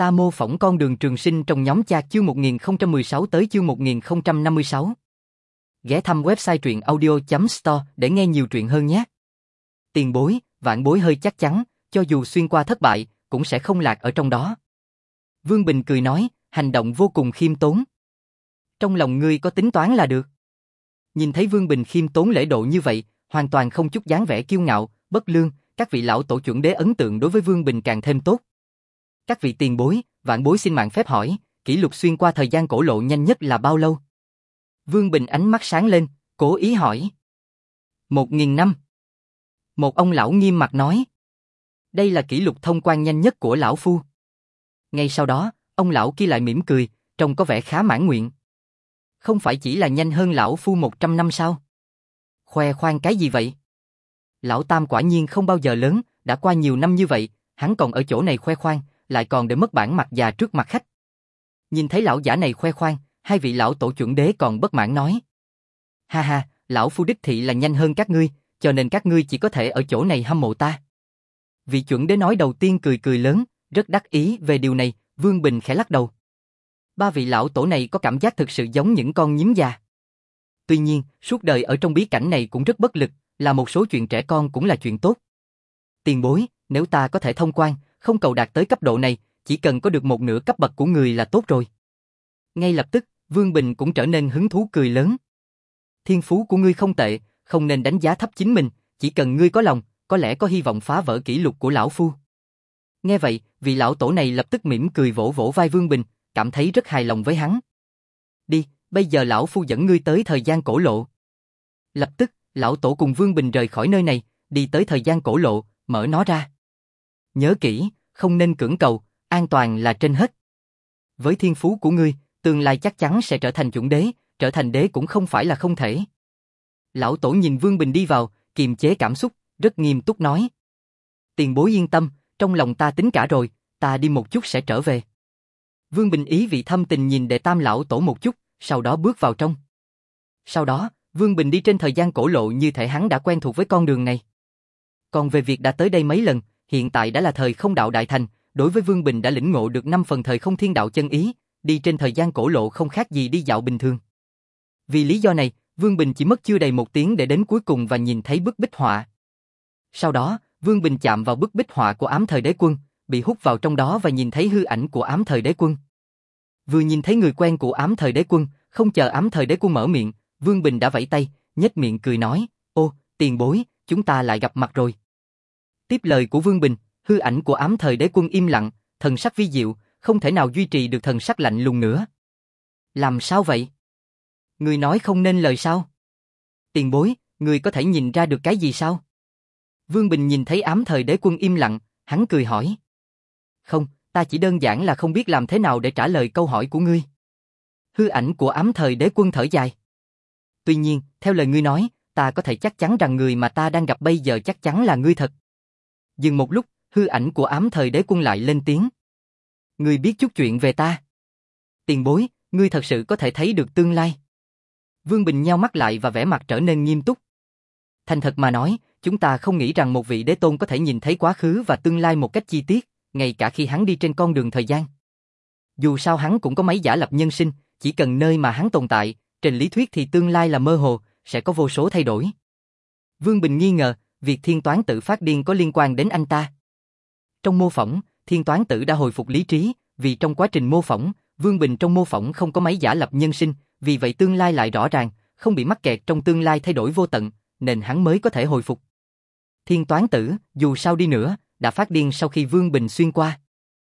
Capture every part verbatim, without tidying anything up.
Ta mô phỏng con đường trường sinh trong nhóm chat chương một nghìn không trăm mười sáu tới chương một nghìn không trăm năm mươi sáu. Ghé thăm website truyện audio chấm store để nghe nhiều truyện hơn nhé. Tiền bối, vạn bối hơi chắc chắn, cho dù xuyên qua thất bại, cũng sẽ không lạc ở trong đó. Vương Bình cười nói, hành động vô cùng khiêm tốn. Trong lòng ngươi có tính toán là được. Nhìn thấy Vương Bình khiêm tốn lễ độ như vậy, hoàn toàn không chút dáng vẻ kiêu ngạo, bất lương, các vị lão tổ chuẩn đế ấn tượng đối với Vương Bình càng thêm tốt. Các vị tiền bối, vạn bối xin mạng phép hỏi, kỷ lục xuyên qua thời gian cổ lộ nhanh nhất là bao lâu? Vương Bình ánh mắt sáng lên, cố ý hỏi. Một nghìn năm. Một ông lão nghiêm mặt nói. Đây là kỷ lục thông quan nhanh nhất của lão phu. Ngay sau đó, ông lão kia lại mỉm cười, trông có vẻ khá mãn nguyện. Không phải chỉ là nhanh hơn lão phu một trăm năm sao? Khoe khoang cái gì vậy? Lão Tam quả nhiên không bao giờ lớn, đã qua nhiều năm như vậy, hắn còn ở chỗ này khoe khoang, lại còn để mất bản mặt già trước mặt khách. Nhìn thấy lão giả này khoe khoang, hai vị lão tổ chuẩn đế còn bất mãn nói. Ha ha, lão phu đích thị là nhanh hơn các ngươi, cho nên các ngươi chỉ có thể ở chỗ này hâm mộ ta. Vị chuẩn đế nói đầu tiên cười cười lớn, rất đắc ý về điều này, Vương Bình khẽ lắc đầu. Ba vị lão tổ này có cảm giác thực sự giống những con nhím già. Tuy nhiên, suốt đời ở trong bí cảnh này cũng rất bất lực, là một số chuyện trẻ con cũng là chuyện tốt. Tiền bối, nếu ta có thể thông quan, không cầu đạt tới cấp độ này, chỉ cần có được một nửa cấp bậc của người là tốt rồi. Ngay lập tức, Vương Bình cũng trở nên hứng thú cười lớn. Thiên phú của ngươi không tệ, không nên đánh giá thấp chính mình, chỉ cần ngươi có lòng, có lẽ có hy vọng phá vỡ kỷ lục của lão phu. Nghe vậy, vị lão tổ này lập tức mỉm cười vỗ vỗ vai Vương Bình, cảm thấy rất hài lòng với hắn. Đi, bây giờ lão phu dẫn ngươi tới thời gian cổ lộ. Lập tức, lão tổ cùng Vương Bình rời khỏi nơi này, đi tới thời gian cổ lộ, mở nó ra. Nhớ kỹ, không nên cưỡng cầu, an toàn là trên hết. Với thiên phú của ngươi, tương lai chắc chắn sẽ trở thành chuẩn đế, trở thành đế cũng không phải là không thể. Lão tổ nhìn Vương Bình đi vào, kiềm chế cảm xúc, rất nghiêm túc nói. Tiền bối yên tâm, trong lòng ta tính cả rồi, ta đi một chút sẽ trở về. Vương Bình ý vị thâm tình nhìn đệ tam lão tổ một chút, sau đó bước vào trong. Sau đó, Vương Bình đi trên thời gian cổ lộ như thể hắn đã quen thuộc với con đường này. Còn về việc đã tới đây mấy lần, hiện tại đã là thời không đạo đại thành, đối với Vương Bình đã lĩnh ngộ được năm phần thời không thiên đạo chân ý, đi trên thời gian cổ lộ không khác gì đi dạo bình thường. Vì lý do này, Vương Bình chỉ mất chưa đầy một tiếng để đến cuối cùng và nhìn thấy bức bích họa. Sau đó, Vương Bình chạm vào bức bích họa của ám thời đế quân, bị hút vào trong đó và nhìn thấy hư ảnh của ám thời đế quân. Vừa nhìn thấy người quen của ám thời đế quân, không chờ ám thời đế quân mở miệng, Vương Bình đã vẫy tay, nhếch miệng cười nói, ô, tiền bối, chúng ta lại gặp mặt rồi. Tiếp lời của Vương Bình, hư ảnh của ám thời đế quân im lặng, thần sắc vi diệu, không thể nào duy trì được thần sắc lạnh lùng nữa. Làm sao vậy? Người nói không nên lời sao? Tiền bối, người có thể nhìn ra được cái gì sao? Vương Bình nhìn thấy ám thời đế quân im lặng, hắn cười hỏi. Không, ta chỉ đơn giản là không biết làm thế nào để trả lời câu hỏi của ngươi. Hư ảnh của ám thời đế quân thở dài. Tuy nhiên, theo lời ngươi nói, ta có thể chắc chắn rằng người mà ta đang gặp bây giờ chắc chắn là ngươi thật. Dừng một lúc, hư ảnh của ám thời đế quân lại lên tiếng. Ngươi biết chút chuyện về ta. Tiền bối, ngươi thật sự có thể thấy được tương lai. Vương Bình nheo mắt lại và vẻ mặt trở nên nghiêm túc. Thành thật mà nói, chúng ta không nghĩ rằng một vị đế tôn có thể nhìn thấy quá khứ và tương lai một cách chi tiết, ngay cả khi hắn đi trên con đường thời gian. Dù sao hắn cũng có máy giả lập nhân sinh, chỉ cần nơi mà hắn tồn tại, trên lý thuyết thì tương lai là mơ hồ, sẽ có vô số thay đổi. Vương Bình nghi ngờ, việc thiên toán tử phát điên có liên quan đến anh ta. Trong mô phỏng, thiên toán tử đã hồi phục lý trí, vì trong quá trình mô phỏng, Vương Bình trong mô phỏng không có máy giả lập nhân sinh, vì vậy tương lai lại rõ ràng, không bị mắc kẹt trong tương lai thay đổi vô tận, nên hắn mới có thể hồi phục. Thiên toán tử, dù sao đi nữa, đã phát điên sau khi Vương Bình xuyên qua.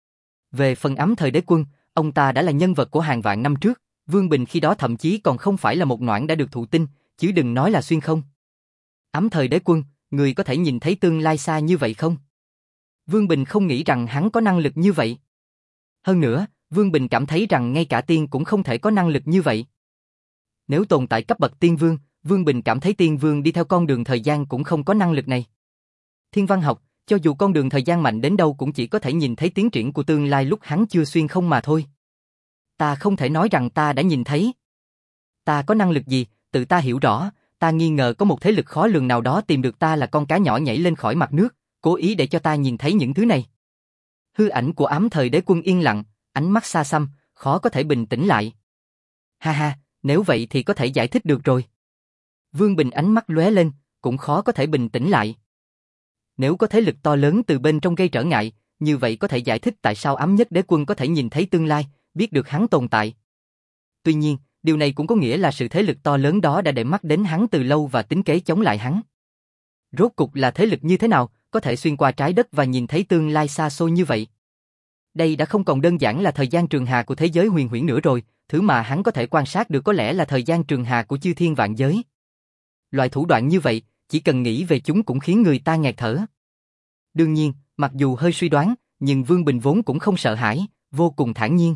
Về phần ám thời đế quân, ông ta đã là nhân vật của hàng vạn năm trước, Vương Bình khi đó thậm chí còn không phải là một noãn đã được thụ tinh, chứ đừng nói là xuyên không. Ám thời đế quân, người có thể nhìn thấy tương lai xa như vậy không? Vương Bình không nghĩ rằng hắn có năng lực như vậy. Hơn nữa, Vương Bình cảm thấy rằng ngay cả tiên cũng không thể có năng lực như vậy. Nếu tồn tại cấp bậc tiên vương, Vương Bình cảm thấy tiên vương đi theo con đường thời gian cũng không có năng lực này. Thiên văn học, cho dù con đường thời gian mạnh đến đâu cũng chỉ có thể nhìn thấy tiến triển của tương lai lúc hắn chưa xuyên không mà thôi. Ta không thể nói rằng ta đã nhìn thấy. Ta có năng lực gì, tự ta hiểu rõ, ta nghi ngờ có một thế lực khó lường nào đó tìm được ta là con cá nhỏ nhảy lên khỏi mặt nước, cố ý để cho ta nhìn thấy những thứ này. Hư ảnh của ám thời đế quân yên lặng, ánh mắt xa xăm, khó có thể bình tĩnh lại. Ha ha, nếu vậy thì có thể giải thích được rồi. Vương Bình ánh mắt lóe lên, cũng khó có thể bình tĩnh lại. Nếu có thế lực to lớn từ bên trong gây trở ngại, như vậy có thể giải thích tại sao ám nhất đế quân có thể nhìn thấy tương lai, biết được hắn tồn tại. Tuy nhiên, điều này cũng có nghĩa là sự thế lực to lớn đó đã để mắt đến hắn từ lâu và tính kế chống lại hắn. Rốt cục là thế lực như thế nào, có thể xuyên qua trái đất và nhìn thấy tương lai xa xôi như vậy? Đây đã không còn đơn giản là thời gian trường hà của thế giới huyền huyễn nữa rồi, thứ mà hắn có thể quan sát được có lẽ là thời gian trường hà của chư thiên vạn giới. Loại thủ đoạn như vậy, chỉ cần nghĩ về chúng cũng khiến người ta nghẹt thở. Đương nhiên, mặc dù hơi suy đoán, nhưng Vương Bình vốn cũng không sợ hãi, vô cùng thản nhiên.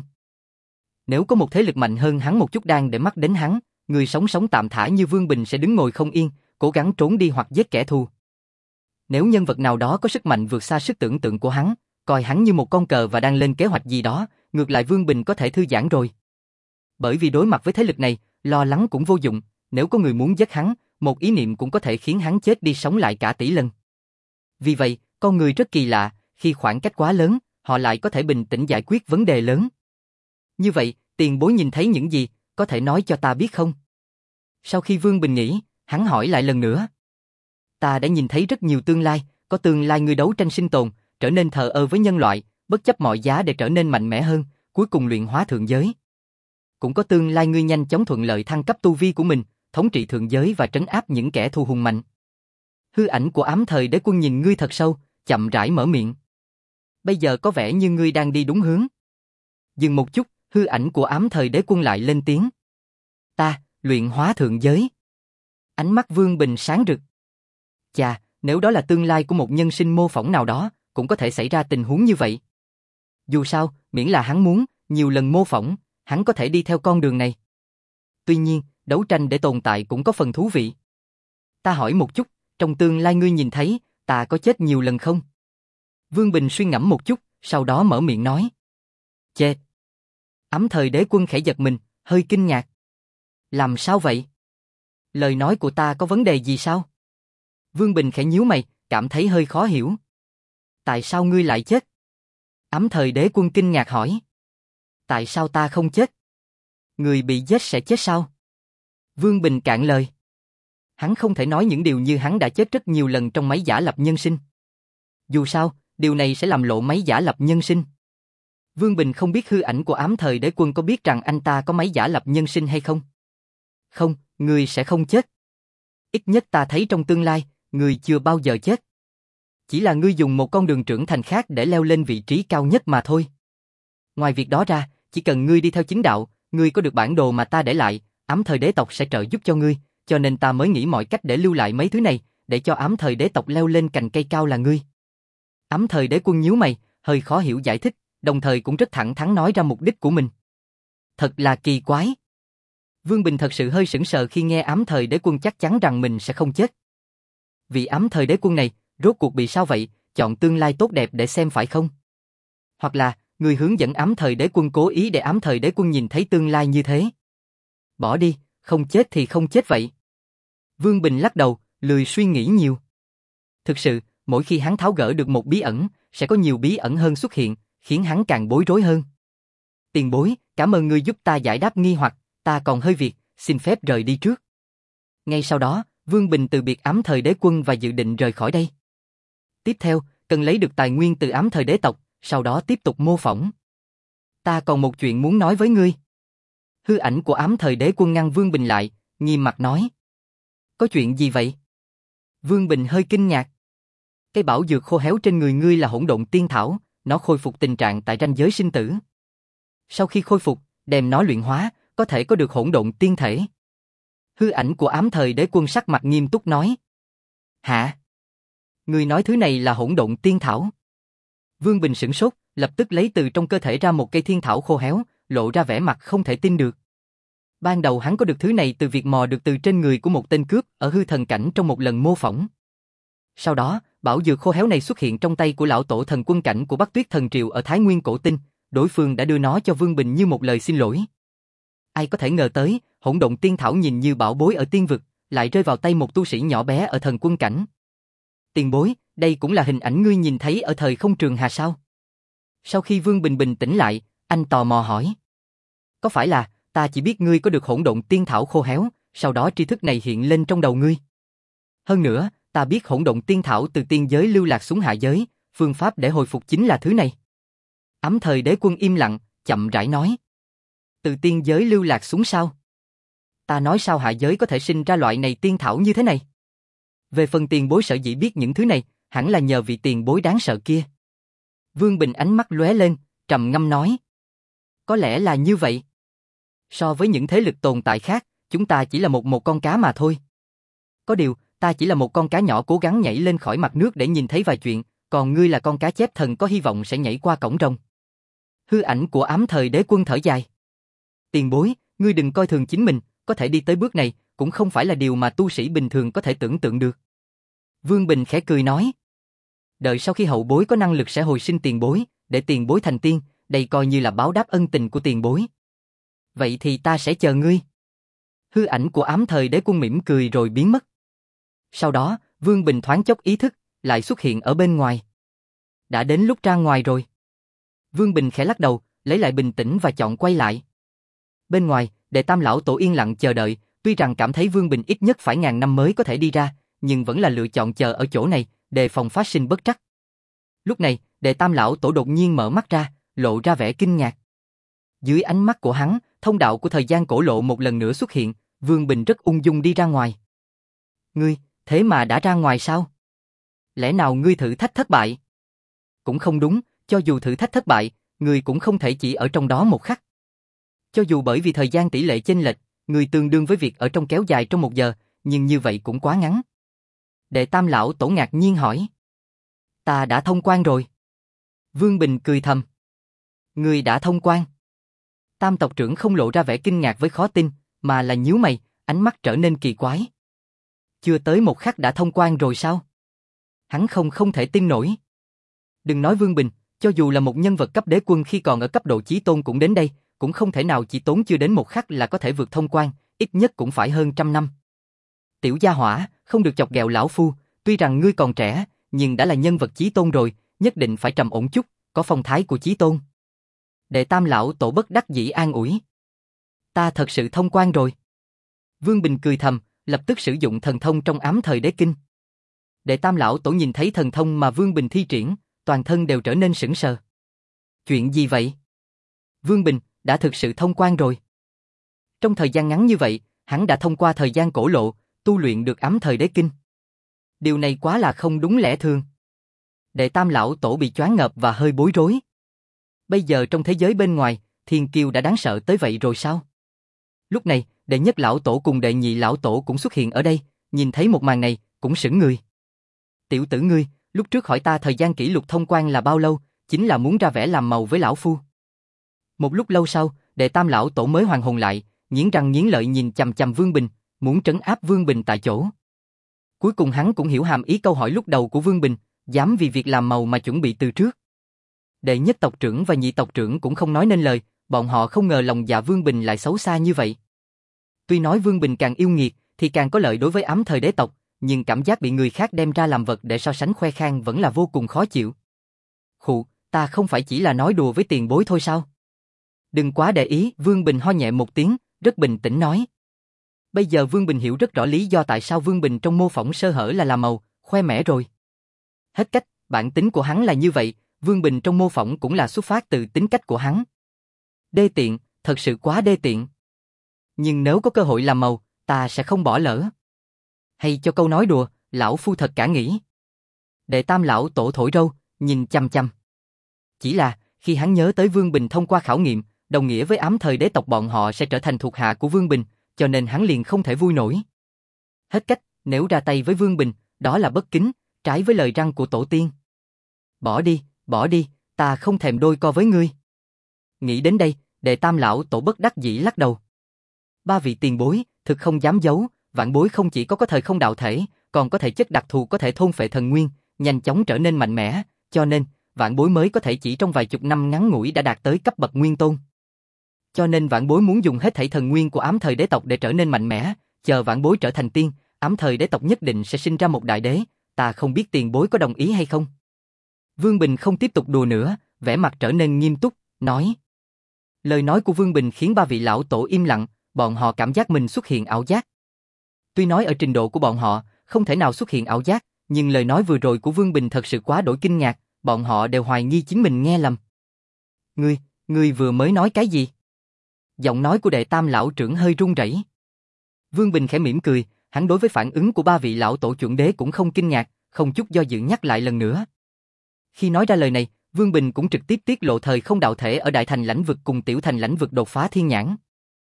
Nếu có một thế lực mạnh hơn hắn một chút đang để mắt đến hắn, người sống sống tạm thả như Vương Bình sẽ đứng ngồi không yên, cố gắng trốn đi hoặc giết kẻ thù. Nếu nhân vật nào đó có sức mạnh vượt xa sức tưởng tượng của hắn, coi hắn như một con cờ và đang lên kế hoạch gì đó, ngược lại Vương Bình có thể thư giãn rồi. Bởi vì đối mặt với thế lực này, lo lắng cũng vô dụng, nếu có người muốn giết hắn, một ý niệm cũng có thể khiến hắn chết đi sống lại cả tỷ lần. Vì vậy, con người rất kỳ lạ, khi khoảng cách quá lớn, họ lại có thể bình tĩnh giải quyết vấn đề lớn. Như vậy, tiền bối nhìn thấy những gì, có thể nói cho ta biết không? Sau khi Vương Bình nghĩ, hắn hỏi lại lần nữa. Ta đã nhìn thấy rất nhiều tương lai, có tương lai ngươi đấu tranh sinh tồn, trở nên thờ ơ với nhân loại, bất chấp mọi giá để trở nên mạnh mẽ hơn, cuối cùng luyện hóa thượng giới. Cũng có tương lai ngươi nhanh chóng thuận lợi thăng cấp tu vi của mình, thống trị thượng giới và trấn áp những kẻ thù hùng mạnh. Hư ảnh của ám thời đế quân nhìn ngươi thật sâu, chậm rãi mở miệng. Bây giờ có vẻ như ngươi đang đi đúng hướng. Dừng một chút, hư ảnh của ám thời đế quân lại lên tiếng. Ta, luyện hóa thượng giới. Ánh mắt Vương Bình sáng rực. Chà, nếu đó là tương lai của một nhân sinh mô phỏng nào đó, cũng có thể xảy ra tình huống như vậy. Dù sao, miễn là hắn muốn, nhiều lần mô phỏng, hắn có thể đi theo con đường này. Tuy nhiên, đấu tranh để tồn tại cũng có phần thú vị. Ta hỏi một chút, trong tương lai ngươi nhìn thấy, ta có chết nhiều lần không? Vương Bình suy ngẫm một chút, sau đó mở miệng nói. Chết. Ám thời đế quân khẽ giật mình, hơi kinh ngạc. Làm sao vậy? Lời nói của ta có vấn đề gì sao? Vương Bình khẽ nhíu mày, cảm thấy hơi khó hiểu. Tại sao ngươi lại chết? Ám thời đế quân kinh ngạc hỏi. Tại sao ta không chết? Người bị giết sẽ chết sao? Vương Bình cạn lời. Hắn không thể nói những điều như hắn đã chết rất nhiều lần trong máy giả lập nhân sinh. Dù sao, điều này sẽ làm lộ máy giả lập nhân sinh. Vương Bình không biết hư ảnh của ám thời đế quân có biết rằng anh ta có máy giả lập nhân sinh hay không. Không, người sẽ không chết. Ít nhất ta thấy trong tương lai, người chưa bao giờ chết. Chỉ là ngươi dùng một con đường trưởng thành khác để leo lên vị trí cao nhất mà thôi. Ngoài việc đó ra, chỉ cần ngươi đi theo chính đạo, ngươi có được bản đồ mà ta để lại, ám thời đế tộc sẽ trợ giúp cho ngươi, cho nên ta mới nghĩ mọi cách để lưu lại mấy thứ này, để cho ám thời đế tộc leo lên cành cây cao là ngươi. Ám thời đế quân nhíu mày, hơi khó hiểu giải thích, đồng thời cũng rất thẳng thắn nói ra mục đích của mình. Thật là kỳ quái. Vương Bình thật sự hơi sững sờ khi nghe ám thời đế quân chắc chắn rằng mình sẽ không chết. Vị ám thời đế quân này, rốt cuộc bị sao vậy, chọn tương lai tốt đẹp để xem phải không? Hoặc là, người hướng dẫn ám thời đế quân cố ý để ám thời đế quân nhìn thấy tương lai như thế? Bỏ đi, không chết thì không chết vậy. Vương Bình lắc đầu, lười suy nghĩ nhiều. Thực sự, mỗi khi hắn tháo gỡ được một bí ẩn, sẽ có nhiều bí ẩn hơn xuất hiện, khiến hắn càng bối rối hơn. Tiền bối, cảm ơn ngươi giúp ta giải đáp nghi hoặc, ta còn hơi việc, xin phép rời đi trước. Ngay sau đó, Vương Bình từ biệt ám thời đế quân và dự định rời khỏi đây. Tiếp theo, cần lấy được tài nguyên từ ám thời đế tộc, sau đó tiếp tục mô phỏng. Ta còn một chuyện muốn nói với ngươi. Hư ảnh của ám thời đế quân ngăn Vương Bình lại, nghiêm mặt nói. Có chuyện gì vậy? Vương Bình hơi kinh ngạc. Cái bảo dược khô héo trên người ngươi là hỗn độn tiên thảo, nó khôi phục tình trạng tại ranh giới sinh tử. Sau khi khôi phục, đem nó luyện hóa, có thể có được hỗn độn tiên thể. Hư ảnh của ám thời đế quân sắc mặt nghiêm túc nói. Hả? Ngươi nói thứ này là hỗn độn tiên thảo? Vương Bình sửng sốt, lập tức lấy từ trong cơ thể ra một cây thiên thảo khô héo, lộ ra vẻ mặt không thể tin được. Ban đầu hắn có được thứ này từ việc mò được từ trên người của một tên cướp ở hư thần cảnh trong một lần mô phỏng. Sau đó, bảo dược khô héo này xuất hiện trong tay của lão tổ thần quân cảnh của Bắc Tuyết Thần Triều ở Thái Nguyên Cổ Tinh, đối phương đã đưa nó cho Vương Bình như một lời xin lỗi. Ai có thể ngờ tới, hỗn độn tiên thảo nhìn như bảo bối ở tiên vực, lại rơi vào tay một tu sĩ nhỏ bé ở thần quân cảnh. Tiền bối, đây cũng là hình ảnh ngươi nhìn thấy ở thời không trường hà sao? Sau khi Vương Bình bình tĩnh lại, anh tò mò hỏi. Có phải là, ta chỉ biết ngươi có được hỗn độn tiên thảo khô héo, sau đó tri thức này hiện lên trong đầu ngươi. Hơn nữa, ta biết hỗn độn tiên thảo từ tiên giới lưu lạc xuống hạ giới, phương pháp để hồi phục chính là thứ này. Ám Thời Đế Quân im lặng, chậm rãi nói. Từ tiên giới lưu lạc xuống sao? Ta nói sao hạ giới có thể sinh ra loại này tiên thảo như thế này? Về phần tiền bối sở dĩ biết những thứ này, hẳn là nhờ vị tiền bối đáng sợ kia. Vương Bình ánh mắt lóe lên, trầm ngâm nói. Có lẽ là như vậy. So với những thế lực tồn tại khác, chúng ta chỉ là một một con cá mà thôi. Có điều, ta chỉ là một con cá nhỏ cố gắng nhảy lên khỏi mặt nước để nhìn thấy vài chuyện, còn ngươi là con cá chép thần có hy vọng sẽ nhảy qua cổng rồng. Hư ảnh của Ám Thời Đế Quân thở dài. Tiền bối, ngươi đừng coi thường chính mình, có thể đi tới bước này, cũng không phải là điều mà tu sĩ bình thường có thể tưởng tượng được. Vương Bình khẽ cười nói. Đợi sau khi hậu bối có năng lực sẽ hồi sinh tiền bối, để tiền bối thành tiên, đây coi như là báo đáp ân tình của tiền bối. Vậy thì ta sẽ chờ ngươi. Hư ảnh của Ám Thời Đế Quân mỉm cười rồi biến mất. Sau đó, Vương Bình thoáng chốc ý thức, lại xuất hiện ở bên ngoài. Đã đến lúc ra ngoài rồi. Vương Bình khẽ lắc đầu, lấy lại bình tĩnh và chọn quay lại. Bên ngoài, Đệ Tam Lão Tổ yên lặng chờ đợi, tuy rằng cảm thấy Vương Bình ít nhất phải ngàn năm mới có thể đi ra, nhưng vẫn là lựa chọn chờ ở chỗ này, đề phòng phát sinh bất trắc. Lúc này, Đệ Tam Lão Tổ đột nhiên mở mắt ra, lộ ra vẻ kinh ngạc. Dưới ánh mắt của hắn, thông đạo của thời gian cổ lộ một lần nữa xuất hiện, Vương Bình rất ung dung đi ra ngoài. Ngươi, thế mà đã ra ngoài sao? Lẽ nào ngươi thử thách thất bại? Cũng không đúng, cho dù thử thách thất bại, ngươi cũng không thể chỉ ở trong đó một khắc. Cho dù bởi vì thời gian tỷ lệ chênh lệch, ngươi tương đương với việc ở trong kéo dài trong một giờ, nhưng như vậy cũng quá ngắn. Đệ Tam Lão Tổ ngạc nhiên hỏi. Ta đã thông quan rồi. Vương Bình cười thầm. Ngươi đã thông quan. Tam tộc trưởng không lộ ra vẻ kinh ngạc với khó tin, mà là nhíu mày, ánh mắt trở nên kỳ quái. Chưa tới một khắc đã thông quan rồi sao? Hắn không không thể tin nổi. Đừng nói Vương Bình, cho dù là một nhân vật cấp đế quân khi còn ở cấp độ chí tôn cũng đến đây, cũng không thể nào chỉ tốn chưa đến một khắc là có thể vượt thông quan, ít nhất cũng phải hơn trăm năm. Tiểu gia hỏa, không được chọc ghẹo lão phu, tuy rằng ngươi còn trẻ, nhưng đã là nhân vật chí tôn rồi, nhất định phải trầm ổn chút, có phong thái của chí tôn. Đệ Tam Lão Tổ bất đắc dĩ an ủi. Ta thật sự thông quan rồi. Vương Bình cười thầm, lập tức sử dụng thần thông trong Ám Thời Đế Kinh. Đệ Tam Lão Tổ nhìn thấy thần thông mà Vương Bình thi triển, toàn thân đều trở nên sững sờ. Chuyện gì vậy? Vương Bình đã thực sự thông quan rồi. Trong thời gian ngắn như vậy, hắn đã thông qua thời gian cổ lộ, tu luyện được Ám Thời Đế Kinh. Điều này quá là không đúng lẽ thường. Đệ Tam Lão Tổ bị choáng ngợp và hơi bối rối. Bây giờ trong thế giới bên ngoài, thiên kiêu đã đáng sợ tới vậy rồi sao? Lúc này, Đệ Nhất Lão Tổ cùng Đệ Nhị Lão Tổ cũng xuất hiện ở đây, nhìn thấy một màn này, cũng sững người. Tiểu tử ngươi, lúc trước hỏi ta thời gian kỷ lục thông quan là bao lâu, chính là muốn ra vẻ làm màu với lão phu. Một lúc lâu sau, Đệ Tam Lão Tổ mới hoàn hồn lại, nghiến răng nghiến lợi nhìn chằm chằm Vương Bình, muốn trấn áp Vương Bình tại chỗ. Cuối cùng hắn cũng hiểu hàm ý câu hỏi lúc đầu của Vương Bình, dám vì việc làm màu mà chuẩn bị từ trước. Đệ Nhất tộc trưởng và Nhị tộc trưởng cũng không nói nên lời, bọn họ không ngờ lòng dạ Vương Bình lại xấu xa như vậy. Tuy nói Vương Bình càng yêu nghiệt, thì càng có lợi đối với Ám Thời Đế tộc, nhưng cảm giác bị người khác đem ra làm vật để so sánh khoe khoang vẫn là vô cùng khó chịu. Khụ, ta không phải chỉ là nói đùa với tiền bối thôi sao? Đừng quá để ý, Vương Bình ho nhẹ một tiếng, rất bình tĩnh nói. Bây giờ Vương Bình hiểu rất rõ lý do tại sao Vương Bình trong mô phỏng sơ hở là làm màu, khoe mẽ rồi. Hết cách, bản tính của hắn là như vậy, Vương Bình trong mô phỏng cũng là xuất phát từ tính cách của hắn. Đê tiện, thật sự quá đê tiện. Nhưng nếu có cơ hội làm màu, ta sẽ không bỏ lỡ. Hay cho câu nói đùa, lão phu thật cả nghĩ. Đệ Tam Lão Tổ thổi râu, nhìn chăm chăm. Chỉ là, khi hắn nhớ tới Vương Bình thông qua khảo nghiệm, đồng nghĩa với Ám Thời Đế tộc bọn họ sẽ trở thành thuộc hạ của Vương Bình, cho nên hắn liền không thể vui nổi. Hết cách, nếu ra tay với Vương Bình, đó là bất kính, trái với lời răn của tổ tiên. Bỏ đi, bỏ đi, ta không thèm đôi co với ngươi. Nghĩ đến đây, Đệ Tam Lão Tổ bất đắc dĩ lắc đầu. Ba vị tiền bối, thực không dám giấu, vãn bối không chỉ có có thời không đạo thể, còn có thể chất đặc thù có thể thôn phệ thần nguyên, nhanh chóng trở nên mạnh mẽ, cho nên, vãn bối mới có thể chỉ trong vài chục năm ngắn ngủi đã đạt tới cấp bậc nguyên tôn. Cho nên vãn bối muốn dùng hết thảy thần nguyên của Ám Thời Đế tộc để trở nên mạnh mẽ, chờ vãn bối trở thành tiên, Ám Thời Đế tộc nhất định sẽ sinh ra một đại đế, ta không biết tiền bối có đồng ý hay không. Vương Bình không tiếp tục đùa nữa, vẻ mặt trở nên nghiêm túc, nói. Lời nói của Vương Bình khiến ba vị lão tổ im lặng, bọn họ cảm giác mình xuất hiện ảo giác. Tuy nói ở trình độ của bọn họ, không thể nào xuất hiện ảo giác, nhưng lời nói vừa rồi của Vương Bình thật sự quá đổi kinh ngạc, bọn họ đều hoài nghi chính mình nghe lầm. Ngươi, ngươi vừa mới nói cái gì? Giọng nói của đệ tam lão trưởng hơi run rẩy. Vương Bình khẽ mỉm cười, hắn đối với phản ứng của ba vị lão tổ chuẩn đế cũng không kinh ngạc, không chút do dự nhắc lại lần nữa. Khi nói ra lời này, Vương Bình cũng trực tiếp tiết lộ thời không đạo thể ở đại thành lãnh vực cùng tiểu thành lãnh vực đột phá thiên nhãn.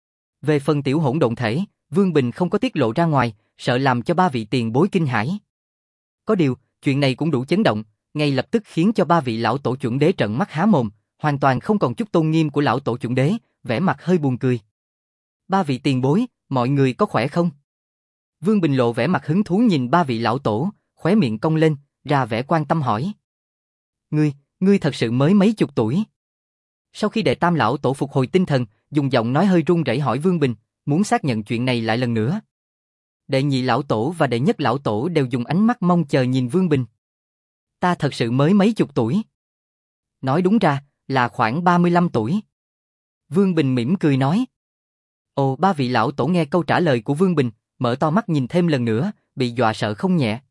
Về phần tiểu hỗn độn thể, Vương Bình không có tiết lộ ra ngoài, sợ làm cho ba vị tiền bối kinh hãi. Có điều, chuyện này cũng đủ chấn động, ngay lập tức khiến cho ba vị lão tổ chuẩn đế trợn mắt há mồm, hoàn toàn không còn chút tôn nghiêm của lão tổ chuẩn đế, vẻ mặt hơi buồn cười. Ba vị tiền bối, mọi người có khỏe không? Vương Bình lộ vẻ mặt hứng thú nhìn ba vị lão tổ, khóe miệng cong lên, ra vẻ quan tâm hỏi. Ngươi, ngươi thật sự mới mấy chục tuổi. Sau khi đệ tam lão tổ phục hồi tinh thần, dùng giọng nói hơi run rẩy hỏi Vương Bình, muốn xác nhận chuyện này lại lần nữa. Đệ nhị lão tổ và đệ nhất lão tổ đều dùng ánh mắt mong chờ nhìn Vương Bình. Ta thật sự mới mấy chục tuổi. Nói đúng ra, là khoảng ba mươi lăm tuổi. Vương Bình mỉm cười nói. Ồ, ba vị lão tổ nghe câu trả lời của Vương Bình, mở to mắt nhìn thêm lần nữa, bị dọa sợ không nhẹ.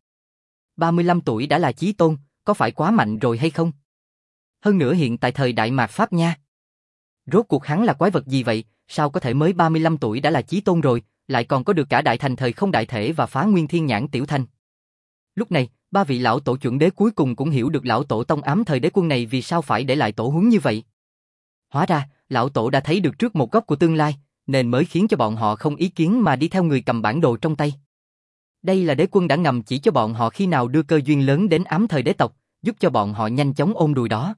ba mươi lăm tuổi đã là chí tôn, có phải quá mạnh rồi hay không? Hơn nữa hiện tại thời đại mạt Pháp nha. Rốt cuộc hắn là quái vật gì vậy, sao có thể mới ba mươi lăm tuổi đã là chí tôn rồi, lại còn có được cả đại thành thời không đại thể và phá nguyên thiên nhãn tiểu thành. Lúc này, ba vị lão tổ chuẩn đế cuối cùng cũng hiểu được lão tổ tông ám thời đế quân này vì sao phải để lại tổ huấn như vậy. Hóa ra, lão tổ đã thấy được trước một góc của tương lai, nên mới khiến cho bọn họ không ý kiến mà đi theo người cầm bản đồ trong tay. Đây là đế quân đã ngầm chỉ cho bọn họ khi nào đưa cơ duyên lớn đến ám thời đế tộc, giúp cho bọn họ nhanh chóng ôm đùi đó.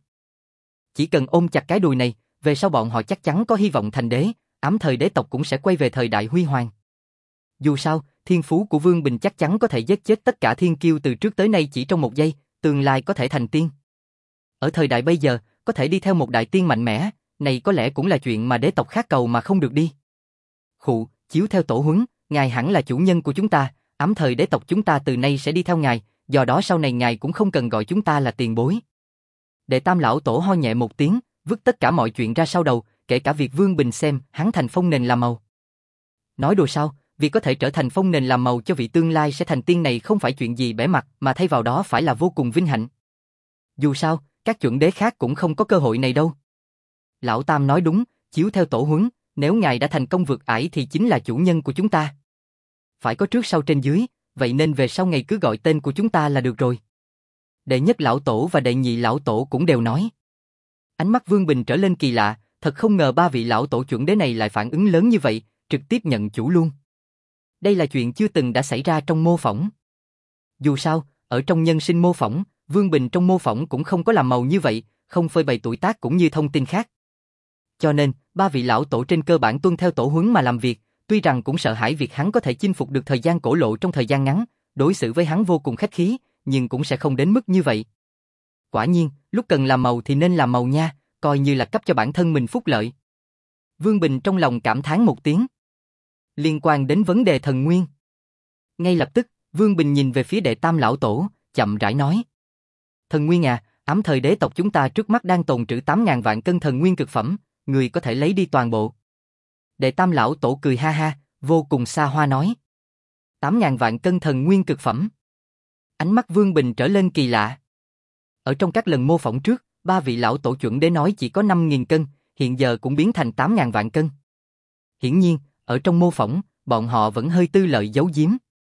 Chỉ cần ôm chặt cái đùi này, về sau bọn họ chắc chắn có hy vọng thành đế, ám thời đế tộc cũng sẽ quay về thời đại huy hoàng. Dù sao, thiên phú của Vương Bình chắc chắn có thể giết chết tất cả thiên kiêu từ trước tới nay chỉ trong một giây, tương lai có thể thành tiên. Ở thời đại bây giờ, có thể đi theo một đại tiên mạnh mẽ, này có lẽ cũng là chuyện mà đế tộc khát cầu mà không được đi. Khụ, chiếu theo tổ huấn, ngài hẳn là chủ nhân của chúng ta, ám thời đế tộc chúng ta từ nay sẽ đi theo ngài, do đó sau này ngài cũng không cần gọi chúng ta là tiền bối. Đệ tam lão tổ ho nhẹ một tiếng, vứt tất cả mọi chuyện ra sau đầu, kể cả việc Vương Bình xem hắn thành phong nền làm màu. Nói đùa sao, việc có thể trở thành phong nền làm màu cho vị tương lai sẽ thành tiên này không phải chuyện gì bẽ mặt, mà thay vào đó phải là vô cùng vinh hạnh. Dù sao, các chuẩn đế khác cũng không có cơ hội này đâu. Lão Tam nói đúng, chiếu theo tổ huấn, nếu ngài đã thành công vượt ải thì chính là chủ nhân của chúng ta. Phải có trước sau trên dưới, vậy nên về sau ngài cứ gọi tên của chúng ta là được rồi. Đệ nhất lão tổ và đệ nhị lão tổ cũng đều nói. Ánh mắt Vương Bình trở lên kỳ lạ, thật không ngờ ba vị lão tổ chuẩn đế này lại phản ứng lớn như vậy, trực tiếp nhận chủ luôn. Đây là chuyện chưa từng đã xảy ra trong mô phỏng. Dù sao, ở trong nhân sinh mô phỏng, Vương Bình trong mô phỏng cũng không có làm màu như vậy, không phơi bày tuổi tác cũng như thông tin khác. Cho nên, ba vị lão tổ trên cơ bản tuân theo tổ huấn mà làm việc, tuy rằng cũng sợ hãi việc hắn có thể chinh phục được thời gian cổ lộ trong thời gian ngắn, đối xử với hắn vô cùng khách khí, nhưng cũng sẽ không đến mức như vậy. Quả nhiên, lúc cần làm màu thì nên làm màu nha, coi như là cấp cho bản thân mình phúc lợi. Vương Bình trong lòng cảm thán một tiếng. Liên quan đến vấn đề thần nguyên. Ngay lập tức, Vương Bình nhìn về phía đệ tam lão tổ, chậm rãi nói. Thần nguyên à, ám thời đế tộc chúng ta trước mắt đang tồn trữ tám ngàn vạn cân thần nguyên cực phẩm, người có thể lấy đi toàn bộ. Đệ tam lão tổ cười ha ha, vô cùng xa hoa nói. tám ngàn vạn cân thần nguyên cực phẩm. Ánh mắt Vương Bình trở lên kỳ lạ. Ở trong các lần mô phỏng trước, ba vị lão tổ chuẩn đế nói chỉ có năm nghìn cân, hiện giờ cũng biến thành tám ngàn vạn cân. Hiển nhiên, ở trong mô phỏng, bọn họ vẫn hơi tư lợi giấu giếm.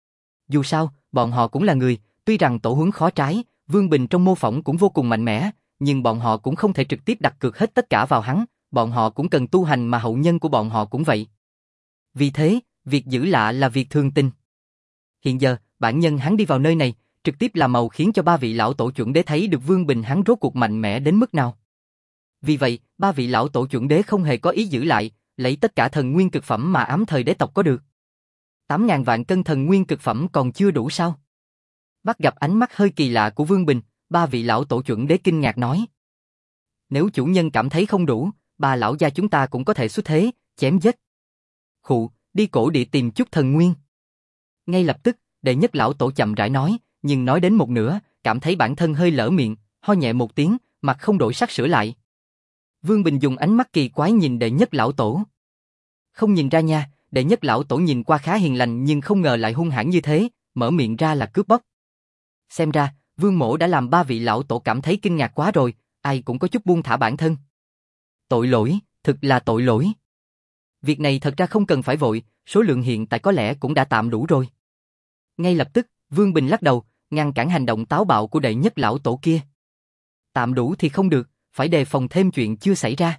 Dù sao, bọn họ cũng là người, tuy rằng tổ huấn khó trái, Vương Bình trong mô phỏng cũng vô cùng mạnh mẽ, nhưng bọn họ cũng không thể trực tiếp đặt cược hết tất cả vào hắn, bọn họ cũng cần tu hành mà hậu nhân của bọn họ cũng vậy. Vì thế, việc giữ lạ là việc thường tình. Hiện giờ, bản nhân hắn đi vào nơi này, trực tiếp làm màu khiến cho ba vị lão tổ chuẩn đế thấy được Vương Bình hắn rốt cuộc mạnh mẽ đến mức nào. Vì vậy, ba vị lão tổ chuẩn đế không hề có ý giữ lại, lấy tất cả thần nguyên cực phẩm mà ám thời đế tộc có được. tám ngàn vạn cân thần nguyên cực phẩm còn chưa đủ sao? Bắt gặp ánh mắt hơi kỳ lạ của Vương Bình, ba vị lão tổ chuẩn đế kinh ngạc nói. Nếu chủ nhân cảm thấy không đủ, ba lão gia chúng ta cũng có thể xuất thế, chém giết. Khụ, đi cổ địa tìm chút thần nguyên. Ngay lập tức, đệ nhất lão tổ chậm rãi nói, nhưng nói đến một nửa, cảm thấy bản thân hơi lỡ miệng, ho nhẹ một tiếng, mặt không đổi sắc sửa lại. Vương Bình dùng ánh mắt kỳ quái nhìn đệ nhất lão tổ. Không nhìn ra nha, đệ nhất lão tổ nhìn qua khá hiền lành nhưng không ngờ lại hung hãn như thế, mở miệng ra là cướp bóc. Xem ra, Vương Mỗ đã làm ba vị lão tổ cảm thấy kinh ngạc quá rồi, ai cũng có chút buông thả bản thân. Tội lỗi, thực là tội lỗi. Việc này thật ra không cần phải vội, số lượng hiện tại có lẽ cũng đã tạm đủ rồi. Ngay lập tức, Vương Bình lắc đầu, ngăn cản hành động táo bạo của đệ nhất lão tổ kia. Tạm đủ thì không được, phải đề phòng thêm chuyện chưa xảy ra.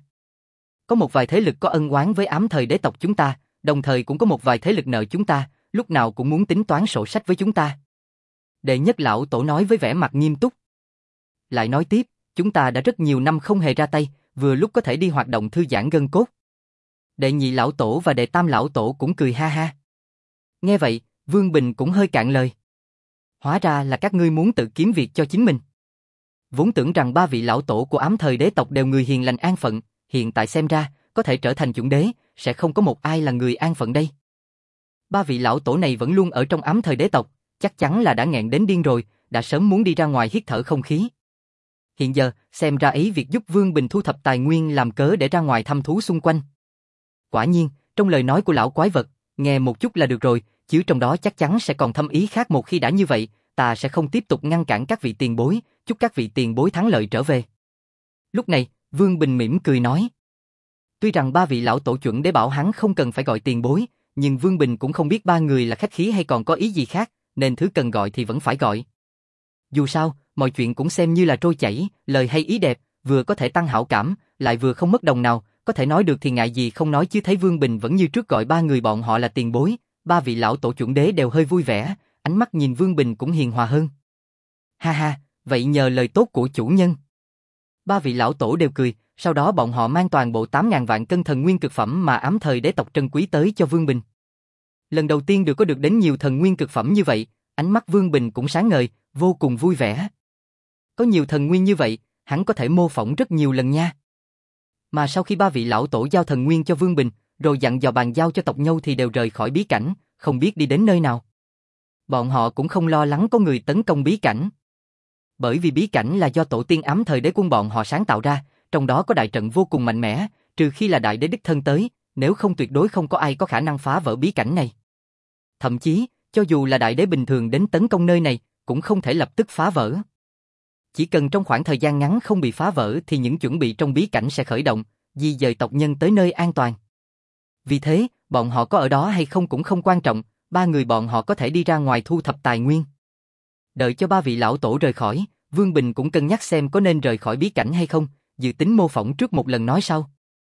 Có một vài thế lực có ân oán với ám thời đế tộc chúng ta, đồng thời cũng có một vài thế lực nợ chúng ta, lúc nào cũng muốn tính toán sổ sách với chúng ta. Đệ nhất lão tổ nói với vẻ mặt nghiêm túc. Lại nói tiếp, chúng ta đã rất nhiều năm không hề ra tay, vừa lúc có thể đi hoạt động thư giãn gân cốt. Đệ nhị lão tổ và đệ tam lão tổ cũng cười ha ha. Nghe vậy, Vương Bình cũng hơi cạn lời. Hóa ra là các ngươi muốn tự kiếm việc cho chính mình. Vốn tưởng rằng ba vị lão tổ của ám thời đế tộc đều người hiền lành an phận, hiện tại xem ra, có thể trở thành chuẩn đế, sẽ không có một ai là người an phận đây. Ba vị lão tổ này vẫn luôn ở trong ám thời đế tộc, chắc chắn là đã nghẹn đến điên rồi, đã sớm muốn đi ra ngoài hít thở không khí. Hiện giờ, xem ra ấy việc giúp Vương Bình thu thập tài nguyên làm cớ để ra ngoài thăm thú xung quanh. Quả nhiên, trong lời nói của lão quái vật, nghe một chút là được rồi, chứ trong đó chắc chắn sẽ còn thâm ý khác. Một khi đã như vậy, ta sẽ không tiếp tục ngăn cản các vị tiền bối, chúc các vị tiền bối thắng lợi trở về. Lúc này, Vương Bình mỉm cười nói. Tuy rằng ba vị lão tổ chuẩn đế bảo hắn không cần phải gọi tiền bối, nhưng Vương Bình cũng không biết ba người là khách khí hay còn có ý gì khác, nên thứ cần gọi thì vẫn phải gọi. Dù sao, mọi chuyện cũng xem như là trôi chảy, lời hay ý đẹp, vừa có thể tăng hảo cảm, lại vừa không mất đồng nào, có thể nói được thì ngại gì không nói chứ. Thấy Vương Bình vẫn như trước gọi ba người bọn họ là tiền bối, ba vị lão tổ chuẩn đế đều hơi vui vẻ, ánh mắt nhìn Vương Bình cũng hiền hòa hơn. Ha ha, vậy nhờ lời tốt của chủ nhân. Ba vị lão tổ đều cười, sau đó bọn họ mang toàn bộ tám ngàn vạn cân thần nguyên cực phẩm mà ám thời đế tộc trân quý tới cho Vương Bình. Lần đầu tiên được có được đến nhiều thần nguyên cực phẩm như vậy, ánh mắt Vương Bình cũng sáng ngời, vô cùng vui vẻ. Có nhiều thần nguyên như vậy, hắn có thể mô phỏng rất nhiều lần nha. Mà sau khi ba vị lão tổ giao thần nguyên cho Vương Bình, rồi dặn dò bàn giao cho tộc Nhâu thì đều rời khỏi bí cảnh, không biết đi đến nơi nào. Bọn họ cũng không lo lắng có người tấn công bí cảnh. Bởi vì bí cảnh là do tổ tiên ám thời đế quân bọn họ sáng tạo ra, trong đó có đại trận vô cùng mạnh mẽ, trừ khi là đại đế đích thân tới, nếu không tuyệt đối không có ai có khả năng phá vỡ bí cảnh này. Thậm chí, cho dù là đại đế bình thường đến tấn công nơi này, cũng không thể lập tức phá vỡ. Chỉ cần trong khoảng thời gian ngắn không bị phá vỡ thì những chuẩn bị trong bí cảnh sẽ khởi động, di dời tộc nhân tới nơi an toàn. Vì thế, bọn họ có ở đó hay không cũng không quan trọng, ba người bọn họ có thể đi ra ngoài thu thập tài nguyên. Đợi cho ba vị lão tổ rời khỏi, Vương Bình cũng cân nhắc xem có nên rời khỏi bí cảnh hay không, dự tính mô phỏng trước một lần nói sau.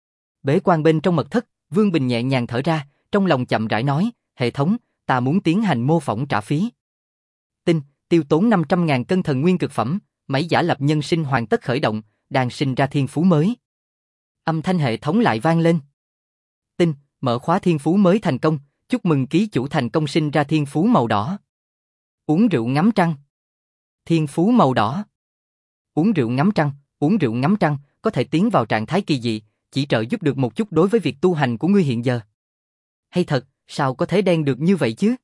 Bế quan bên trong mật thất, Vương Bình nhẹ nhàng thở ra, trong lòng chậm rãi nói, hệ thống, ta muốn tiến hành mô phỏng trả phí. Tinh, tiêu tốn năm trăm ngàn cân thần nguyên cực phẩm, máy giả lập nhân sinh hoàn tất khởi động, đang sinh ra thiên phú mới. Âm thanh hệ thống lại vang lên. Tinh, mở khóa thiên phú mới thành công, chúc mừng ký chủ thành công sinh ra thiên phú màu đỏ. Uống rượu ngắm trăng. Thiên phú màu đỏ. Uống rượu ngắm trăng, uống rượu ngắm trăng, có thể tiến vào trạng thái kỳ dị, chỉ trợ giúp được một chút đối với việc tu hành của ngươi hiện giờ. Hay thật, sao có thể đen được như vậy chứ?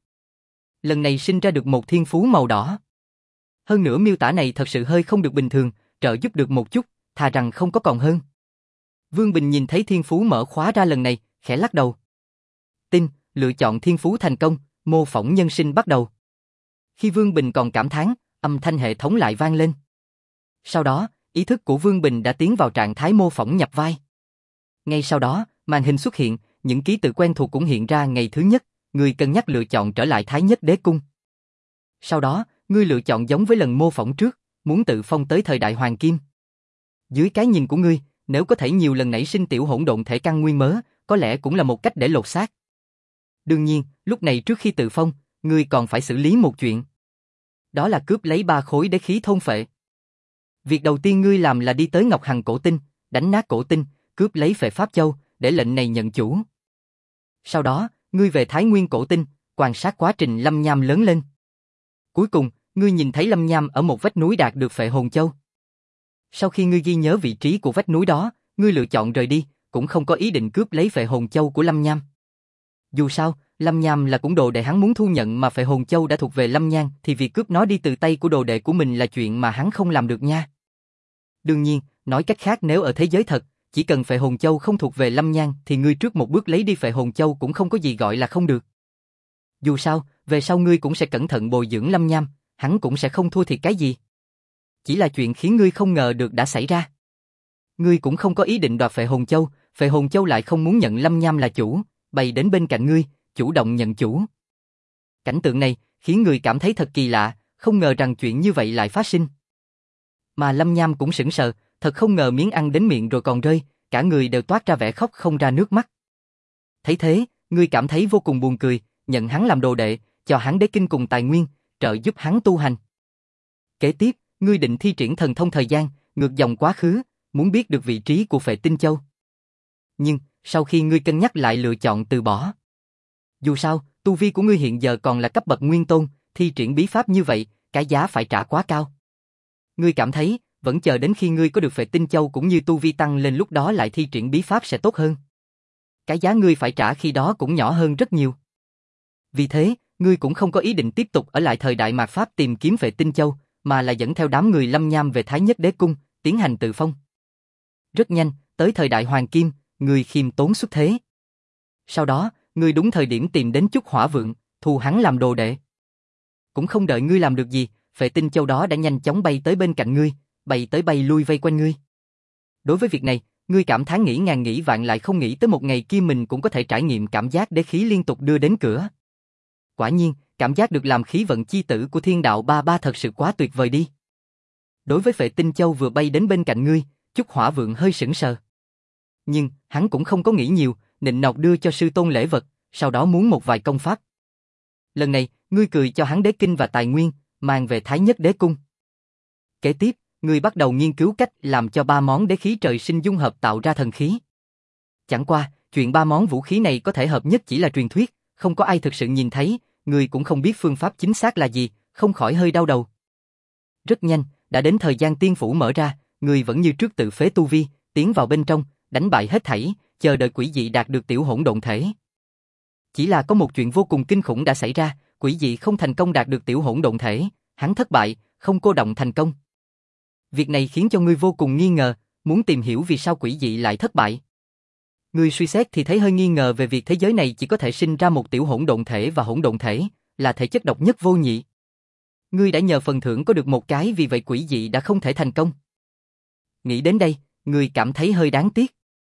Lần này sinh ra được một thiên phú màu đỏ. Hơn nữa miêu tả này thật sự hơi không được bình thường, trợ giúp được một chút, thà rằng không có còn hơn. Vương Bình nhìn thấy thiên phú mở khóa ra lần này, khẽ lắc đầu. Tinh, lựa chọn thiên phú thành công, mô phỏng nhân sinh bắt đầu. Khi Vương Bình còn cảm thán, âm thanh hệ thống lại vang lên. Sau đó, ý thức của Vương Bình đã tiến vào trạng thái mô phỏng nhập vai. Ngay sau đó, màn hình xuất hiện, những ký tự quen thuộc cũng hiện ra. Ngày thứ nhất, ngươi cân nhắc lựa chọn trở lại Thái Nhất Đế Cung. Sau đó, ngươi lựa chọn giống với lần mô phỏng trước, muốn tự phong tới thời đại Hoàng Kim. Dưới cái nhìn của ngươi, nếu có thể nhiều lần nảy sinh tiểu hỗn độn thể căn nguyên mớ, có lẽ cũng là một cách để lột xác. Đương nhiên, lúc này trước khi tự phong, ngươi còn phải xử lý một chuyện. Đó là cướp lấy ba khối đế khí thôn phệ. Việc đầu tiên ngươi làm là đi tới Ngọc Hằng cổ tinh, đánh nát cổ tinh, cướp lấy phệ Pháp Châu, để lệnh này nhận chủ. Sau đó, ngươi về Thái Nguyên cổ tinh, quan sát quá trình Lâm Nham lớn lên. Cuối cùng, ngươi nhìn thấy Lâm Nham ở một vách núi đạt được phệ hồn châu. Sau khi ngươi ghi nhớ vị trí của vách núi đó, ngươi lựa chọn rời đi, cũng không có ý định cướp lấy phệ hồn châu của Lâm Nham. Dù sao, Lâm Nham là cũng đồ đệ hắn muốn thu nhận, mà phệ hồn châu đã thuộc về Lâm Nhan, thì việc cướp nó đi từ tay của đồ đệ của mình là chuyện mà hắn không làm được nha. Đương nhiên, nói cách khác nếu ở thế giới thật, chỉ cần Phệ Hồn Châu không thuộc về Lâm Nhan thì ngươi trước một bước lấy đi Phệ Hồn Châu cũng không có gì gọi là không được. Dù sao, về sau ngươi cũng sẽ cẩn thận bồi dưỡng Lâm Nham, hắn cũng sẽ không thua thiệt cái gì. Chỉ là chuyện khiến ngươi không ngờ được đã xảy ra. Ngươi cũng không có ý định đoạt Phệ Hồn Châu, Phệ Hồn Châu lại không muốn nhận Lâm Nham là chủ, bày đến bên cạnh ngươi, chủ động nhận chủ. Cảnh tượng này khiến người cảm thấy thật kỳ lạ, không ngờ rằng chuyện như vậy lại phát sinh. Mà Lâm Nham cũng sững sờ, thật không ngờ miếng ăn đến miệng rồi còn rơi, cả người đều toát ra vẻ khóc không ra nước mắt. Thấy thế, ngươi cảm thấy vô cùng buồn cười, nhận hắn làm đồ đệ, cho hắn đế kinh cùng tài nguyên, trợ giúp hắn tu hành. Kế tiếp, ngươi định thi triển thần thông thời gian, ngược dòng quá khứ, muốn biết được vị trí của Phệ Tinh Châu. Nhưng, sau khi ngươi cân nhắc lại lựa chọn từ bỏ. Dù sao, tu vi của ngươi hiện giờ còn là cấp bậc nguyên tôn, thi triển bí pháp như vậy, cái giá phải trả quá cao. Ngươi cảm thấy, vẫn chờ đến khi ngươi có được Phệ Tinh Châu cũng như tu vi tăng lên lúc đó lại thi triển bí pháp sẽ tốt hơn. Cái giá ngươi phải trả khi đó cũng nhỏ hơn rất nhiều. Vì thế, ngươi cũng không có ý định tiếp tục ở lại thời đại mạt Pháp tìm kiếm Phệ Tinh Châu, mà là dẫn theo đám người Lâm Nham về Thái Nhất Đế Cung, tiến hành tự phong. Rất nhanh, tới thời đại Hoàng Kim, ngươi khiêm tốn xuất thế. Sau đó, ngươi đúng thời điểm tìm đến Chúc Hỏa Vượng, thu hắn làm đồ đệ. Cũng không đợi ngươi làm được gì, Phệ Tinh Châu đó đã nhanh chóng bay tới bên cạnh ngươi, bay tới bay lui vây quanh ngươi. Đối với việc này, ngươi cảm thán nghĩ ngàn nghĩ vạn lại không nghĩ tới một ngày kia mình cũng có thể trải nghiệm cảm giác đế khí liên tục đưa đến cửa. Quả nhiên, cảm giác được làm khí vận chi tử của Thiên Đạo Ba Ba thật sự quá tuyệt vời đi. Đối với Phệ Tinh Châu vừa bay đến bên cạnh ngươi, Chúc Hỏa Vượng hơi sững sờ. Nhưng, hắn cũng không có nghĩ nhiều, nịnh nọt đưa cho sư tôn lễ vật, sau đó muốn một vài công pháp. Lần này, ngươi cười cho hắn đế kinh và tài nguyên, mang về Thái Nhất Đế Cung. Kế tiếp, ngươi bắt đầu nghiên cứu cách làm cho ba món đế khí trời sinh dung hợp tạo ra thần khí. Chẳng qua, chuyện ba món vũ khí này có thể hợp nhất chỉ là truyền thuyết, không có ai thực sự nhìn thấy, ngươi cũng không biết phương pháp chính xác là gì, không khỏi hơi đau đầu. Rất nhanh, đã đến thời gian tiên phủ mở ra, ngươi vẫn như trước tự phế tu vi, tiến vào bên trong, đánh bại hết thảy, chờ đợi quỷ dị đạt được tiểu hỗn độn thể. Chỉ là có một chuyện vô cùng kinh khủng đã xảy ra, quỷ dị không thành công đạt được tiểu hỗn độn thể, hắn thất bại, không cô động thành công. Việc này khiến cho ngươi vô cùng nghi ngờ, muốn tìm hiểu vì sao quỷ dị lại thất bại. Ngươi suy xét thì thấy hơi nghi ngờ về việc thế giới này chỉ có thể sinh ra một tiểu hỗn độn thể và hỗn độn thể, là thể chất độc nhất vô nhị. Ngươi đã nhờ phần thưởng có được một cái vì vậy quỷ dị đã không thể thành công. Nghĩ đến đây, ngươi cảm thấy hơi đáng tiếc.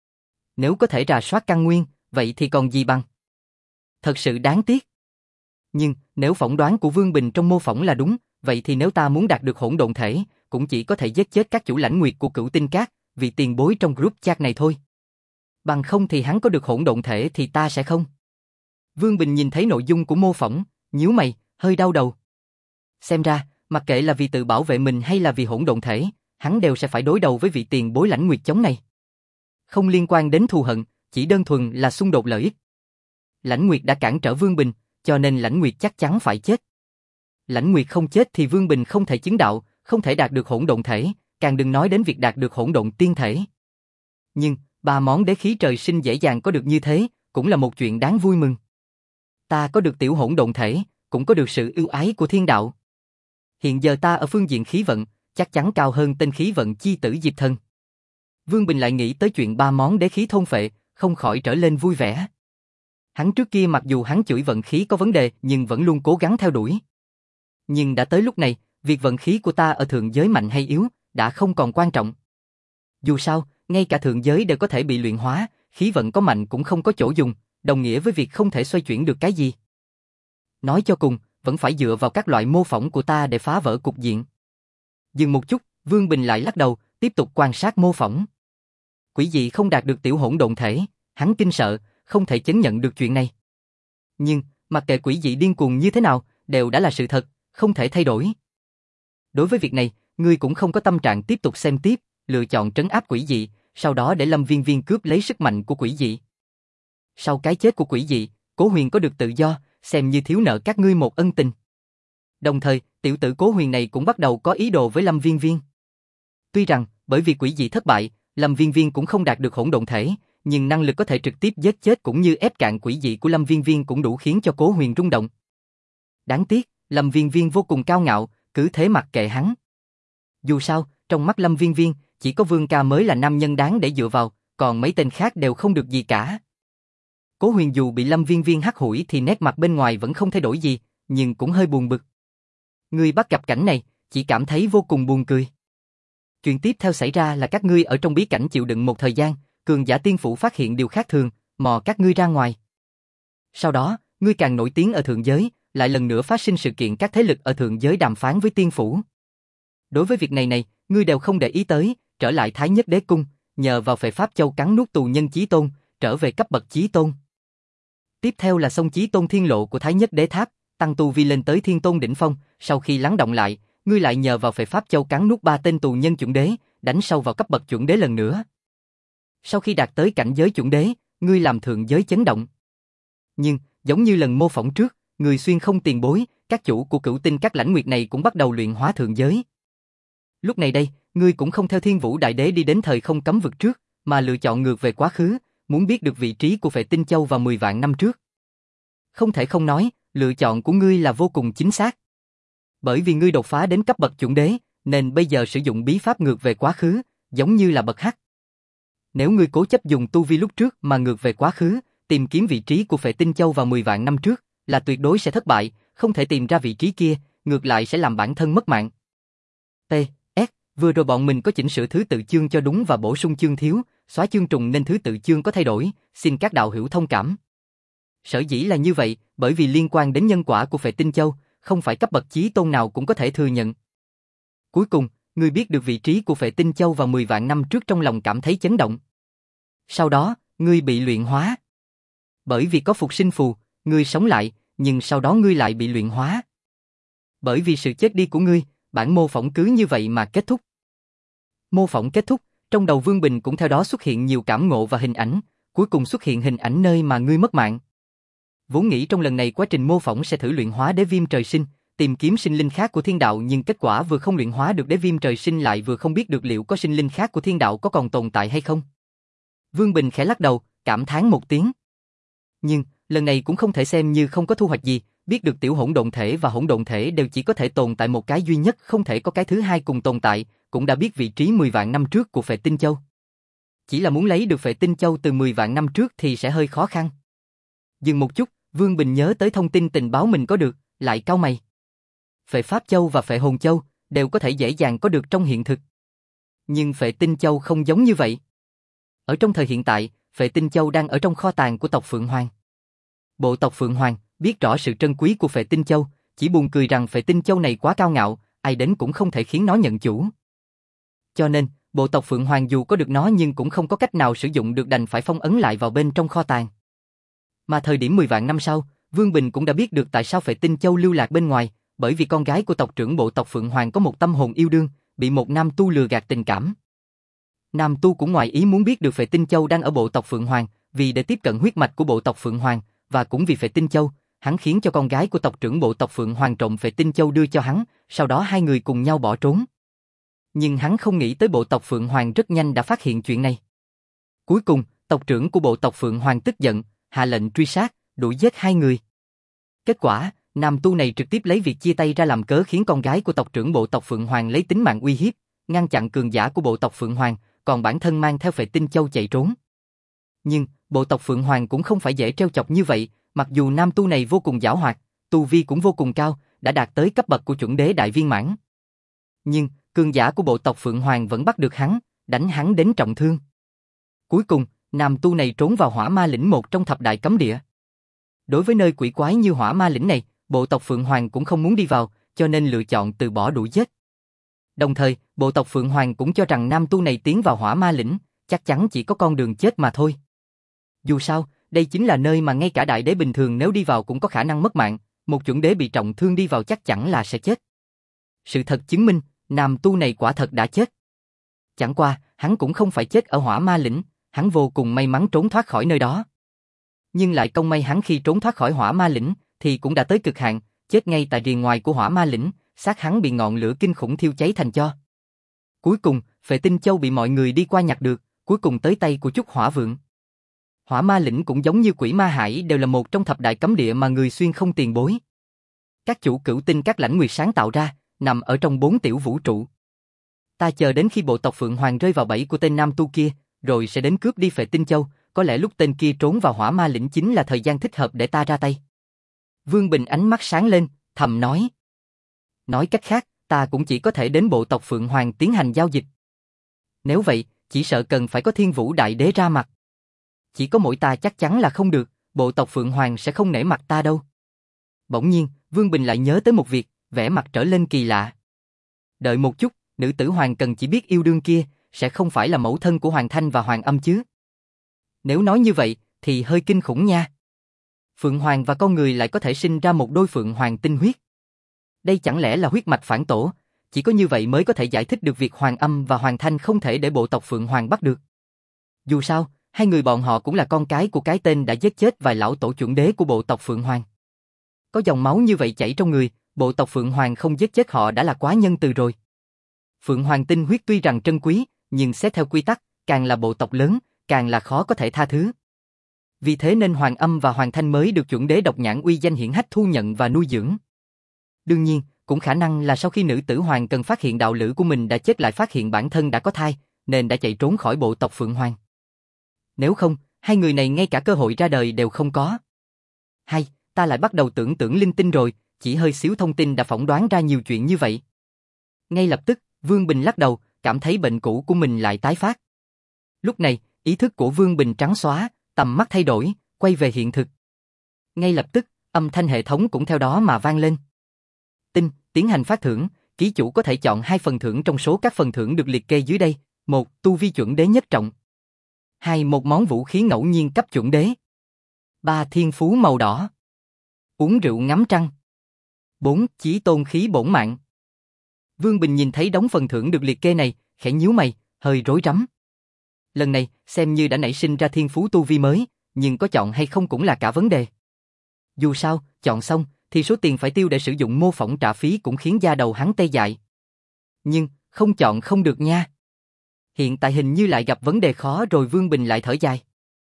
Nếu có thể rà soát căn nguyên, vậy thì còn gì bằng. Thật sự đáng tiếc. Nhưng, nếu phỏng đoán của Vương Bình trong mô phỏng là đúng, vậy thì nếu ta muốn đạt được hỗn độn thể, cũng chỉ có thể giết chết các chủ lãnh nguyệt của Cửu Tinh Các, vì tiền bối trong group chat này thôi. Bằng không thì hắn có được hỗn độn thể thì ta sẽ không. Vương Bình nhìn thấy nội dung của mô phỏng, nhíu mày, hơi đau đầu. Xem ra, mặc kệ là vì tự bảo vệ mình hay là vì hỗn độn thể, hắn đều sẽ phải đối đầu với vị tiền bối lãnh nguyệt chống này. Không liên quan đến thù hận, chỉ đơn thuần là xung đột lợi ích. Lãnh Nguyệt đã cản trở Vương Bình, cho nên Lãnh Nguyệt chắc chắn phải chết. Lãnh Nguyệt không chết thì Vương Bình không thể chứng đạo, không thể đạt được hỗn độn thể, càng đừng nói đến việc đạt được hỗn độn tiên thể. Nhưng, ba món đế khí trời sinh dễ dàng có được như thế, cũng là một chuyện đáng vui mừng. Ta có được tiểu hỗn độn thể, cũng có được sự ưu ái của thiên đạo. Hiện giờ ta ở phương diện khí vận, chắc chắn cao hơn tên khí vận chi tử Diệp Thần. Vương Bình lại nghĩ tới chuyện ba món đế khí thôn phệ, không khỏi trở lên vui vẻ. Hắn trước kia mặc dù hắn chửi vận khí có vấn đề nhưng vẫn luôn cố gắng theo đuổi. Nhưng đã tới lúc này, việc vận khí của ta ở thượng giới mạnh hay yếu, đã không còn quan trọng. Dù sao, ngay cả thượng giới đều có thể bị luyện hóa, khí vận có mạnh cũng không có chỗ dùng, đồng nghĩa với việc không thể xoay chuyển được cái gì. Nói cho cùng, vẫn phải dựa vào các loại mô phỏng của ta để phá vỡ cục diện. Dừng một chút, Vương Bình lại lắc đầu, tiếp tục quan sát mô phỏng. Quỷ dị không đạt được tiểu hỗn độn thể, hắn kinh sợ, không thể chấp nhận được chuyện này. Nhưng, mặc kệ quỷ dị điên cuồng như thế nào, đều đã là sự thật, không thể thay đổi. Đối với việc này, ngươi cũng không có tâm trạng tiếp tục xem tiếp, lựa chọn trấn áp quỷ dị, sau đó để Lâm Viên Viên cướp lấy sức mạnh của quỷ dị. Sau cái chết của quỷ dị, Cố Huyền có được tự do, xem như thiếu nợ các ngươi một ân tình. Đồng thời, tiểu tử Cố Huyền này cũng bắt đầu có ý đồ với Lâm Viên Viên. Tuy rằng, bởi vì quỷ dị thất bại, Lâm Viên Viên cũng không đạt được hỗn độn thể, nhưng năng lực có thể trực tiếp giết chết cũng như ép cạn quỷ dị của Lâm Viên Viên cũng đủ khiến cho Cố Huyền rung động. Đáng tiếc, Lâm Viên Viên vô cùng cao ngạo, cứ thế mặc kệ hắn. Dù sao, trong mắt Lâm Viên Viên, chỉ có Vương ca mới là nam nhân đáng để dựa vào, còn mấy tên khác đều không được gì cả. Cố Huyền dù bị Lâm Viên Viên hắt hủi thì nét mặt bên ngoài vẫn không thay đổi gì, nhưng cũng hơi buồn bực. Ngươi bắt gặp cảnh này, chỉ cảm thấy vô cùng buồn cười. Chuyện tiếp theo xảy ra là các ngươi ở trong bí cảnh chịu đựng một thời gian, cường giả tiên phủ phát hiện điều khác thường, mò các ngươi ra ngoài. Sau đó, ngươi càng nổi tiếng ở thượng giới, lại lần nữa phát sinh sự kiện các thế lực ở thượng giới đàm phán với tiên phủ. Đối với việc này này, ngươi đều không để ý tới, trở lại Thái Nhất Đế Cung, nhờ vào Phệ Pháp Châu cắn nuốt tù nhân chí tôn, trở về cấp bậc chí tôn. Tiếp theo là xông chí tôn thiên lộ của Thái Nhất Đế Tháp, tăng tu vi lên tới thiên tôn đỉnh phong, sau khi lắng động lại, ngươi lại nhờ vào Phệ Pháp Châu cắn nuốt ba tên tù nhân chuẩn đế, đánh sâu vào cấp bậc chuẩn đế lần nữa. Sau khi đạt tới cảnh giới chuẩn đế, ngươi làm thượng giới chấn động. Nhưng, giống như lần mô phỏng trước, người xuyên không tiền bối, các chủ của cửu tinh các lãnh nguyệt này cũng bắt đầu luyện hóa thượng giới. Lúc này đây, ngươi cũng không theo Thiên Vũ Đại Đế đi đến thời không cấm vực trước, mà lựa chọn ngược về quá khứ, muốn biết được vị trí của Phệ Tinh Châu vào mười vạn năm trước. Không thể không nói, lựa chọn của ngươi là vô cùng chính xác. Bởi vì ngươi đột phá đến cấp bậc chuẩn đế, nên bây giờ sử dụng bí pháp ngược về quá khứ, giống như là bậc hắc. Nếu ngươi cố chấp dùng tu vi lúc trước mà ngược về quá khứ, tìm kiếm vị trí của Phệ Tinh Châu vào mười vạn năm trước, là tuyệt đối sẽ thất bại, không thể tìm ra vị trí kia, ngược lại sẽ làm bản thân mất mạng. T. S. Vừa rồi bọn mình có chỉnh sửa thứ tự chương cho đúng và bổ sung chương thiếu, xóa chương trùng nên thứ tự chương có thay đổi, xin các đạo hữu thông cảm. Sở dĩ là như vậy, bởi vì liên quan đến nhân quả của Phệ Tinh Châu, không phải cấp bậc chí tôn nào cũng có thể thừa nhận. Cuối cùng, ngươi biết được vị trí của Phệ Tinh Châu vào mười vạn năm trước trong lòng cảm thấy chấn động. Sau đó, ngươi bị luyện hóa. Bởi vì có phục sinh phù, ngươi sống lại, nhưng sau đó ngươi lại bị luyện hóa. Bởi vì sự chết đi của ngươi, bản mô phỏng cứ như vậy mà kết thúc. Mô phỏng kết thúc, trong đầu Vương Bình cũng theo đó xuất hiện nhiều cảm ngộ và hình ảnh, cuối cùng xuất hiện hình ảnh nơi mà ngươi mất mạng. Vốn nghĩ trong lần này quá trình mô phỏng sẽ thử luyện hóa đế viêm trời sinh, tìm kiếm sinh linh khác của thiên đạo, nhưng kết quả vừa không luyện hóa được đế viêm trời sinh lại vừa không biết được liệu có sinh linh khác của thiên đạo có còn tồn tại hay không. Vương Bình khẽ lắc đầu, cảm thán một tiếng. Nhưng, lần này cũng không thể xem như không có thu hoạch gì, biết được tiểu hỗn độn thể và hỗn độn thể đều chỉ có thể tồn tại một cái duy nhất, không thể có cái thứ hai cùng tồn tại, cũng đã biết vị trí mười vạn năm trước của Phệ Tinh Châu. Chỉ là muốn lấy được Phệ Tinh Châu từ mười vạn năm trước thì sẽ hơi khó khăn. Dừng một chút, Vương Bình nhớ tới thông tin tình báo mình có được, lại cau mày. Phệ Pháp Châu và Phệ Hồn Châu đều có thể dễ dàng có được trong hiện thực. Nhưng Phệ Tinh Châu không giống như vậy. Ở trong thời hiện tại, Phệ Tinh Châu đang ở trong kho tàng của tộc Phượng Hoàng. Bộ tộc Phượng Hoàng biết rõ sự trân quý của Phệ Tinh Châu, chỉ buồn cười rằng Phệ Tinh Châu này quá cao ngạo, ai đến cũng không thể khiến nó nhận chủ. Cho nên, bộ tộc Phượng Hoàng dù có được nó nhưng cũng không có cách nào sử dụng được, đành phải phong ấn lại vào bên trong kho tàng. Mà thời điểm mười vạn năm sau, Vương Bình cũng đã biết được tại sao Phệ Tinh Châu lưu lạc bên ngoài, bởi vì con gái của tộc trưởng bộ tộc Phượng Hoàng có một tâm hồn yêu đương, bị một nam tu lừa gạt tình cảm. Nam tu cũng ngoài ý muốn biết được Phệ Tinh Châu đang ở bộ tộc Phượng Hoàng, vì để tiếp cận huyết mạch của bộ tộc Phượng Hoàng, và cũng vì Phệ Tinh Châu, hắn khiến cho con gái của tộc trưởng bộ tộc Phượng Hoàng trộm Phệ Tinh Châu đưa cho hắn, sau đó hai người cùng nhau bỏ trốn. Nhưng hắn không nghĩ tới bộ tộc Phượng Hoàng rất nhanh đã phát hiện chuyện này. Cuối cùng, tộc trưởng của bộ tộc Phượng Hoàng tức giận, hạ lệnh truy sát, đuổi giết hai người. Kết quả, nam tu này trực tiếp lấy việc chia tay ra làm cớ khiến con gái của tộc trưởng bộ tộc Phượng Hoàng lấy tính mạng uy hiếp, ngăn chặn cường giả của bộ tộc Phượng Hoàng, còn bản thân mang theo Phệ Tinh Châu chạy trốn. Nhưng, bộ tộc Phượng Hoàng cũng không phải dễ trêu chọc như vậy, mặc dù nam tu này vô cùng giảo hoạt, tu vi cũng vô cùng cao, đã đạt tới cấp bậc của chuẩn đế đại viên mãn. Nhưng, cường giả của bộ tộc Phượng Hoàng vẫn bắt được hắn, đánh hắn đến trọng thương. Cuối cùng, nam tu này trốn vào Hỏa Ma Lĩnh, một trong thập đại cấm địa. Đối với nơi quỷ quái như Hỏa Ma Lĩnh này, bộ tộc Phượng Hoàng cũng không muốn đi vào, cho nên lựa chọn từ bỏ đuổi giết. Đồng thời, bộ tộc Phượng Hoàng cũng cho rằng nam tu này tiến vào Hỏa Ma Lĩnh, chắc chắn chỉ có con đường chết mà thôi. Dù sao, đây chính là nơi mà ngay cả đại đế bình thường nếu đi vào cũng có khả năng mất mạng, một chuẩn đế bị trọng thương đi vào chắc chắn là sẽ chết. Sự thật chứng minh, nam tu này quả thật đã chết. Chẳng qua, hắn cũng không phải chết ở Hỏa Ma Lĩnh, hắn vô cùng may mắn trốn thoát khỏi nơi đó. Nhưng lại công may hắn khi trốn thoát khỏi Hỏa Ma Lĩnh, thì cũng đã tới cực hạn, chết ngay tại rìa ngoài của Hỏa Ma Lĩnh, xác hắn bị ngọn lửa kinh khủng thiêu cháy thành tro. Cuối cùng, Phệ Tinh Châu bị mọi người đi qua nhặt được, cuối cùng tới tay của Trúc Hỏa Vượng. Hỏa Ma Lĩnh cũng giống như Quỷ Ma Hải đều là một trong thập đại cấm địa mà người xuyên không tiền bối. Các chủ cửu tinh các lãnh nguyệt sáng tạo ra, nằm ở trong bốn tiểu vũ trụ. Ta chờ đến khi bộ tộc Phượng Hoàng rơi vào bẫy của tên nam tu kia, rồi sẽ đến cướp đi Phệ Tinh Châu, có lẽ lúc tên kia trốn vào Hỏa Ma Lĩnh chính là thời gian thích hợp để ta ra tay. Vương Bình ánh mắt sáng lên, thầm nói. Nói cách khác, ta cũng chỉ có thể đến bộ tộc Phượng Hoàng tiến hành giao dịch. Nếu vậy, chỉ sợ cần phải có Thiên Vũ Đại Đế ra mặt. Chỉ có mỗi ta chắc chắn là không được, bộ tộc Phượng Hoàng sẽ không nể mặt ta đâu. Bỗng nhiên, Vương Bình lại nhớ tới một việc, vẻ mặt trở lên kỳ lạ. Đợi một chút, nữ tử Hoàng Cần chỉ biết yêu đương kia, sẽ không phải là mẫu thân của Hoàng Thanh và Hoàng Âm chứ? Nếu nói như vậy, thì hơi kinh khủng nha. Phượng Hoàng và con người lại có thể sinh ra một đôi Phượng Hoàng tinh huyết. Đây chẳng lẽ là huyết mạch phản tổ, chỉ có như vậy mới có thể giải thích được việc Hoàng Âm và Hoàng Thanh không thể để bộ tộc Phượng Hoàng bắt được. Dù sao, hai người bọn họ cũng là con cái của cái tên đã giết chết vài lão tổ chuẩn đế của bộ tộc Phượng Hoàng. Có dòng máu như vậy chảy trong người, bộ tộc Phượng Hoàng không giết chết họ đã là quá nhân từ rồi. Phượng Hoàng tinh huyết tuy rằng trân quý, nhưng xét theo quy tắc, càng là bộ tộc lớn, càng là khó có thể tha thứ. Vì thế nên Hoàng Âm và Hoàng Thanh mới được chuẩn đế độc nhãn uy danh hiển hách thu nhận và nuôi dưỡng. Đương nhiên, cũng khả năng là sau khi nữ tử Hoàng Cần phát hiện đạo lữ của mình đã chết lại phát hiện bản thân đã có thai, nên đã chạy trốn khỏi bộ tộc Phượng Hoàng. Nếu không, hai người này ngay cả cơ hội ra đời đều không có. Hay, ta lại bắt đầu tưởng tượng linh tinh rồi, chỉ hơi xíu thông tin đã phỏng đoán ra nhiều chuyện như vậy. Ngay lập tức, Vương Bình lắc đầu, cảm thấy bệnh cũ của mình lại tái phát. Lúc này, ý thức của Vương Bình trắng xóa, tầm mắt thay đổi, quay về hiện thực. Ngay lập tức, âm thanh hệ thống cũng theo đó mà vang lên. Tin, tiến hành phát thưởng, ký chủ có thể chọn hai phần thưởng trong số các phần thưởng được liệt kê dưới đây. Một, tu vi chuẩn đế nhất trọng. Hai, một món vũ khí ngẫu nhiên cấp chuẩn đế. Ba, thiên phú màu đỏ. Uống rượu ngắm trăng. Bốn, chí tôn khí bổn mạng. Vương Bình nhìn thấy đống phần thưởng được liệt kê này, khẽ nhíu mày, hơi rối rắm. Lần này, xem như đã nảy sinh ra thiên phú tu vi mới, nhưng có chọn hay không cũng là cả vấn đề. Dù sao, chọn xong, thì số tiền phải tiêu để sử dụng mô phỏng trả phí cũng khiến da đầu hắn tê dại. Nhưng, không chọn không được nha. Hiện tại hình như lại gặp vấn đề khó rồi. Vương Bình lại thở dài.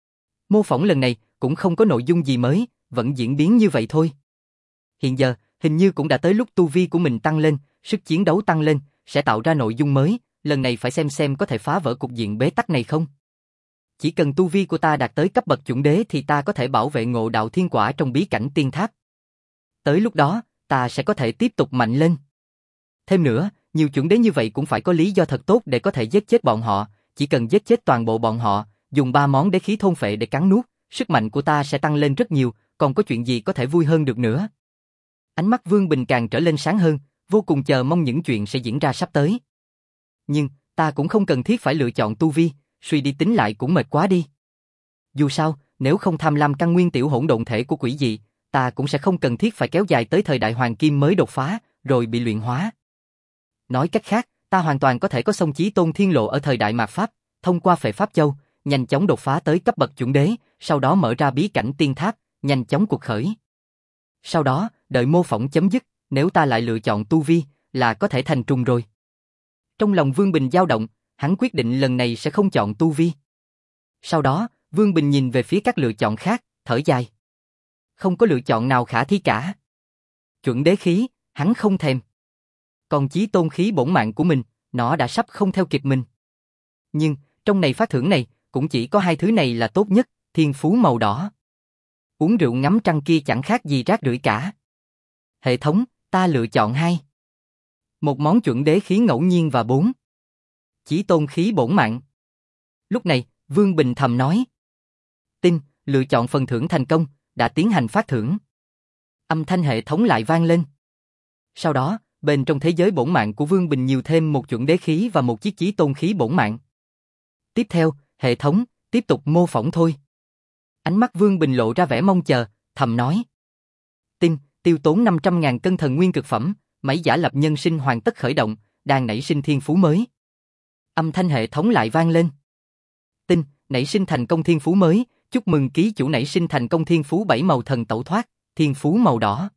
Mô phỏng lần này cũng không có nội dung gì mới, vẫn diễn biến như vậy thôi. Hiện giờ, hình như cũng đã tới lúc tu vi của mình tăng lên, sức chiến đấu tăng lên, sẽ tạo ra nội dung mới, lần này phải xem xem có thể phá vỡ cục diện bế tắc này không. Chỉ cần tu vi của ta đạt tới cấp bậc chuẩn đế thì ta có thể bảo vệ ngộ đạo thiên quả trong bí cảnh tiên tháp. Tới lúc đó, ta sẽ có thể tiếp tục mạnh lên. Thêm nữa, nhiều chuẩn đế như vậy cũng phải có lý do thật tốt để có thể giết chết bọn họ, chỉ cần giết chết toàn bộ bọn họ, dùng ba món đế khí thôn phệ để cắn nuốt, sức mạnh của ta sẽ tăng lên rất nhiều, còn có chuyện gì có thể vui hơn được nữa. Ánh mắt Vương Bình càng trở lên sáng hơn, vô cùng chờ mong những chuyện sẽ diễn ra sắp tới. Nhưng, ta cũng không cần thiết phải lựa chọn tu vi, suy đi tính lại cũng mệt quá đi. Dù sao, nếu không tham lam căn nguyên tiểu hỗn độn thể của quỷ dị, ta cũng sẽ không cần thiết phải kéo dài tới thời đại hoàng kim mới đột phá, rồi bị luyện hóa. Nói cách khác, ta hoàn toàn có thể có song chí tôn thiên lộ ở thời đại mạt Pháp, thông qua Phệ Pháp Châu, nhanh chóng đột phá tới cấp bậc chuẩn đế, sau đó mở ra bí cảnh tiên tháp, nhanh chóng cuộc khởi. Sau đó, đợi mô phỏng chấm dứt, nếu ta lại lựa chọn tu vi, là có thể thành trùng rồi. Trong lòng Vương Bình dao động, hắn quyết định lần này sẽ không chọn tu vi. Sau đó, Vương Bình nhìn về phía các lựa chọn khác, thở dài. Không có lựa chọn nào khả thi cả. Chuẩn đế khí, hắn không thèm. Còn chí tôn khí bổn mạng của mình, nó đã sắp không theo kịp mình. Nhưng, trong này phát thưởng này, cũng chỉ có hai thứ này là tốt nhất, thiên phú màu đỏ. Uống rượu ngắm trăng kia chẳng khác gì rác rưởi cả. Hệ thống, ta lựa chọn hai. Một món chuẩn đế khí ngẫu nhiên và bốn. Chí tôn khí bổn mạng. Lúc này, Vương Bình thầm nói. Tin, lựa chọn phần thưởng thành công, đã tiến hành phát thưởng. Âm thanh hệ thống lại vang lên. Sau đó, bên trong thế giới bổn mạng của Vương Bình nhiều thêm một chuẩn đế khí và một chiếc chí tôn khí bổn mạng. Tiếp theo, hệ thống, tiếp tục mô phỏng thôi. Ánh mắt Vương Bình lộ ra vẻ mong chờ, thầm nói. Tin, tiêu tốn năm trăm ngàn cân thần nguyên cực phẩm, máy giả lập nhân sinh hoàn tất khởi động, đang nảy sinh thiên phú mới. Âm thanh hệ thống lại vang lên. Tin, nảy sinh thành công thiên phú mới, chúc mừng ký chủ nảy sinh thành công thiên phú bảy màu thần tẩu thoát, thiên phú màu đỏ.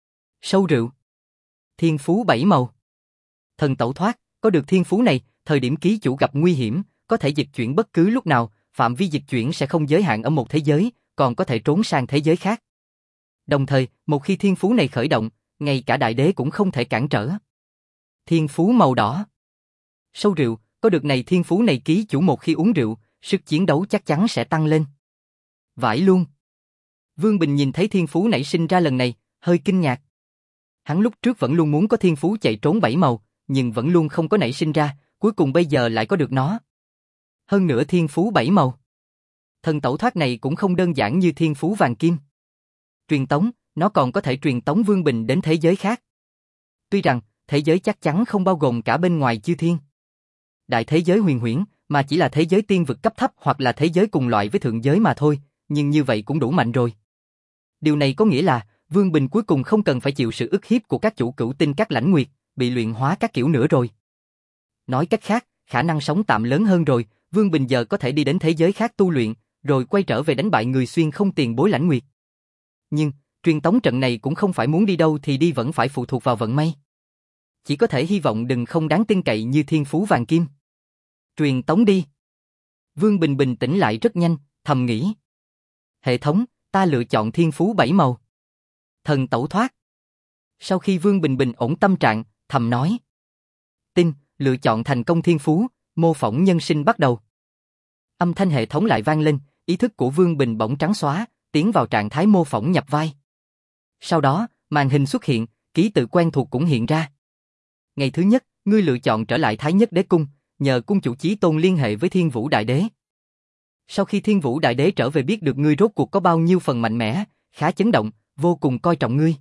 Sâu rượu. Thiên phú bảy màu. Thần tẩu thoát, có được thiên phú này, thời điểm ký chủ gặp nguy hiểm, có thể dịch chuyển bất cứ lúc nào, phạm vi dịch chuyển sẽ không giới hạn ở một thế giới, còn có thể trốn sang thế giới khác. Đồng thời, một khi thiên phú này khởi động, ngay cả đại đế cũng không thể cản trở. Thiên phú màu đỏ. Sâu rượu, có được này thiên phú này ký chủ một khi uống rượu, sức chiến đấu chắc chắn sẽ tăng lên. Vãi luôn. Vương Bình nhìn thấy thiên phú nảy sinh ra lần này, hơi kinh ngạc. Hắn lúc trước vẫn luôn muốn có thiên phú chạy trốn bảy màu, nhưng vẫn luôn không có nảy sinh ra, cuối cùng bây giờ lại có được nó. Hơn nữa thiên phú bảy màu. Thần tẩu thoát này cũng không đơn giản như thiên phú vàng kim. Truyền tống, nó còn có thể truyền tống Vương Bình đến thế giới khác. Tuy rằng, thế giới chắc chắn không bao gồm cả bên ngoài chư thiên. Đại thế giới huyền huyễn, mà chỉ là thế giới tiên vực cấp thấp hoặc là thế giới cùng loại với thượng giới mà thôi, nhưng như vậy cũng đủ mạnh rồi. Điều này có nghĩa là, Vương Bình cuối cùng không cần phải chịu sự ức hiếp của các chủ cửu tinh các lãnh nguyệt, bị luyện hóa các kiểu nữa rồi. Nói cách khác, khả năng sống tạm lớn hơn rồi, Vương Bình giờ có thể đi đến thế giới khác tu luyện, rồi quay trở về đánh bại người xuyên không tiền bối lãnh nguyệt. Nhưng, truyền tống trận này cũng không phải muốn đi đâu thì đi, vẫn phải phụ thuộc vào vận may. Chỉ có thể hy vọng đừng không đáng tin cậy như thiên phú vàng kim. Truyền tống đi. Vương Bình bình tĩnh lại rất nhanh, thầm nghĩ. Hệ thống, ta lựa chọn thiên phú bảy màu. Thần tẩu thoát. Sau khi Vương Bình bình ổn tâm trạng, thầm nói. Tin, lựa chọn thành công thiên phú, mô phỏng nhân sinh bắt đầu. Âm thanh hệ thống lại vang lên, ý thức của Vương Bình bỗng trắng xóa, tiến vào trạng thái mô phỏng nhập vai. Sau đó, màn hình xuất hiện, ký tự quen thuộc cũng hiện ra. Ngày thứ nhất, ngươi lựa chọn trở lại Thái Nhất Đế Cung, nhờ cung chủ Chí Tôn liên hệ với Thiên Vũ Đại Đế. Sau khi Thiên Vũ Đại Đế trở về biết được ngươi rốt cuộc có bao nhiêu phần mạnh mẽ, khá chấn động, vô cùng coi trọng ngươi.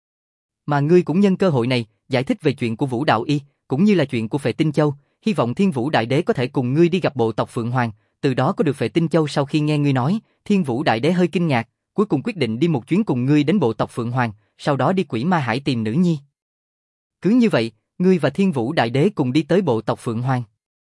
Mà ngươi cũng nhân cơ hội này, giải thích về chuyện của Vũ Đạo Y, cũng như là chuyện của Phệ Tinh Châu, hy vọng Thiên Vũ Đại Đế có thể cùng ngươi đi gặp bộ tộc Phượng Hoàng, từ đó có được Phệ Tinh Châu. Sau khi nghe ngươi nói, Thiên Vũ Đại Đế hơi kinh ngạc, cuối cùng quyết định đi một chuyến cùng ngươi đến bộ tộc Phượng Hoàng, sau đó đi Quỷ Ma Hải tìm nữ nhi. Cứ như vậy, ngươi và Thiên Vũ Đại Đế cùng đi tới bộ tộc Phượng Hoàng.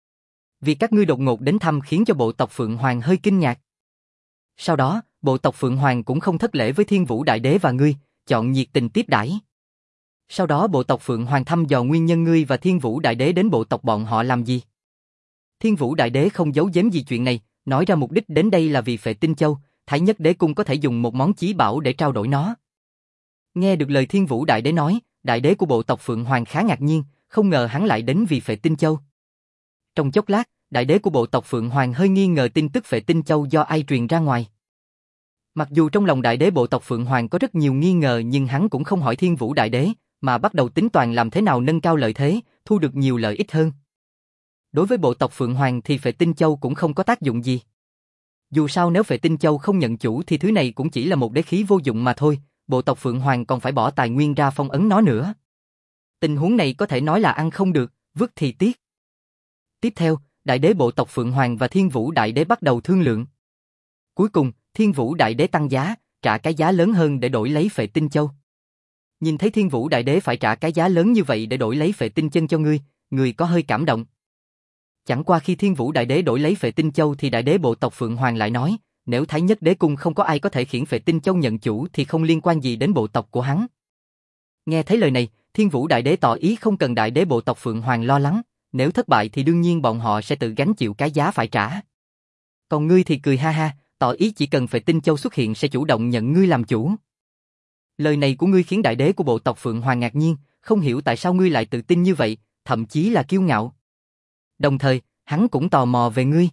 Vì các ngươi đột ngột đến thăm khiến cho bộ tộc Phượng Hoàng hơi kinh ngạc. Sau đó, bộ tộc Phượng Hoàng cũng không thất lễ với Thiên Vũ Đại Đế và ngươi, chọn nhiệt tình tiếp đãi. Sau đó bộ tộc Phượng Hoàng thăm dò nguyên nhân ngươi và Thiên Vũ Đại Đế đến bộ tộc bọn họ làm gì. Thiên Vũ Đại Đế không giấu giếm gì chuyện này, nói ra mục đích đến đây là vì Phệ Tinh Châu, Thái Nhất Đế Cung có thể dùng một món chí bảo để trao đổi nó. Nghe được lời Thiên Vũ Đại Đế nói, Đại Đế của bộ tộc Phượng Hoàng khá ngạc nhiên, không ngờ hắn lại đến vì Phệ Tinh Châu. Trong chốc lát, Đại Đế của bộ tộc Phượng Hoàng hơi nghi ngờ tin tức Phệ Tinh Châu do ai truyền ra ngoài. Mặc dù trong lòng Đại Đế bộ tộc Phượng Hoàng có rất nhiều nghi ngờ, nhưng hắn cũng không hỏi Thiên Vũ Đại Đế, mà bắt đầu tính toán làm thế nào nâng cao lợi thế, thu được nhiều lợi ích hơn. Đối với bộ tộc Phượng Hoàng thì Phệ Tinh Châu cũng không có tác dụng gì. Dù sao nếu Phệ Tinh Châu không nhận chủ thì thứ này cũng chỉ là một đế khí vô dụng mà thôi, bộ tộc Phượng Hoàng còn phải bỏ tài nguyên ra phong ấn nó nữa. Tình huống này có thể nói là ăn không được, vứt thì tiếc. Tiếp theo, Đại Đế bộ tộc Phượng Hoàng và Thiên Vũ Đại Đế bắt đầu thương lượng. Cuối cùng, Thiên Vũ Đại Đế tăng giá, trả cái giá lớn hơn để đổi lấy Phệ Tinh Châu. Nhìn thấy Thiên Vũ Đại Đế phải trả cái giá lớn như vậy để đổi lấy Phệ Tinh Chân cho ngươi, ngươi có hơi cảm động. Chẳng qua khi Thiên Vũ Đại Đế đổi lấy Phệ Tinh Châu thì Đại Đế bộ tộc Phượng Hoàng lại nói, nếu Thái Nhất Đế Cung không có ai có thể khiển Phệ Tinh Châu nhận chủ thì không liên quan gì đến bộ tộc của hắn. Nghe thấy lời này, Thiên Vũ Đại Đế tỏ ý không cần Đại Đế bộ tộc Phượng Hoàng lo lắng, nếu thất bại thì đương nhiên bọn họ sẽ tự gánh chịu cái giá phải trả. Còn ngươi thì cười ha ha, tỏ ý chỉ cần Phệ Tinh Châu xuất hiện sẽ chủ động nhận ngươi làm chủ. Lời này của ngươi khiến Đại Đế của bộ tộc Phượng Hoàng ngạc nhiên, không hiểu tại sao ngươi lại tự tin như vậy, thậm chí là kiêu ngạo. Đồng thời, hắn cũng tò mò về ngươi.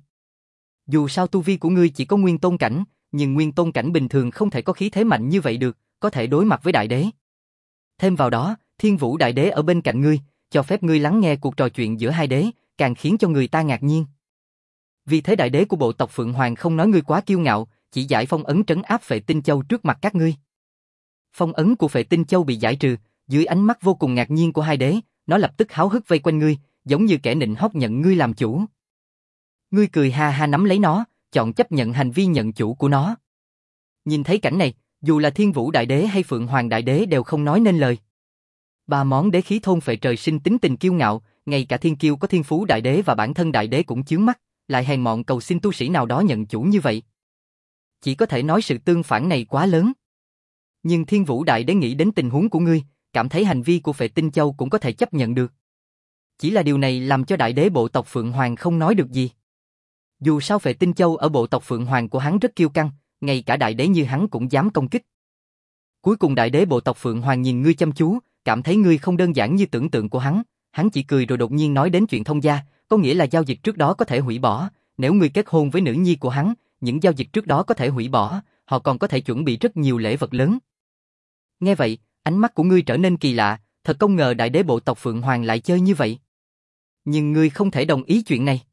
Dù sao tu vi của ngươi chỉ có nguyên tôn cảnh, nhưng nguyên tôn cảnh bình thường không thể có khí thế mạnh như vậy được, có thể đối mặt với Đại Đế. Thêm vào đó, Thiên Vũ Đại Đế ở bên cạnh ngươi, cho phép ngươi lắng nghe cuộc trò chuyện giữa hai đế, càng khiến cho người ta ngạc nhiên. Vì thế Đại Đế của bộ tộc Phượng Hoàng không nói ngươi quá kiêu ngạo, chỉ giải phong ấn trấn áp Phệ Tinh Châu trước mặt các ngươi. Phong ấn của Phệ Tinh Châu bị giải trừ, dưới ánh mắt vô cùng ngạc nhiên của hai đế, nó lập tức háo hức vây quanh ngươi, giống như kẻ nịnh hót nhận ngươi làm chủ. Ngươi cười ha ha nắm lấy nó, chọn chấp nhận hành vi nhận chủ của nó. Nhìn thấy cảnh này, dù là Thiên Vũ Đại Đế hay Phượng Hoàng Đại Đế đều không nói nên lời. Ba món đế khí thôn phệ trời sinh tính tình kiêu ngạo, ngay cả thiên kiêu có thiên phú Đại Đế và bản thân Đại Đế cũng chướng mắt, lại hèn mọn cầu xin tu sĩ nào đó nhận chủ như vậy. Chỉ có thể nói sự tương phản này quá lớn. Nhưng Thiên Vũ Đại Đế nghĩ đến tình huống của ngươi, cảm thấy hành vi của Phệ Tinh Châu cũng có thể chấp nhận được. Chỉ là điều này làm cho Đại Đế bộ tộc Phượng Hoàng không nói được gì. Dù sao Phệ Tinh Châu ở bộ tộc Phượng Hoàng của hắn rất kiêu căng, ngay cả Đại Đế như hắn cũng dám công kích. Cuối cùng Đại Đế bộ tộc Phượng Hoàng nhìn ngươi chăm chú, cảm thấy ngươi không đơn giản như tưởng tượng của hắn, hắn chỉ cười rồi đột nhiên nói đến chuyện thông gia, có nghĩa là giao dịch trước đó có thể hủy bỏ, nếu ngươi kết hôn với nữ nhi của hắn, những giao dịch trước đó có thể hủy bỏ, họ còn có thể chuẩn bị rất nhiều lễ vật lớn. Nghe vậy, ánh mắt của ngươi trở nên kỳ lạ, thật không ngờ đại đế bộ tộc Phượng Hoàng lại chơi như vậy. Nhưng ngươi không thể đồng ý chuyện này.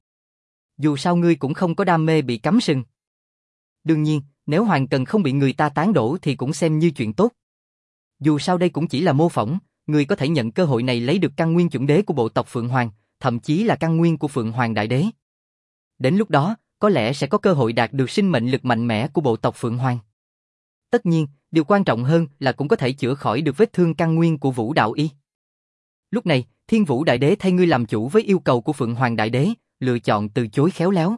Dù sao ngươi cũng không có đam mê bị cắm sừng. Đương nhiên, nếu Hoàng Cần không bị người ta tán đổ thì cũng xem như chuyện tốt. Dù sao đây cũng chỉ là mô phỏng, ngươi có thể nhận cơ hội này lấy được căn nguyên chuẩn đế của bộ tộc Phượng Hoàng, thậm chí là căn nguyên của Phượng Hoàng Đại Đế. Đến lúc đó, có lẽ sẽ có cơ hội đạt được sinh mệnh lực mạnh mẽ của bộ tộc Phượng Hoàng. Tất nhiên, điều quan trọng hơn là cũng có thể chữa khỏi được vết thương căn nguyên của Vũ Đạo Y. Lúc này, Thiên Vũ Đại Đế thay ngươi làm chủ với yêu cầu của Phượng Hoàng Đại Đế, lựa chọn từ chối khéo léo.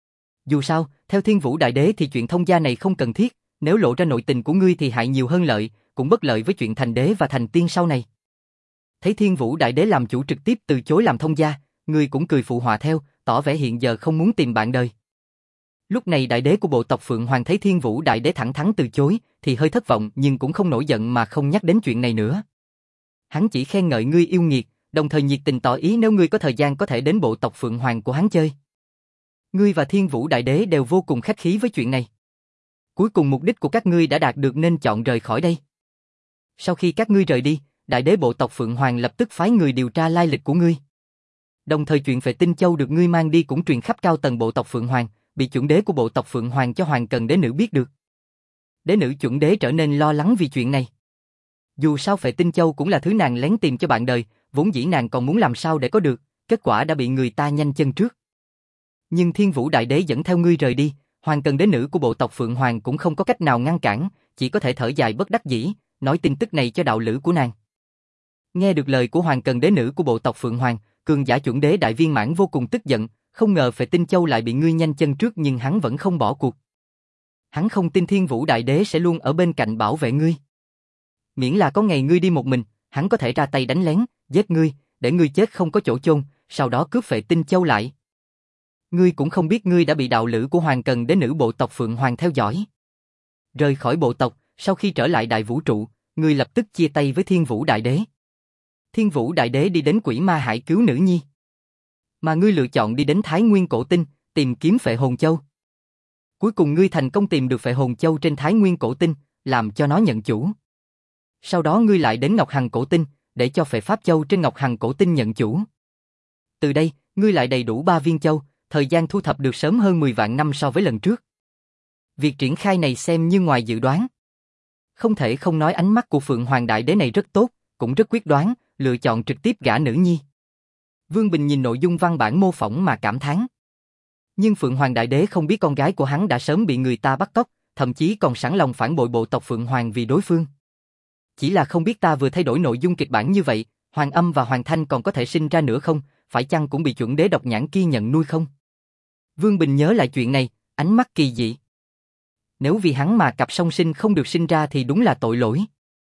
Dù sao, theo Thiên Vũ Đại Đế thì chuyện thông gia này không cần thiết, nếu lộ ra nội tình của ngươi thì hại nhiều hơn lợi, cũng bất lợi với chuyện thành đế và thành tiên sau này. Thấy Thiên Vũ Đại Đế làm chủ trực tiếp từ chối làm thông gia, ngươi cũng cười phụ họa theo, tỏ vẻ hiện giờ không muốn tìm bạn đời. Lúc này đại đế của bộ tộc Phượng Hoàng thấy Thiên Vũ Đại Đế thẳng thắn từ chối, thì hơi thất vọng nhưng cũng không nổi giận mà không nhắc đến chuyện này nữa. Hắn chỉ khen ngợi ngươi yêu nghiệt, đồng thời nhiệt tình tỏ ý nếu ngươi có thời gian có thể đến bộ tộc Phượng Hoàng của hắn chơi. Ngươi và Thiên Vũ Đại Đế đều vô cùng khách khí với chuyện này. Cuối cùng mục đích của các ngươi đã đạt được nên chọn rời khỏi đây. Sau khi các ngươi rời đi, đại đế bộ tộc Phượng Hoàng lập tức phái người điều tra lai lịch của ngươi. Đồng thời chuyện Phệ Tinh Châu được ngươi mang đi cũng truyền khắp cao tầng bộ tộc Phượng Hoàng, bị chuẩn đế của bộ tộc Phượng Hoàng cho Hoàng Cần đế nữ biết được. Đế nữ chuẩn đế trở nên lo lắng vì chuyện này. Dù sao Phệ Tinh Châu cũng là thứ nàng lén tìm cho bạn đời, vốn dĩ nàng còn muốn làm sao để có được, kết quả đã bị người ta nhanh chân trước. Nhưng Thiên Vũ Đại Đế dẫn theo ngươi rời đi, Hoàng Cần đế nữ của bộ tộc Phượng Hoàng cũng không có cách nào ngăn cản, chỉ có thể thở dài bất đắc dĩ, nói tin tức này cho đạo lữ của nàng. Nghe được lời của Hoàng Cần đế nữ của bộ tộc Phượng Hoàng, cường giả chuẩn đế đại viên mãn vô cùng tức giận, không ngờ Phệ Tinh Châu lại bị ngươi nhanh chân trước nhưng hắn vẫn không bỏ cuộc. Hắn không tin Thiên Vũ Đại Đế sẽ luôn ở bên cạnh bảo vệ ngươi. Miễn là có ngày ngươi đi một mình, hắn có thể ra tay đánh lén, giết ngươi, để ngươi chết không có chỗ chôn, sau đó cướp Phệ Tinh Châu lại. Ngươi cũng không biết ngươi đã bị đạo lữ của Hoàng Cần đế nữ bộ tộc Phượng Hoàng theo dõi. Rời khỏi bộ tộc, sau khi trở lại đại vũ trụ, ngươi lập tức chia tay với Thiên Vũ Đại Đế. Thiên Vũ Đại Đế đi đến Quỷ Ma Hải cứu nữ nhi. Mà ngươi lựa chọn đi đến Thái Nguyên Cổ Tinh, tìm kiếm Phệ Hồn Châu. Cuối cùng ngươi thành công tìm được Phệ Hồn Châu trên Thái Nguyên Cổ Tinh, làm cho nó nhận chủ. Sau đó ngươi lại đến Ngọc Hằng Cổ Tinh, để cho Phệ Pháp Châu trên Ngọc Hằng Cổ Tinh nhận chủ. Từ đây, ngươi lại đầy đủ ba viên châu, thời gian thu thập được sớm hơn mười vạn năm so với lần trước. Việc triển khai này xem như ngoài dự đoán. Không thể không nói ánh mắt của Phượng Hoàng Đại Đế này rất tốt, cũng rất quyết đoán, lựa chọn trực tiếp gả nữ nhi. Vương Bình nhìn nội dung văn bản mô phỏng mà cảm thán. Nhưng Phượng Hoàng Đại Đế không biết con gái của hắn đã sớm bị người ta bắt cóc, thậm chí còn sẵn lòng phản bội bộ tộc Phượng Hoàng vì đối phương. Chỉ là không biết ta vừa thay đổi nội dung kịch bản như vậy, Hoàng Âm và Hoàng Thanh còn có thể sinh ra nữa không, phải chăng cũng bị chuẩn đế độc nhãn kia nhận nuôi không? Vương Bình nhớ lại chuyện này, ánh mắt kỳ dị. Nếu vì hắn mà cặp song sinh không được sinh ra thì đúng là tội lỗi.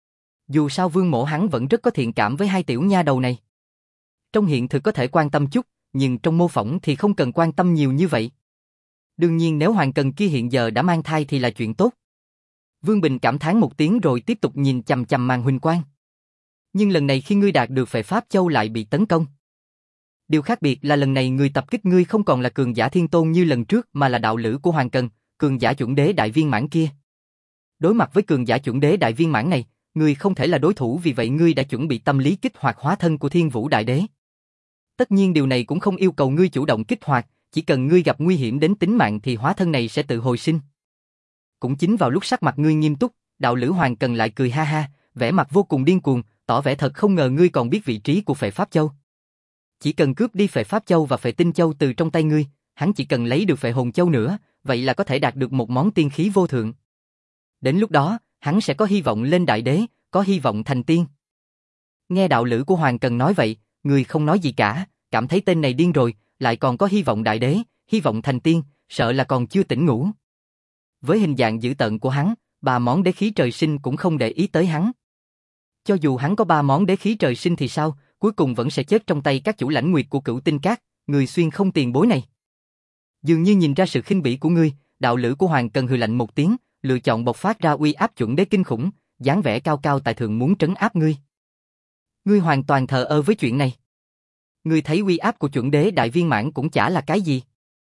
Dù sao Vương Mỗ hắn vẫn rất có thiện cảm với hai tiểu nha đầu này. Trong hiện thực có thể quan tâm chút, nhưng trong mô phỏng thì không cần quan tâm nhiều như vậy. Đương nhiên nếu Hoàng Cần kia hiện giờ đã mang thai thì là chuyện tốt. Vương Bình cảm thán một tiếng rồi tiếp tục nhìn chằm chằm màn huỳnh quang. Nhưng lần này khi ngươi đạt được Phệ Pháp Châu lại bị tấn công. Điều khác biệt là lần này người tập kích ngươi không còn là cường giả thiên tôn như lần trước mà là đạo lữ của Hoàng Cần, cường giả chuẩn đế đại viên mãn kia. Đối mặt với cường giả chuẩn đế đại viên mãn này, ngươi không thể là đối thủ, vì vậy ngươi đã chuẩn bị tâm lý kích hoạt hóa thân của Thiên Vũ Đại Đế. Tất nhiên điều này cũng không yêu cầu ngươi chủ động kích hoạt, chỉ cần ngươi gặp nguy hiểm đến tính mạng thì hóa thân này sẽ tự hồi sinh. Cũng chính vào lúc sắc mặt ngươi nghiêm túc, đạo lữ Hoàng Cần lại cười ha ha, vẻ mặt vô cùng điên cuồng, tỏ vẻ thật không ngờ ngươi còn biết vị trí của Phệ Pháp Châu. Chỉ cần cướp đi Phệ Pháp Châu và Phệ Tinh Châu từ trong tay ngươi, hắn chỉ cần lấy được Phệ Hồn Châu nữa, vậy là có thể đạt được một món tiên khí vô thượng. Đến lúc đó, hắn sẽ có hy vọng lên đại đế, có hy vọng thành tiên. Nghe đạo lữ của Hoàng Cần nói vậy, người không nói gì cả, cảm thấy tên này điên rồi, lại còn có hy vọng đại đế, hy vọng thành tiên, sợ là còn chưa tỉnh ngủ. Với hình dạng dữ tợn của hắn, ba món đế khí trời sinh cũng không để ý tới hắn. Cho dù hắn có ba món đế khí trời sinh thì sao, cuối cùng vẫn sẽ chết trong tay các chủ lãnh nguyệt của Cửu Tinh Các, người xuyên không tiền bối này. Dường như nhìn ra sự khinh bỉ của ngươi, đạo lữ của Hoàng Cần hừ lạnh một tiếng, lựa chọn bộc phát ra uy áp chuẩn đế kinh khủng, dáng vẻ cao cao tại thượng muốn trấn áp ngươi. Ngươi hoàn toàn thờ ơ với chuyện này. Ngươi thấy uy áp của chuẩn đế đại viên mãn cũng chả là cái gì.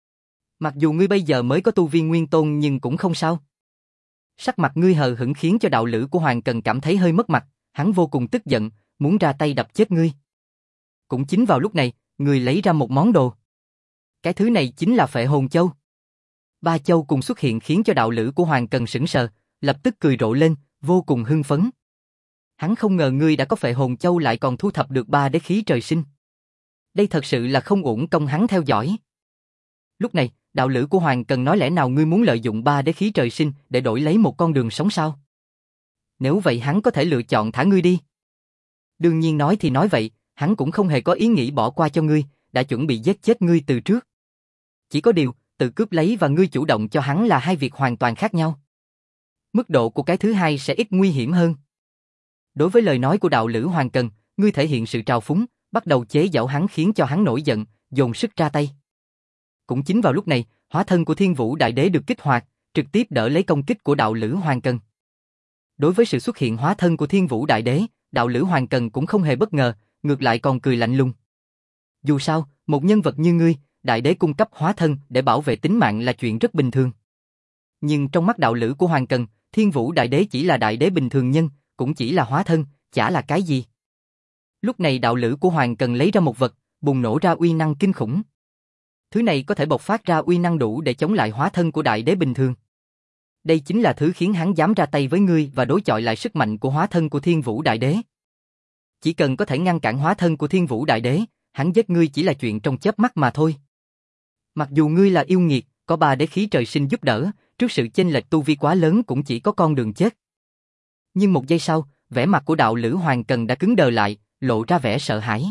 Mặc dù ngươi bây giờ mới có tu vi nguyên tôn nhưng cũng không sao. Sắc mặt ngươi hờ hững khiến cho đạo lữ của Hoàng Cần cảm thấy hơi mất mặt, hắn vô cùng tức giận, muốn ra tay đập chết ngươi. Cũng chính vào lúc này, ngươi lấy ra một món đồ. Cái thứ này chính là Phệ Hồn Châu. Ba châu cùng xuất hiện khiến cho đạo lữ của Hoàng Cần sững sờ, lập tức cười rộ lên, vô cùng hưng phấn. Hắn không ngờ ngươi đã có Phệ Hồn Châu lại còn thu thập được ba đế khí trời sinh. Đây thật sự là không uổng công hắn theo dõi. Lúc này, đạo lữ của Hoàng Cần nói lẽ nào ngươi muốn lợi dụng ba đế khí trời sinh để đổi lấy một con đường sống sao? Nếu vậy hắn có thể lựa chọn thả ngươi đi. Đương nhiên nói thì nói vậy, hắn cũng không hề có ý nghĩ bỏ qua cho ngươi, đã chuẩn bị giết chết ngươi từ trước. Chỉ có điều, tự cướp lấy và ngươi chủ động cho hắn là hai việc hoàn toàn khác nhau. Mức độ của cái thứ hai sẽ ít nguy hiểm hơn. Đối với lời nói của đạo lữ Hoàng Cần, ngươi thể hiện sự trào phúng, bắt đầu chế giễu hắn khiến cho hắn nổi giận, dồn sức ra tay. Cũng chính vào lúc này, hóa thân của Thiên Vũ Đại Đế được kích hoạt, trực tiếp đỡ lấy công kích của đạo lữ Hoàng Cần. Đối với sự xuất hiện hóa thân của Thiên Vũ Đại Đế, đạo lữ Hoàng Cần cũng không hề bất ngờ, ngược lại còn cười lạnh lùng. Dù sao, một nhân vật như ngươi, Đại Đế cung cấp hóa thân để bảo vệ tính mạng là chuyện rất bình thường. Nhưng trong mắt đạo lữ của Hoàng Cần, Thiên Vũ Đại Đế chỉ là Đại Đế bình thường nhân, cũng chỉ là hóa thân, chả là cái gì. Lúc này đạo lữ của Hoàng Cần lấy ra một vật, bùng nổ ra uy năng kinh khủng. Thứ này có thể bộc phát ra uy năng đủ để chống lại hóa thân của Đại Đế bình thường. Đây chính là thứ khiến hắn dám ra tay với ngươi và đối chọi lại sức mạnh của hóa thân của Thiên Vũ Đại Đế. Chỉ cần có thể ngăn cản hóa thân của Thiên Vũ Đại Đế, hắn giết ngươi chỉ là chuyện trong chớp mắt mà thôi. Mặc dù ngươi là yêu nghiệt, có ba đế khí trời sinh giúp đỡ, trước sự chênh lệch tu vi quá lớn cũng chỉ có con đường chết. Nhưng một giây sau, vẻ mặt của đạo lữ Hoàng Cần đã cứng đờ lại, lộ ra vẻ sợ hãi.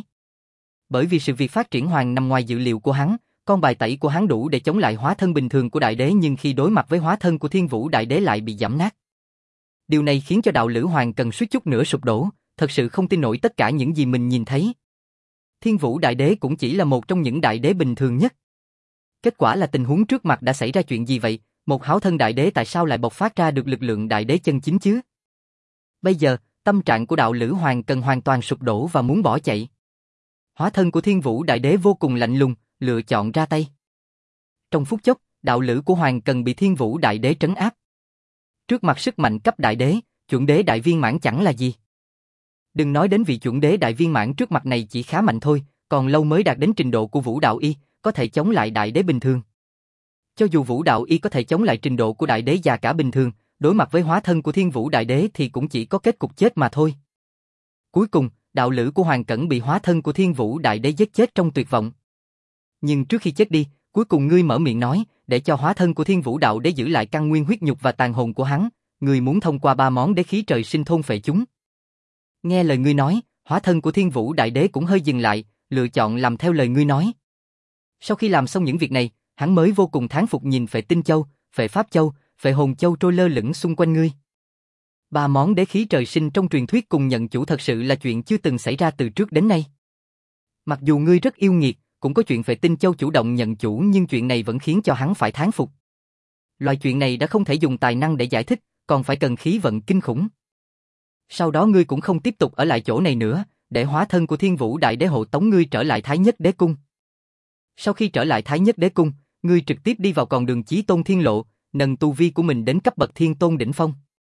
Bởi vì sự việc phát triển hoàn nằm ngoài dự liệu của hắn, con bài tẩy của hắn đủ để chống lại hóa thân bình thường của Đại Đế nhưng khi đối mặt với hóa thân của Thiên Vũ Đại Đế lại bị giẫm nát. Điều này khiến cho đạo lữ Hoàng Cần suýt chút nữa sụp đổ, thật sự không tin nổi tất cả những gì mình nhìn thấy. Thiên Vũ Đại Đế cũng chỉ là một trong những đại đế bình thường nhất. Kết quả là tình huống trước mặt đã xảy ra chuyện gì vậy, một háo thân đại đế tại sao lại bộc phát ra được lực lượng đại đế chân chính chứ? Bây giờ, tâm trạng của đạo lữ Hoàng Cần hoàn toàn sụp đổ và muốn bỏ chạy. Hóa thân của Thiên Vũ Đại Đế vô cùng lạnh lùng, lựa chọn ra tay. Trong phút chốc, đạo lữ của Hoàng Cần bị Thiên Vũ Đại Đế trấn áp. Trước mặt sức mạnh cấp đại đế, chuẩn đế đại viên mãn chẳng là gì. Đừng nói đến vị chuẩn đế đại viên mãn trước mặt này chỉ khá mạnh thôi, còn lâu mới đạt đến trình độ của Vũ Đạo Y, có thể chống lại đại đế bình thường. Cho dù Vũ Đạo Y có thể chống lại trình độ của đại đế già cả bình thường, đối mặt với hóa thân của Thiên Vũ Đại Đế thì cũng chỉ có kết cục chết mà thôi. Cuối cùng, đạo lữ của Hoàng Cẩn bị hóa thân của Thiên Vũ Đại Đế giết chết trong tuyệt vọng. Nhưng trước khi chết đi, cuối cùng ngươi mở miệng nói, để cho hóa thân của Thiên Vũ Đạo Đế giữ lại căn nguyên huyết nhục và tàn hồn của hắn, ngươi muốn thông qua ba món đế khí trời sinh thôn phệ chúng. Nghe lời ngươi nói, hóa thân của Thiên Vũ Đại Đế cũng hơi dừng lại, lựa chọn làm theo lời ngươi nói. Sau khi làm xong những việc này, hắn mới vô cùng thán phục nhìn Phệ Tinh Châu, Phệ Pháp Châu, Phệ Hồn Châu trôi lơ lửng xung quanh ngươi. Ba món đế khí trời sinh trong truyền thuyết cùng nhận chủ thật sự là chuyện chưa từng xảy ra từ trước đến nay. Mặc dù ngươi rất yêu nghiệt, cũng có chuyện Phệ Tinh Châu chủ động nhận chủ nhưng chuyện này vẫn khiến cho hắn phải thán phục. Loại chuyện này đã không thể dùng tài năng để giải thích, còn phải cần khí vận kinh khủng. Sau đó ngươi cũng không tiếp tục ở lại chỗ này nữa, để hóa thân của Thiên Vũ Đại Đế hộ tống ngươi trở lại Thái Nhất Đế Cung. Sau khi trở lại Thái Nhất Đế Cung, ngươi trực tiếp đi vào con đường Chí Tôn Thiên Lộ, nâng tu vi của mình đến cấp bậc Thiên Tôn đỉnh phong.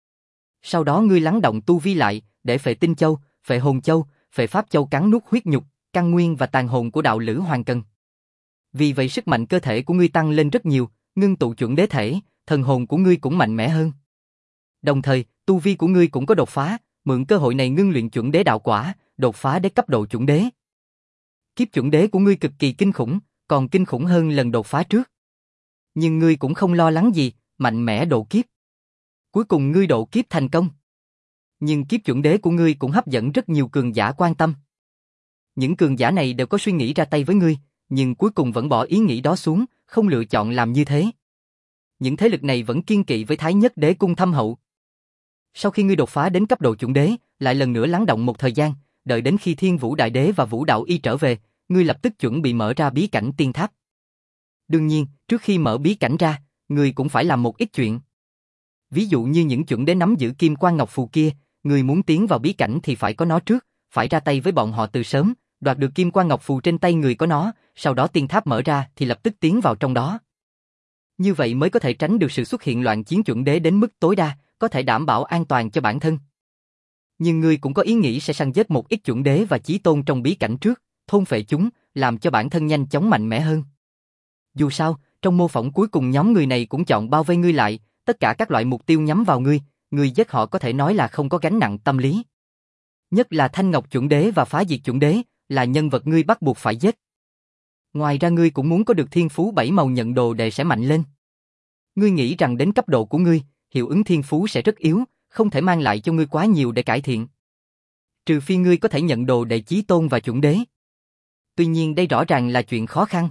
Sau đó ngươi lắng động tu vi lại, để Phệ Tinh Châu, Phệ Hồn Châu, Phệ Pháp Châu cắn nuốt huyết nhục, căn nguyên và tàn hồn của đạo lữ Hoàng Cần. Vì vậy sức mạnh cơ thể của ngươi tăng lên rất nhiều, ngưng tụ chuẩn đế thể, thần hồn của ngươi cũng mạnh mẽ hơn. Đồng thời, tu vi của ngươi cũng có đột phá, mượn cơ hội này ngưng luyện chuẩn đế đạo quả, đột phá đến cấp độ chuẩn đế. Kiếp chuẩn đế của ngươi cực kỳ kinh khủng, còn kinh khủng hơn lần đột phá trước. Nhưng ngươi cũng không lo lắng gì, mạnh mẽ độ kiếp. Cuối cùng ngươi độ kiếp thành công. Nhưng kiếp chuẩn đế của ngươi cũng hấp dẫn rất nhiều cường giả quan tâm. Những cường giả này đều có suy nghĩ ra tay với ngươi, nhưng cuối cùng vẫn bỏ ý nghĩ đó xuống, không lựa chọn làm như thế. Những thế lực này vẫn kiên kỵ với Thái Nhất Đế Cung thâm hậu. Sau khi ngươi đột phá đến cấp độ chuẩn đế, lại lần nữa lắng động một thời gian, đợi đến khi Thiên Vũ Đại Đế và Vũ Đạo Y trở về, ngươi lập tức chuẩn bị mở ra bí cảnh tiên tháp. Đương nhiên, trước khi mở bí cảnh ra, ngươi cũng phải làm một ít chuyện. Ví dụ như những chuẩn đế nắm giữ Kim Quan Ngọc Phù kia, ngươi muốn tiến vào bí cảnh thì phải có nó trước, phải ra tay với bọn họ từ sớm, Đoạt được kim quan ngọc phù trên tay người có nó, sau đó tiên tháp mở ra thì lập tức tiến vào trong đó. Như vậy mới có thể tránh được sự xuất hiện loạn chiến chuẩn đế đến mức tối đa, có thể đảm bảo an toàn cho bản thân. Nhưng ngươi cũng có ý nghĩ sẽ săn giết một ít chuẩn đế và chí tôn trong bí cảnh trước, thôn phệ chúng, làm cho bản thân nhanh chóng mạnh mẽ hơn. Dù sao, trong mô phỏng cuối cùng nhóm người này cũng chọn bao vây ngươi lại, tất cả các loại mục tiêu nhắm vào ngươi, ngươi giết họ có thể nói là không có gánh nặng tâm lý. Nhất là Thanh Ngọc chuẩn đế và Phá Diệt chuẩn đế, là nhân vật ngươi bắt buộc phải giết. Ngoài ra ngươi cũng muốn có được thiên phú bảy màu nhận đồ để sẽ mạnh lên. Ngươi nghĩ rằng đến cấp độ của ngươi, hiệu ứng thiên phú sẽ rất yếu, không thể mang lại cho ngươi quá nhiều để cải thiện. Trừ phi ngươi có thể nhận đồ để chí tôn và chuẩn đế. Tuy nhiên đây rõ ràng là chuyện khó khăn.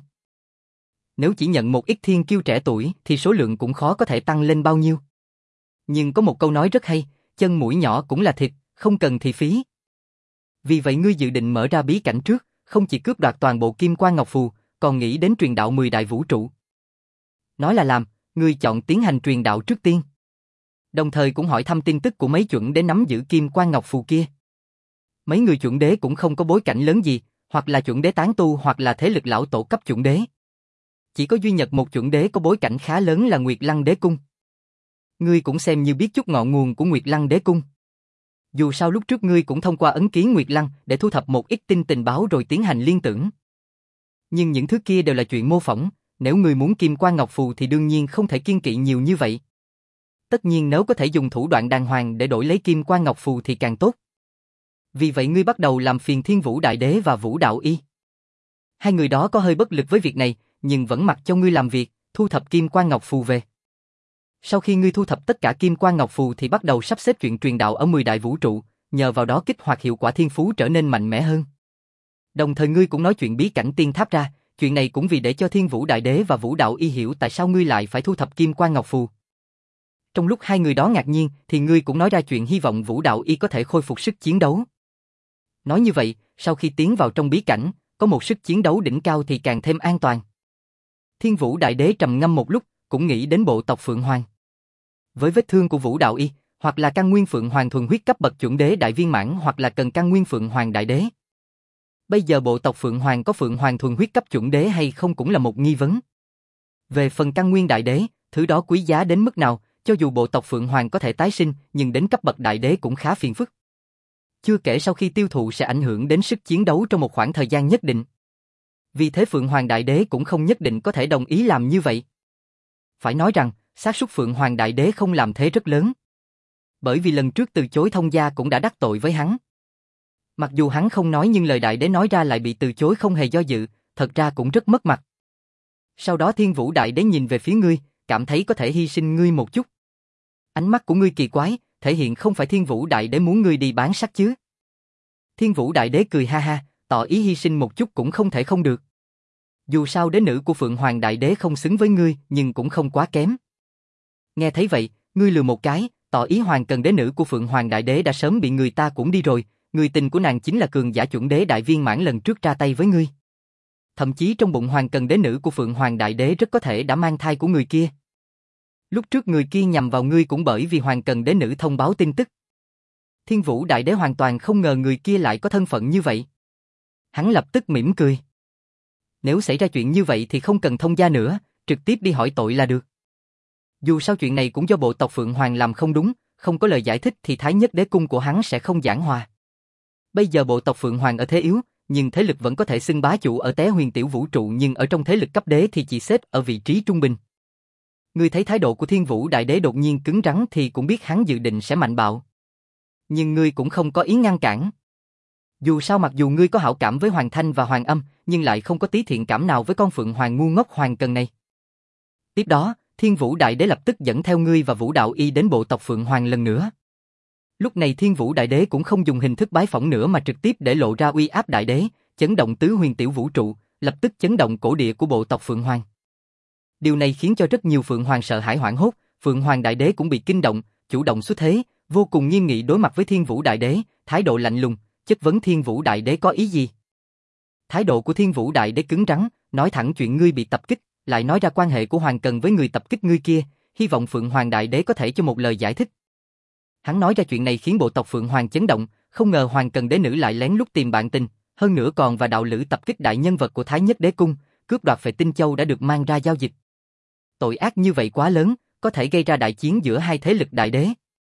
Nếu chỉ nhận một ít thiên kiêu trẻ tuổi thì số lượng cũng khó có thể tăng lên bao nhiêu. Nhưng có một câu nói rất hay, chân mũi nhỏ cũng là thịt, không cần thì phí. Vì vậy ngươi dự định mở ra bí cảnh trước, không chỉ cướp đoạt toàn bộ kim quan ngọc phù, còn nghĩ đến truyền đạo mười đại vũ trụ. Nói là làm, ngươi chọn tiến hành truyền đạo trước tiên. Đồng thời cũng hỏi thăm tin tức của mấy chuẩn đế nắm giữ kim quan ngọc phù kia. Mấy người chuẩn đế cũng không có bối cảnh lớn gì, hoặc là chuẩn đế tán tu hoặc là thế lực lão tổ cấp chuẩn đế. Chỉ có duy nhất một chuẩn đế có bối cảnh khá lớn là Nguyệt Lăng Đế Cung. Ngươi cũng xem như biết chút ngọn nguồn của Nguyệt Lăng Đế Cung. Dù sao lúc trước ngươi cũng thông qua ấn ký Nguyệt Lăng để thu thập một ít tin tình báo rồi tiến hành liên tưởng. Nhưng những thứ kia đều là chuyện mô phỏng, nếu ngươi muốn kim quan ngọc phù thì đương nhiên không thể kiêng kỵ nhiều như vậy. Tất nhiên nếu có thể dùng thủ đoạn đàng hoàng để đổi lấy kim quan ngọc phù thì càng tốt. Vì vậy ngươi bắt đầu làm phiền Thiên Vũ Đại Đế và Vũ Đạo Y. Hai người đó có hơi bất lực với việc này, nhưng vẫn mặc cho ngươi làm việc, thu thập kim quan ngọc phù về. Sau khi ngươi thu thập tất cả kim quan ngọc phù thì bắt đầu sắp xếp chuyện truyền đạo ở mười đại vũ trụ, nhờ vào đó kích hoạt hiệu quả thiên phú trở nên mạnh mẽ hơn. Đồng thời ngươi cũng nói chuyện bí cảnh tiên tháp ra, chuyện này cũng vì để cho Thiên Vũ Đại Đế và Vũ Đạo Y hiểu tại sao ngươi lại phải thu thập kim quan ngọc phù. Trong lúc hai người đó ngạc nhiên thì ngươi cũng nói ra chuyện hy vọng Vũ Đạo Y có thể khôi phục sức chiến đấu. Nói như vậy, sau khi tiến vào trong bí cảnh, có một sức chiến đấu đỉnh cao thì càng thêm an toàn. Thiên Vũ Đại Đế trầm ngâm một lúc, cũng nghĩ đến bộ tộc Phượng Hoàng. Với vết thương của Vũ Đạo Y, hoặc là căn nguyên Phượng Hoàng thuần huyết cấp bậc chuẩn đế đại viên mãn hoặc là cần căn nguyên Phượng Hoàng đại đế. Bây giờ bộ tộc Phượng Hoàng có Phượng Hoàng thuần huyết cấp chuẩn đế hay không cũng là một nghi vấn. Về phần căn nguyên đại đế, thứ đó quý giá đến mức nào, cho dù bộ tộc Phượng Hoàng có thể tái sinh, nhưng đến cấp bậc đại đế cũng khá phiền phức. Chưa kể sau khi tiêu thụ sẽ ảnh hưởng đến sức chiến đấu trong một khoảng thời gian nhất định. Vì thế Phượng Hoàng Đại Đế cũng không nhất định có thể đồng ý làm như vậy. Phải nói rằng, xác suất Phượng Hoàng Đại Đế không làm thế rất lớn. Bởi vì lần trước từ chối thông gia cũng đã đắc tội với hắn. Mặc dù hắn không nói nhưng lời Đại Đế nói ra lại bị từ chối không hề do dự, thật ra cũng rất mất mặt. Sau đó Thiên Vũ Đại Đế nhìn về phía ngươi, cảm thấy có thể hy sinh ngươi một chút. Ánh mắt của ngươi kỳ quái, thể hiện không phải Thiên Vũ Đại Đế muốn ngươi đi bán sắc chứ. Thiên Vũ Đại Đế cười ha ha, tỏ ý hy sinh một chút cũng không thể không được. Dù sao đế nữ của Phượng Hoàng Đại Đế không xứng với ngươi, nhưng cũng không quá kém. Nghe thấy vậy, ngươi lừa một cái, tỏ ý Hoàng Cần đế nữ của Phượng Hoàng Đại Đế đã sớm bị người ta cuốn đi rồi, người tình của nàng chính là cường giả chuẩn đế đại viên mãn lần trước ra tay với ngươi. Thậm chí trong bụng Hoàng Cần đế nữ của Phượng Hoàng Đại Đế rất có thể đã mang thai của người kia. Lúc trước người kia nhằm vào ngươi cũng bởi vì Hoàng Cần đế nữ thông báo tin tức. Thiên Vũ Đại Đế hoàn toàn không ngờ người kia lại có thân phận như vậy. Hắn lập tức mỉm cười. Nếu xảy ra chuyện như vậy thì không cần thông gia nữa, trực tiếp đi hỏi tội là được. Dù sao chuyện này cũng do bộ tộc Phượng Hoàng làm không đúng, không có lời giải thích thì Thái Nhất Đế Cung của hắn sẽ không giảng hòa. Bây giờ bộ tộc Phượng Hoàng ở thế yếu, nhưng thế lực vẫn có thể xưng bá chủ ở Té Huyền Tiểu Vũ Trụ, nhưng ở trong thế lực cấp đế thì chỉ xếp ở vị trí trung bình. Ngươi thấy thái độ của Thiên Vũ Đại Đế đột nhiên cứng rắn thì cũng biết hắn dự định sẽ mạnh bạo. Nhưng ngươi cũng không có ý ngăn cản. Dù sao mặc dù ngươi có hảo cảm với Hoàng Thanh và Hoàng Âm, nhưng lại không có tí thiện cảm nào với con Phượng Hoàng ngu ngốc Hoàng Cần này. Tiếp đó, Thiên Vũ Đại Đế lập tức dẫn theo ngươi và Vũ Đạo Y đến bộ tộc Phượng Hoàng lần nữa. Lúc này Thiên Vũ Đại Đế cũng không dùng hình thức bái phỏng nữa mà trực tiếp để lộ ra uy áp Đại Đế, chấn động tứ huyền tiểu vũ trụ, lập tức chấn động cổ địa của bộ tộc Phượng Hoàng. Điều này khiến cho rất nhiều Phượng Hoàng sợ hãi hoảng hốt, Phượng Hoàng Đại Đế cũng bị kinh động, chủ động xuất thế, vô cùng nghiêm nghị đối mặt với Thiên Vũ Đại Đế, thái độ lạnh lùng, chất vấn Thiên Vũ Đại Đế có ý gì. Thái độ của Thiên Vũ Đại Đế cứng rắn, nói thẳng chuyện ngươi bị tập kích, lại nói ra quan hệ của Hoàng Cần với người tập kích ngươi kia, hy vọng Phượng Hoàng Đại Đế có thể cho một lời giải thích. Hắn nói ra chuyện này khiến bộ tộc Phượng Hoàng chấn động, không ngờ Hoàng Cần đế nữ lại lén lút tìm bạn tình, Hơn nữa còn và đạo lữ tập kích đại nhân vật của Thái Nhất Đế Cung, cướp đoạt Phệ Tinh Châu đã được mang ra giao dịch. Tội ác như vậy quá lớn, có thể gây ra đại chiến giữa hai thế lực đại đế.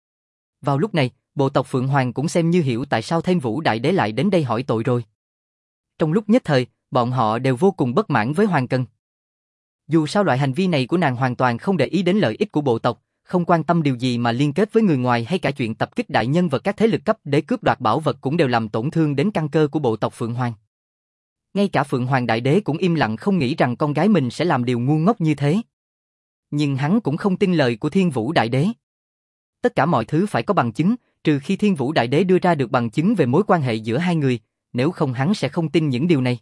Vào lúc này, bộ tộc Phượng Hoàng cũng xem như hiểu tại sao Thiên Vũ Đại Đế lại đến đây hỏi tội rồi. Trong lúc nhất thời, bọn họ đều vô cùng bất mãn với Hoàng Cần. Dù sao loại hành vi này của nàng hoàn toàn không để ý đến lợi ích của bộ tộc, không quan tâm điều gì mà liên kết với người ngoài hay cả chuyện tập kích đại nhân vật các thế lực cấp để cướp đoạt bảo vật cũng đều làm tổn thương đến căn cơ của bộ tộc Phượng Hoàng. Ngay cả Phượng Hoàng Đại Đế cũng im lặng không nghĩ rằng con gái mình sẽ làm điều ngu ngốc như thế. Nhưng hắn cũng không tin lời của Thiên Vũ Đại Đế. Tất cả mọi thứ phải có bằng chứng, trừ khi Thiên Vũ Đại Đế đưa ra được bằng chứng về mối quan hệ giữa hai người, nếu không hắn sẽ không tin những điều này.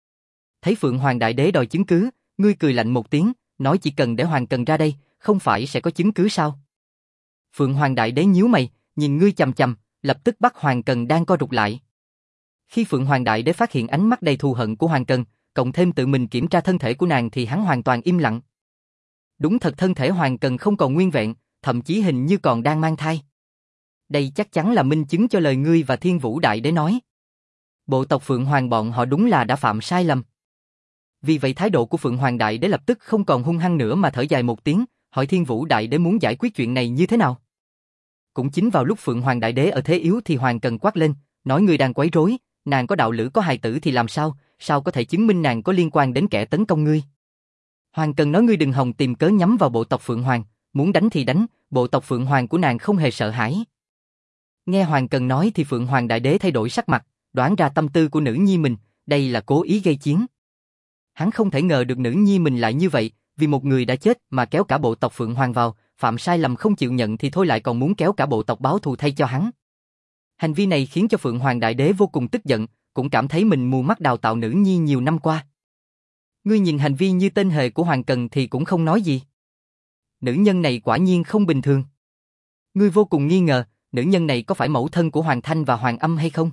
Thấy Phượng Hoàng Đại Đế đòi chứng cứ, ngươi cười lạnh một tiếng, nói chỉ cần để Hoàng Cần ra đây, không phải sẽ có chứng cứ sao? Phượng Hoàng Đại Đế nhíu mày, nhìn ngươi chằm chằm, lập tức bắt Hoàng Cần đang co rụt lại. Khi Phượng Hoàng Đại Đế phát hiện ánh mắt đầy thù hận của Hoàng Cần, cộng thêm tự mình kiểm tra thân thể của nàng thì hắn hoàn toàn im lặng. Đúng thật thân thể Hoàng Cần không còn nguyên vẹn, thậm chí hình như còn đang mang thai. Đây chắc chắn là minh chứng cho lời ngươi và Thiên Vũ Đại Đế nói. Bộ tộc Phượng Hoàng bọn họ đúng là đã phạm sai lầm. Vì vậy thái độ của Phượng Hoàng Đại Đế lập tức không còn hung hăng nữa mà thở dài một tiếng, hỏi Thiên Vũ Đại Đế muốn giải quyết chuyện này như thế nào. Cũng chính vào lúc Phượng Hoàng Đại Đế ở thế yếu thì Hoàng Cần quát lên, nói ngươi đang quấy rối, nàng có đạo lữ có hài tử thì làm sao, sao có thể chứng minh nàng có liên quan đến kẻ tấn công ngươi. Hoàng Cần nói ngươi đừng hòng tìm cớ nhắm vào bộ tộc Phượng Hoàng, muốn đánh thì đánh, bộ tộc Phượng Hoàng của nàng không hề sợ hãi. Nghe Hoàng Cần nói thì Phượng Hoàng Đại Đế thay đổi sắc mặt, đoán ra tâm tư của nữ nhi mình, đây là cố ý gây chiến. Hắn không thể ngờ được nữ nhi mình lại như vậy, vì một người đã chết mà kéo cả bộ tộc Phượng Hoàng vào, phạm sai lầm không chịu nhận thì thôi lại còn muốn kéo cả bộ tộc báo thù thay cho hắn. Hành vi này khiến cho Phượng Hoàng Đại Đế vô cùng tức giận, cũng cảm thấy mình mù mắt đào tạo nữ nhi nhiều năm qua. Ngươi nhìn hành vi như tên hề của Hoàng Cần thì cũng không nói gì. Nữ nhân này quả nhiên không bình thường. Ngươi vô cùng nghi ngờ, nữ nhân này có phải mẫu thân của Hoàng Thanh và Hoàng Âm hay không?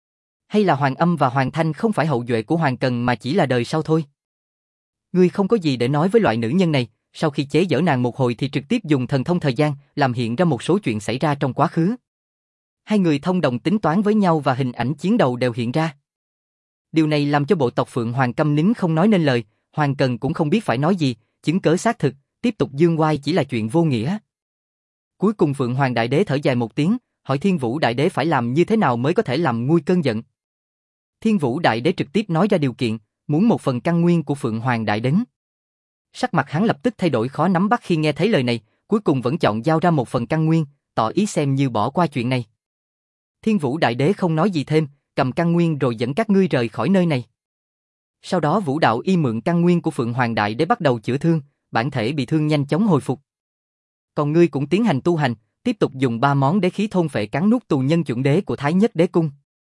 Hay là Hoàng Âm và Hoàng Thanh không phải hậu duệ của Hoàng Cần mà chỉ là đời sau thôi? Ngươi không có gì để nói với loại nữ nhân này, sau khi chế giễu nàng một hồi thì trực tiếp dùng thần thông thời gian làm hiện ra một số chuyện xảy ra trong quá khứ. Hai người thông đồng tính toán với nhau và hình ảnh chiến đầu đều hiện ra. Điều này làm cho bộ tộc Phượng Hoàng câm nín không nói nên lời, Hoàng Cần cũng không biết phải nói gì, chứng cớ xác thực, tiếp tục dương oai chỉ là chuyện vô nghĩa. Cuối cùng Phượng Hoàng Đại Đế thở dài một tiếng, hỏi Thiên Vũ Đại Đế phải làm như thế nào mới có thể làm nguôi cơn giận. Thiên Vũ Đại Đế trực tiếp nói ra điều kiện, muốn một phần căn nguyên của Phượng Hoàng Đại Đế. Sắc mặt hắn lập tức thay đổi khó nắm bắt khi nghe thấy lời này, cuối cùng vẫn chọn giao ra một phần căn nguyên, tỏ ý xem như bỏ qua chuyện này. Thiên Vũ Đại Đế không nói gì thêm, cầm căn nguyên rồi dẫn các ngươi rời khỏi nơi này. Sau đó Vũ Đạo Y mượn căn nguyên của Phượng Hoàng Đại Đế bắt đầu chữa thương, bản thể bị thương nhanh chóng hồi phục. Còn ngươi cũng tiến hành tu hành, tiếp tục dùng ba món đế khí thôn phệ cắn nuốt tù nhân chuẩn đế của Thái Nhất Đế Cung.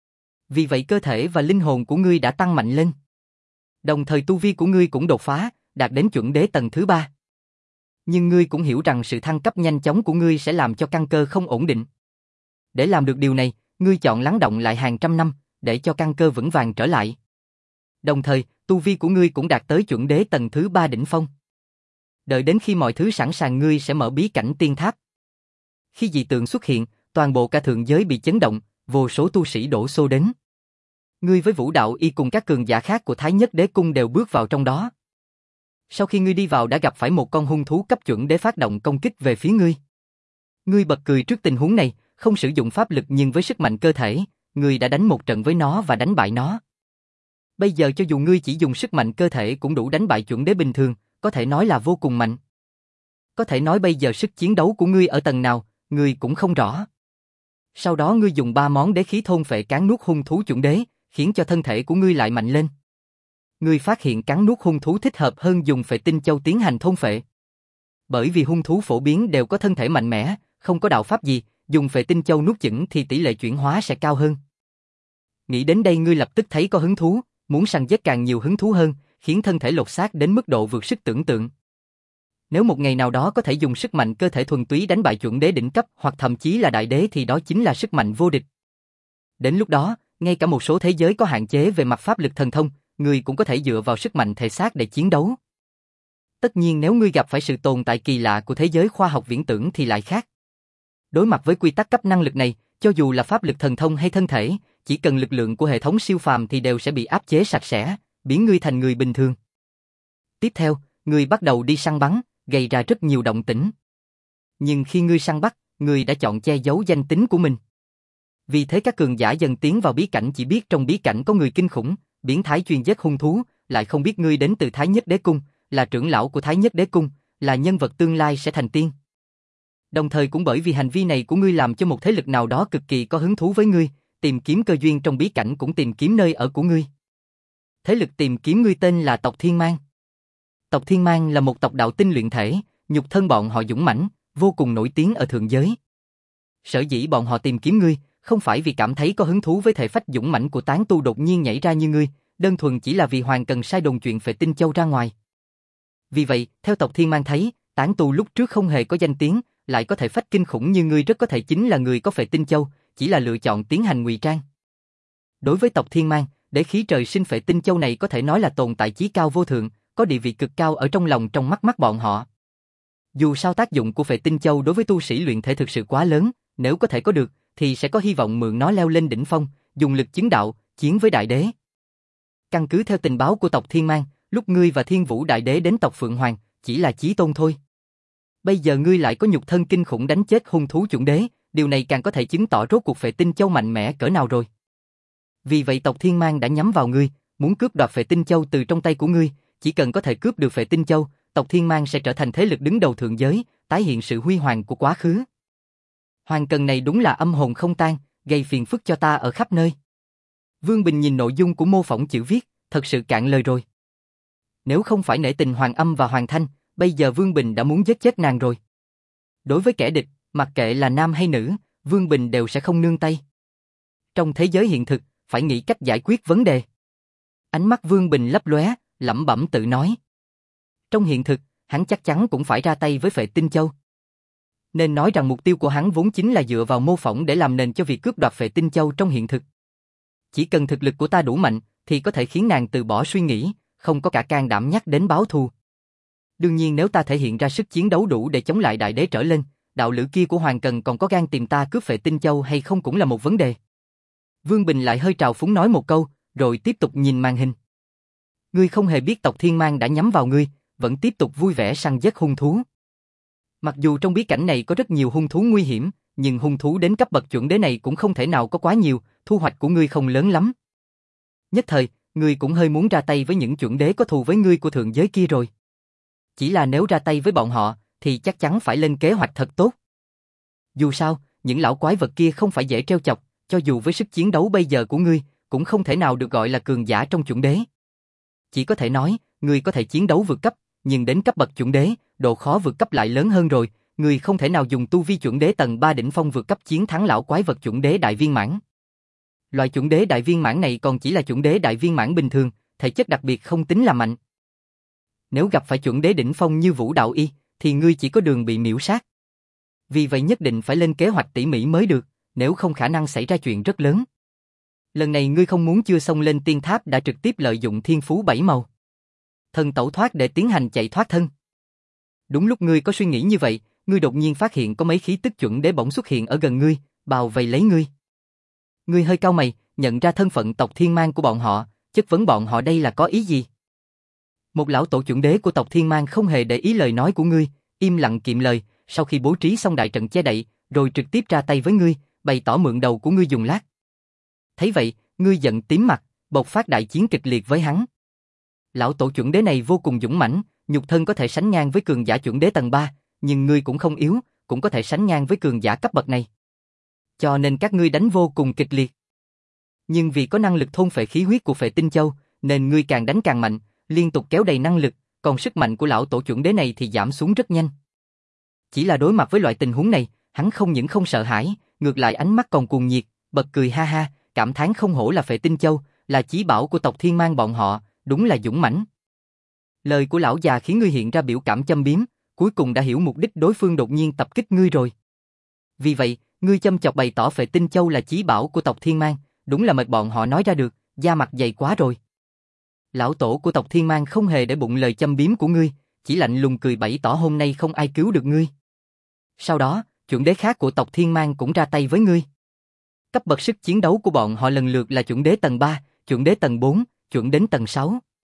Vì vậy cơ thể và linh hồn của ngươi đã tăng mạnh lên. Đồng thời tu vi của ngươi cũng đột phá, đạt đến chuẩn đế tầng thứ ba. Nhưng ngươi cũng hiểu rằng sự thăng cấp nhanh chóng của ngươi sẽ làm cho căn cơ không ổn định. Để làm được điều này, ngươi chọn lắng động lại hàng trăm năm, để cho căn cơ vững vàng trở lại. Đồng thời, tu vi của ngươi cũng đạt tới chuẩn đế tầng thứ ba đỉnh phong. Đợi đến khi mọi thứ sẵn sàng ngươi sẽ mở bí cảnh tiên tháp. Khi dị tượng xuất hiện, toàn bộ cả thượng giới bị chấn động, vô số tu sĩ đổ xô đến. Ngươi với Vũ Đạo Y cùng các cường giả khác của Thái Nhất Đế Cung đều bước vào trong đó. Sau khi ngươi đi vào đã gặp phải một con hung thú cấp chuẩn đế phát động công kích về phía ngươi. Ngươi bật cười trước tình huống này, không sử dụng pháp lực nhưng với sức mạnh cơ thể, ngươi đã đánh một trận với nó và đánh bại nó. Bây giờ cho dù ngươi chỉ dùng sức mạnh cơ thể cũng đủ đánh bại chuẩn đế bình thường, có thể nói là vô cùng mạnh. Có thể nói bây giờ sức chiến đấu của ngươi ở tầng nào, ngươi cũng không rõ. Sau đó ngươi dùng ba món đế khí thôn phệ cắn nuốt hung thú chuẩn đế, khiến cho thân thể của ngươi lại mạnh lên. Ngươi phát hiện cắn nuốt hung thú thích hợp hơn dùng Phệ Tinh Châu tiến hành thôn phệ. Bởi vì hung thú phổ biến đều có thân thể mạnh mẽ, không có đạo pháp gì, dùng Phệ Tinh Châu nuốt chửng thì tỷ lệ chuyển hóa sẽ cao hơn. Nghĩ đến đây ngươi lập tức thấy có hứng thú, muốn săn giết càng nhiều hứng thú hơn, khiến thân thể lột xác đến mức độ vượt sức tưởng tượng. Nếu một ngày nào đó có thể dùng sức mạnh cơ thể thuần túy đánh bại chuẩn đế đỉnh cấp hoặc thậm chí là đại đế thì đó chính là sức mạnh vô địch. Đến lúc đó, ngay cả một số thế giới có hạn chế về mặt pháp lực thần thông, ngươi cũng có thể dựa vào sức mạnh thể xác để chiến đấu. Tất nhiên nếu ngươi gặp phải sự tồn tại kỳ lạ của thế giới khoa học viễn tưởng thì lại khác. Đối mặt với quy tắc cấp năng lực này, cho dù là pháp lực thần thông hay thân thể, chỉ cần lực lượng của hệ thống siêu phàm thì đều sẽ bị áp chế sạch sẽ, biến ngươi thành người bình thường. Tiếp theo, ngươi bắt đầu đi săn bắn, gây ra rất nhiều động tĩnh. Nhưng khi ngươi săn bắt, ngươi đã chọn che giấu danh tính của mình. Vì thế các cường giả dần tiến vào bí cảnh chỉ biết trong bí cảnh có người kinh khủng, biến thái chuyên giết hung thú, lại không biết ngươi đến từ Thái Nhất Đế Cung, là trưởng lão của Thái Nhất Đế Cung, là nhân vật tương lai sẽ thành tiên. Đồng thời cũng bởi vì hành vi này của ngươi làm cho một thế lực nào đó cực kỳ có hứng thú với ngươi, tìm kiếm cơ duyên trong bí cảnh cũng tìm kiếm nơi ở của ngươi. Thế lực tìm kiếm ngươi tên là tộc Thiên Mang. Tộc Thiên Mang là một tộc đạo tinh luyện thể, nhục thân bọn họ dũng mãnh, vô cùng nổi tiếng ở thượng giới. Sở dĩ bọn họ tìm kiếm ngươi, không phải vì cảm thấy có hứng thú với thể phách dũng mãnh của tán tu đột nhiên nhảy ra như ngươi, đơn thuần chỉ là vì Hoàng Cần sai đồn chuyện Phệ Tinh Châu ra ngoài. Vì vậy, theo tộc Thiên Mang thấy, tán tu lúc trước không hề có danh tiếng, lại có thể phách kinh khủng như ngươi rất có thể chính là người có Phệ Tinh Châu, chỉ là lựa chọn tiến hành ngụy trang. Đối với tộc Thiên Mang, để khí trời sinh Phệ Tinh Châu này có thể nói là tồn tại chí cao vô thượng, có địa vị cực cao ở trong lòng trong mắt mắt bọn họ. Dù sao tác dụng của Phệ Tinh Châu đối với tu sĩ luyện thể thực sự quá lớn, nếu có thể có được, thì sẽ có hy vọng mượn nó leo lên đỉnh phong, dùng lực chứng đạo, chiến với đại đế. Căn cứ theo tình báo của tộc Thiên Mang, lúc ngươi và Thiên Vũ đại đế đến tộc Phượng Hoàng, chỉ là chí tôn thôi. Bây giờ ngươi lại có nhục thân kinh khủng đánh chết hung thú chuẩn đế, điều này càng có thể chứng tỏ rốt cuộc Phệ Tinh Châu mạnh mẽ cỡ nào rồi. Vì vậy tộc Thiên Mang đã nhắm vào ngươi, muốn cướp đoạt Phệ Tinh Châu từ trong tay của ngươi, chỉ cần có thể cướp được Phệ Tinh Châu, tộc Thiên Mang sẽ trở thành thế lực đứng đầu thượng giới, tái hiện sự huy hoàng của quá khứ. Hoàng Cần này đúng là âm hồn không tan, gây phiền phức cho ta ở khắp nơi. Vương Bình nhìn nội dung của mô phỏng chữ viết, thật sự cạn lời rồi. Nếu không phải nể tình Hoàng Âm và Hoàng Thanh, bây giờ Vương Bình đã muốn giết chết nàng rồi. Đối với kẻ địch, mặc kệ là nam hay nữ, Vương Bình đều sẽ không nương tay. Trong thế giới hiện thực, phải nghĩ cách giải quyết vấn đề. Ánh mắt Vương Bình lấp lóe, lẩm bẩm tự nói. Trong hiện thực, hắn chắc chắn cũng phải ra tay với Phệ Tinh Châu. Nên nói rằng mục tiêu của hắn vốn chính là dựa vào mô phỏng để làm nền cho việc cướp đoạt Phệ Tinh Châu trong hiện thực. Chỉ cần thực lực của ta đủ mạnh, thì có thể khiến nàng từ bỏ suy nghĩ, không có cả can đảm nhắc đến báo thù. Đương nhiên nếu ta thể hiện ra sức chiến đấu đủ để chống lại đại đế trở lên, đạo lữ kia của Hoàng Cần còn có gan tìm ta cướp Phệ Tinh Châu hay không cũng là một vấn đề. Vương Bình lại hơi trào phúng nói một câu, rồi tiếp tục nhìn màn hình. Ngươi không hề biết tộc Thiên Mang đã nhắm vào ngươi, vẫn tiếp tục vui vẻ săn giết hung thú. Mặc dù trong bí cảnh này có rất nhiều hung thú nguy hiểm, nhưng hung thú đến cấp bậc chuẩn đế này cũng không thể nào có quá nhiều, thu hoạch của ngươi không lớn lắm. Nhất thời, ngươi cũng hơi muốn ra tay với những chuẩn đế có thù với ngươi của thượng giới kia rồi. Chỉ là nếu ra tay với bọn họ, thì chắc chắn phải lên kế hoạch thật tốt. Dù sao, những lão quái vật kia không phải dễ trêu chọc, cho dù với sức chiến đấu bây giờ của ngươi, cũng không thể nào được gọi là cường giả trong chuẩn đế. Chỉ có thể nói, ngươi có thể chiến đấu vượt cấp, nhưng đến cấp bậc chuẩn đế, độ khó vượt cấp lại lớn hơn rồi, ngươi không thể nào dùng tu vi chuẩn đế tầng ba đỉnh phong vượt cấp chiến thắng lão quái vật chuẩn đế đại viên mãn. Loại chuẩn đế đại viên mãn này còn chỉ là chuẩn đế đại viên mãn bình thường, thể chất đặc biệt không tính là mạnh. Nếu gặp phải chuẩn đế đỉnh phong như Vũ Đạo Y, thì ngươi chỉ có đường bị miễu sát. Vì vậy nhất định phải lên kế hoạch tỉ mỉ mới được, nếu không khả năng xảy ra chuyện rất lớn. Lần này ngươi không muốn chưa xông lên tiên tháp đã trực tiếp lợi dụng thiên phú bảy màu thần tẩu thoát để tiến hành chạy thoát thân. Đúng lúc ngươi có suy nghĩ như vậy, ngươi đột nhiên phát hiện có mấy khí tức chuẩn đế bỗng xuất hiện ở gần ngươi, bao vây lấy ngươi. Ngươi hơi cau mày, nhận ra thân phận tộc Thiên Mang của bọn họ, chất vấn bọn họ đây là có ý gì. Một lão tổ chuẩn đế của tộc Thiên Mang không hề để ý lời nói của ngươi, im lặng kiệm lời, sau khi bố trí xong đại trận che đậy, rồi trực tiếp ra tay với ngươi, bày tỏ mượn đầu của ngươi dùng lát. Thấy vậy, ngươi giận tím mặt, bộc phát đại chiến kịch liệt với hắn. Lão tổ chuẩn đế này vô cùng dũng mãnh, nhục thân có thể sánh ngang với cường giả chuẩn đế tầng ba, nhưng ngươi cũng không yếu, cũng có thể sánh ngang với cường giả cấp bậc này. Cho nên các ngươi đánh vô cùng kịch liệt. Nhưng vì có năng lực thôn phệ khí huyết của Phệ Tinh Châu, nên ngươi càng đánh càng mạnh, liên tục kéo đầy năng lực, còn sức mạnh của lão tổ chuẩn đế này thì giảm xuống rất nhanh. Chỉ là đối mặt với loại tình huống này, hắn không những không sợ hãi, ngược lại ánh mắt còn cuồng nhiệt, bật cười ha ha, cảm thán không hổ là Phệ Tinh Châu, là chí bảo của tộc Thiên Mang bọn họ, đúng là dũng mãnh. Lời của lão già khiến ngươi hiện ra biểu cảm châm biếm, cuối cùng đã hiểu mục đích đối phương đột nhiên tập kích ngươi rồi. Vì vậy, ngươi châm chọc bày tỏ Phệ Tinh Châu là chí bảo của tộc Thiên Mang, đúng là mệt bọn họ nói ra được, da mặt dày quá rồi. Lão tổ của tộc Thiên Mang không hề để bụng lời châm biếm của ngươi, chỉ lạnh lùng cười bày tỏ hôm nay không ai cứu được ngươi. Sau đó, chuẩn đế khác của tộc Thiên Mang cũng ra tay với ngươi. Cấp bậc sức chiến đấu của bọn họ lần lượt là chuẩn đế tầng ba, chuẩn đế tầng bốn, chuẩn đến tầng sáu.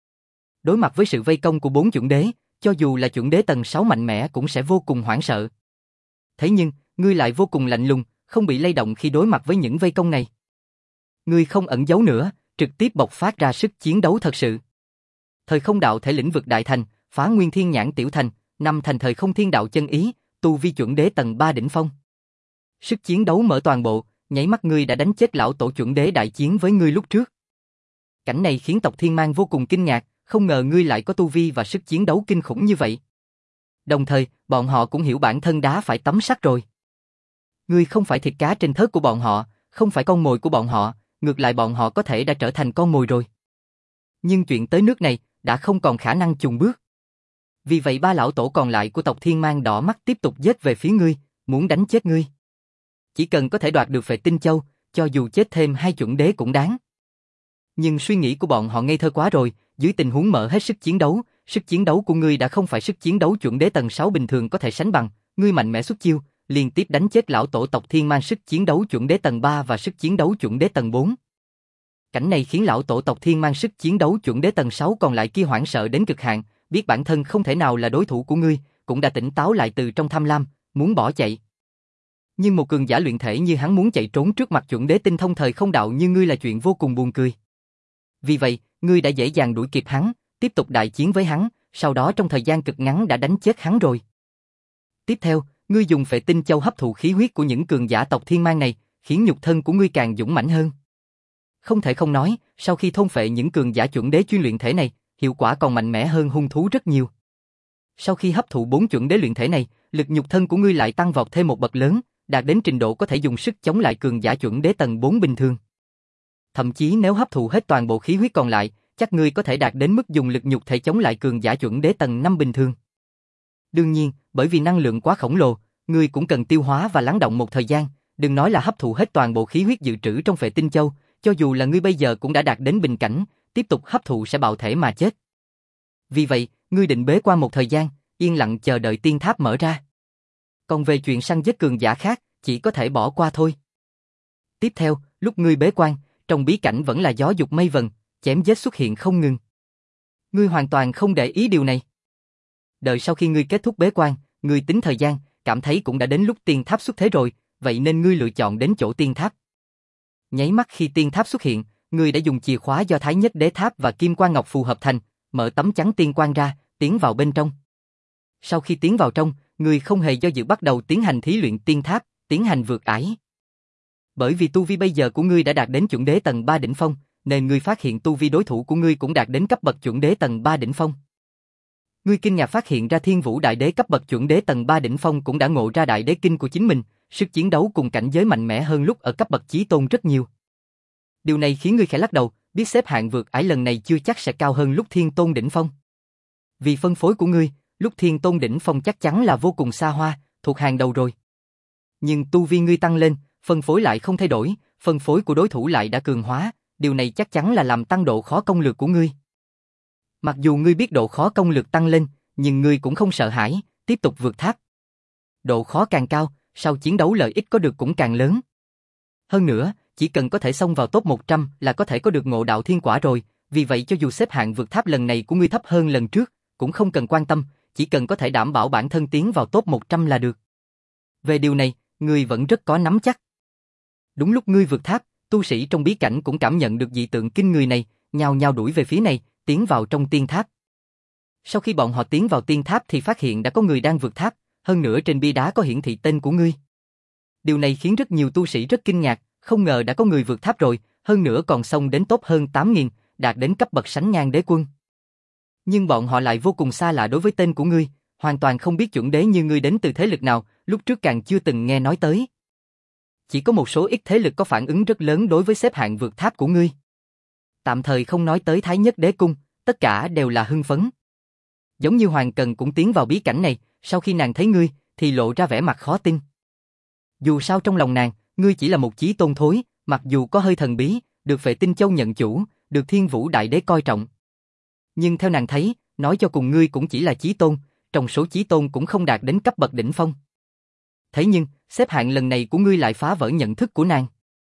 Đối mặt với sự vây công của bốn chuẩn đế, cho dù là chuẩn đế tầng sáu mạnh mẽ cũng sẽ vô cùng hoảng sợ. Thế nhưng, ngươi lại vô cùng lạnh lùng, không bị lay động khi đối mặt với những vây công này. Ngươi không ẩn giấu nữa, trực tiếp bộc phát ra sức chiến đấu thật sự. Thời không đạo thể lĩnh vực đại thành, phá nguyên thiên nhãn tiểu thành, năm thành thời không thiên đạo chân ý, tu vi chuẩn đế tầng ba đỉnh phong. Sức chiến đấu mở toàn bộ, nháy mắt ngươi đã đánh chết lão tổ chuẩn đế đại chiến với ngươi lúc trước. Cảnh này khiến tộc Thiên Mang vô cùng kinh ngạc, không ngờ ngươi lại có tu vi và sức chiến đấu kinh khủng như vậy. Đồng thời, bọn họ cũng hiểu bản thân đá phải tấm sắt rồi. Ngươi không phải thịt cá trên thớt của bọn họ, không phải con mồi của bọn họ, ngược lại bọn họ có thể đã trở thành con mồi rồi. Nhưng chuyện tới nước này, đã không còn khả năng chùn bước. Vì vậy ba lão tổ còn lại của tộc Thiên Mang đỏ mắt tiếp tục giết về phía ngươi, muốn đánh chết ngươi. Chỉ cần có thể đoạt được Phệ Tinh Châu, cho dù chết thêm hai chuẩn đế cũng đáng. Nhưng suy nghĩ của bọn họ ngây thơ quá rồi, dưới tình huống mở hết sức chiến đấu, sức chiến đấu của ngươi đã không phải sức chiến đấu chuẩn đế tầng sáu bình thường có thể sánh bằng, ngươi mạnh mẽ xuất chiêu, liên tiếp đánh chết lão tổ tộc Thiên Mang sức chiến đấu chuẩn đế tầng ba và sức chiến đấu chuẩn đế tầng bốn. Cảnh này khiến lão tổ tộc Thiên Mang sức chiến đấu chuẩn đế tầng sáu còn lại kia hoảng sợ đến cực hạn, biết bản thân không thể nào là đối thủ của ngươi, cũng đã tỉnh táo lại từ trong tham lam, muốn bỏ chạy. Nhưng một cường giả luyện thể như hắn muốn chạy trốn trước mặt chuẩn đế tinh thông thời không đạo như ngươi là chuyện vô cùng buồn cười. Vì vậy, ngươi đã dễ dàng đuổi kịp hắn, tiếp tục đại chiến với hắn, sau đó trong thời gian cực ngắn đã đánh chết hắn rồi. Tiếp theo, ngươi dùng Phệ Tinh Châu hấp thụ khí huyết của những cường giả tộc Thiên Mang này, khiến nhục thân của ngươi càng dũng mãnh hơn. Không thể không nói, sau khi thôn phệ những cường giả chuẩn đế chuyên luyện thể này, hiệu quả còn mạnh mẽ hơn hung thú rất nhiều. Sau khi hấp thụ bốn chuẩn đế luyện thể này, lực nhục thân của ngươi lại tăng vọt thêm một bậc lớn, đạt đến trình độ có thể dùng sức chống lại cường giả chuẩn đế tầng bốn bình thường. Thậm chí nếu hấp thụ hết toàn bộ khí huyết còn lại, chắc ngươi có thể đạt đến mức dùng lực nhục thể chống lại cường giả chuẩn đế tầng năm bình thường. Đương nhiên, bởi vì năng lượng quá khổng lồ, ngươi cũng cần tiêu hóa và lắng động một thời gian, đừng nói là hấp thụ hết toàn bộ khí huyết dự trữ trong Phệ Tinh Châu, cho dù là ngươi bây giờ cũng đã đạt đến bình cảnh, tiếp tục hấp thụ sẽ bạo thể mà chết. Vì vậy, ngươi định bế quan một thời gian, yên lặng chờ đợi tiên tháp mở ra. Còn về chuyện săn giết cường giả khác, chỉ có thể bỏ qua thôi. Tiếp theo, lúc ngươi bế quan, trong bí cảnh vẫn là gió dục mây vần, chém giết xuất hiện không ngừng. Ngươi hoàn toàn không để ý điều này. Đợi sau khi ngươi kết thúc bế quan, ngươi tính thời gian, cảm thấy cũng đã đến lúc tiên tháp xuất thế rồi, vậy nên ngươi lựa chọn đến chỗ tiên tháp. Nháy mắt khi tiên tháp xuất hiện, ngươi đã dùng chìa khóa do Thái Nhất Đế Tháp và Kim Quan Ngọc phù hợp thành, mở tấm chắn tiên quan ra, tiến vào bên trong. Sau khi tiến vào trong, ngươi không hề do dự bắt đầu tiến hành thí luyện tiên tháp, tiến hành vượt ải. Bởi vì tu vi bây giờ của ngươi đã đạt đến chuẩn đế tầng ba đỉnh phong, nên ngươi phát hiện tu vi đối thủ của ngươi cũng đạt đến cấp bậc chuẩn đế tầng ba đỉnh phong. Ngươi kinh ngạc phát hiện ra Thiên Vũ Đại Đế cấp bậc chuẩn đế tầng ba đỉnh phong cũng đã ngộ ra đại đế kinh của chính mình, sức chiến đấu cùng cảnh giới mạnh mẽ hơn lúc ở cấp bậc chí tôn rất nhiều. Điều này khiến ngươi khẽ lắc đầu, biết xếp hạng vượt ải lần này chưa chắc sẽ cao hơn lúc Thiên Tôn đỉnh phong. Vì phân phối của ngươi, lúc Thiên Tôn đỉnh phong chắc chắn là vô cùng xa hoa, thuộc hàng đầu rồi. Nhưng tu vi ngươi tăng lên, phân phối lại không thay đổi, phân phối của đối thủ lại đã cường hóa, điều này chắc chắn là làm tăng độ khó công lược của ngươi. Mặc dù ngươi biết độ khó công lược tăng lên, nhưng ngươi cũng không sợ hãi, tiếp tục vượt tháp. Độ khó càng cao, sau chiến đấu lợi ích có được cũng càng lớn. Hơn nữa, chỉ cần có thể xông vào top một trăm là có thể có được ngộ đạo thiên quả rồi, vì vậy cho dù xếp hạng vượt tháp lần này của ngươi thấp hơn lần trước, cũng không cần quan tâm, chỉ cần có thể đảm bảo bản thân tiến vào top một trăm là được. Về điều này, ngươi vẫn rất có nắm chắc. Đúng lúc ngươi vượt tháp, tu sĩ trong bí cảnh cũng cảm nhận được dị tượng kinh người này, nhao nhao đuổi về phía này, tiến vào trong tiên tháp. Sau khi bọn họ tiến vào tiên tháp thì phát hiện đã có người đang vượt tháp, hơn nữa trên bia đá có hiển thị tên của ngươi. Điều này khiến rất nhiều tu sĩ rất kinh ngạc, không ngờ đã có người vượt tháp rồi, hơn nữa còn xông đến top hơn tám nghìn, đạt đến cấp bậc sánh ngang đế quân. Nhưng bọn họ lại vô cùng xa lạ đối với tên của ngươi, hoàn toàn không biết chuẩn đế như ngươi đến từ thế lực nào, lúc trước càng chưa từng nghe nói tới. Chỉ có một số ít thế lực có phản ứng rất lớn đối với xếp hạng vượt tháp của ngươi. Tạm thời không nói tới Thái Nhất Đế Cung, tất cả đều là hưng phấn. Giống như Hoàng Cần cũng tiến vào bí cảnh này, sau khi nàng thấy ngươi, thì lộ ra vẻ mặt khó tin. Dù sao trong lòng nàng, ngươi chỉ là một chí tôn thối, mặc dù có hơi thần bí, được Phệ Tinh Châu nhận chủ, được Thiên Vũ Đại Đế coi trọng. Nhưng theo nàng thấy, nói cho cùng ngươi cũng chỉ là chí tôn, trong số chí tôn cũng không đạt đến cấp bậc đỉnh phong. Thế nhưng, xếp hạng lần này của ngươi lại phá vỡ nhận thức của nàng.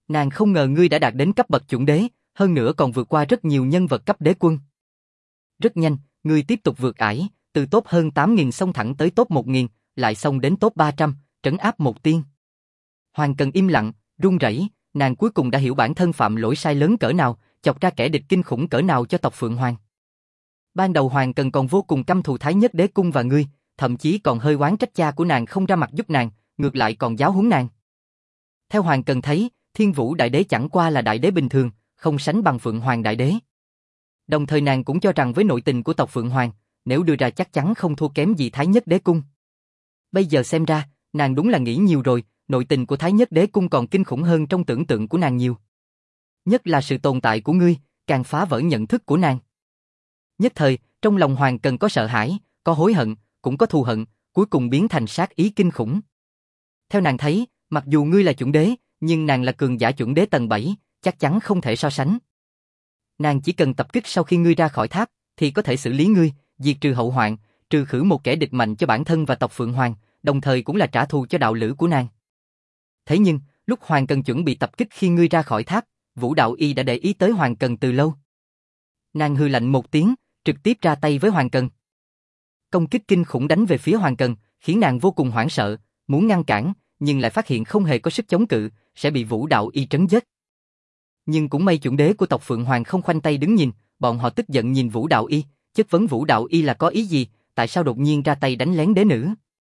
Nàng không ngờ ngươi đã đạt đến cấp bậc chuẩn đế, hơn nữa còn vượt qua rất nhiều nhân vật cấp đế quân. Rất nhanh, ngươi tiếp tục vượt ải, từ top hơn tám nghìn xông thẳng tới top một nghìn, lại xông đến top ba trăm, trấn áp một tiên. Hoàng Cần im lặng, run rẩy, nàng cuối cùng đã hiểu bản thân phạm lỗi sai lớn cỡ nào, chọc ra kẻ địch kinh khủng cỡ nào cho tộc Phượng Hoàng. Ban đầu Hoàng Cần còn vô cùng căm thù Thái Nhất Đế Cung và ngươi, thậm chí còn hơi oán trách cha của nàng không ra mặt giúp nàng, ngược lại còn giáo huấn nàng. Theo Hoàng Cần thấy, Thiên Vũ Đại Đế chẳng qua là đại đế bình thường, không sánh bằng Phượng Hoàng Đại Đế. Đồng thời nàng cũng cho rằng với nội tình của tộc Phượng Hoàng, nếu đưa ra chắc chắn không thua kém gì Thái Nhất Đế Cung. Bây giờ xem ra, nàng đúng là nghĩ nhiều rồi, nội tình của Thái Nhất Đế Cung còn kinh khủng hơn trong tưởng tượng của nàng nhiều. Nhất là sự tồn tại của ngươi, càng phá vỡ nhận thức của nàng. Nhất thời, trong lòng Hoàng Cần có sợ hãi, có hối hận, cũng có thù hận, cuối cùng biến thành sát ý kinh khủng. Theo nàng thấy, mặc dù ngươi là chuẩn đế, nhưng nàng là cường giả chuẩn đế tầng bảy, chắc chắn không thể so sánh. Nàng chỉ cần tập kích sau khi ngươi ra khỏi tháp, thì có thể xử lý ngươi, diệt trừ hậu hoạn, trừ khử một kẻ địch mạnh cho bản thân và tộc Phượng Hoàng, đồng thời cũng là trả thù cho đạo lữ của nàng. Thế nhưng, lúc Hoàng Cần chuẩn bị tập kích khi ngươi ra khỏi tháp, Vũ Đạo Y đã để ý tới Hoàng Cần từ lâu. Nàng hừ lạnh một tiếng, trực tiếp ra tay với Hoàng Cần. Công kích kinh khủng đánh về phía Hoàng Cần, khiến nàng vô cùng hoảng sợ, muốn ngăn cản, nhưng lại phát hiện không hề có sức chống cự, sẽ bị Vũ Đạo Y trấn giết. Nhưng cũng may chuẩn đế của tộc Phượng Hoàng không khoanh tay đứng nhìn, bọn họ tức giận nhìn Vũ Đạo Y, chất vấn Vũ Đạo Y là có ý gì, tại sao đột nhiên ra tay đánh lén đế nữ.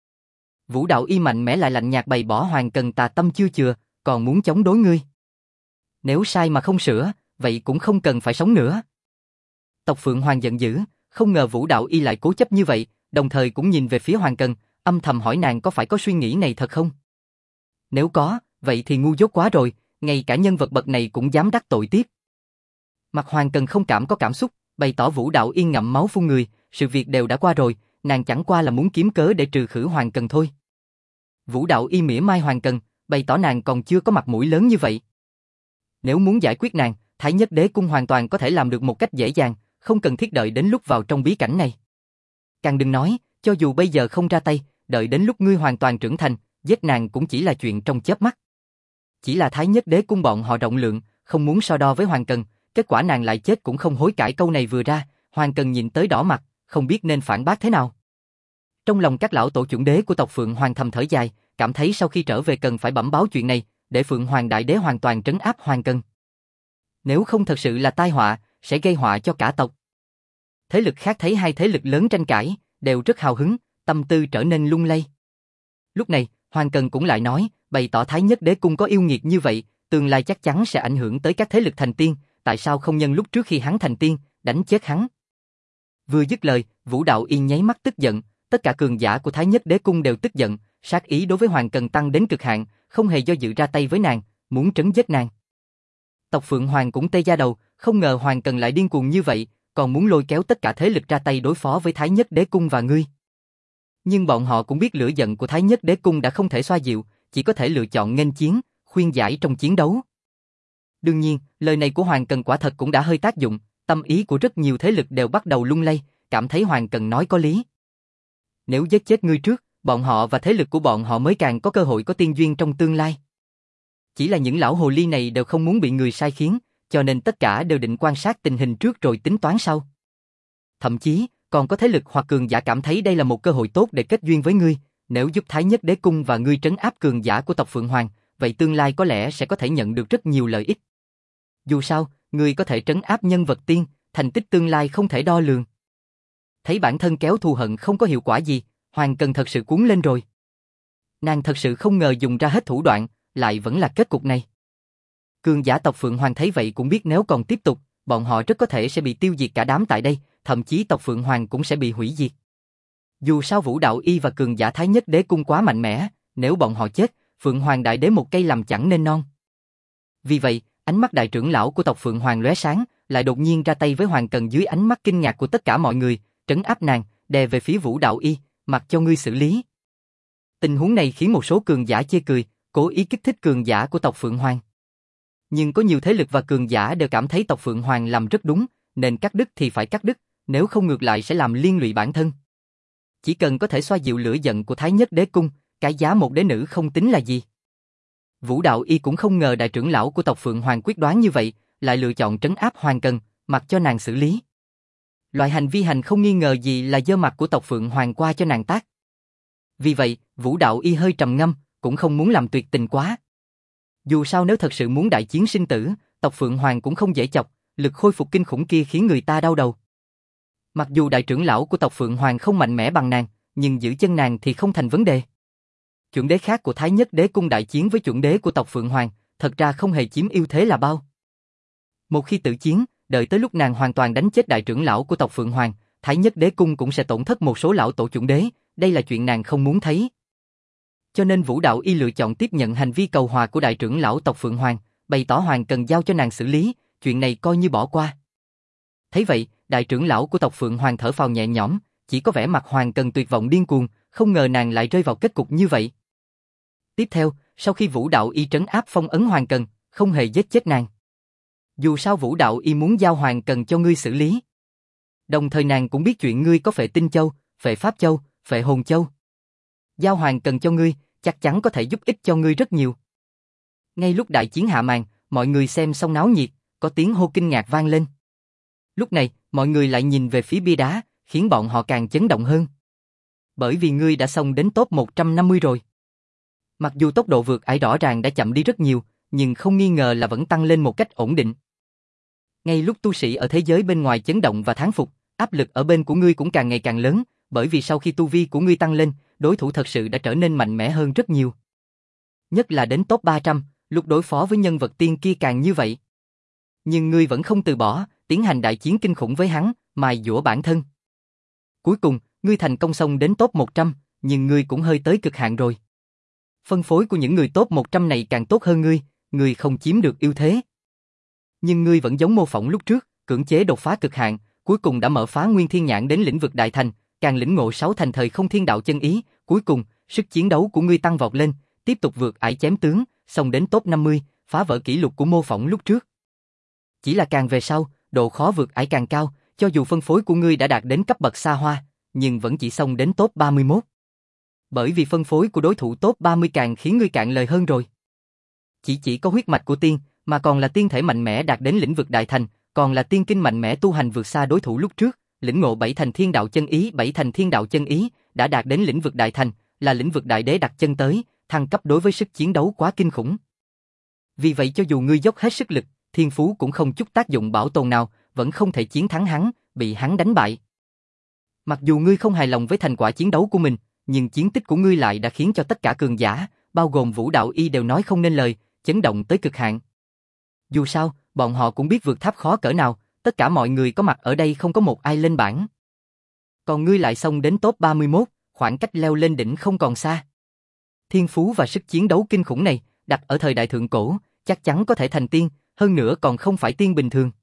Vũ Đạo Y mạnh mẽ lại lạnh nhạt bày bỏ Hoàng Cần tà tâm chưa chừa, còn muốn chống đối ngươi. Nếu sai mà không sửa, vậy cũng không cần phải sống nữa. Tộc Phượng Hoàng giận dữ, không ngờ Vũ Đạo Y lại cố chấp như vậy, đồng thời cũng nhìn về phía Hoàng Cần, âm thầm hỏi nàng có phải có suy nghĩ này thật không? Nếu có, vậy thì ngu dốt quá rồi, ngay cả nhân vật bậc này cũng dám đắc tội tiếp. Mặt Hoàng Cần không cảm có cảm xúc, bày tỏ Vũ Đạo Y ngậm máu phun người, sự việc đều đã qua rồi, nàng chẳng qua là muốn kiếm cớ để trừ khử Hoàng Cần thôi. Vũ Đạo Y mỉa mai Hoàng Cần, bày tỏ nàng còn chưa có mặt mũi lớn như vậy. Nếu muốn giải quyết nàng, Thái Nhất Đế Cung hoàn toàn có thể làm được một cách dễ dàng, không cần thiết đợi đến lúc vào trong bí cảnh này. Càng đừng nói, cho dù bây giờ không ra tay, đợi đến lúc ngươi hoàn toàn trưởng thành, giết nàng cũng chỉ là chuyện trong chớp mắt. Chỉ là Thái Nhất Đế Cung bọn họ rộng lượng, không muốn so đo với Hoàng Cần, kết quả nàng lại chết cũng không hối cải. Câu này vừa ra, Hoàng Cần nhìn tới đỏ mặt, không biết nên phản bác thế nào. Trong lòng các lão tổ chuẩn đế của tộc Phượng Hoàng thầm thở dài, cảm thấy sau khi trở về cần phải bẩm báo chuyện này, để Phượng Hoàng Đại Đế hoàn toàn trấn áp Hoàng Cần. Nếu không thật sự là tai họa, sẽ gây họa cho cả tộc. Thế lực khác thấy hai thế lực lớn tranh cãi, đều rất hào hứng, tâm tư trở nên lung lay. Lúc này, Hoàng Cần cũng lại nói, bày tỏ Thái Nhất Đế Cung có yêu nghiệt như vậy, tương lai chắc chắn sẽ ảnh hưởng tới các thế lực thành tiên, tại sao không nhân lúc trước khi hắn thành tiên, đánh chết hắn. Vừa dứt lời, Vũ Đạo Y nháy mắt tức giận, tất cả cường giả của Thái Nhất Đế Cung đều tức giận, sát ý đối với Hoàng Cần tăng đến cực hạn, không hề do dự ra tay với nàng, muốn trấn giết nàng. Tộc Phượng Hoàng cũng tê da đầu, không ngờ Hoàng Cần lại điên cuồng như vậy, còn muốn lôi kéo tất cả thế lực ra tay đối phó với Thái Nhất Đế Cung và ngươi. Nhưng bọn họ cũng biết lửa giận của Thái Nhất Đế Cung đã không thể xoa dịu, chỉ có thể lựa chọn nghênh chiến, khuyên giải trong chiến đấu. Đương nhiên, lời này của Hoàng Cần quả thật cũng đã hơi tác dụng, tâm ý của rất nhiều thế lực đều bắt đầu lung lay, cảm thấy Hoàng Cần nói có lý. Nếu giết chết ngươi trước, bọn họ và thế lực của bọn họ mới càng có cơ hội có tiên duyên trong tương lai. Chỉ là những lão hồ ly này đều không muốn bị người sai khiến, cho nên tất cả đều định quan sát tình hình trước rồi tính toán sau. Thậm chí, còn có thế lực hoặc cường giả cảm thấy đây là một cơ hội tốt để kết duyên với ngươi, nếu giúp Thái Nhất Đế Cung và ngươi trấn áp cường giả của tộc Phượng Hoàng, vậy tương lai có lẽ sẽ có thể nhận được rất nhiều lợi ích. Dù sao, ngươi có thể trấn áp nhân vật tiên, thành tích tương lai không thể đo lường. Thấy bản thân kéo thù hận không có hiệu quả gì, Hoàng Cần thật sự cuốn lên rồi. Nàng thật sự không ngờ dùng ra hết thủ đoạn, lại vẫn là kết cục này. Cường giả tộc Phượng Hoàng thấy vậy cũng biết nếu còn tiếp tục, bọn họ rất có thể sẽ bị tiêu diệt cả đám tại đây, thậm chí tộc Phượng Hoàng cũng sẽ bị hủy diệt. Dù sao Vũ Đạo Y và cường giả Thái Nhất Đế Cung quá mạnh mẽ, nếu bọn họ chết, Phượng Hoàng Đại Đế một cây làm chẳng nên non. Vì vậy, ánh mắt đại trưởng lão của tộc Phượng Hoàng lóe sáng, lại đột nhiên ra tay với Hoàng Cần dưới ánh mắt kinh ngạc của tất cả mọi người, trấn áp nàng, đè về phía Vũ Đạo Y, mặc cho ngươi xử lý. Tình huống này khiến một số cường giả chê cười, cố ý kích thích cường giả của tộc Phượng Hoàng. Nhưng có nhiều thế lực và cường giả đều cảm thấy tộc Phượng Hoàng làm rất đúng, nên cắt đứt thì phải cắt đứt, nếu không ngược lại sẽ làm liên lụy bản thân. Chỉ cần có thể xoa dịu lửa giận của Thái Nhất Đế Cung, cái giá một đế nữ không tính là gì. Vũ Đạo Y cũng không ngờ đại trưởng lão của tộc Phượng Hoàng quyết đoán như vậy, lại lựa chọn trấn áp Hoàng Cần, mặc cho nàng xử lý. Loại hành vi hành không nghi ngờ gì là giơ mặt của tộc Phượng Hoàng qua cho nàng tác. Vì vậy, Vũ Đạo Y hơi trầm ngâm, cũng không muốn làm tuyệt tình quá. Dù sao nếu thật sự muốn đại chiến sinh tử, tộc Phượng Hoàng cũng không dễ chọc, lực khôi phục kinh khủng kia khiến người ta đau đầu. Mặc dù đại trưởng lão của tộc Phượng Hoàng không mạnh mẽ bằng nàng, nhưng giữ chân nàng thì không thành vấn đề. Chuẩn đế khác của Thái Nhất Đế cung đại chiến với chuẩn đế của tộc Phượng Hoàng, thật ra không hề chiếm ưu thế là bao. Một khi tự chiến, đợi tới lúc nàng hoàn toàn đánh chết đại trưởng lão của tộc Phượng Hoàng, Thái Nhất Đế cung cũng sẽ tổn thất một số lão tổ chuẩn đế, đây là chuyện nàng không muốn thấy. Cho nên Vũ Đạo Y lựa chọn tiếp nhận hành vi cầu hòa của đại trưởng lão tộc Phượng Hoàng, bày tỏ Hoàng Cần giao cho nàng xử lý, chuyện này coi như bỏ qua. Thấy vậy, đại trưởng lão của tộc Phượng Hoàng thở phào nhẹ nhõm, chỉ có vẻ mặt Hoàng Cần tuyệt vọng điên cuồng, không ngờ nàng lại rơi vào kết cục như vậy. Tiếp theo, sau khi Vũ Đạo Y trấn áp phong ấn Hoàng Cần, không hề giết chết nàng. Dù sao Vũ Đạo Y muốn giao Hoàng Cần cho ngươi xử lý. Đồng thời nàng cũng biết chuyện ngươi có Phệ Tinh Châu, Phệ Pháp Châu, Phệ Hồn Châu. Giao Hoàng Cần cho ngươi, chắc chắn có thể giúp ích cho ngươi rất nhiều. Ngay lúc đại chiến hạ màn, mọi người xem xong náo nhiệt, có tiếng hô kinh ngạc vang lên. Lúc này, mọi người lại nhìn về phía bia đá, khiến bọn họ càng chấn động hơn. Bởi vì ngươi đã xông đến top một trăm năm mươi rồi. Mặc dù tốc độ vượt ải rõ ràng đã chậm đi rất nhiều, nhưng không nghi ngờ là vẫn tăng lên một cách ổn định. Ngay lúc tu sĩ ở thế giới bên ngoài chấn động và thán phục, áp lực ở bên của ngươi cũng càng ngày càng lớn, bởi vì sau khi tu vi của ngươi tăng lên, đối thủ thật sự đã trở nên mạnh mẽ hơn rất nhiều. Nhất là đến top ba trăm, lúc đối phó với nhân vật tiên kia càng như vậy. Nhưng ngươi vẫn không từ bỏ, tiến hành đại chiến kinh khủng với hắn, mài dũa bản thân. Cuối cùng, ngươi thành công xông đến top một trăm, nhưng ngươi cũng hơi tới cực hạn rồi. Phân phối của những người top một trăm này càng tốt hơn ngươi, ngươi không chiếm được ưu thế. Nhưng ngươi vẫn giống mô phỏng lúc trước, cưỡng chế đột phá cực hạn, cuối cùng đã mở phá nguyên thiên nhãn đến lĩnh vực đại thành, càng lĩnh ngộ sáu thành thời không thiên đạo chân ý, cuối cùng, sức chiến đấu của ngươi tăng vọt lên, tiếp tục vượt ải chém tướng, xông đến top năm mươi, phá vỡ kỷ lục của mô phỏng lúc trước. Chỉ là càng về sau, độ khó vượt ải càng cao, cho dù phân phối của ngươi đã đạt đến cấp bậc xa hoa, nhưng vẫn chỉ xông đến top ba mươi mốt. Bởi vì phân phối của đối thủ top ba mươi càng khiến ngươi cạn lời hơn rồi. Chỉ chỉ có huyết mạch của tiên, mà còn là tiên thể mạnh mẽ đạt đến lĩnh vực đại thành, còn là tiên kinh mạnh mẽ tu hành vượt xa đối thủ lúc trước, lĩnh ngộ bảy thành thiên đạo chân ý, bảy thành thiên đạo chân ý, đã đạt đến lĩnh vực đại thành, là lĩnh vực đại đế đặt chân tới, thăng cấp đối với sức chiến đấu quá kinh khủng. Vì vậy cho dù ngươi dốc hết sức lực, thiên phú cũng không chút tác dụng bảo tồn nào, vẫn không thể chiến thắng hắn, bị hắn đánh bại. Mặc dù ngươi không hài lòng với thành quả chiến đấu của mình, nhưng chiến tích của ngươi lại đã khiến cho tất cả cường giả, bao gồm Vũ Đạo Y đều nói không nên lời, chấn động tới cực hạn. Dù sao, bọn họ cũng biết vượt tháp khó cỡ nào, tất cả mọi người có mặt ở đây không có một ai lên bảng. Còn ngươi lại xông đến top ba mươi mốt, khoảng cách leo lên đỉnh không còn xa. Thiên phú và sức chiến đấu kinh khủng này, đặt ở thời đại thượng cổ, chắc chắn có thể thành tiên, hơn nữa còn không phải tiên bình thường.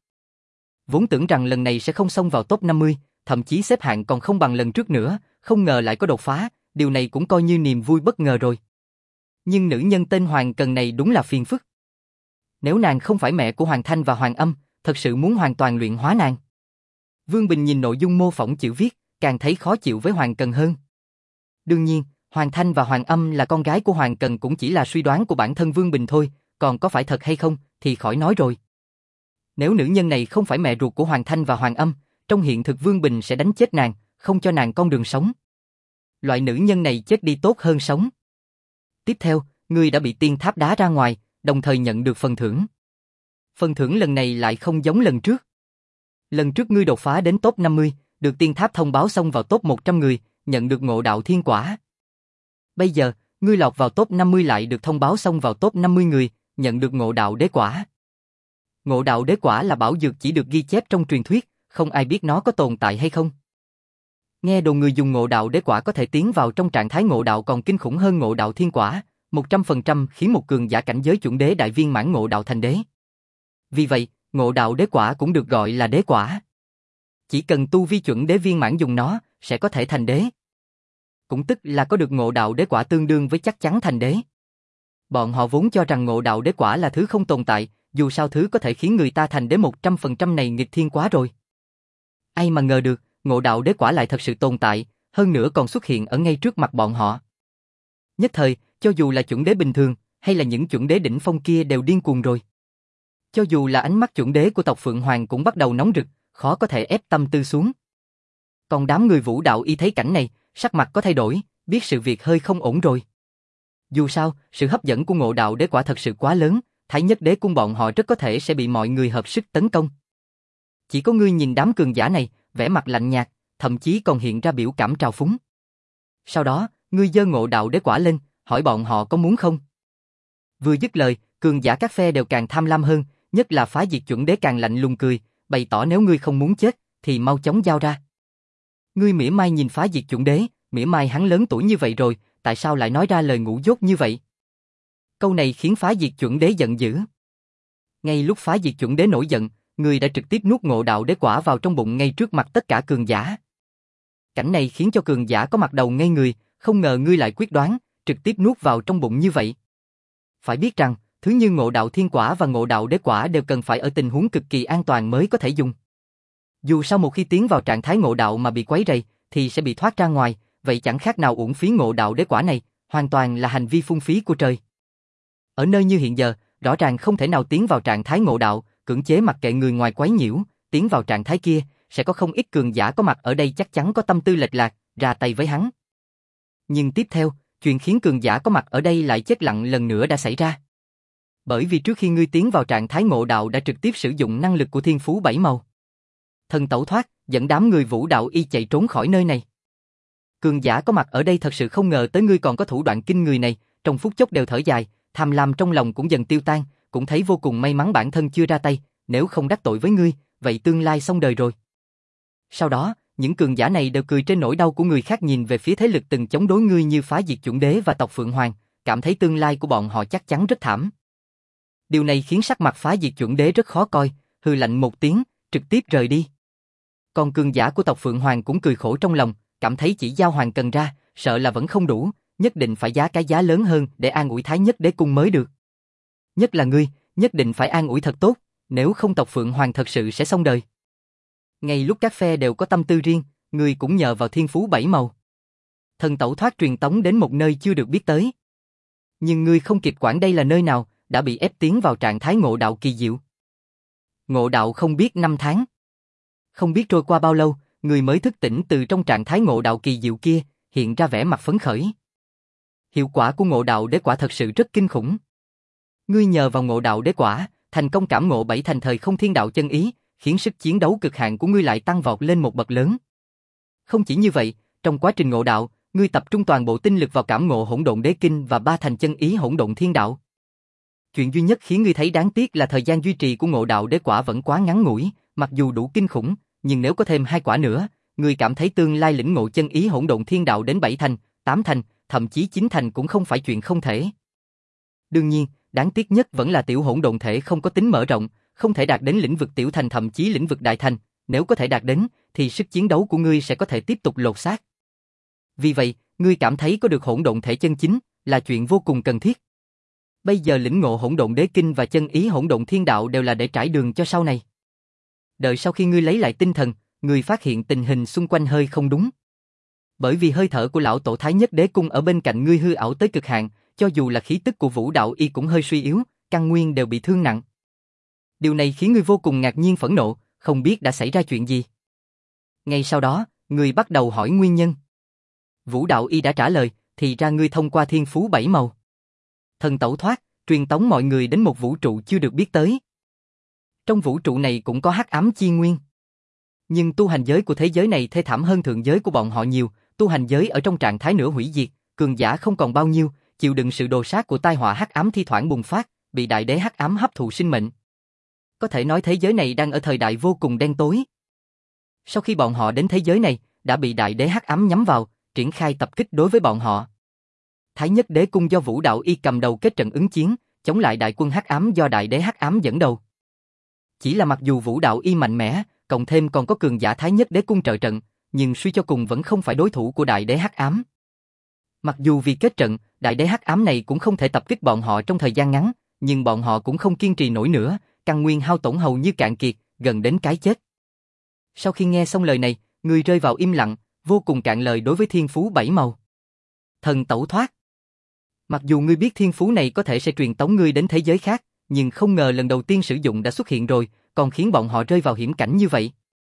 Vốn tưởng rằng lần này sẽ không xông vào top năm mươi, thậm chí xếp hạng còn không bằng lần trước nữa, không ngờ lại có đột phá, điều này cũng coi như niềm vui bất ngờ rồi. Nhưng nữ nhân tên Hoàng Cần này đúng là phiền phức. Nếu nàng không phải mẹ của Hoàng Thanh và Hoàng Âm, thật sự muốn hoàn toàn luyện hóa nàng. Vương Bình nhìn nội dung mô phỏng chữ viết, càng thấy khó chịu với Hoàng Cần hơn. Đương nhiên, Hoàng Thanh và Hoàng Âm là con gái của Hoàng Cần cũng chỉ là suy đoán của bản thân Vương Bình thôi, còn có phải thật hay không thì khỏi nói rồi. Nếu nữ nhân này không phải mẹ ruột của Hoàng Thanh và Hoàng Âm, trong hiện thực Vương Bình sẽ đánh chết nàng, không cho nàng con đường sống. Loại nữ nhân này chết đi tốt hơn sống. Tiếp theo, ngươi đã bị tiên tháp đá ra ngoài, đồng thời nhận được phần thưởng. Phần thưởng lần này lại không giống lần trước. Lần trước ngươi đột phá đến top năm mươi, được tiên tháp thông báo xông vào top một trăm người, nhận được ngộ đạo thiên quả. Bây giờ, ngươi lọt vào top năm mươi lại được thông báo xông vào top năm mươi người, nhận được ngộ đạo đế quả. Ngộ đạo đế quả là bảo dược chỉ được ghi chép trong truyền thuyết, không ai biết nó có tồn tại hay không. Nghe đồn người dùng ngộ đạo đế quả có thể tiến vào trong trạng thái ngộ đạo còn kinh khủng hơn ngộ đạo thiên quả, một trăm phần trăm khiến một cường giả cảnh giới chuẩn đế đại viên mãn ngộ đạo thành đế. Vì vậy, ngộ đạo đế quả cũng được gọi là đế quả. Chỉ cần tu vi chuẩn đế viên mãn dùng nó, sẽ có thể thành đế. Cũng tức là có được ngộ đạo đế quả tương đương với chắc chắn thành đế. Bọn họ vốn cho rằng ngộ đạo đế quả là thứ không tồn tại, dù sao thứ có thể khiến người ta thành đế một trăm phần trăm này nghịch thiên quá rồi. Ai mà ngờ được, ngộ đạo đế quả lại thật sự tồn tại, hơn nữa còn xuất hiện ở ngay trước mặt bọn họ. Nhất thời, cho dù là chuẩn đế bình thường, hay là những chuẩn đế đỉnh phong kia đều điên cuồng rồi. Cho dù là ánh mắt chuẩn đế của tộc Phượng Hoàng cũng bắt đầu nóng rực, khó có thể ép tâm tư xuống. Còn đám người Vũ Đạo Y thấy cảnh này, sắc mặt có thay đổi, biết sự việc hơi không ổn rồi. Dù sao, sự hấp dẫn của Ngộ Đạo Đế quả thật sự quá lớn, Thái Nhất Đế cung bọn họ rất có thể sẽ bị mọi người hợp sức tấn công. Chỉ có ngươi nhìn đám cường giả này, vẻ mặt lạnh nhạt, thậm chí còn hiện ra biểu cảm trào phúng. Sau đó, ngươi giơ Ngộ Đạo Đế quả lên, hỏi bọn họ có muốn không? Vừa dứt lời, cường giả các phe đều càng tham lam hơn, nhất là Phá Diệt Chuẩn Đế càng lạnh lùng cười, bày tỏ nếu ngươi không muốn chết, thì mau chóng giao ra. Ngươi mỉa mai nhìn Phá Diệt Chuẩn Đế, mỉa mai hắn lớn tuổi như vậy rồi, tại sao lại nói ra lời ngũ dốt như vậy? Câu này khiến Phá Diệt Chuẩn Đế giận dữ. Ngay lúc Phá Diệt Chuẩn Đế nổi giận, người đã trực tiếp nuốt Ngộ Đạo Đế quả vào trong bụng ngay trước mặt tất cả cường giả. Cảnh này khiến cho cường giả có mặt đầu ngây người, không ngờ ngươi lại quyết đoán, trực tiếp nuốt vào trong bụng như vậy. Phải biết rằng, thứ như Ngộ Đạo Thiên Quả và Ngộ Đạo Đế quả đều cần phải ở tình huống cực kỳ an toàn mới có thể dùng. Dù sao một khi tiến vào trạng thái ngộ đạo mà bị quấy rầy, thì sẽ bị thoát ra ngoài, vậy chẳng khác nào uổng phí Ngộ Đạo Đế quả này, hoàn toàn là hành vi phung phí của trời. Ở nơi như hiện giờ, rõ ràng không thể nào tiến vào trạng thái ngộ đạo, cưỡng chế mặc kệ người ngoài quấy nhiễu, tiến vào trạng thái kia, sẽ có không ít cường giả có mặt ở đây chắc chắn có tâm tư lệch lạc, ra tay với hắn. Nhưng tiếp theo, chuyện khiến cường giả có mặt ở đây lại chết lặng lần nữa đã xảy ra. Bởi vì trước khi ngươi tiến vào trạng thái ngộ đạo đã trực tiếp sử dụng năng lực của thiên phú bảy màu. Thần tẩu thoát, dẫn đám người Vũ Đạo Y chạy trốn khỏi nơi này. Cường giả có mặt ở đây thật sự không ngờ tới ngươi còn có thủ đoạn kinh người này, trong phút chốc đều thở dài, tham lam trong lòng cũng dần tiêu tan, cũng thấy vô cùng may mắn bản thân chưa ra tay, nếu không đắc tội với ngươi, vậy tương lai xong đời rồi. Sau đó, những cường giả này đều cười trên nỗi đau của người khác, nhìn về phía thế lực từng chống đối ngươi như Phá Diệt Chuẩn Đế và tộc Phượng Hoàng, cảm thấy tương lai của bọn họ chắc chắn rất thảm. Điều này khiến sắc mặt Phá Diệt Chuẩn Đế rất khó coi, hừ lạnh một tiếng, trực tiếp rời đi. Còn cường giả của tộc Phượng Hoàng cũng cười khổ trong lòng, cảm thấy chỉ giao hoàng cần ra, sợ là vẫn không đủ, nhất định phải giá cái giá lớn hơn để an ủi Thái Nhất Đế cung mới được. Nhất là ngươi, nhất định phải an ủi thật tốt, nếu không tộc Phượng Hoàng thật sự sẽ xong đời. Ngay lúc các phe đều có tâm tư riêng, ngươi cũng nhờ vào thiên phú bảy màu. Thần tẩu thoát truyền tống đến một nơi chưa được biết tới. Nhưng ngươi không kịp quản đây là nơi nào, đã bị ép tiến vào trạng thái ngộ đạo kỳ diệu. Ngộ đạo không biết năm tháng. Không biết trôi qua bao lâu, người mới thức tỉnh từ trong trạng thái ngộ đạo kỳ diệu kia, hiện ra vẻ mặt phấn khởi. Hiệu quả của ngộ đạo đế quả thật sự rất kinh khủng. Ngươi nhờ vào ngộ đạo đế quả, thành công cảm ngộ bảy thành thời không thiên đạo chân ý, khiến sức chiến đấu cực hạn của ngươi lại tăng vọt lên một bậc lớn. Không chỉ như vậy, trong quá trình ngộ đạo, ngươi tập trung toàn bộ tinh lực vào cảm ngộ hỗn độn đế kinh và ba thành chân ý hỗn độn thiên đạo. Chuyện duy nhất khiến ngươi thấy đáng tiếc là thời gian duy trì của ngộ đạo đế quả vẫn quá ngắn ngủi, mặc dù đủ kinh khủng, nhưng nếu có thêm hai quả nữa, ngươi cảm thấy tương lai lĩnh ngộ chân ý hỗn độn thiên đạo đến bảy thành, tám thành, thậm chí chín thành cũng không phải chuyện không thể. Đương nhiên, đáng tiếc nhất vẫn là tiểu hỗn độn thể không có tính mở rộng, không thể đạt đến lĩnh vực tiểu thành thậm chí lĩnh vực đại thành, nếu có thể đạt đến, thì sức chiến đấu của ngươi sẽ có thể tiếp tục lột xác. Vì vậy, ngươi cảm thấy có được hỗn độn thể chân chính là chuyện vô cùng cần thiết. Bây giờ lĩnh ngộ hỗn độn đế kinh và chân ý hỗn độn thiên đạo đều là để trải đường cho sau này. Đợi sau khi ngươi lấy lại tinh thần, ngươi phát hiện tình hình xung quanh hơi không đúng. Bởi vì hơi thở của lão tổ Thái Nhất Đế cung ở bên cạnh ngươi hư ảo tới cực hạn, cho dù là khí tức của Vũ Đạo Y cũng hơi suy yếu, căn nguyên đều bị thương nặng. Điều này khiến ngươi vô cùng ngạc nhiên phẫn nộ, không biết đã xảy ra chuyện gì. Ngay sau đó, ngươi bắt đầu hỏi nguyên nhân. Vũ Đạo Y đã trả lời, thì ra ngươi thông qua thiên phú bảy màu. Thần tẩu thoát, truyền tống mọi người đến một vũ trụ chưa được biết tới. Trong vũ trụ này cũng có hắc ám chi nguyên. Nhưng tu hành giới của thế giới này thê thảm hơn thượng giới của bọn họ nhiều, tu hành giới ở trong trạng thái nửa hủy diệt, cường giả không còn bao nhiêu, chịu đựng sự đồ sát của tai họa hắc ám thi thoảng bùng phát, bị đại đế hắc ám hấp thụ sinh mệnh. Có thể nói thế giới này đang ở thời đại vô cùng đen tối. Sau khi bọn họ đến thế giới này, đã bị đại đế hắc ám nhắm vào, triển khai tập kích đối với bọn họ. Thái Nhất Đế cung do Vũ Đạo Y cầm đầu kết trận ứng chiến, chống lại đại quân hắc ám do đại đế hắc ám dẫn đầu. Chỉ là mặc dù Vũ Đạo Y mạnh mẽ, cộng thêm còn có cường giả Thái Nhất Đế cung trợ trận, nhưng suy cho cùng vẫn không phải đối thủ của đại đế hắc ám. Mặc dù vì kết trận, đại đế hắc ám này cũng không thể tập kích bọn họ trong thời gian ngắn, nhưng bọn họ cũng không kiên trì nổi nữa, căn nguyên hao tổn hầu như cạn kiệt, gần đến cái chết. Sau khi nghe xong lời này, người rơi vào im lặng, vô cùng cạn lời đối với thiên phú bảy màu. Thần tẩu thoát. Mặc dù ngươi biết thiên phú này có thể sẽ truyền tống ngươi đến thế giới khác, nhưng không ngờ lần đầu tiên sử dụng đã xuất hiện rồi, còn khiến bọn họ rơi vào hiểm cảnh như vậy.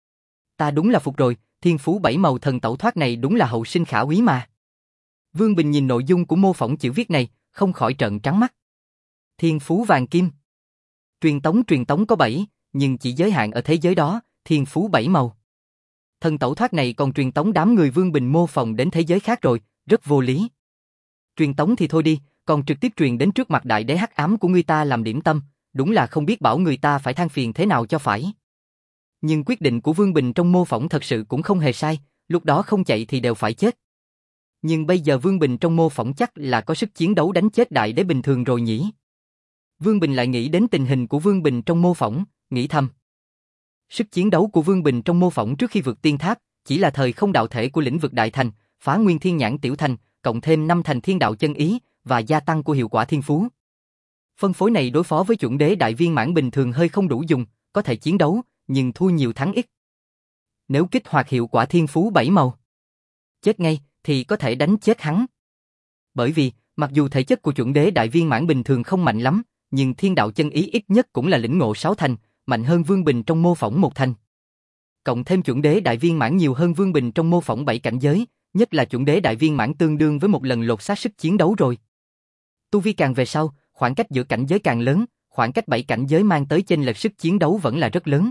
Ta đúng là phục rồi, thiên phú bảy màu thần tẩu thoát này đúng là hậu sinh khả úy mà. Vương Bình nhìn nội dung của mô phỏng chữ viết này, không khỏi trợn trắng mắt. Thiên phú vàng kim. Truyền tống truyền tống có bảy, nhưng chỉ giới hạn ở thế giới đó, thiên phú bảy màu. Thần tẩu thoát này còn truyền tống đám người Vương Bình mô phỏng đến thế giới khác rồi, rất vô lý. Truyền tống thì thôi đi, còn trực tiếp truyền đến trước mặt đại đế hắc ám của người ta làm điểm tâm, đúng là không biết bảo người ta phải than phiền thế nào cho phải. Nhưng quyết định của Vương Bình trong mô phỏng thật sự cũng không hề sai, lúc đó không chạy thì đều phải chết. Nhưng bây giờ Vương Bình trong mô phỏng chắc là có sức chiến đấu đánh chết đại đế bình thường rồi nhỉ. Vương Bình lại nghĩ đến tình hình của Vương Bình trong mô phỏng, nghĩ thầm. Sức chiến đấu của Vương Bình trong mô phỏng trước khi vượt tiên tháp, chỉ là thời không đạo thể của lĩnh vực đại thành, phá nguyên thiên nhãn tiểu thành, cộng thêm năm thành thiên đạo chân ý, và gia tăng của hiệu quả thiên phú. Phân phối này đối phó với chuẩn đế đại viên mãn bình thường hơi không đủ dùng, có thể chiến đấu, nhưng thua nhiều thắng ít. Nếu kích hoạt hiệu quả thiên phú bảy màu, chết ngay, thì có thể đánh chết hắn. Bởi vì, mặc dù thể chất của chuẩn đế đại viên mãn bình thường không mạnh lắm, nhưng thiên đạo chân ý ít nhất cũng là lĩnh ngộ sáu thành, mạnh hơn Vương Bình trong mô phỏng một thành. Cộng thêm chuẩn đế đại viên mãn nhiều hơn Vương Bình trong mô phỏng bảy cảnh giới, nhất là chuẩn đế đại viên mãn tương đương với một lần lột xác sức chiến đấu rồi. Tu vi càng về sau, khoảng cách giữa cảnh giới càng lớn, khoảng cách bảy cảnh giới mang tới chênh lệch sức chiến đấu vẫn là rất lớn.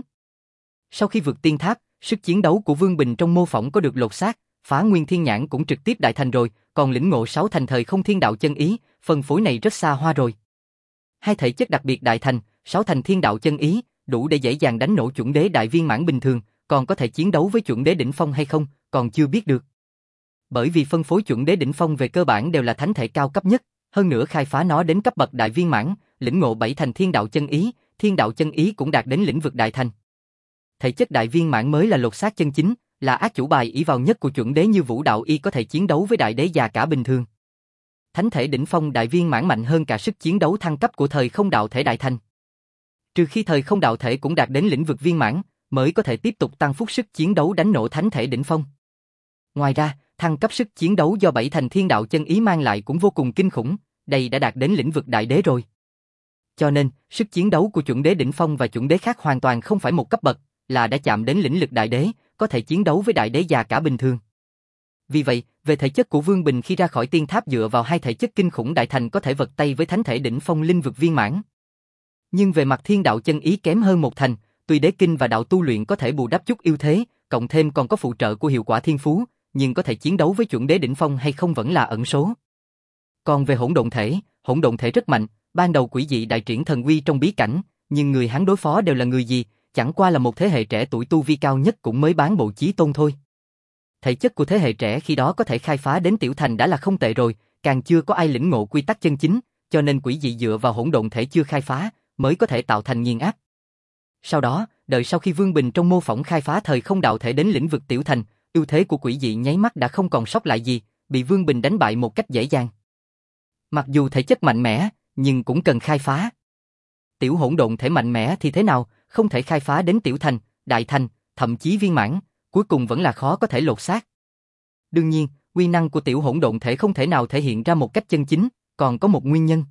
Sau khi vượt tiên tháp, sức chiến đấu của Vương Bình trong mô phỏng có được lột xác, phá nguyên thiên nhãn cũng trực tiếp đại thành rồi, còn lĩnh ngộ sáu thành thời không thiên đạo chân ý, phân phối này rất xa hoa rồi. Hai thể chất đặc biệt đại thành, sáu thành thiên đạo chân ý, đủ để dễ dàng đánh nổ chuẩn đế đại viên mãn bình thường, còn có thể chiến đấu với chuẩn đế đỉnh phong hay không, còn chưa biết được. Bởi vì phân phối chuẩn đế đỉnh phong về cơ bản đều là thánh thể cao cấp nhất, hơn nữa khai phá nó đến cấp bậc đại viên mãn, lĩnh ngộ bảy thành thiên đạo chân ý, thiên đạo chân ý cũng đạt đến lĩnh vực đại thành. Thể chất đại viên mãn mới là lột xác chân chính, là ác chủ bài ỷ vào nhất của chuẩn đế như Vũ Đạo Y có thể chiến đấu với đại đế già cả bình thường. Thánh thể đỉnh phong đại viên mãn mạnh hơn cả sức chiến đấu thăng cấp của thời không đạo thể đại thành. Trừ khi thời không đạo thể cũng đạt đến lĩnh vực viên mãn, mới có thể tiếp tục tăng phúc sức chiến đấu đánh nổ thánh thể đỉnh phong. Ngoài ra, thăng cấp sức chiến đấu do bảy thành thiên đạo chân ý mang lại cũng vô cùng kinh khủng, đây đã đạt đến lĩnh vực đại đế rồi. Cho nên, sức chiến đấu của chuẩn đế đỉnh phong và chuẩn đế khác hoàn toàn không phải một cấp bậc, là đã chạm đến lĩnh lực đại đế, có thể chiến đấu với đại đế già cả bình thường. Vì vậy, về thể chất của Vương Bình khi ra khỏi tiên tháp dựa vào hai thể chất kinh khủng đại thành có thể vật tay với thánh thể đỉnh phong linh vực viên mãn. Nhưng về mặt thiên đạo chân ý kém hơn một thành, tuy đế kinh và đạo tu luyện có thể bù đắp chút ưu thế, cộng thêm còn có phụ trợ của hiệu quả thiên phú, nhưng có thể chiến đấu với chuẩn đế đỉnh phong hay không vẫn là ẩn số. Còn về hỗn độn thể, hỗn độn thể rất mạnh, ban đầu quỷ dị đại triển thần uy trong bí cảnh, nhưng người hắn đối phó đều là người gì, chẳng qua là một thế hệ trẻ tuổi tu vi cao nhất cũng mới bán bộ chí tôn thôi. Thể chất của thế hệ trẻ khi đó có thể khai phá đến tiểu thành đã là không tệ rồi, càng chưa có ai lĩnh ngộ quy tắc chân chính, cho nên quỷ dị dựa vào hỗn độn thể chưa khai phá, mới có thể tạo thành nghiền áp. Sau đó, đợi sau khi Vương Bình trong mô phỏng khai phá thời không đạo thể đến lĩnh vực tiểu thành, ưu thế của quỷ dị nháy mắt đã không còn sót lại gì, bị Vương Bình đánh bại một cách dễ dàng. Mặc dù thể chất mạnh mẽ, nhưng cũng cần khai phá. Tiểu hỗn độn thể mạnh mẽ thì thế nào, không thể khai phá đến tiểu thành, đại thành, thậm chí viên mãn, cuối cùng vẫn là khó có thể lột xác. Đương nhiên, uy năng của tiểu hỗn độn thể không thể nào thể hiện ra một cách chân chính, còn có một nguyên nhân.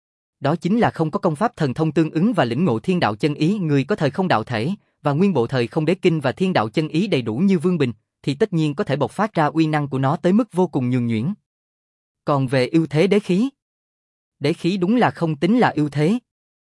Đó chính là không có công pháp thần thông tương ứng và lĩnh ngộ thiên đạo chân ý. Người có thời không đạo thể và nguyên bộ thời không đế kinh và thiên đạo chân ý đầy đủ như Vương Bình, thì tất nhiên có thể bộc phát ra uy năng của nó tới mức vô cùng nhuần nhuyễn. Còn về ưu thế đế khí, đế khí đúng là không tính là ưu thế.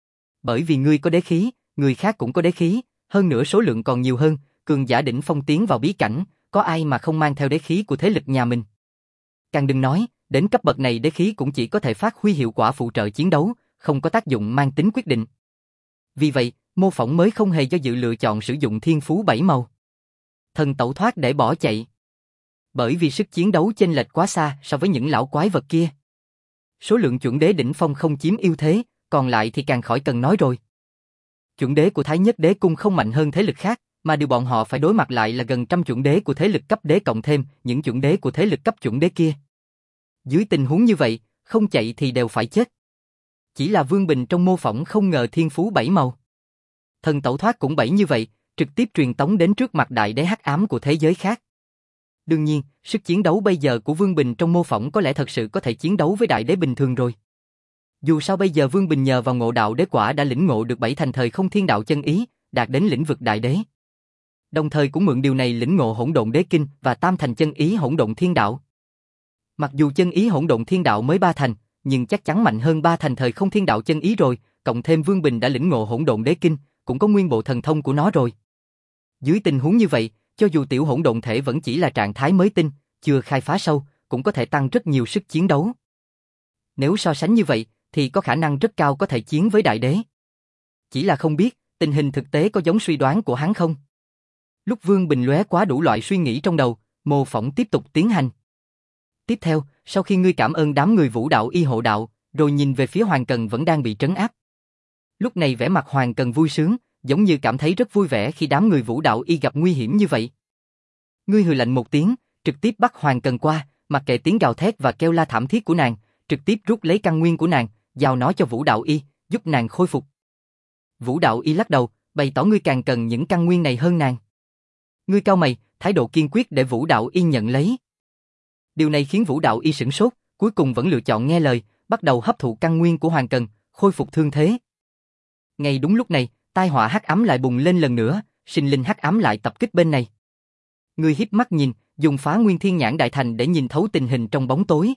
Bởi vì ngươi có đế khí, người khác cũng có đế khí, hơn nữa số lượng còn nhiều hơn, cường giả đỉnh phong tiến vào bí cảnh, có ai mà không mang theo đế khí của thế lực nhà mình. Càng đừng nói, đến cấp bậc này đế khí cũng chỉ có thể phát huy hiệu quả phụ trợ chiến đấu, không có tác dụng mang tính quyết định. Vì vậy, mô phỏng mới không hề do dự lựa chọn sử dụng thiên phú bảy màu. Thần tẩu thoát để bỏ chạy. Bởi vì sức chiến đấu chênh lệch quá xa so với những lão quái vật kia. Số lượng chuẩn đế đỉnh phong không chiếm ưu thế, còn lại thì càng khỏi cần nói rồi. Chuẩn đế của Thái Nhất Đế Cung không mạnh hơn thế lực khác, mà điều bọn họ phải đối mặt lại là gần trăm chuẩn đế của thế lực cấp đế cộng thêm những chuẩn đế của thế lực cấp chuẩn đế kia. Dưới tình huống như vậy, không chạy thì đều phải chết. Chỉ là Vương Bình trong mô phỏng không ngờ thiên phú bảy màu. Thần tẩu thoát cũng bảy như vậy, trực tiếp truyền tống đến trước mặt đại đế hắc ám của thế giới khác. Đương nhiên, sức chiến đấu bây giờ của Vương Bình trong mô phỏng có lẽ thật sự có thể chiến đấu với đại đế bình thường rồi. Dù sao bây giờ Vương Bình nhờ vào ngộ đạo đế quả đã lĩnh ngộ được bảy thành thời không thiên đạo chân ý, đạt đến lĩnh vực đại đế. Đồng thời cũng mượn điều này lĩnh ngộ hỗn độn đế kinh và tam thành chân ý hỗn độn thiên đạo. Mặc dù chân ý hỗn độn thiên đạo mới ba thành, nhưng chắc chắn mạnh hơn ba thành thời không thiên đạo chân ý rồi, cộng thêm Vương Bình đã lĩnh ngộ hỗn độn đế kinh, cũng có nguyên bộ thần thông của nó rồi. Dưới tình huống như vậy, cho dù tiểu hỗn độn thể vẫn chỉ là trạng thái mới tinh, chưa khai phá sâu, cũng có thể tăng rất nhiều sức chiến đấu. Nếu so sánh như vậy, thì có khả năng rất cao có thể chiến với đại đế. Chỉ là không biết, tình hình thực tế có giống suy đoán của hắn không? Lúc Vương Bình lóe quá đủ loại suy nghĩ trong đầu, mô phỏng tiếp tục tiến hành. Tiếp theo, sau khi ngươi cảm ơn đám người Vũ đạo y hộ đạo, rồi nhìn về phía Hoàng Cần vẫn đang bị trấn áp. Lúc này vẻ mặt Hoàng Cần vui sướng, giống như cảm thấy rất vui vẻ khi đám người Vũ đạo y gặp nguy hiểm như vậy. Ngươi hừ lạnh một tiếng, trực tiếp bắt Hoàng Cần qua, mặc kệ tiếng gào thét và kêu la thảm thiết của nàng, trực tiếp rút lấy căn nguyên của nàng, giao nó cho Vũ đạo y, giúp nàng khôi phục. Vũ đạo y lắc đầu, bày tỏ ngươi càng cần những căn nguyên này hơn nàng. Ngươi cau mày, thái độ kiên quyết để Vũ đạo y nhận lấy. Điều này khiến Vũ đạo y sửng sốt, cuối cùng vẫn lựa chọn nghe lời, bắt đầu hấp thụ căn nguyên của Hoàng Cần, khôi phục thương thế. Ngay đúng lúc này, tai họa hắc ám lại bùng lên lần nữa, sinh linh hắc ám lại tập kích bên này. Ngươi híp mắt nhìn, dùng phá nguyên thiên nhãn đại thành để nhìn thấu tình hình trong bóng tối.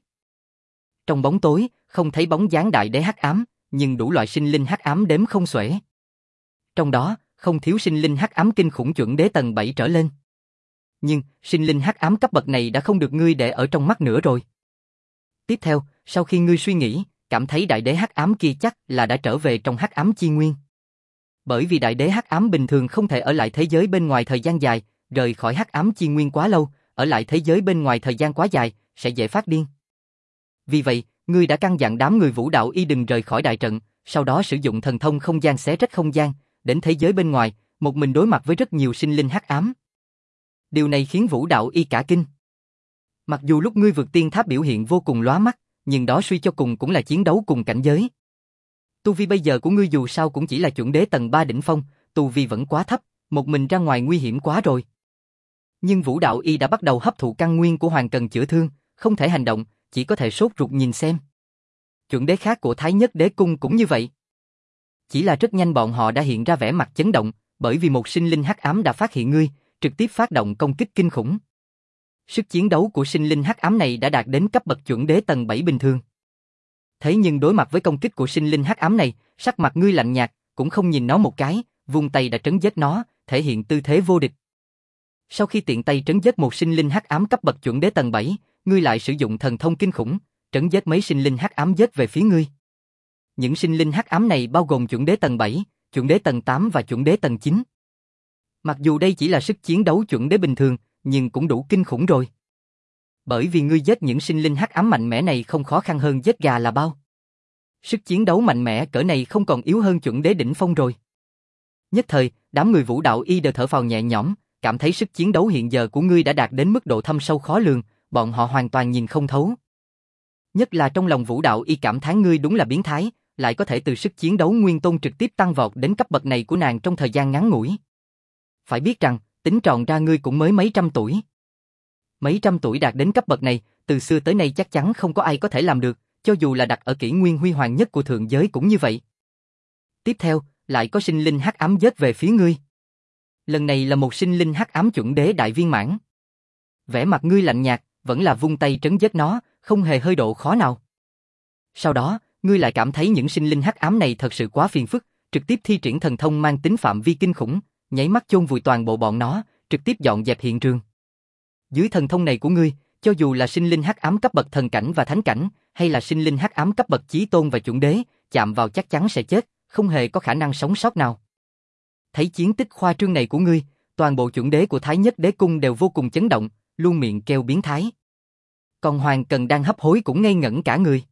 Trong bóng tối, không thấy bóng dáng đại đế hắc ám, nhưng đủ loại sinh linh hắc ám đếm không xuể. Trong đó, không thiếu sinh linh hắc ám kinh khủng chuẩn đế tầng bảy trở lên. Nhưng, sinh linh hắc ám cấp bậc này đã không được ngươi để ở trong mắt nữa rồi. Tiếp theo, sau khi ngươi suy nghĩ, cảm thấy đại đế hắc ám kia chắc là đã trở về trong hắc ám chi nguyên. Bởi vì đại đế hắc ám bình thường không thể ở lại thế giới bên ngoài thời gian dài, rời khỏi hắc ám chi nguyên quá lâu, ở lại thế giới bên ngoài thời gian quá dài, sẽ dễ phát điên. Vì vậy, ngươi đã căn dặn đám người Vũ đạo y đừng rời khỏi đại trận, sau đó sử dụng thần thông không gian xé rách không gian, đến thế giới bên ngoài, một mình đối mặt với rất nhiều sinh linh hắc ám. Điều này khiến Vũ đạo y cả kinh. Mặc dù lúc ngươi vượt tiên tháp biểu hiện vô cùng lóa mắt, nhưng đó suy cho cùng cũng là chiến đấu cùng cảnh giới. Tu vi bây giờ của ngươi dù sao cũng chỉ là chuẩn đế tầng ba đỉnh phong, tu vi vẫn quá thấp, một mình ra ngoài nguy hiểm quá rồi. Nhưng Vũ đạo y đã bắt đầu hấp thụ căn nguyên của Hoàng Cần chữa thương, không thể hành động, chỉ có thể sốt ruột nhìn xem. Chuẩn đế khác của Thái Nhất Đế Cung cũng như vậy. Chỉ là rất nhanh bọn họ đã hiện ra vẻ mặt chấn động, bởi vì một sinh linh hắc ám đã phát hiện ngươi, trực tiếp phát động công kích kinh khủng. Sức chiến đấu của sinh linh hắc ám này đã đạt đến cấp bậc chuẩn đế tầng bảy bình thường. Thế nhưng đối mặt với công kích của sinh linh hắc ám này, sắc mặt ngươi lạnh nhạt, cũng không nhìn nó một cái, vung tay đã trấn giết nó, thể hiện tư thế vô địch. Sau khi tiện tay trấn giết một sinh linh hắc ám cấp bậc chuẩn đế tầng bảy, ngươi lại sử dụng thần thông kinh khủng, trấn giết mấy sinh linh hắc ám giết về phía ngươi. Những sinh linh hắc ám này bao gồm chuẩn đế tầng bảy, chuẩn đế tầng tám và chuẩn đế tầng chín. Mặc dù đây chỉ là sức chiến đấu chuẩn đế bình thường, nhưng cũng đủ kinh khủng rồi. Bởi vì ngươi giết những sinh linh hắc ám mạnh mẽ này không khó khăn hơn giết gà là bao. Sức chiến đấu mạnh mẽ cỡ này không còn yếu hơn chuẩn đế đỉnh phong rồi. Nhất thời, đám người Vũ đạo y đều thở phào nhẹ nhõm, cảm thấy sức chiến đấu hiện giờ của ngươi đã đạt đến mức độ thâm sâu khó lường, bọn họ hoàn toàn nhìn không thấu. Nhất là trong lòng Vũ đạo y cảm thán ngươi đúng là biến thái, lại có thể từ sức chiến đấu nguyên tôn trực tiếp tăng vọt đến cấp bậc này của nàng trong thời gian ngắn ngủi. Phải biết rằng, tính tròn ra ngươi cũng mới mấy trăm tuổi. Mấy trăm tuổi đạt đến cấp bậc này, từ xưa tới nay chắc chắn không có ai có thể làm được, cho dù là đặt ở kỷ nguyên huy hoàng nhất của thượng giới cũng như vậy. Tiếp theo, lại có sinh linh hắc ám giết về phía ngươi. Lần này là một sinh linh hắc ám chuẩn đế đại viên mãn. Vẻ mặt ngươi lạnh nhạt, vẫn là vung tay trấn giết nó, không hề hơi độ khó nào. Sau đó, ngươi lại cảm thấy những sinh linh hắc ám này thật sự quá phiền phức, trực tiếp thi triển thần thông mang tính phạm vi kinh khủng, nháy mắt chôn vùi toàn bộ bọn nó, trực tiếp dọn dẹp hiện trường. Dưới thần thông này của ngươi, cho dù là sinh linh hắc ám cấp bậc thần cảnh và thánh cảnh, hay là sinh linh hắc ám cấp bậc chí tôn và chuẩn đế, chạm vào chắc chắn sẽ chết, không hề có khả năng sống sót nào. Thấy chiến tích khoa trương này của ngươi, toàn bộ chuẩn đế của Thái Nhất Đế Cung đều vô cùng chấn động, luôn miệng kêu biến thái. Còn Hoàng Cần đang hấp hối cũng ngây ngẩn cả người.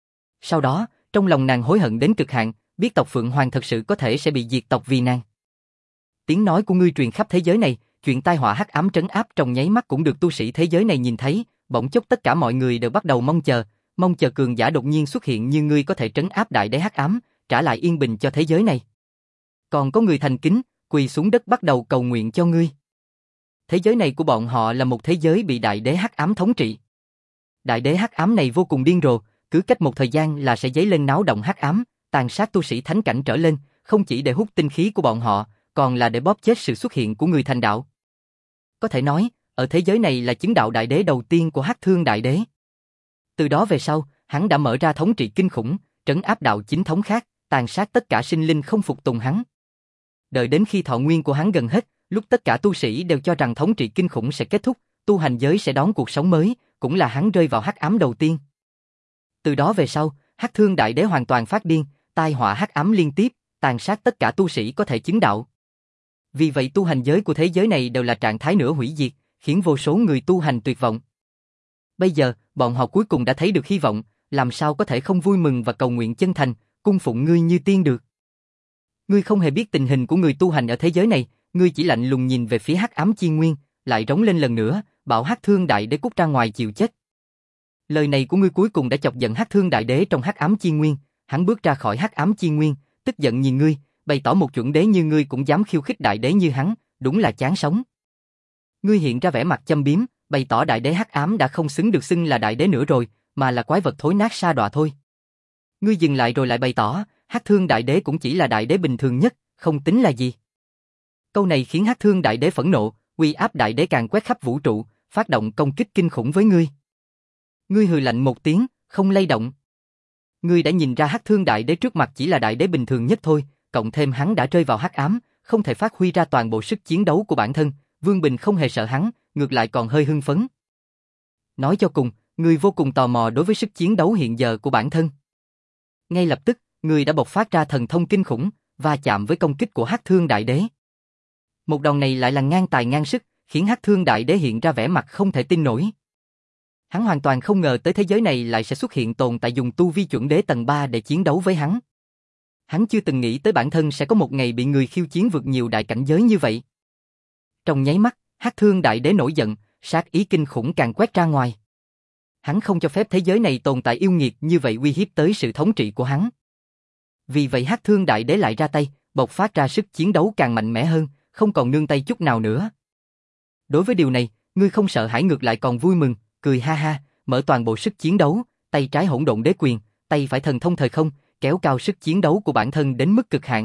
Sau đó, trong lòng nàng hối hận đến cực hạn, biết tộc Phượng Hoàng thật sự có thể sẽ bị diệt tộc vì nàng. Tiếng nói của ngươi truyền khắp thế giới này, chuyện tai họa hắc ám trấn áp trong nháy mắt cũng được tu sĩ thế giới này nhìn thấy, bỗng chốc tất cả mọi người đều bắt đầu mong chờ, mong chờ cường giả đột nhiên xuất hiện như ngươi có thể trấn áp đại đế hắc ám, trả lại yên bình cho thế giới này. Còn có người thành kính, quỳ xuống đất bắt đầu cầu nguyện cho ngươi. thế giới này của bọn họ là một thế giới bị đại đế hắc ám thống trị. Đại đế hắc ám này vô cùng điên rồ, cứ cách một thời gian là sẽ dấy lên náo động hắc ám, tàn sát tu sĩ thánh cảnh trở lên, không chỉ để hút tinh khí của bọn họ, còn là để bóp chết sự xuất hiện của người thành đạo. Có thể nói, ở thế giới này là chứng đạo đại đế đầu tiên của Hắc Thương đại đế. Từ đó về sau, hắn đã mở ra thống trị kinh khủng, trấn áp đạo chính thống khác, tàn sát tất cả sinh linh không phục tùng hắn. Đợi đến khi thọ nguyên của hắn gần hết, lúc tất cả tu sĩ đều cho rằng thống trị kinh khủng sẽ kết thúc, tu hành giới sẽ đón cuộc sống mới, cũng là hắn rơi vào hắc ám đầu tiên. Từ đó về sau, Hắc Thương đại đế hoàn toàn phát điên, tai họa hắc ám liên tiếp, tàn sát tất cả tu sĩ có thể chứng đạo. Vì vậy tu hành giới của thế giới này đều là trạng thái nửa hủy diệt, khiến vô số người tu hành tuyệt vọng. Bây giờ, bọn họ cuối cùng đã thấy được hy vọng, làm sao có thể không vui mừng và cầu nguyện chân thành, cung phụng ngươi như tiên được. Ngươi không hề biết tình hình của người tu hành ở thế giới này, ngươi chỉ lạnh lùng nhìn về phía hắc ám chi nguyên, lại rống lên lần nữa, bảo Hắc Thương đại đế cút ra ngoài chịu chết. Lời này của ngươi cuối cùng đã chọc giận Hắc Thương đại đế trong hắc ám chi nguyên, hắn bước ra khỏi hắc ám chi nguyên, tức giận nhìn ngươi, bày tỏ một chuẩn đế như ngươi cũng dám khiêu khích đại đế như hắn, đúng là chán sống. Ngươi hiện ra vẻ mặt châm biếm, bày tỏ đại đế hắc ám đã không xứng được xưng là đại đế nữa rồi, mà là quái vật thối nát sa đọa thôi. Ngươi dừng lại rồi lại bày tỏ, Hắc Thương đại đế cũng chỉ là đại đế bình thường nhất, không tính là gì. Câu này khiến Hắc Thương đại đế phẫn nộ, uy áp đại đế càng quét khắp vũ trụ, phát động công kích kinh khủng với ngươi. Ngươi hừ lạnh một tiếng, không lay động. Ngươi đã nhìn ra Hắc Thương đại đế trước mặt chỉ là đại đế bình thường nhất thôi, cộng thêm hắn đã rơi vào hắc ám, không thể phát huy ra toàn bộ sức chiến đấu của bản thân, Vương Bình không hề sợ hắn, ngược lại còn hơi hưng phấn. Nói cho cùng, ngươi vô cùng tò mò đối với sức chiến đấu hiện giờ của bản thân. Ngay lập tức, ngươi đã bộc phát ra thần thông kinh khủng, va chạm với công kích của Hắc Thương đại đế. Một đòn này lại là ngang tài ngang sức, khiến Hắc Thương đại đế hiện ra vẻ mặt không thể tin nổi. Hắn hoàn toàn không ngờ tới thế giới này lại sẽ xuất hiện tồn tại dùng tu vi chuẩn đế tầng ba để chiến đấu với hắn. Hắn chưa từng nghĩ tới bản thân sẽ có một ngày bị người khiêu chiến vượt nhiều đại cảnh giới như vậy. Trong nháy mắt, Hắc Thương đại đế nổi giận, sát ý kinh khủng càng quét ra ngoài. Hắn không cho phép thế giới này tồn tại yêu nghiệt như vậy uy hiếp tới sự thống trị của hắn. Vì vậy Hắc Thương đại đế lại ra tay, bộc phát ra sức chiến đấu càng mạnh mẽ hơn, không còn nương tay chút nào nữa. Đối với điều này, ngươi không sợ hãi ngược lại còn vui mừng, cười ha ha, mở toàn bộ sức chiến đấu, tay trái hỗn độn đế quyền, tay phải thần thông thời không, kéo cao sức chiến đấu của bản thân đến mức cực hạn.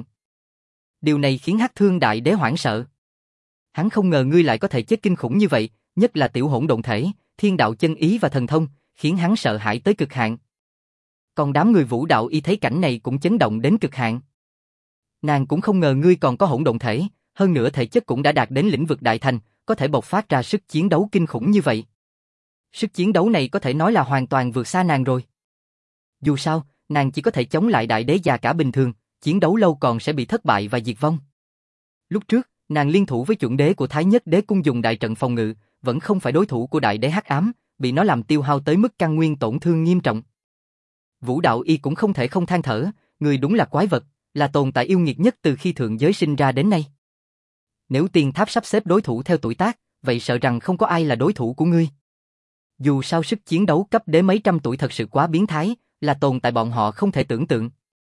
Điều này khiến Hắc Thương đại đế hoảng sợ. Hắn không ngờ ngươi lại có thể chết kinh khủng như vậy, nhất là tiểu hỗn độn thể, thiên đạo chân ý và thần thông, khiến hắn sợ hãi tới cực hạn. Còn đám người Vũ đạo y thấy cảnh này cũng chấn động đến cực hạn. Nàng cũng không ngờ ngươi còn có hỗn độn thể, hơn nữa thể chất cũng đã đạt đến lĩnh vực đại thành, có thể bộc phát ra sức chiến đấu kinh khủng như vậy. Sức chiến đấu này có thể nói là hoàn toàn vượt xa nàng rồi. Dù sao, nàng chỉ có thể chống lại đại đế già cả bình thường, chiến đấu lâu còn sẽ bị thất bại và diệt vong. Lúc trước, nàng liên thủ với chuẩn đế của Thái Nhất Đế cung dùng đại trận phòng ngự, vẫn không phải đối thủ của đại đế hắc ám, bị nó làm tiêu hao tới mức căn nguyên tổn thương nghiêm trọng. Vũ đạo y cũng không thể không than thở, người đúng là quái vật, là tồn tại yêu nghiệt nhất từ khi thượng giới sinh ra đến nay. Nếu tiên tháp sắp xếp đối thủ theo tuổi tác, vậy sợ rằng không có ai là đối thủ của ngươi. Dù sao sức chiến đấu cấp đế mấy trăm tuổi thật sự quá biến thái, là tồn tại bọn họ không thể tưởng tượng.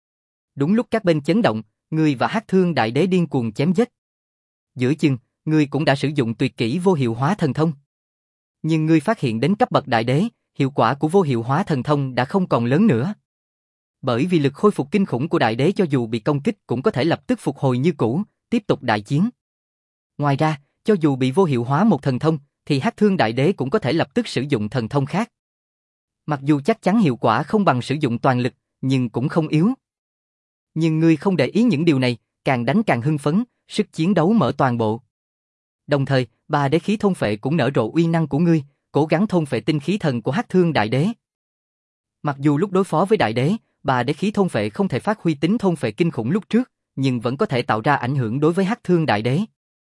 Đúng lúc các bên chấn động, ngươi và Hắc Thương đại đế điên cuồng chém giết. Giữa chừng, ngươi cũng đã sử dụng tuyệt kỹ vô hiệu hóa thần thông. Nhưng ngươi phát hiện đến cấp bậc đại đế, hiệu quả của vô hiệu hóa thần thông đã không còn lớn nữa. Bởi vì lực khôi phục kinh khủng của đại đế cho dù bị công kích cũng có thể lập tức phục hồi như cũ, tiếp tục đại chiến. Ngoài ra, cho dù bị vô hiệu hóa một thần thông, thì Hắc Thương đại đế cũng có thể lập tức sử dụng thần thông khác. Mặc dù chắc chắn hiệu quả không bằng sử dụng toàn lực, nhưng cũng không yếu. Nhưng ngươi không để ý những điều này, càng đánh càng hưng phấn, sức chiến đấu mở toàn bộ. Đồng thời, ba đế khí thôn phệ cũng nở rộ uy năng của ngươi, cố gắng thôn phệ tinh khí thần của Hắc Thương đại đế. Mặc dù lúc đối phó với đại đế, ba đế khí thôn phệ không thể phát huy tính thôn phệ kinh khủng lúc trước, nhưng vẫn có thể tạo ra ảnh hưởng đối với Hắc Thương đại đế.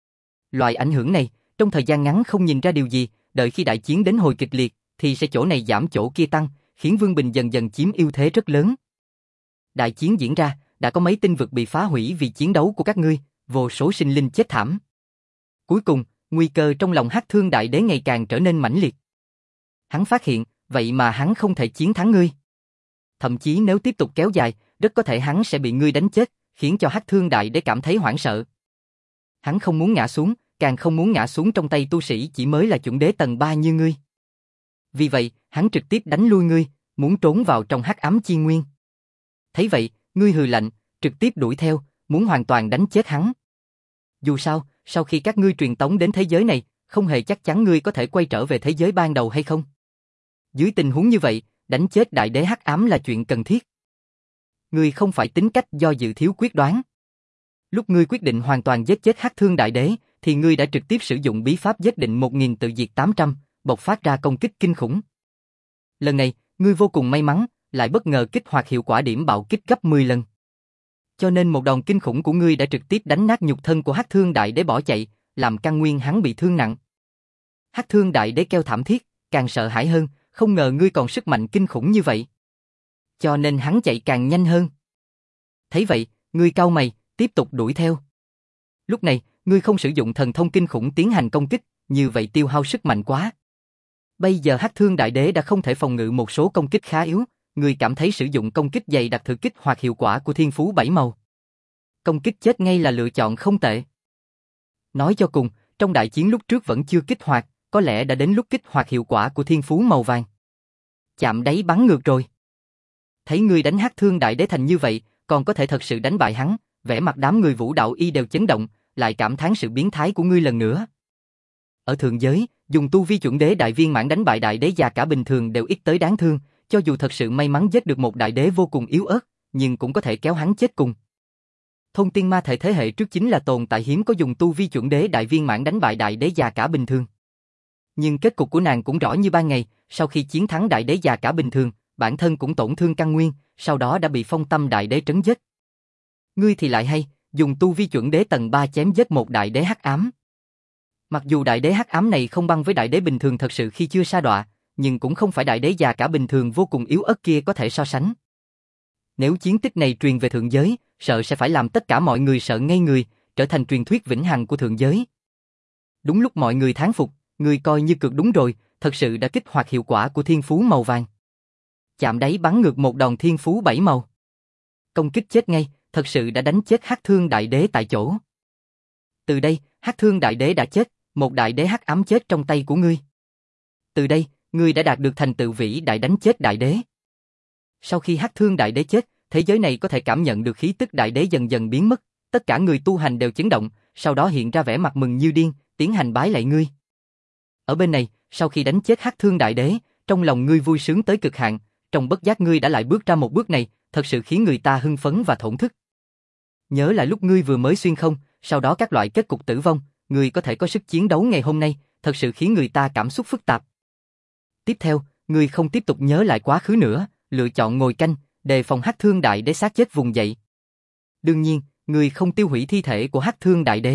Loại ảnh hưởng này, trong thời gian ngắn không nhìn ra điều gì, đợi khi đại chiến đến hồi kịch liệt, thì sẽ chỗ này giảm chỗ kia tăng, khiến Vương Bình dần dần chiếm ưu thế rất lớn. Đại chiến diễn ra, đã có mấy tinh vực bị phá hủy vì chiến đấu của các ngươi, vô số sinh linh chết thảm. Cuối cùng, nguy cơ trong lòng Hắc Thương đại đế ngày càng trở nên mãnh liệt. Hắn phát hiện, vậy mà hắn không thể chiến thắng ngươi. Thậm chí nếu tiếp tục kéo dài, rất có thể hắn sẽ bị ngươi đánh chết, khiến cho Hắc Thương đại đế cảm thấy hoảng sợ. Hắn không muốn ngã xuống, càng không muốn ngã xuống trong tay tu sĩ chỉ mới là chuẩn đế tầng ba như ngươi. Vì vậy, hắn trực tiếp đánh lui ngươi, muốn trốn vào trong hắc ám chi nguyên. Thấy vậy, ngươi hừ lạnh, trực tiếp đuổi theo, muốn hoàn toàn đánh chết hắn. Dù sao, sau khi các ngươi truyền tống đến thế giới này, không hề chắc chắn ngươi có thể quay trở về thế giới ban đầu hay không. Dưới tình huống như vậy, đánh chết đại đế hắc ám là chuyện cần thiết. Ngươi không phải tính cách do dự thiếu quyết đoán. Lúc ngươi quyết định hoàn toàn giết chết Hắc Thương đại đế, thì ngươi đã trực tiếp sử dụng bí pháp giết định một nghìn tự diệt tám trăm, bộc phát ra công kích kinh khủng. Lần này, ngươi vô cùng may mắn, lại bất ngờ kích hoạt hiệu quả điểm bạo kích gấp mười lần. Cho nên một đòn kinh khủng của ngươi đã trực tiếp đánh nát nhục thân của Hắc Thương đại đế bỏ chạy, làm căn nguyên hắn bị thương nặng. Hắc Thương đại đế kêu thảm thiết, càng sợ hãi hơn, không ngờ ngươi còn sức mạnh kinh khủng như vậy. Cho nên hắn chạy càng nhanh hơn. Thấy vậy, ngươi cau mày, tiếp tục đuổi theo. Lúc này, ngươi không sử dụng thần thông kinh khủng tiến hành công kích, như vậy tiêu hao sức mạnh quá. Bây giờ Hắc Thương đại đế đã không thể phòng ngự một số công kích khá yếu, ngươi cảm thấy sử dụng công kích dày đặc thử kích hoạt hiệu quả của thiên phú bảy màu. Công kích chết ngay là lựa chọn không tệ. Nói cho cùng, trong đại chiến lúc trước vẫn chưa kích hoạt, có lẽ đã đến lúc kích hoạt hiệu quả của thiên phú màu vàng. Chạm đáy bắn ngược rồi. Thấy ngươi đánh Hắc Thương đại đế thành như vậy, còn có thể thật sự đánh bại hắn, vẻ mặt đám người Vũ Đạo Y đều chấn động, lại cảm thán sự biến thái của ngươi lần nữa. Ở thượng giới, dùng tu vi chuẩn đế đại viên mãn đánh bại đại đế già cả bình thường đều ít tới đáng thương, cho dù thật sự may mắn giết được một đại đế vô cùng yếu ớt, nhưng cũng có thể kéo hắn chết cùng. Thôn tiên ma thể thế hệ trước chính là tồn tại hiếm có dùng tu vi chuẩn đế đại viên mãn đánh bại đại đế già cả bình thường. Nhưng kết cục của nàng cũng rõ như ban ngày, sau khi chiến thắng đại đế già cả bình thường, bản thân cũng tổn thương căn nguyên, sau đó đã bị phong tâm đại đế trấn giết. Ngươi thì lại hay, dùng tu vi chuẩn đế tầng ba chém giết một đại đế hắc ám. Mặc dù đại đế hắc ám này không bằng với đại đế bình thường thật sự khi chưa sa đọa, nhưng cũng không phải đại đế già cả bình thường vô cùng yếu ớt kia có thể so sánh. Nếu chiến tích này truyền về thượng giới, sợ sẽ phải làm tất cả mọi người sợ ngây người, trở thành truyền thuyết vĩnh hằng của thượng giới. Đúng lúc mọi người thán phục, người coi như cược đúng rồi, thật sự đã kích hoạt hiệu quả của thiên phú màu vàng. Chạm đáy bắn ngược một đòn thiên phú bảy màu. Công kích chết ngay, thật sự đã đánh chết Hắc Thương đại đế tại chỗ. Từ đây, Hắc Thương đại đế đã chết, một đại đế hắc ám chết trong tay của ngươi. Từ đây, ngươi đã đạt được thành tựu vĩ đại đánh chết đại đế. Sau khi Hắc Thương đại đế chết, thế giới này có thể cảm nhận được khí tức đại đế dần dần biến mất, tất cả người tu hành đều chấn động, sau đó hiện ra vẻ mặt mừng như điên, tiến hành bái lạy ngươi. Ở bên này, sau khi đánh chết Hắc Thương đại đế, trong lòng ngươi vui sướng tới cực hạn, trong bất giác ngươi đã lại bước ra một bước này, thật sự khiến người ta hưng phấn và thổn thức. Nhớ lại lúc ngươi vừa mới xuyên không, sau đó các loại kết cục tử vong, ngươi có thể có sức chiến đấu ngày hôm nay, thật sự khiến người ta cảm xúc phức tạp. Tiếp theo, ngươi không tiếp tục nhớ lại quá khứ nữa, lựa chọn ngồi canh, đề phòng Hắc Thương đại đế sát chết vùng dậy. Đương nhiên, ngươi không tiêu hủy thi thể của Hắc Thương đại đế.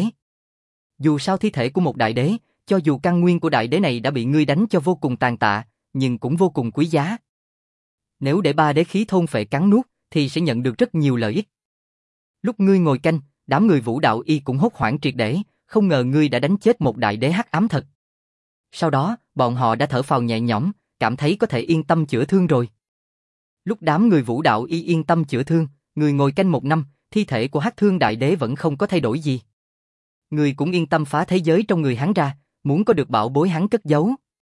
Dù sao thi thể của một đại đế, cho dù căn nguyên của đại đế này đã bị ngươi đánh cho vô cùng tàn tạ, nhưng cũng vô cùng quý giá. Nếu để ba đế khí thôn phệ cắn nuốt, thì sẽ nhận được rất nhiều lợi ích. Lúc ngươi ngồi canh, đám người Vũ Đạo Y cũng hốt hoảng triệt để, không ngờ ngươi đã đánh chết một đại đế hắc ám thật. Sau đó, bọn họ đã thở phào nhẹ nhõm, cảm thấy có thể yên tâm chữa thương rồi. Lúc đám người Vũ Đạo Y yên tâm chữa thương, người ngồi canh một năm, thi thể của Hắc Thương đại đế vẫn không có thay đổi gì. Người cũng yên tâm phá thế giới trong người hắn ra, muốn có được bảo bối hắn cất giấu.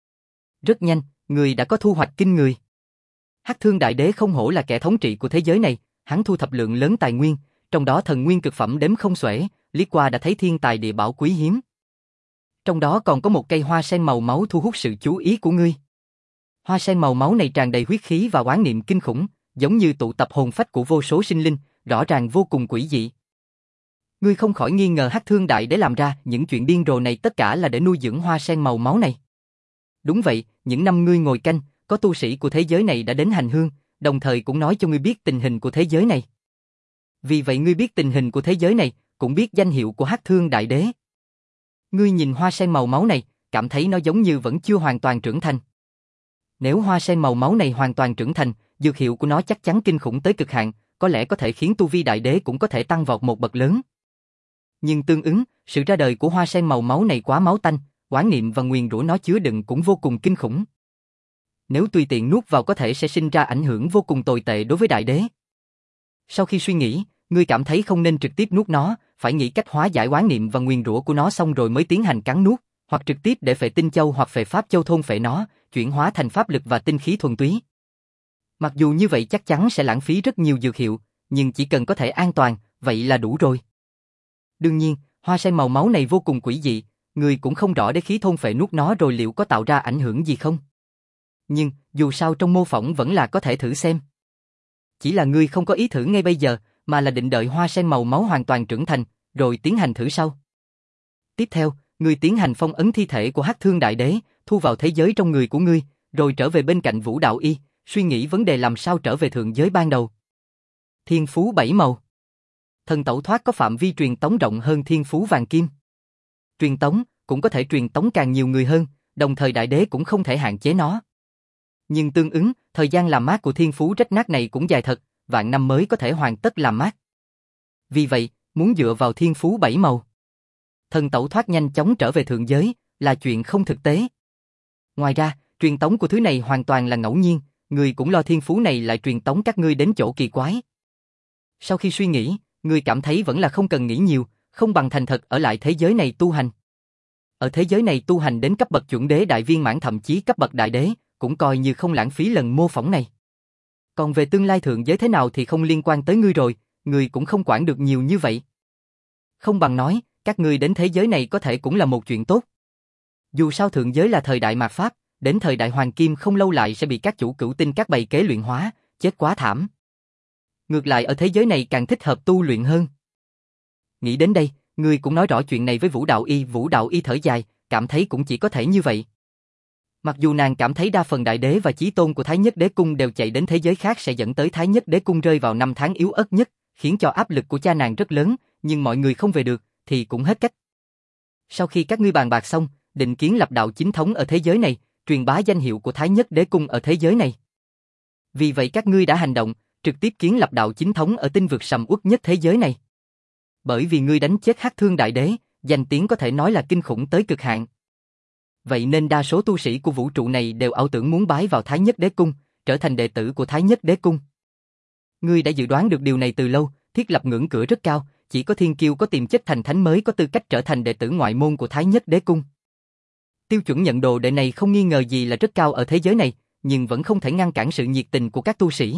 Rất nhanh, người đã có thu hoạch kinh người. Hắc Thương đại đế không hổ là kẻ thống trị của thế giới này, hắn thu thập lượng lớn tài nguyên, trong đó thần nguyên cực phẩm đếm không xuể, liếc qua đã thấy thiên tài địa bảo quý hiếm. Trong đó còn có một cây hoa sen màu máu thu hút sự chú ý của ngươi. Hoa sen màu máu này tràn đầy huyết khí và oán niệm kinh khủng, giống như tụ tập hồn phách của vô số sinh linh, rõ ràng vô cùng quỷ dị. Ngươi không khỏi nghi ngờ Hắc Thương đại đế làm ra những chuyện điên rồ này tất cả là để nuôi dưỡng hoa sen màu máu này. Đúng vậy, những năm ngươi ngồi canh, có tu sĩ của thế giới này đã đến hành hương, đồng thời cũng nói cho ngươi biết tình hình của thế giới này. Vì vậy ngươi biết tình hình của thế giới này, cũng biết danh hiệu của Hắc Thương đại đế. Ngươi nhìn hoa sen màu máu này, cảm thấy nó giống như vẫn chưa hoàn toàn trưởng thành. Nếu hoa sen màu máu này hoàn toàn trưởng thành, dược hiệu của nó chắc chắn kinh khủng tới cực hạn, có lẽ có thể khiến tu vi đại đế cũng có thể tăng vọt một bậc lớn. Nhưng tương ứng, sự ra đời của hoa sen màu máu này quá máu tanh, oán niệm và nguyền rủa nó chứa đựng cũng vô cùng kinh khủng. Nếu tùy tiện nuốt vào có thể sẽ sinh ra ảnh hưởng vô cùng tồi tệ đối với đại đế. Sau khi suy nghĩ, ngươi cảm thấy không nên trực tiếp nuốt nó, phải nghĩ cách hóa giải oán niệm và nguyền rủa của nó xong rồi mới tiến hành cắn nuốt, hoặc trực tiếp để phệ tinh châu hoặc phệ pháp châu thôn phệ nó, chuyển hóa thành pháp lực và tinh khí thuần túy. Mặc dù như vậy chắc chắn sẽ lãng phí rất nhiều dược hiệu, nhưng chỉ cần có thể an toàn, vậy là đủ rồi. Đương nhiên, hoa sen màu máu này vô cùng quỷ dị, người cũng không rõ đế khí thôn phệ nuốt nó rồi liệu có tạo ra ảnh hưởng gì không. Nhưng, dù sao trong mô phỏng vẫn là có thể thử xem. Chỉ là ngươi không có ý thử ngay bây giờ, mà là định đợi hoa sen màu máu hoàn toàn trưởng thành, rồi tiến hành thử sau. Tiếp theo, ngươi tiến hành phong ấn thi thể của Hắc Thương Đại Đế, thu vào thế giới trong người của ngươi, rồi trở về bên cạnh Vũ Đạo Y, suy nghĩ vấn đề làm sao trở về thượng giới ban đầu. Thiên phú bảy màu. Thần tẩu thoát có phạm vi truyền tống rộng hơn thiên phú vàng kim. Truyền tống cũng có thể truyền tống càng nhiều người hơn, đồng thời đại đế cũng không thể hạn chế nó. Nhưng tương ứng, thời gian làm mát của thiên phú rách nát này cũng dài thật, vạn năm mới có thể hoàn tất làm mát. Vì vậy, muốn dựa vào thiên phú bảy màu, thần tẩu thoát nhanh chóng trở về thượng giới, là chuyện không thực tế. Ngoài ra, truyền tống của thứ này hoàn toàn là ngẫu nhiên, người cũng lo thiên phú này lại truyền tống các ngươi đến chỗ kỳ quái. Sau khi suy nghĩ, người cảm thấy vẫn là không cần nghĩ nhiều, không bằng thành thật ở lại thế giới này tu hành. Ở thế giới này tu hành đến cấp bậc chuẩn đế đại viên mãn thậm chí cấp bậc đại đế, cũng coi như không lãng phí lần mô phỏng này. Còn về tương lai thượng giới thế nào thì không liên quan tới ngươi rồi, ngươi cũng không quản được nhiều như vậy. Không bằng nói, các ngươi đến thế giới này có thể cũng là một chuyện tốt. Dù sao thượng giới là thời đại mạt Pháp, đến thời đại hoàng kim không lâu lại sẽ bị các chủ cửu tinh các bày kế luyện hóa, chết quá thảm. Ngược lại ở thế giới này càng thích hợp tu luyện hơn. Nghĩ đến đây, ngươi cũng nói rõ chuyện này với Vũ Đạo Y, Vũ Đạo Y thở dài, cảm thấy cũng chỉ có thể như vậy. Mặc dù nàng cảm thấy đa phần đại đế và chí tôn của Thái Nhất Đế Cung đều chạy đến thế giới khác sẽ dẫn tới Thái Nhất Đế Cung rơi vào năm tháng yếu ớt nhất, khiến cho áp lực của cha nàng rất lớn, nhưng mọi người không về được, thì cũng hết cách. Sau khi các ngươi bàn bạc xong, định kiến lập đạo chính thống ở thế giới này, truyền bá danh hiệu của Thái Nhất Đế Cung ở thế giới này. Vì vậy các ngươi đã hành động, trực tiếp kiến lập đạo chính thống ở tinh vực sầm uất nhất thế giới này. Bởi vì ngươi đánh chết Hắc Thương Đại Đế, danh tiếng có thể nói là kinh khủng tới cực hạn. Vậy nên đa số tu sĩ của vũ trụ này đều ảo tưởng muốn bái vào Thái Nhất Đế Cung, trở thành đệ tử của Thái Nhất Đế Cung. Ngươi đã dự đoán được điều này từ lâu, thiết lập ngưỡng cửa rất cao, chỉ có thiên kiêu có tiềm chất thành thánh mới có tư cách trở thành đệ tử ngoại môn của Thái Nhất Đế Cung. Tiêu chuẩn nhận đồ đệ này không nghi ngờ gì là rất cao ở thế giới này, nhưng vẫn không thể ngăn cản sự nhiệt tình của các tu sĩ.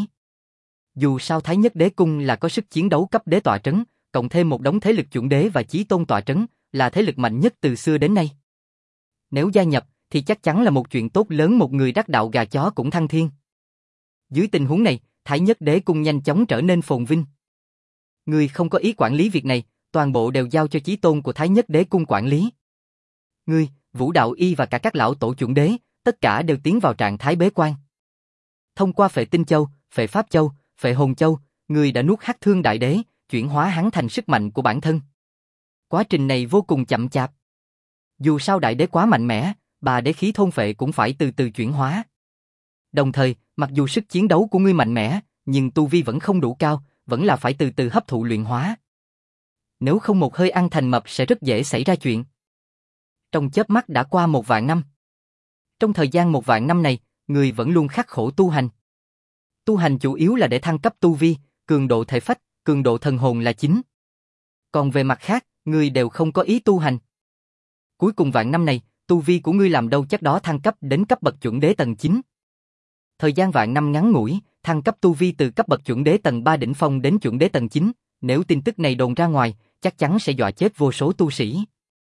Dù sao Thái Nhất Đế Cung là có sức chiến đấu cấp đế tọa trấn, cộng thêm một đống thế lực chuẩn đế và chí tôn tọa trấn, là thế lực mạnh nhất từ xưa đến nay. Nếu gia nhập, thì chắc chắn là một chuyện tốt lớn, một người đắc đạo gà chó cũng thăng thiên. Dưới tình huống này, Thái Nhất Đế Cung nhanh chóng trở nên phồn vinh. Người không có ý quản lý việc này, toàn bộ đều giao cho chí tôn của Thái Nhất Đế Cung quản lý. Ngươi, Vũ Đạo Y và cả các lão tổ chuẩn đế, tất cả đều tiến vào trạng thái bế quan. Thông qua phệ tinh châu, phệ pháp châu, phệ hồn châu, người đã nuốt Hắc Thương Đại Đế, chuyển hóa hắn thành sức mạnh của bản thân. Quá trình này vô cùng chậm chạp. Dù sao đại đế quá mạnh mẽ, bà đế khí thôn phệ cũng phải từ từ chuyển hóa. Đồng thời, mặc dù sức chiến đấu của ngươi mạnh mẽ, nhưng tu vi vẫn không đủ cao, vẫn là phải từ từ hấp thụ luyện hóa. Nếu không một hơi ăn thành mập sẽ rất dễ xảy ra chuyện. Trong chớp mắt đã qua một vạn năm. Trong thời gian một vạn năm này, người vẫn luôn khắc khổ tu hành. Tu hành chủ yếu là để thăng cấp tu vi, cường độ thể phách, cường độ thần hồn là chính. Còn về mặt khác, người đều không có ý tu hành. Cuối cùng vạn năm này, tu vi của ngươi làm đâu chắc đó thăng cấp đến cấp bậc chuẩn đế tầng chín. Thời gian vạn năm ngắn ngủi, thăng cấp tu vi từ cấp bậc chuẩn đế tầng ba đỉnh phong đến chuẩn đế tầng chín, nếu tin tức này đồn ra ngoài, chắc chắn sẽ dọa chết vô số tu sĩ.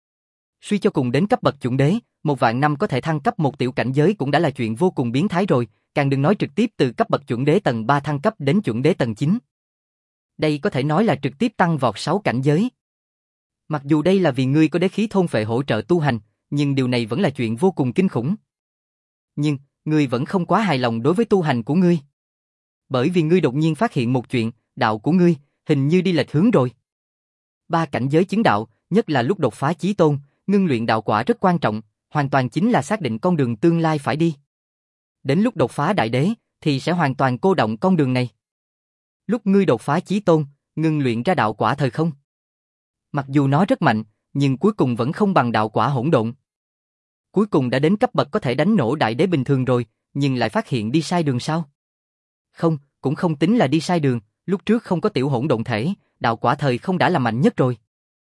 Suy cho cùng đến cấp bậc chuẩn đế, một vạn năm có thể thăng cấp một tiểu cảnh giới cũng đã là chuyện vô cùng biến thái rồi, càng đừng nói trực tiếp từ cấp bậc chuẩn đế tầng ba thăng cấp đến chuẩn đế tầng chín. Đây có thể nói là trực tiếp tăng vọt sáu cảnh giới. Mặc dù đây là vì ngươi có đế khí thôn phệ hỗ trợ tu hành, nhưng điều này vẫn là chuyện vô cùng kinh khủng. Nhưng, ngươi vẫn không quá hài lòng đối với tu hành của ngươi. Bởi vì ngươi đột nhiên phát hiện một chuyện, đạo của ngươi, hình như đi lệch hướng rồi. Ba cảnh giới chứng đạo, nhất là lúc đột phá chí tôn, ngưng luyện đạo quả rất quan trọng, hoàn toàn chính là xác định con đường tương lai phải đi. Đến lúc đột phá đại đế, thì sẽ hoàn toàn cô động con đường này. Lúc ngươi đột phá chí tôn, ngưng luyện ra đạo quả thời không. Mặc dù nó rất mạnh, nhưng cuối cùng vẫn không bằng đạo quả hỗn độn. Cuối cùng đã đến cấp bậc có thể đánh nổ đại đế bình thường rồi, nhưng lại phát hiện đi sai đường sao? Không, cũng không tính là đi sai đường, lúc trước không có tiểu hỗn độn thể, đạo quả thời không đã là mạnh nhất rồi.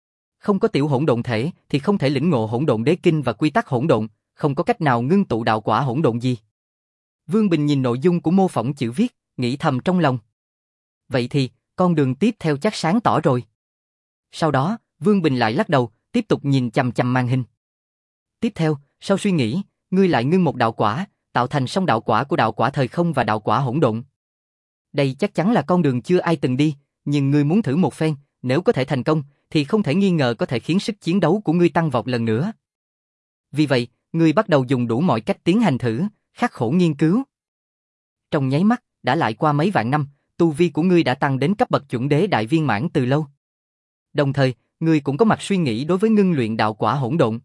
không có tiểu hỗn độn thể thì không thể lĩnh ngộ hỗn độn đế kinh và quy tắc hỗn độn, không có cách nào ngưng tụ đạo quả hỗn độn gì. Vương Bình nhìn nội dung của mô phỏng chữ viết, nghĩ thầm trong lòng. Vậy thì, con đường tiếp theo chắc sáng tỏ rồi. Sau đó, Vương Bình lại lắc đầu, tiếp tục nhìn chằm chằm màn hình. Tiếp theo, sau suy nghĩ, ngươi lại ngưng một đạo quả, tạo thành song đạo quả của đạo quả thời không và đạo quả hỗn độn. Đây chắc chắn là con đường chưa ai từng đi, nhưng ngươi muốn thử một phen, nếu có thể thành công, thì không thể nghi ngờ có thể khiến sức chiến đấu của ngươi tăng vọt lần nữa. Vì vậy, ngươi bắt đầu dùng đủ mọi cách tiến hành thử, khắc khổ nghiên cứu. Trong nháy mắt, đã lại qua mấy vạn năm, tu vi của ngươi đã tăng đến cấp bậc chuẩn đế đại viên mãn từ lâu. Đồng thời, ngươi cũng có mặt suy nghĩ đối với ngưng luyện đạo quả hỗn độn.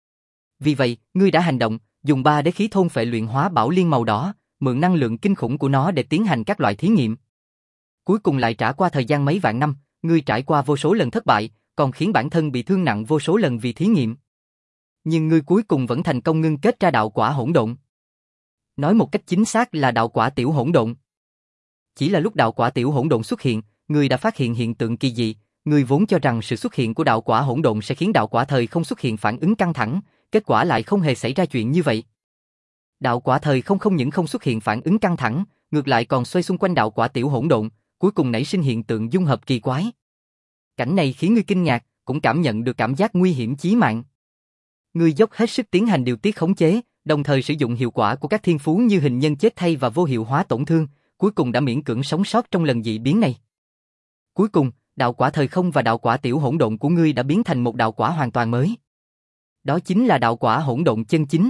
Vì vậy, ngươi đã hành động, dùng ba đế khí thôn phệ luyện hóa bảo liên màu đỏ, mượn năng lượng kinh khủng của nó để tiến hành các loại thí nghiệm. Cuối cùng lại trải qua thời gian mấy vạn năm, ngươi trải qua vô số lần thất bại, còn khiến bản thân bị thương nặng vô số lần vì thí nghiệm. Nhưng ngươi cuối cùng vẫn thành công ngưng kết ra đạo quả hỗn độn. Nói một cách chính xác là đạo quả tiểu hỗn độn. Chỉ là lúc đạo quả tiểu hỗn độn xuất hiện, ngươi đã phát hiện hiện tượng kỳ dị, ngươi vốn cho rằng sự xuất hiện của đạo quả hỗn độn sẽ khiến đạo quả thời không xuất hiện phản ứng căng thẳng, kết quả lại không hề xảy ra chuyện như vậy. Đạo quả thời không không những không xuất hiện phản ứng căng thẳng, ngược lại còn xoay xung quanh đạo quả tiểu hỗn độn, cuối cùng nảy sinh hiện tượng dung hợp kỳ quái. Cảnh này khiến ngươi kinh ngạc, cũng cảm nhận được cảm giác nguy hiểm chí mạng. Ngươi dốc hết sức tiến hành điều tiết khống chế, đồng thời sử dụng hiệu quả của các thiên phú như hình nhân chết thay và vô hiệu hóa tổn thương, cuối cùng đã miễn cưỡng sống sót trong lần dị biến này. Cuối cùng, đạo quả thời không và đạo quả tiểu hỗn độn của ngươi đã biến thành một đạo quả hoàn toàn mới. Đó chính là đạo quả hỗn độn chân chính.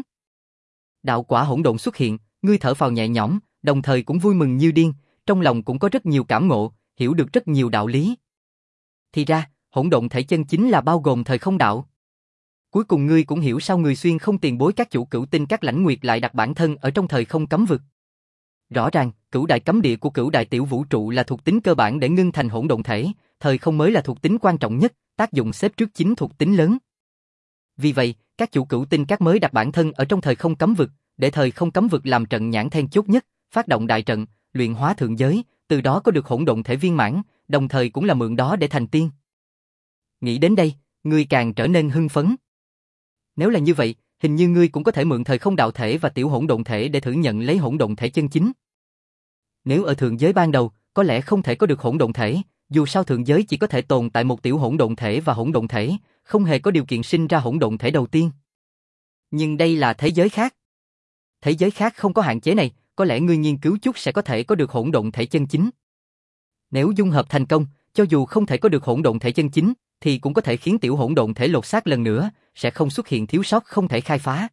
Đạo quả hỗn độn xuất hiện, ngươi thở phào nhẹ nhõm, đồng thời cũng vui mừng như điên, trong lòng cũng có rất nhiều cảm ngộ, hiểu được rất nhiều đạo lý. Thì ra, hỗn độn thể chân chính là bao gồm thời không đạo. Cuối cùng ngươi cũng hiểu sao người xuyên không tiền bối các chủ cửu tinh các lãnh nguyệt lại đặt bản thân ở trong thời không cấm vực. Rõ ràng, cửu đại cấm địa của cửu đại tiểu vũ trụ là thuộc tính cơ bản để ngưng thành hỗn độn thể, thời không mới là thuộc tính quan trọng nhất, tác dụng xếp trước chính thuộc tính lớn. Vì vậy, các chủ cửu tinh các mới đặt bản thân ở trong thời không cấm vực, để thời không cấm vực làm trận nhãn then chốt nhất, phát động đại trận, luyện hóa thượng giới, từ đó có được hỗn độn thể viên mãn, đồng thời cũng là mượn đó để thành tiên. Nghĩ đến đây, ngươi càng trở nên hưng phấn. Nếu là như vậy, hình như ngươi cũng có thể mượn thời không đạo thể và tiểu hỗn độn thể để thử nhận lấy hỗn độn thể chân chính. Nếu ở thượng giới ban đầu, có lẽ không thể có được hỗn độn thể, dù sao thượng giới chỉ có thể tồn tại một tiểu hỗn độn thể và hỗn độn thể, không hề có điều kiện sinh ra hỗn độn thể đầu tiên. Nhưng đây là thế giới khác. Thế giới khác không có hạn chế này, có lẽ ngươi nghiên cứu chút sẽ có thể có được hỗn độn thể chân chính. Nếu dung hợp thành công, cho dù không thể có được hỗn độn thể chân chính, thì cũng có thể khiến tiểu hỗn độn thể lột xác lần nữa, sẽ không xuất hiện thiếu sót không thể khai phá.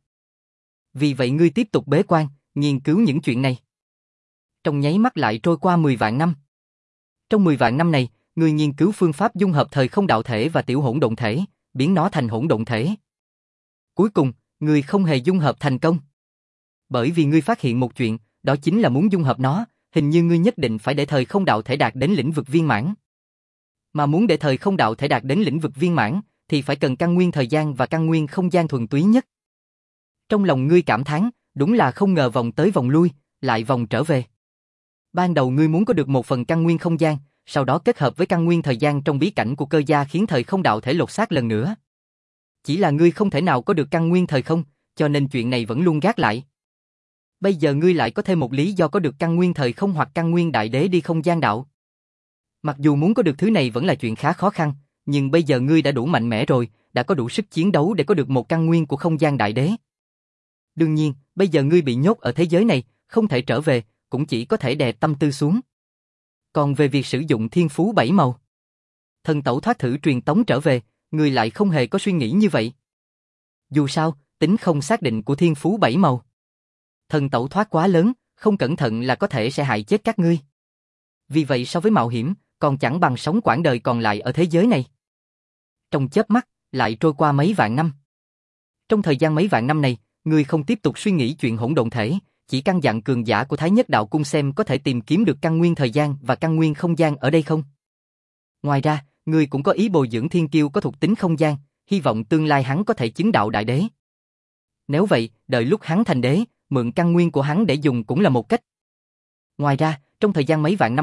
Vì vậy ngươi tiếp tục bế quan, nghiên cứu những chuyện này. Trong nháy mắt lại trôi qua mười vạn năm. Trong mười vạn năm này, ngươi nghiên cứu phương pháp dung hợp thời không đạo thể và tiểu hỗn độn thể, biến nó thành hỗn độn thể. Cuối cùng, ngươi không hề dung hợp thành công. Bởi vì ngươi phát hiện một chuyện, đó chính là muốn dung hợp nó, hình như ngươi nhất định phải để thời không đạo thể đạt đến lĩnh vực viên mãn. Mà muốn để thời không đạo thể đạt đến lĩnh vực viên mãn, thì phải cần căn nguyên thời gian và căn nguyên không gian thuần túy nhất. Trong lòng ngươi cảm thán, đúng là không ngờ vòng tới vòng lui, lại vòng trở về. Ban đầu ngươi muốn có được một phần căn nguyên không gian, sau đó kết hợp với căn nguyên thời gian trong bí cảnh của cơ gia khiến thời không đạo thể lột xác lần nữa. Chỉ là ngươi không thể nào có được căn nguyên thời không, cho nên chuyện này vẫn luôn gác lại. Bây giờ ngươi lại có thêm một lý do có được căn nguyên thời không hoặc căn nguyên đại đế đi không gian đạo. Mặc dù muốn có được thứ này vẫn là chuyện khá khó khăn, nhưng bây giờ ngươi đã đủ mạnh mẽ rồi, đã có đủ sức chiến đấu để có được một căn nguyên của không gian đại đế. Đương nhiên, bây giờ ngươi bị nhốt ở thế giới này, không thể trở về, cũng chỉ có thể đè tâm tư xuống. Còn về việc sử dụng thiên phú bảy màu, thần tẩu thoát thử truyền tống trở về, ngươi lại không hề có suy nghĩ như vậy. Dù sao, tính không xác định của thiên phú bảy màu. Thần tẩu thoát quá lớn, không cẩn thận là có thể sẽ hại chết các ngươi. Vì vậy so với mạo hiểm, còn chẳng bằng sống quãng đời còn lại ở thế giới này. Trong chớp mắt, lại trôi qua mấy vạn năm. Trong thời gian mấy vạn năm này, ngươi không tiếp tục suy nghĩ chuyện hỗn độn thể, chỉ căn dặn cường giả của Thái Nhất Đạo Cung xem có thể tìm kiếm được căn nguyên thời gian và căn nguyên không gian ở đây không. Ngoài ra, ngươi cũng có ý bồi dưỡng thiên kiêu có thuộc tính không gian, hy vọng tương lai hắn có thể chứng đạo đại đế. Nếu vậy, đợi lúc hắn thành đế, mượn căn nguyên của hắn để dùng cũng là một cách. Ngoài ra, trong thời gian mấy vạn năm này,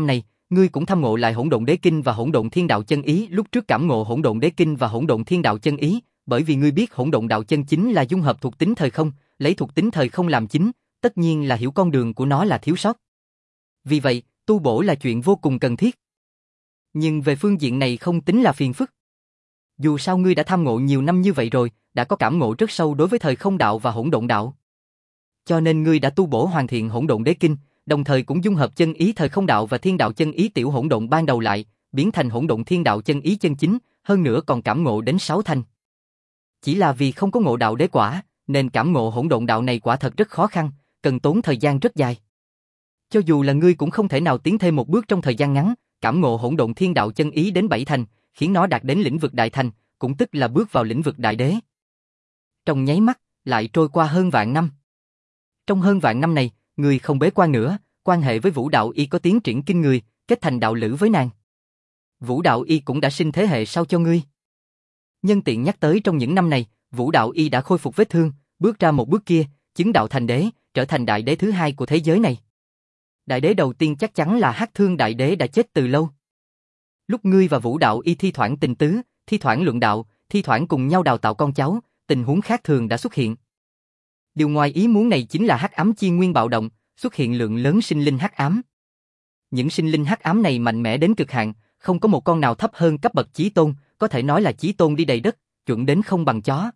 ngươi cũng thăm ngộ lại Hỗn Độn Đế Kinh và Hỗn Độn Thiên Đạo chân ý. Lúc trước cảm ngộ Hỗn Độn Đế Kinh và Hỗn Độn Thiên Đạo chân ý, bởi vì ngươi biết Hỗn Độn Đạo chân chính là dung hợp thuộc tính thời không, lấy thuộc tính thời không làm chính, tất nhiên là hiểu con đường của nó là thiếu sót. Vì vậy, tu bổ là chuyện vô cùng cần thiết. Nhưng về phương diện này không tính là phiền phức. Dù sao ngươi đã tham ngộ nhiều năm như vậy rồi, đã có cảm ngộ rất sâu đối với thời không đạo và hỗn độn đạo. Cho nên ngươi đã tu bổ hoàn thiện Hỗn Độn Đế Kinh, đồng thời cũng dung hợp chân ý thời không đạo và thiên đạo chân ý tiểu hỗn độn ban đầu lại, biến thành Hỗn Độn Thiên Đạo chân ý chân chính, hơn nữa còn cảm ngộ đến sáu thành. Chỉ là vì không có ngộ đạo đế quả, nên cảm ngộ hỗn độn đạo này quả thật rất khó khăn, cần tốn thời gian rất dài. Cho dù là ngươi cũng không thể nào tiến thêm một bước trong thời gian ngắn, cảm ngộ Hỗn Độn Thiên Đạo chân ý đến bảy thành, khiến nó đạt đến lĩnh vực đại thành, cũng tức là bước vào lĩnh vực đại đế. Trong nháy mắt, lại trôi qua hơn vạn năm. Trong hơn vạn năm này, ngươi không bế quan nữa, quan hệ với Vũ Đạo Y có tiến triển kinh người, kết thành đạo lữ với nàng. Vũ Đạo Y cũng đã sinh thế hệ sau cho ngươi. Nhân tiện nhắc tới trong những năm này, Vũ Đạo Y đã khôi phục vết thương, bước ra một bước kia, chứng đạo thành đế, trở thành đại đế thứ hai của thế giới này. Đại đế đầu tiên chắc chắn là Hắc Thương Đại Đế đã chết từ lâu. Lúc ngươi và Vũ Đạo Y thi thoảng tình tứ, thi thoảng luận đạo, thi thoảng cùng nhau đào tạo con cháu, tình huống khác thường đã xuất hiện. Điều ngoài ý muốn này chính là Hắc Ám Chi Nguyên bạo động, xuất hiện lượng lớn sinh linh hắc ám. Những sinh linh hắc ám này mạnh mẽ đến cực hạn, không có một con nào thấp hơn cấp bậc chí tôn, có thể nói là chí tôn đi đầy đất, chuẩn đến không bằng chó.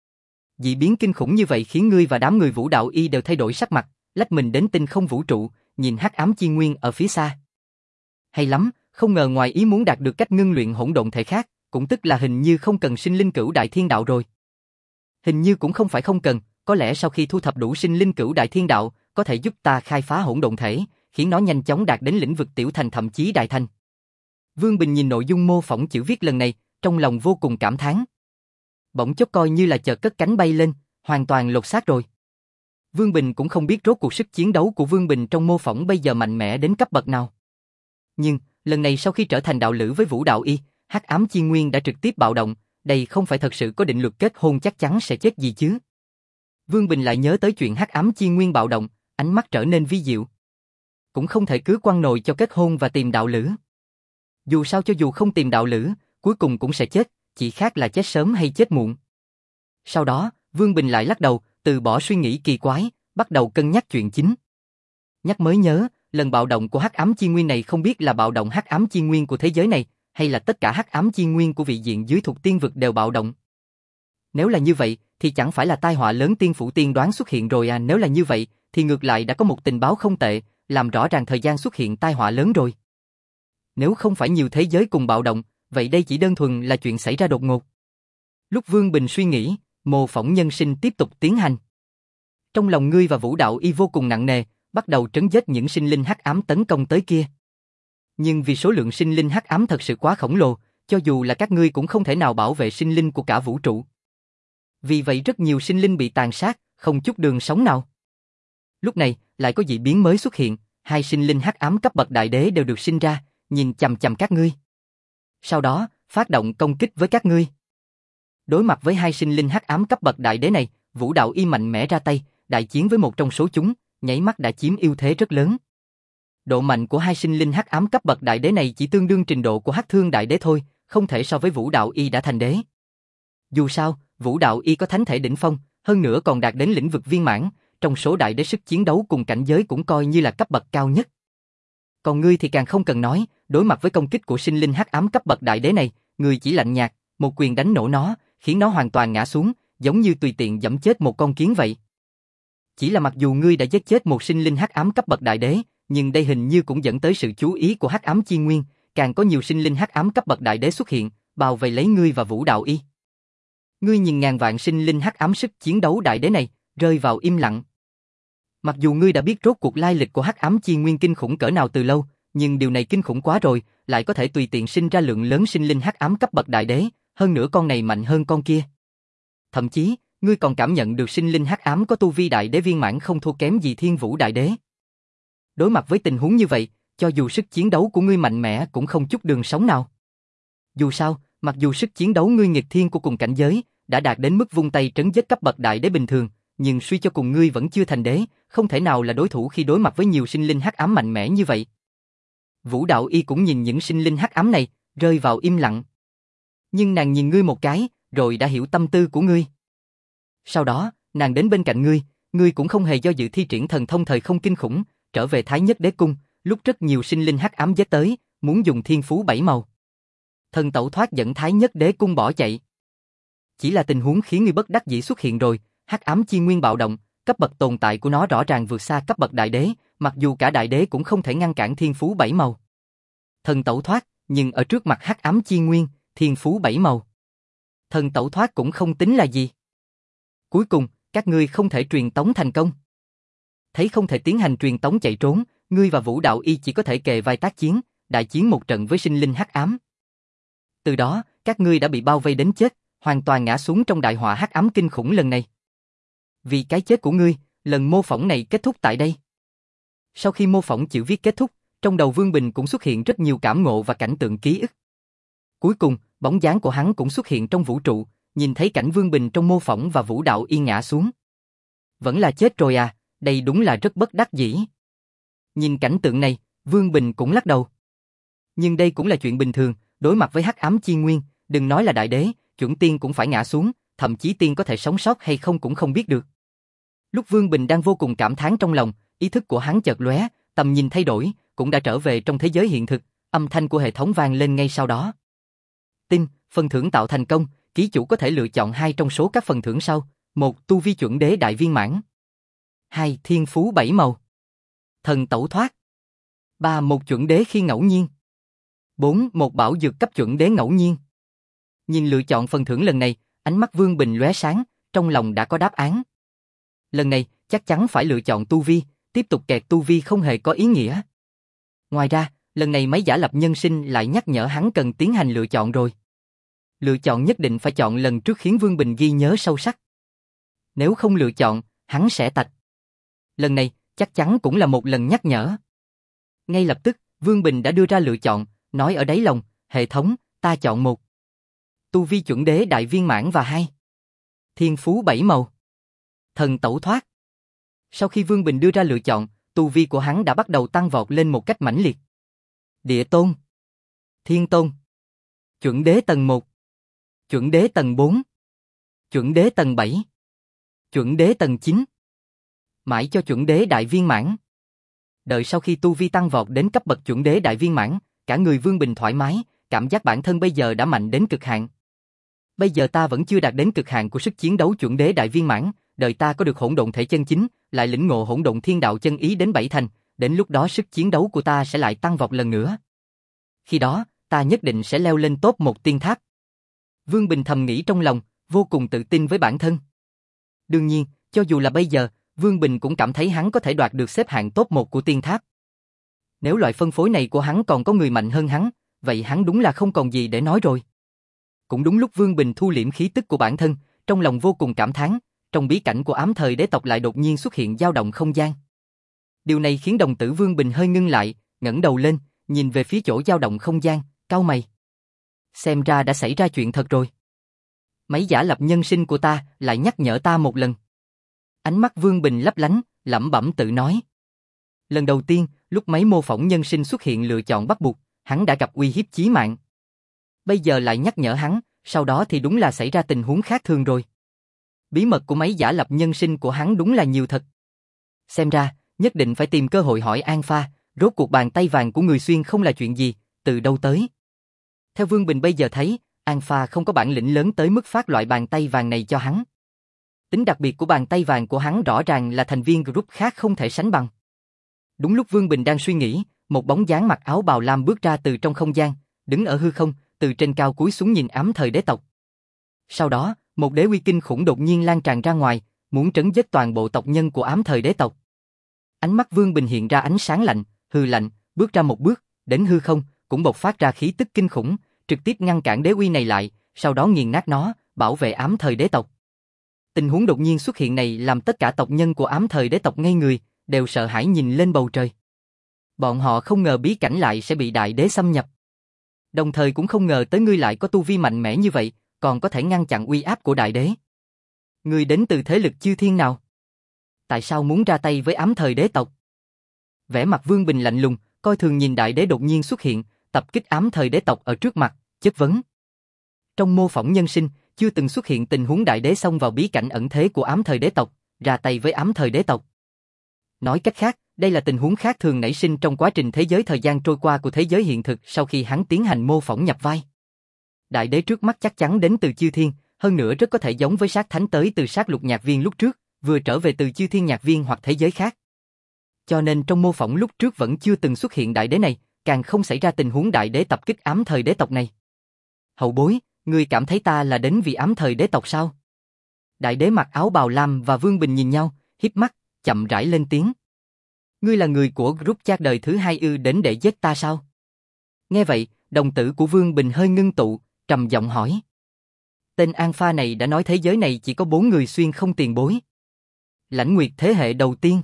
Dị biến kinh khủng như vậy khiến ngươi và đám người Vũ Đạo Y đều thay đổi sắc mặt, lách mình đến tinh không vũ trụ, nhìn Hắc Ám Chi Nguyên ở phía xa. Hay lắm, không ngờ ngoài ý muốn đạt được cách ngưng luyện hỗn độn thể khác, cũng tức là hình như không cần sinh linh cửu đại thiên đạo rồi. Hình như cũng không phải không cần, có lẽ sau khi thu thập đủ sinh linh cửu đại thiên đạo, có thể giúp ta khai phá hỗn độn thể, khiến nó nhanh chóng đạt đến lĩnh vực tiểu thành thậm chí đại thành. Vương Bình nhìn nội dung mô phỏng chữ viết lần này, trong lòng vô cùng cảm thán. Bỗng chốc coi như là chợt cất cánh bay lên, hoàn toàn lột xác rồi. Vương Bình cũng không biết rốt cuộc sức chiến đấu của Vương Bình trong mô phỏng bây giờ mạnh mẽ đến cấp bậc nào. Nhưng, lần này sau khi trở thành đạo lữ với Vũ Đạo Y, Hắc Ám Chi Nguyên đã trực tiếp bạo động, đây không phải thật sự có định luật kết hôn chắc chắn sẽ chết gì chứ. Vương Bình lại nhớ tới chuyện Hắc Ám Chi Nguyên bạo động, ánh mắt trở nên vi diệu. Cũng không thể cứ quăng nồi cho kết hôn và tìm đạo lữ. Dù sao cho dù không tìm đạo lữ, cuối cùng cũng sẽ chết, chỉ khác là chết sớm hay chết muộn. Sau đó, Vương Bình lại lắc đầu, từ bỏ suy nghĩ kỳ quái, bắt đầu cân nhắc chuyện chính. Nhắc mới nhớ, lần bạo động của Hắc Ám Chi Nguyên này không biết là bạo động Hắc Ám Chi Nguyên của thế giới này, hay là tất cả Hắc Ám Chi Nguyên của vị diện dưới thuộc tiên vực đều bạo động. Nếu là như vậy, thì chẳng phải là tai họa lớn tiên phủ tiên đoán xuất hiện rồi à? Nếu là như vậy, thì ngược lại đã có một tình báo không tệ, làm rõ ràng thời gian xuất hiện tai họa lớn rồi. Nếu không phải nhiều thế giới cùng bạo động, vậy đây chỉ đơn thuần là chuyện xảy ra đột ngột. Lúc Vương Bình suy nghĩ, mô phỏng nhân sinh tiếp tục tiến hành. Trong lòng ngươi và Vũ Đạo Y vô cùng nặng nề, bắt đầu trấn giết những sinh linh hắc ám tấn công tới kia. Nhưng vì số lượng sinh linh hắc ám thật sự quá khổng lồ, cho dù là các ngươi cũng không thể nào bảo vệ sinh linh của cả vũ trụ. Vì vậy rất nhiều sinh linh bị tàn sát, không chút đường sống nào. Lúc này, lại có dị biến mới xuất hiện, hai sinh linh hắc ám cấp bậc đại đế đều được sinh ra, nhìn chằm chằm các ngươi. Sau đó, phát động công kích với các ngươi. Đối mặt với hai sinh linh hắc ám cấp bậc đại đế này, Vũ Đạo Y mạnh mẽ ra tay, đại chiến với một trong số chúng, nháy mắt đã chiếm ưu thế rất lớn. Độ mạnh của hai sinh linh hắc ám cấp bậc đại đế này chỉ tương đương trình độ của Hắc Thương Đại Đế thôi, không thể so với Vũ Đạo Y đã thành đế. Dù sao, Vũ Đạo Y có thánh thể đỉnh phong, hơn nữa còn đạt đến lĩnh vực viên mãn, trong số đại đế sức chiến đấu cùng cảnh giới cũng coi như là cấp bậc cao nhất. Còn ngươi thì càng không cần nói, đối mặt với công kích của sinh linh hắc ám cấp bậc đại đế này, ngươi chỉ lạnh nhạt, một quyền đánh nổ nó, khiến nó hoàn toàn ngã xuống, giống như tùy tiện giẫm chết một con kiến vậy. Chỉ là mặc dù ngươi đã giết chết một sinh linh hắc ám cấp bậc đại đế, nhưng đây hình như cũng dẫn tới sự chú ý của Hắc Ám Chi Nguyên, càng có nhiều sinh linh hắc ám cấp bậc đại đế xuất hiện, bao vây lấy ngươi và Vũ Đạo Y. Ngươi nhìn ngàn vạn sinh linh hắc ám sức chiến đấu đại đế này, rơi vào im lặng. Mặc dù ngươi đã biết rốt cuộc lai lịch của Hắc Ám Chi Nguyên kinh khủng cỡ nào từ lâu, nhưng điều này kinh khủng quá rồi, lại có thể tùy tiện sinh ra lượng lớn sinh linh hắc ám cấp bậc đại đế, hơn nữa con này mạnh hơn con kia. Thậm chí, ngươi còn cảm nhận được sinh linh hắc ám có tu vi đại đế viên mãn không thua kém gì Thiên Vũ đại đế. Đối mặt với tình huống như vậy, cho dù sức chiến đấu của ngươi mạnh mẽ cũng không chút đường sống nào. Dù sao, mặc dù sức chiến đấu ngươi nghịch thiên của cùng cảnh giới đã đạt đến mức vung tay trấn giết cấp bậc đại đế bình thường, nhưng suy cho cùng ngươi vẫn chưa thành đế, không thể nào là đối thủ khi đối mặt với nhiều sinh linh hắc ám mạnh mẽ như vậy. Vũ Đạo Y cũng nhìn những sinh linh hắc ám này, rơi vào im lặng. Nhưng nàng nhìn ngươi một cái, rồi đã hiểu tâm tư của ngươi. Sau đó, nàng đến bên cạnh ngươi, ngươi cũng không hề do dự thi triển thần thông thời không kinh khủng, trở về Thái Nhất Đế Cung, lúc rất nhiều sinh linh hắc ám giết tới, muốn dùng thiên phú bảy màu. Thần tẩu thoát dẫn Thái Nhất Đế Cung bỏ chạy. Chỉ là tình huống khiến ngươi bất đắc dĩ xuất hiện rồi, hắc ám chi nguyên bạo động, cấp bậc tồn tại của nó rõ ràng vượt xa cấp bậc đại đế, mặc dù cả đại đế cũng không thể ngăn cản thiên phú bảy màu. Thần tẩu thoát, nhưng ở trước mặt hắc ám chi nguyên, thiên phú bảy màu. Thần tẩu thoát cũng không tính là gì. Cuối cùng, các ngươi không thể truyền tống thành công. Thấy không thể tiến hành truyền tống chạy trốn, ngươi và Vũ Đạo Y chỉ có thể kề vai tác chiến, đại chiến một trận với sinh linh hắc ám. Từ đó, các ngươi đã bị bao vây đến chết, hoàn toàn ngã xuống trong đại họa hắc ám kinh khủng lần này. Vì cái chết của ngươi, lần mô phỏng này kết thúc tại đây. Sau khi mô phỏng chữ viết kết thúc, trong đầu Vương Bình cũng xuất hiện rất nhiều cảm ngộ và cảnh tượng ký ức. Cuối cùng, bóng dáng của hắn cũng xuất hiện trong vũ trụ, nhìn thấy cảnh Vương Bình trong mô phỏng và Vũ Đạo Y ngã xuống. Vẫn là chết rồi à, đây đúng là rất bất đắc dĩ. Nhìn cảnh tượng này, Vương Bình cũng lắc đầu. Nhưng đây cũng là chuyện bình thường, đối mặt với hắc ám chi nguyên, đừng nói là đại đế, chuẩn tiên cũng phải ngã xuống, thậm chí tiên có thể sống sót hay không cũng không biết được. Lúc Vương Bình đang vô cùng cảm thán trong lòng, ý thức của hắn chợt lóe, tầm nhìn thay đổi, cũng đã trở về trong thế giới hiện thực, âm thanh của hệ thống vang lên ngay sau đó. Tin, phần thưởng tạo thành công, ký chủ có thể lựa chọn hai trong số các phần thưởng sau, một tu vi chuẩn đế đại viên mãn, hai thiên phú bảy màu, thần tẩu thoát, ba một chuẩn đế khi ngẫu nhiên, bốn một bảo dược cấp chuẩn đế ngẫu nhiên. Nhìn lựa chọn phần thưởng lần này, ánh mắt Vương Bình lóe sáng, trong lòng đã có đáp án. Lần này, chắc chắn phải lựa chọn tu vi, tiếp tục kẹt tu vi không hề có ý nghĩa. Ngoài ra, lần này máy giả lập nhân sinh lại nhắc nhở hắn cần tiến hành lựa chọn rồi. Lựa chọn nhất định phải chọn lần trước khiến Vương Bình ghi nhớ sâu sắc. Nếu không lựa chọn, hắn sẽ tạch. Lần này, chắc chắn cũng là một lần nhắc nhở. Ngay lập tức, Vương Bình đã đưa ra lựa chọn, nói ở đáy lòng, hệ thống, ta chọn một. Tu vi chuẩn đế đại viên mãn và hai. Thiên phú bảy màu. Thần tẩu thoát. Sau khi Vương Bình đưa ra lựa chọn, tu vi của hắn đã bắt đầu tăng vọt lên một cách mãnh liệt. Địa tôn. Thiên tôn. Chuẩn đế tầng một. Chuẩn đế tầng bốn. Chuẩn đế tầng bảy. Chuẩn đế tầng chín. Mãi cho chuẩn đế đại viên mãn. Đợi sau khi tu vi tăng vọt đến cấp bậc chuẩn đế đại viên mãn, cả người Vương Bình thoải mái, cảm giác bản thân bây giờ đã mạnh đến cực hạn. Bây giờ ta vẫn chưa đạt đến cực hạn của sức chiến đấu chuẩn đế đại viên mãn, đợi ta có được hỗn độn thể chân chính, lại lĩnh ngộ hỗn độn thiên đạo chân ý đến bảy thành, đến lúc đó sức chiến đấu của ta sẽ lại tăng vọt lần nữa. Khi đó, ta nhất định sẽ leo lên top một tiên tháp. Vương Bình thầm nghĩ trong lòng, vô cùng tự tin với bản thân. Đương nhiên, cho dù là bây giờ, Vương Bình cũng cảm thấy hắn có thể đoạt được xếp hạng top một của tiên tháp. Nếu loại phân phối này của hắn còn có người mạnh hơn hắn, vậy hắn đúng là không còn gì để nói rồi. Cũng đúng lúc Vương Bình thu liễm khí tức của bản thân, trong lòng vô cùng cảm thán, trong bí cảnh của ám thời đế tộc lại đột nhiên xuất hiện dao động không gian. Điều này khiến đồng tử Vương Bình hơi ngưng lại, ngẩng đầu lên, nhìn về phía chỗ dao động không gian, cau mày. Xem ra đã xảy ra chuyện thật rồi. Máy giả lập nhân sinh của ta lại nhắc nhở ta một lần. Ánh mắt Vương Bình lấp lánh, lẩm bẩm tự nói. Lần đầu tiên, lúc máy mô phỏng nhân sinh xuất hiện lựa chọn bắt buộc, hắn đã gặp uy hiếp chí mạng. Bây giờ lại nhắc nhở hắn, sau đó thì đúng là xảy ra tình huống khác thường rồi. Bí mật của máy giả lập nhân sinh của hắn đúng là nhiều thật. Xem ra, nhất định phải tìm cơ hội hỏi An Pha, rốt cuộc bàn tay vàng của người xuyên không là chuyện gì, từ đâu tới. Theo Vương Bình bây giờ thấy, An Pha không có bản lĩnh lớn tới mức phát loại bàn tay vàng này cho hắn. Tính đặc biệt của bàn tay vàng của hắn rõ ràng là thành viên group khác không thể sánh bằng. Đúng lúc Vương Bình đang suy nghĩ, một bóng dáng mặc áo bào lam bước ra từ trong không gian, đứng ở hư không, từ trên cao cúi xuống nhìn ám thời đế tộc. Sau đó, một đế uy kinh khủng đột nhiên lan tràn ra ngoài, muốn trấn giết toàn bộ tộc nhân của ám thời đế tộc. Ánh mắt Vương Bình hiện ra ánh sáng lạnh, hừ lạnh, bước ra một bước, đến hư không, cũng bộc phát ra khí tức kinh khủng, trực tiếp ngăn cản đế uy này lại, sau đó nghiền nát nó, bảo vệ ám thời đế tộc. Tình huống đột nhiên xuất hiện này làm tất cả tộc nhân của ám thời đế tộc ngây người, đều sợ hãi nhìn lên bầu trời. Bọn họ không ngờ bí cảnh lại sẽ bị đại đế xâm nhập. Đồng thời cũng không ngờ tới ngươi lại có tu vi mạnh mẽ như vậy, còn có thể ngăn chặn uy áp của đại đế. Ngươi đến từ thế lực chư thiên nào? Tại sao muốn ra tay với ám thời đế tộc? Vẻ mặt Vương Bình lạnh lùng, coi thường nhìn đại đế đột nhiên xuất hiện, tập kích ám thời đế tộc ở trước mặt, chất vấn. Trong mô phỏng nhân sinh, chưa từng xuất hiện tình huống đại đế xông vào bí cảnh ẩn thế của ám thời đế tộc, ra tay với ám thời đế tộc. Nói cách khác, đây là tình huống khác thường nảy sinh trong quá trình thế giới thời gian trôi qua của thế giới hiện thực sau khi hắn tiến hành mô phỏng nhập vai. Đại đế trước mắt chắc chắn đến từ chư thiên, hơn nữa rất có thể giống với sát thánh tới từ sát lục nhạc viên lúc trước, vừa trở về từ chư thiên nhạc viên hoặc thế giới khác. Cho nên trong mô phỏng lúc trước vẫn chưa từng xuất hiện đại đế này, càng không xảy ra tình huống đại đế tập kích ám thời đế tộc này. Hậu bối, ngươi cảm thấy ta là đến vì ám thời đế tộc sao? Đại đế mặc áo bào lam và Vương Bình nhìn nhau, híp mắt, chậm rãi lên tiếng. Ngươi là người của group chat đời thứ hai ư đến để giết ta sao? Nghe vậy, đồng tử của Vương Bình hơi ngưng tụ, trầm giọng hỏi. Tên Alpha này đã nói thế giới này chỉ có bốn người xuyên không tiền bối. Lãnh Nguyệt thế hệ đầu tiên,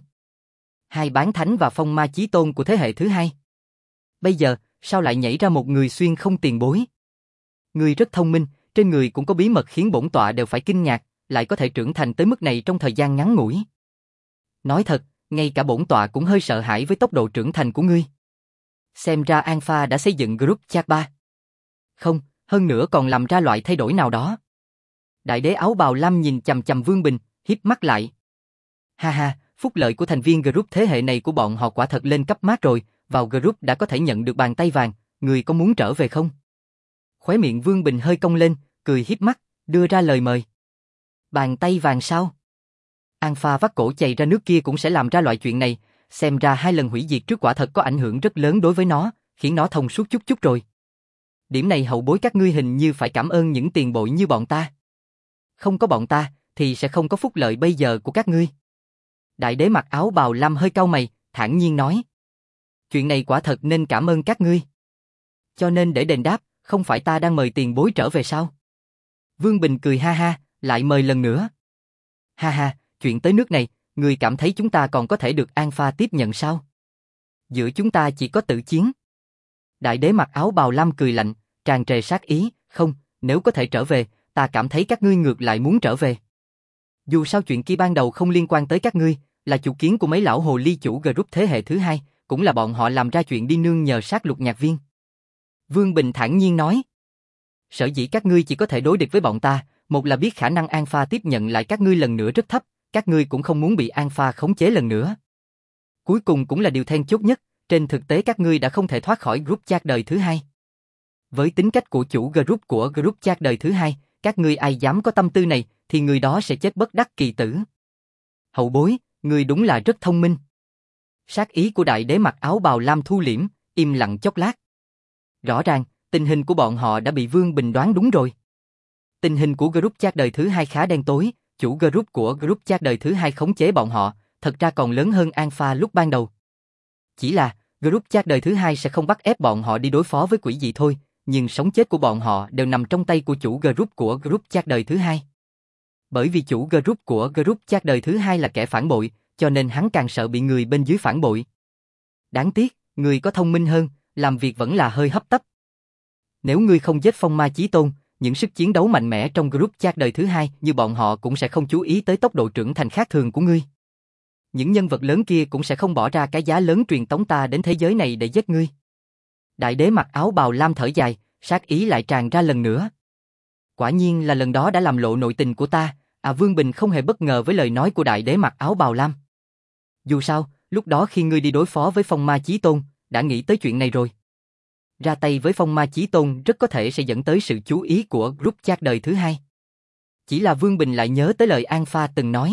hai bán thánh và phong ma chí tôn của thế hệ thứ hai. Bây giờ, sao lại nhảy ra một người xuyên không tiền bối? Ngươi rất thông minh, trên người cũng có bí mật khiến bổn tọa đều phải kinh ngạc, lại có thể trưởng thành tới mức này trong thời gian ngắn ngủi. Nói thật, ngay cả bổn tọa cũng hơi sợ hãi với tốc độ trưởng thành của ngươi. Xem ra Alpha đã xây dựng group chat ba. Không, hơn nữa còn làm ra loại thay đổi nào đó. Đại đế áo bào lam nhìn chằm chằm Vương Bình, híp mắt lại. Ha ha, phúc lợi của thành viên group thế hệ này của bọn họ quả thật lên cấp mát rồi, vào group đã có thể nhận được bàn tay vàng, người có muốn trở về không? Khóe miệng Vương Bình hơi cong lên, cười híp mắt, đưa ra lời mời. Bàn tay vàng sao? Alpha vắt cổ chày ra nước kia cũng sẽ làm ra loại chuyện này, xem ra hai lần hủy diệt trước quả thật có ảnh hưởng rất lớn đối với nó, khiến nó thông suốt chút chút rồi. Điểm này hậu bối các ngươi hình như phải cảm ơn những tiền bối như bọn ta. Không có bọn ta, thì sẽ không có phúc lợi bây giờ của các ngươi. Đại đế mặc áo bào lam hơi cau mày, thản nhiên nói. Chuyện này quả thật nên cảm ơn các ngươi. Cho nên để đền đáp, không phải ta đang mời tiền bối trở về sao? Vương Bình cười ha ha, lại mời lần nữa. Ha ha, chuyện tới nước này, người cảm thấy chúng ta còn có thể được Alpha tiếp nhận sao? Giữa chúng ta chỉ có tự chiến. Đại đế mặc áo bào lam cười lạnh, tràn trề sát ý, không, nếu có thể trở về, ta cảm thấy các ngươi ngược lại muốn trở về. Dù sao chuyện kia ban đầu không liên quan tới các ngươi, là chủ kiến của mấy lão hồ ly chủ group thế hệ thứ hai, cũng là bọn họ làm ra chuyện đi nương nhờ sát lục nhạc viên. Vương Bình thản nhiên nói. Sở dĩ các ngươi chỉ có thể đối địch với bọn ta, một là biết khả năng Alpha tiếp nhận lại các ngươi lần nữa rất thấp, các ngươi cũng không muốn bị Alpha khống chế lần nữa. Cuối cùng cũng là điều then chốt nhất, trên thực tế các ngươi đã không thể thoát khỏi group chat đời thứ hai. Với tính cách của chủ group của group chat đời thứ hai, các ngươi ai dám có tâm tư này, thì người đó sẽ chết bất đắc kỳ tử. Hậu bối, ngươi đúng là rất thông minh. Sát ý của đại đế mặc áo bào lam thu liễm, im lặng chốc lát. Rõ ràng, tình hình của bọn họ đã bị Vương Bình đoán đúng rồi. Tình hình của group chat đời thứ hai khá đen tối, chủ group của group chat đời thứ hai khống chế bọn họ, thật ra còn lớn hơn Alpha lúc ban đầu. Chỉ là, group chat đời thứ hai sẽ không bắt ép bọn họ đi đối phó với quỷ dị thôi, nhưng sống chết của bọn họ đều nằm trong tay của chủ group của group chat đời thứ hai. Bởi vì chủ group của group chat đời thứ hai là kẻ phản bội, cho nên hắn càng sợ bị người bên dưới phản bội. Đáng tiếc, người có thông minh hơn, làm việc vẫn là hơi hấp tấp. Nếu ngươi không giết phong ma chí tôn, những sức chiến đấu mạnh mẽ trong group chat đời thứ hai như bọn họ cũng sẽ không chú ý tới tốc độ trưởng thành khác thường của ngươi. Những nhân vật lớn kia cũng sẽ không bỏ ra cái giá lớn truyền tống ta đến thế giới này để giết ngươi. Đại đế mặc áo bào lam thở dài, sát ý lại tràn ra lần nữa. Quả nhiên là lần đó đã làm lộ nội tình của ta, à Vương Bình không hề bất ngờ với lời nói của đại đế mặc áo bào lam. Dù sao, lúc đó khi ngươi đi đối phó với phong ma chí tôn, đã nghĩ tới chuyện này rồi. Ra tay với phong ma chí tôn rất có thể sẽ dẫn tới sự chú ý của group chat đời thứ hai. Chỉ là Vương Bình lại nhớ tới lời Alpha từng nói.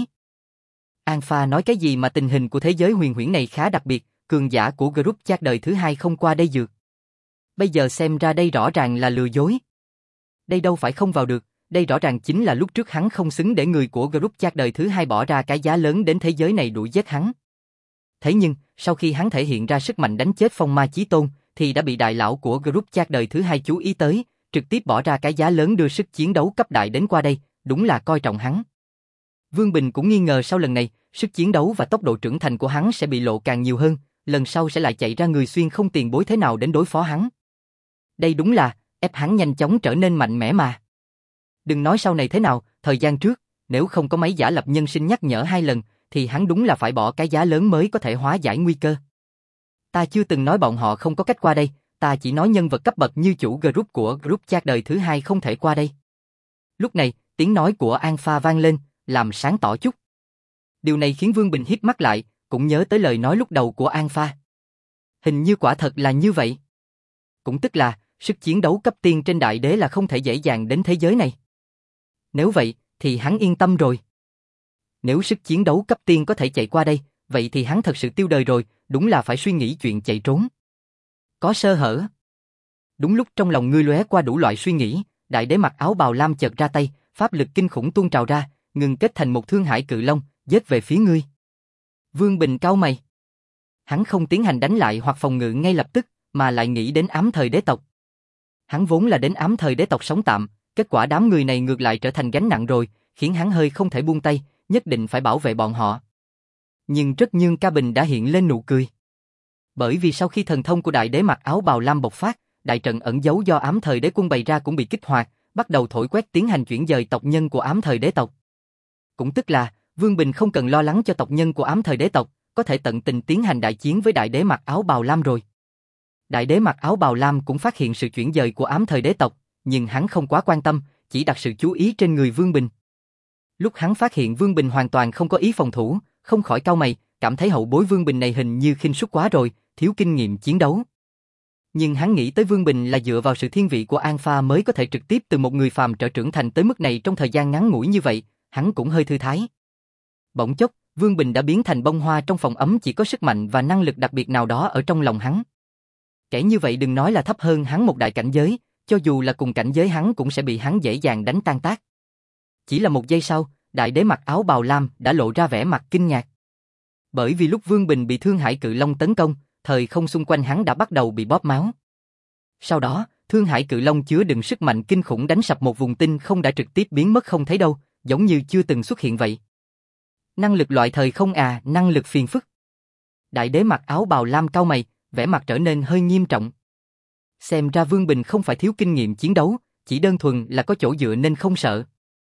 Alpha nói cái gì mà tình hình của thế giới huyền huyễn này khá đặc biệt, cường giả của group chat đời thứ hai không qua đây dược. Bây giờ xem ra đây rõ ràng là lừa dối. Đây đâu phải không vào được, đây rõ ràng chính là lúc trước hắn không xứng để người của group chat đời thứ hai bỏ ra cái giá lớn đến thế giới này đuổi giết hắn. Thế nhưng, sau khi hắn thể hiện ra sức mạnh đánh chết phong ma chí tôn, thì đã bị đại lão của group chat đời thứ hai chú ý tới, trực tiếp bỏ ra cái giá lớn đưa sức chiến đấu cấp đại đến qua đây, đúng là coi trọng hắn. Vương Bình cũng nghi ngờ sau lần này, sức chiến đấu và tốc độ trưởng thành của hắn sẽ bị lộ càng nhiều hơn, lần sau sẽ lại chạy ra người xuyên không tiền bối thế nào đến đối phó hắn. Đây đúng là, ép hắn nhanh chóng trở nên mạnh mẽ mà. Đừng nói sau này thế nào, thời gian trước, nếu không có máy giả lập nhân sinh nhắc nhở hai lần, thì hắn đúng là phải bỏ cái giá lớn mới có thể hóa giải nguy cơ. Ta chưa từng nói bọn họ không có cách qua đây, ta chỉ nói nhân vật cấp bậc như chủ group của group chat đời thứ hai không thể qua đây. Lúc này, tiếng nói của Alpha vang lên, làm sáng tỏ chút. Điều này khiến Vương Bình híp mắt lại, cũng nhớ tới lời nói lúc đầu của Alpha. Hình như quả thật là như vậy. Cũng tức là, sức chiến đấu cấp tiên trên đại đế là không thể dễ dàng đến thế giới này. Nếu vậy, thì hắn yên tâm rồi. Nếu sức chiến đấu cấp tiên có thể chạy qua đây, vậy thì hắn thật sự tiêu đời rồi, đúng là phải suy nghĩ chuyện chạy trốn. Có sơ hở. Đúng lúc trong lòng ngươi lóe qua đủ loại suy nghĩ, đại đế mặc áo bào lam chợt ra tay, pháp lực kinh khủng tuôn trào ra, ngừng kết thành một thương hải cự long, giết về phía ngươi. Vương Bình cau mày. Hắn không tiến hành đánh lại hoặc phòng ngự ngay lập tức, mà lại nghĩ đến ám thời đế tộc. Hắn vốn là đến ám thời đế tộc sống tạm, kết quả đám người này ngược lại trở thành gánh nặng rồi, khiến hắn hơi không thể buông tay, nhất định phải bảo vệ bọn họ. Nhưng rất nhương ca bình đã hiện lên nụ cười. Bởi vì sau khi thần thông của đại đế mặc áo bào lam bộc phát, đại trận ẩn giấu do ám thời đế quân bày ra cũng bị kích hoạt, bắt đầu thổi quét tiến hành chuyển dời tộc nhân của ám thời đế tộc. Cũng tức là, Vương Bình không cần lo lắng cho tộc nhân của ám thời đế tộc, có thể tận tình tiến hành đại chiến với đại đế mặc áo bào lam rồi. Đại đế mặc áo bào lam cũng phát hiện sự chuyển dời của ám thời đế tộc, nhưng hắn không quá quan tâm, chỉ đặt sự chú ý trên người Vương Bình. Lúc hắn phát hiện Vương Bình hoàn toàn không có ý phòng thủ, không khỏi cau mày, cảm thấy hậu bối Vương Bình này hình như khinh suất quá rồi, thiếu kinh nghiệm chiến đấu. Nhưng hắn nghĩ tới Vương Bình là dựa vào sự thiên vị của Alpha mới có thể trực tiếp từ một người phàm trở trưởng thành tới mức này trong thời gian ngắn ngủi như vậy, hắn cũng hơi thư thái. Bỗng chốc, Vương Bình đã biến thành bông hoa trong phòng ấm, chỉ có sức mạnh và năng lực đặc biệt nào đó ở trong lòng hắn. Kẻ như vậy đừng nói là thấp hơn hắn một đại cảnh giới, cho dù là cùng cảnh giới hắn cũng sẽ bị hắn dễ dàng đánh tan tác. Chỉ là một giây sau, đại đế mặc áo bào lam đã lộ ra vẻ mặt kinh ngạc. Bởi vì lúc Vương Bình bị Thương Hải Cự Long tấn công, thời không xung quanh hắn đã bắt đầu bị bóp máu. Sau đó, Thương Hải Cự Long chứa đựng sức mạnh kinh khủng đánh sập một vùng tinh không đã trực tiếp biến mất không thấy đâu, giống như chưa từng xuất hiện vậy. Năng lực loại thời không à, năng lực phiền phức. Đại đế mặc áo bào lam cau mày, vẻ mặt trở nên hơi nghiêm trọng. Xem ra Vương Bình không phải thiếu kinh nghiệm chiến đấu, chỉ đơn thuần là có chỗ dựa nên không sợ.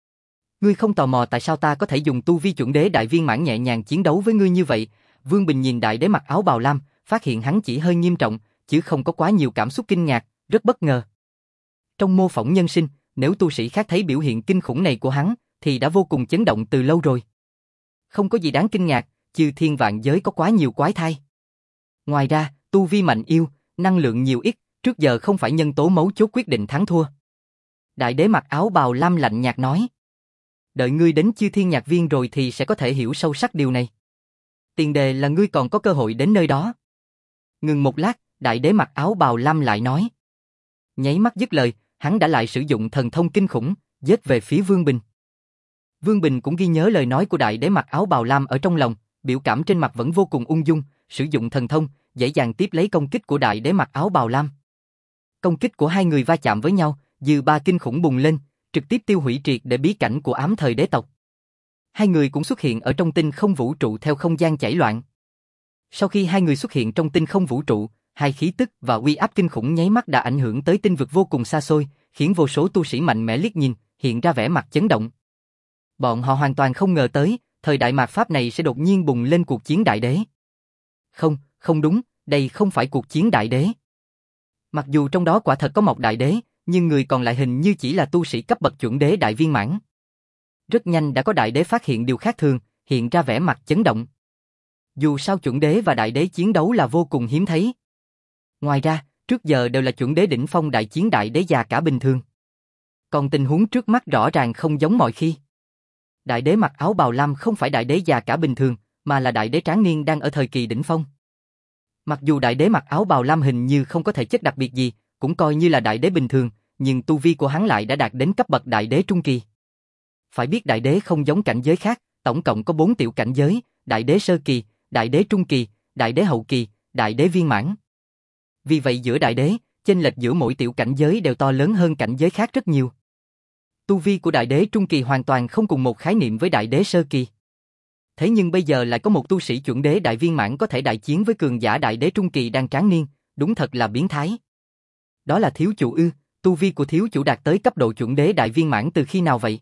Ngươi không tò mò tại sao ta có thể dùng tu vi chuẩn đế đại viên mãn nhẹ nhàng chiến đấu với ngươi như vậy? Vương Bình nhìn đại đế mặc áo bào lam, phát hiện hắn chỉ hơi nghiêm trọng, chứ không có quá nhiều cảm xúc kinh ngạc, rất bất ngờ. Trong mô phỏng nhân sinh, nếu tu sĩ khác thấy biểu hiện kinh khủng này của hắn, thì đã vô cùng chấn động từ lâu rồi. Không có gì đáng kinh ngạc, chư thiên vạn giới có quá nhiều quái thai. Ngoài ra, tu vi mạnh yêu, năng lượng nhiều ít, trước giờ không phải nhân tố mấu chốt quyết định thắng thua. Đại đế mặc áo bào lam lạnh nhạt nói. Đợi ngươi đến chư thiên nhạc viên rồi thì sẽ có thể hiểu sâu sắc điều này. Tiền đề là ngươi còn có cơ hội đến nơi đó. Ngừng một lát, đại đế mặc áo bào lam lại nói. Nháy mắt dứt lời, hắn đã lại sử dụng thần thông kinh khủng, giết về phía Vương Bình. Vương Bình cũng ghi nhớ lời nói của đại đế mặc áo bào lam ở trong lòng, biểu cảm trên mặt vẫn vô cùng ung dung, sử dụng thần thông, dễ dàng tiếp lấy công kích của đại đế mặc áo bào lam. Công kích của hai người va chạm với nhau, dư ba kinh khủng bùng lên, trực tiếp tiêu hủy triệt để bí cảnh của ám thời đế tộc. Hai người cũng xuất hiện ở trong tinh không vũ trụ theo không gian chảy loạn. Sau khi hai người xuất hiện trong tinh không vũ trụ, hai khí tức và uy áp kinh khủng nháy mắt đã ảnh hưởng tới tinh vực vô cùng xa xôi, khiến vô số tu sĩ mạnh mẽ liếc nhìn, hiện ra vẻ mặt chấn động. Bọn họ hoàn toàn không ngờ tới, thời đại mạt Pháp này sẽ đột nhiên bùng lên cuộc chiến đại đế. Không, không đúng, đây không phải cuộc chiến đại đế. Mặc dù trong đó quả thật có một đại đế, nhưng người còn lại hình như chỉ là tu sĩ cấp bậc chuẩn đế đại viên mãn. Rất nhanh đã có đại đế phát hiện điều khác thường, hiện ra vẻ mặt chấn động. Dù sao chuẩn đế và đại đế chiến đấu là vô cùng hiếm thấy. Ngoài ra, trước giờ đều là chuẩn đế đỉnh phong đại chiến đại đế già cả bình thường. Còn tình huống trước mắt rõ ràng không giống mọi khi. Đại đế mặc áo bào lam không phải đại đế già cả bình thường, mà là đại đế tráng niên đang ở thời kỳ đỉnh phong. Mặc dù đại đế mặc áo bào lam hình như không có thể chất đặc biệt gì, cũng coi như là đại đế bình thường, nhưng tu vi của hắn lại đã đạt đến cấp bậc đại đế trung kỳ. Phải biết đại đế không giống cảnh giới khác, tổng cộng có bốn tiểu cảnh giới, đại đế sơ kỳ, đại đế trung kỳ, đại đế hậu kỳ, đại đế viên mãn. Vì vậy giữa đại đế, chênh lệch giữa mỗi tiểu cảnh giới đều to lớn hơn cảnh giới khác rất nhiều. Tu vi của đại đế trung kỳ hoàn toàn không cùng một khái niệm với đại đế sơ kỳ. Thế nhưng bây giờ lại có một tu sĩ chuẩn đế đại viên mãn có thể đại chiến với cường giả đại đế trung kỳ đang tráng niên, đúng thật là biến thái. Đó là thiếu chủ ư, tu vi của thiếu chủ đạt tới cấp độ chuẩn đế đại viên mãn từ khi nào vậy?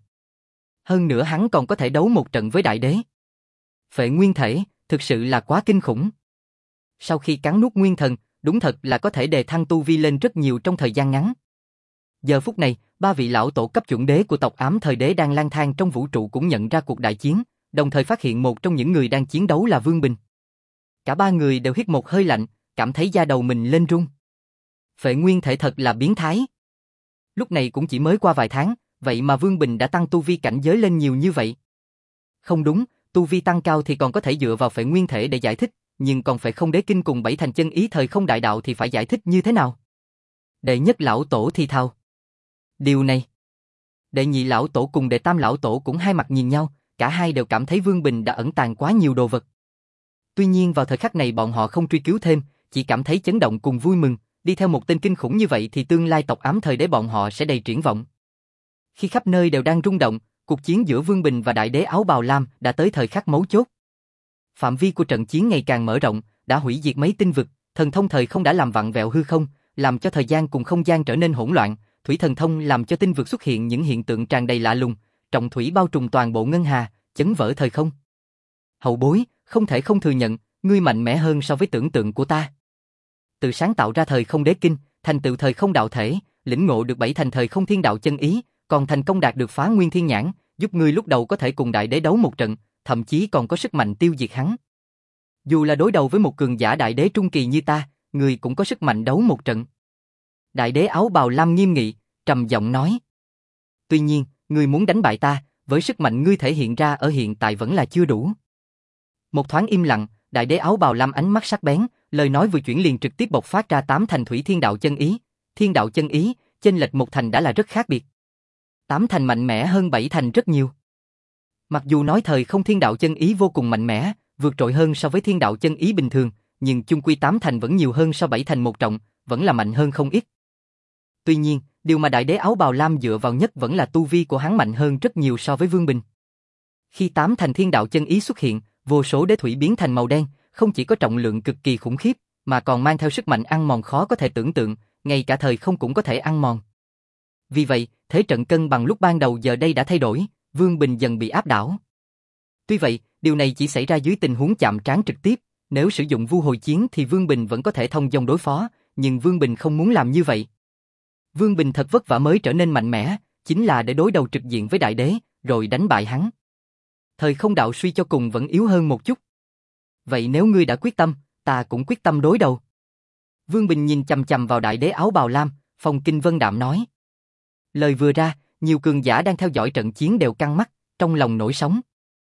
Hơn nữa hắn còn có thể đấu một trận với đại đế. Phệ nguyên thể, thực sự là quá kinh khủng. Sau khi cắn nuốt nguyên thần, đúng thật là có thể đề thăng tu vi lên rất nhiều trong thời gian ngắn. Giờ phút này, ba vị lão tổ cấp chuẩn đế của tộc Ám Thời Đế đang lang thang trong vũ trụ cũng nhận ra cuộc đại chiến, đồng thời phát hiện một trong những người đang chiến đấu là Vương Bình. Cả ba người đều hít một hơi lạnh, cảm thấy da đầu mình lên run. Phệ nguyên thể thật là biến thái. Lúc này cũng chỉ mới qua vài tháng, vậy mà Vương Bình đã tăng tu vi cảnh giới lên nhiều như vậy. Không đúng, tu vi tăng cao thì còn có thể dựa vào phệ nguyên thể để giải thích, nhưng còn phệ không đế kinh cùng bảy thành chân ý thời không đại đạo thì phải giải thích như thế nào? Đệ nhất lão tổ thì thào. Điều này. Đệ nhị lão tổ cùng đệ tam lão tổ cũng hai mặt nhìn nhau, cả hai đều cảm thấy Vương Bình đã ẩn tàng quá nhiều đồ vật. Tuy nhiên vào thời khắc này bọn họ không truy cứu thêm, chỉ cảm thấy chấn động cùng vui mừng, đi theo một tên kinh khủng như vậy thì tương lai tộc Ám Thời Đế bọn họ sẽ đầy triển vọng. Khi khắp nơi đều đang rung động, cuộc chiến giữa Vương Bình và Đại Đế áo bào lam đã tới thời khắc mấu chốt. Phạm vi của trận chiến ngày càng mở rộng, đã hủy diệt mấy tinh vực, thần thông thời không đã làm vặn vẹo hư không, làm cho thời gian cùng không gian trở nên hỗn loạn, thủy thần thông làm cho tinh vực xuất hiện những hiện tượng tràn đầy lạ lùng, trọng thủy bao trùm toàn bộ ngân hà, chấn vỡ thời không. Hậu bối, không thể không thừa nhận, ngươi mạnh mẽ hơn so với tưởng tượng của ta. Từ sáng tạo ra thời không đế kinh, thành tựu thời không đạo thể, lĩnh ngộ được bảy thành thời không thiên đạo chân ý, còn thành công đạt được phá nguyên thiên nhãn, giúp ngươi lúc đầu có thể cùng đại đế đấu một trận, thậm chí còn có sức mạnh tiêu diệt hắn. Dù là đối đầu với một cường giả đại đế trung kỳ như ta, ngươi cũng có sức mạnh đấu một trận. Đại đế áo bào lam nghiêm nghị, trầm giọng nói. Tuy nhiên, ngươi muốn đánh bại ta, với sức mạnh ngươi thể hiện ra ở hiện tại vẫn là chưa đủ. Một thoáng im lặng, đại đế áo bào lam ánh mắt sắc bén, lời nói vừa chuyển liền trực tiếp bộc phát ra tám thành thủy thiên đạo chân ý. Thiên đạo chân ý, chênh lệch một thành đã là rất khác biệt. Tám thành mạnh mẽ hơn bảy thành rất nhiều. Mặc dù nói thời không thiên đạo chân ý vô cùng mạnh mẽ, vượt trội hơn so với thiên đạo chân ý bình thường, nhưng chung quy tám thành vẫn nhiều hơn so bảy thành một trọng, vẫn là mạnh hơn không ít. Tuy nhiên, điều mà đại đế áo bào lam dựa vào nhất vẫn là tu vi của hắn mạnh hơn rất nhiều so với Vương Bình. Khi tám thành thiên đạo chân ý xuất hiện, vô số đế thủy biến thành màu đen, không chỉ có trọng lượng cực kỳ khủng khiếp, mà còn mang theo sức mạnh ăn mòn khó có thể tưởng tượng, ngay cả thời không cũng có thể ăn mòn. Vì vậy, thế trận cân bằng lúc ban đầu giờ đây đã thay đổi, Vương Bình dần bị áp đảo. Tuy vậy, điều này chỉ xảy ra dưới tình huống chạm trán trực tiếp, nếu sử dụng vu hồi chiến thì Vương Bình vẫn có thể thông dong đối phó, nhưng Vương Bình không muốn làm như vậy. Vương Bình thật vất vả mới trở nên mạnh mẽ, chính là để đối đầu trực diện với đại đế, rồi đánh bại hắn. Thời không đạo suy cho cùng vẫn yếu hơn một chút. Vậy nếu ngươi đã quyết tâm, ta cũng quyết tâm đối đầu. Vương Bình nhìn chằm chằm vào đại đế áo bào lam, phong kinh vân đạm nói. Lời vừa ra, nhiều cường giả đang theo dõi trận chiến đều căng mắt, trong lòng nổi sóng.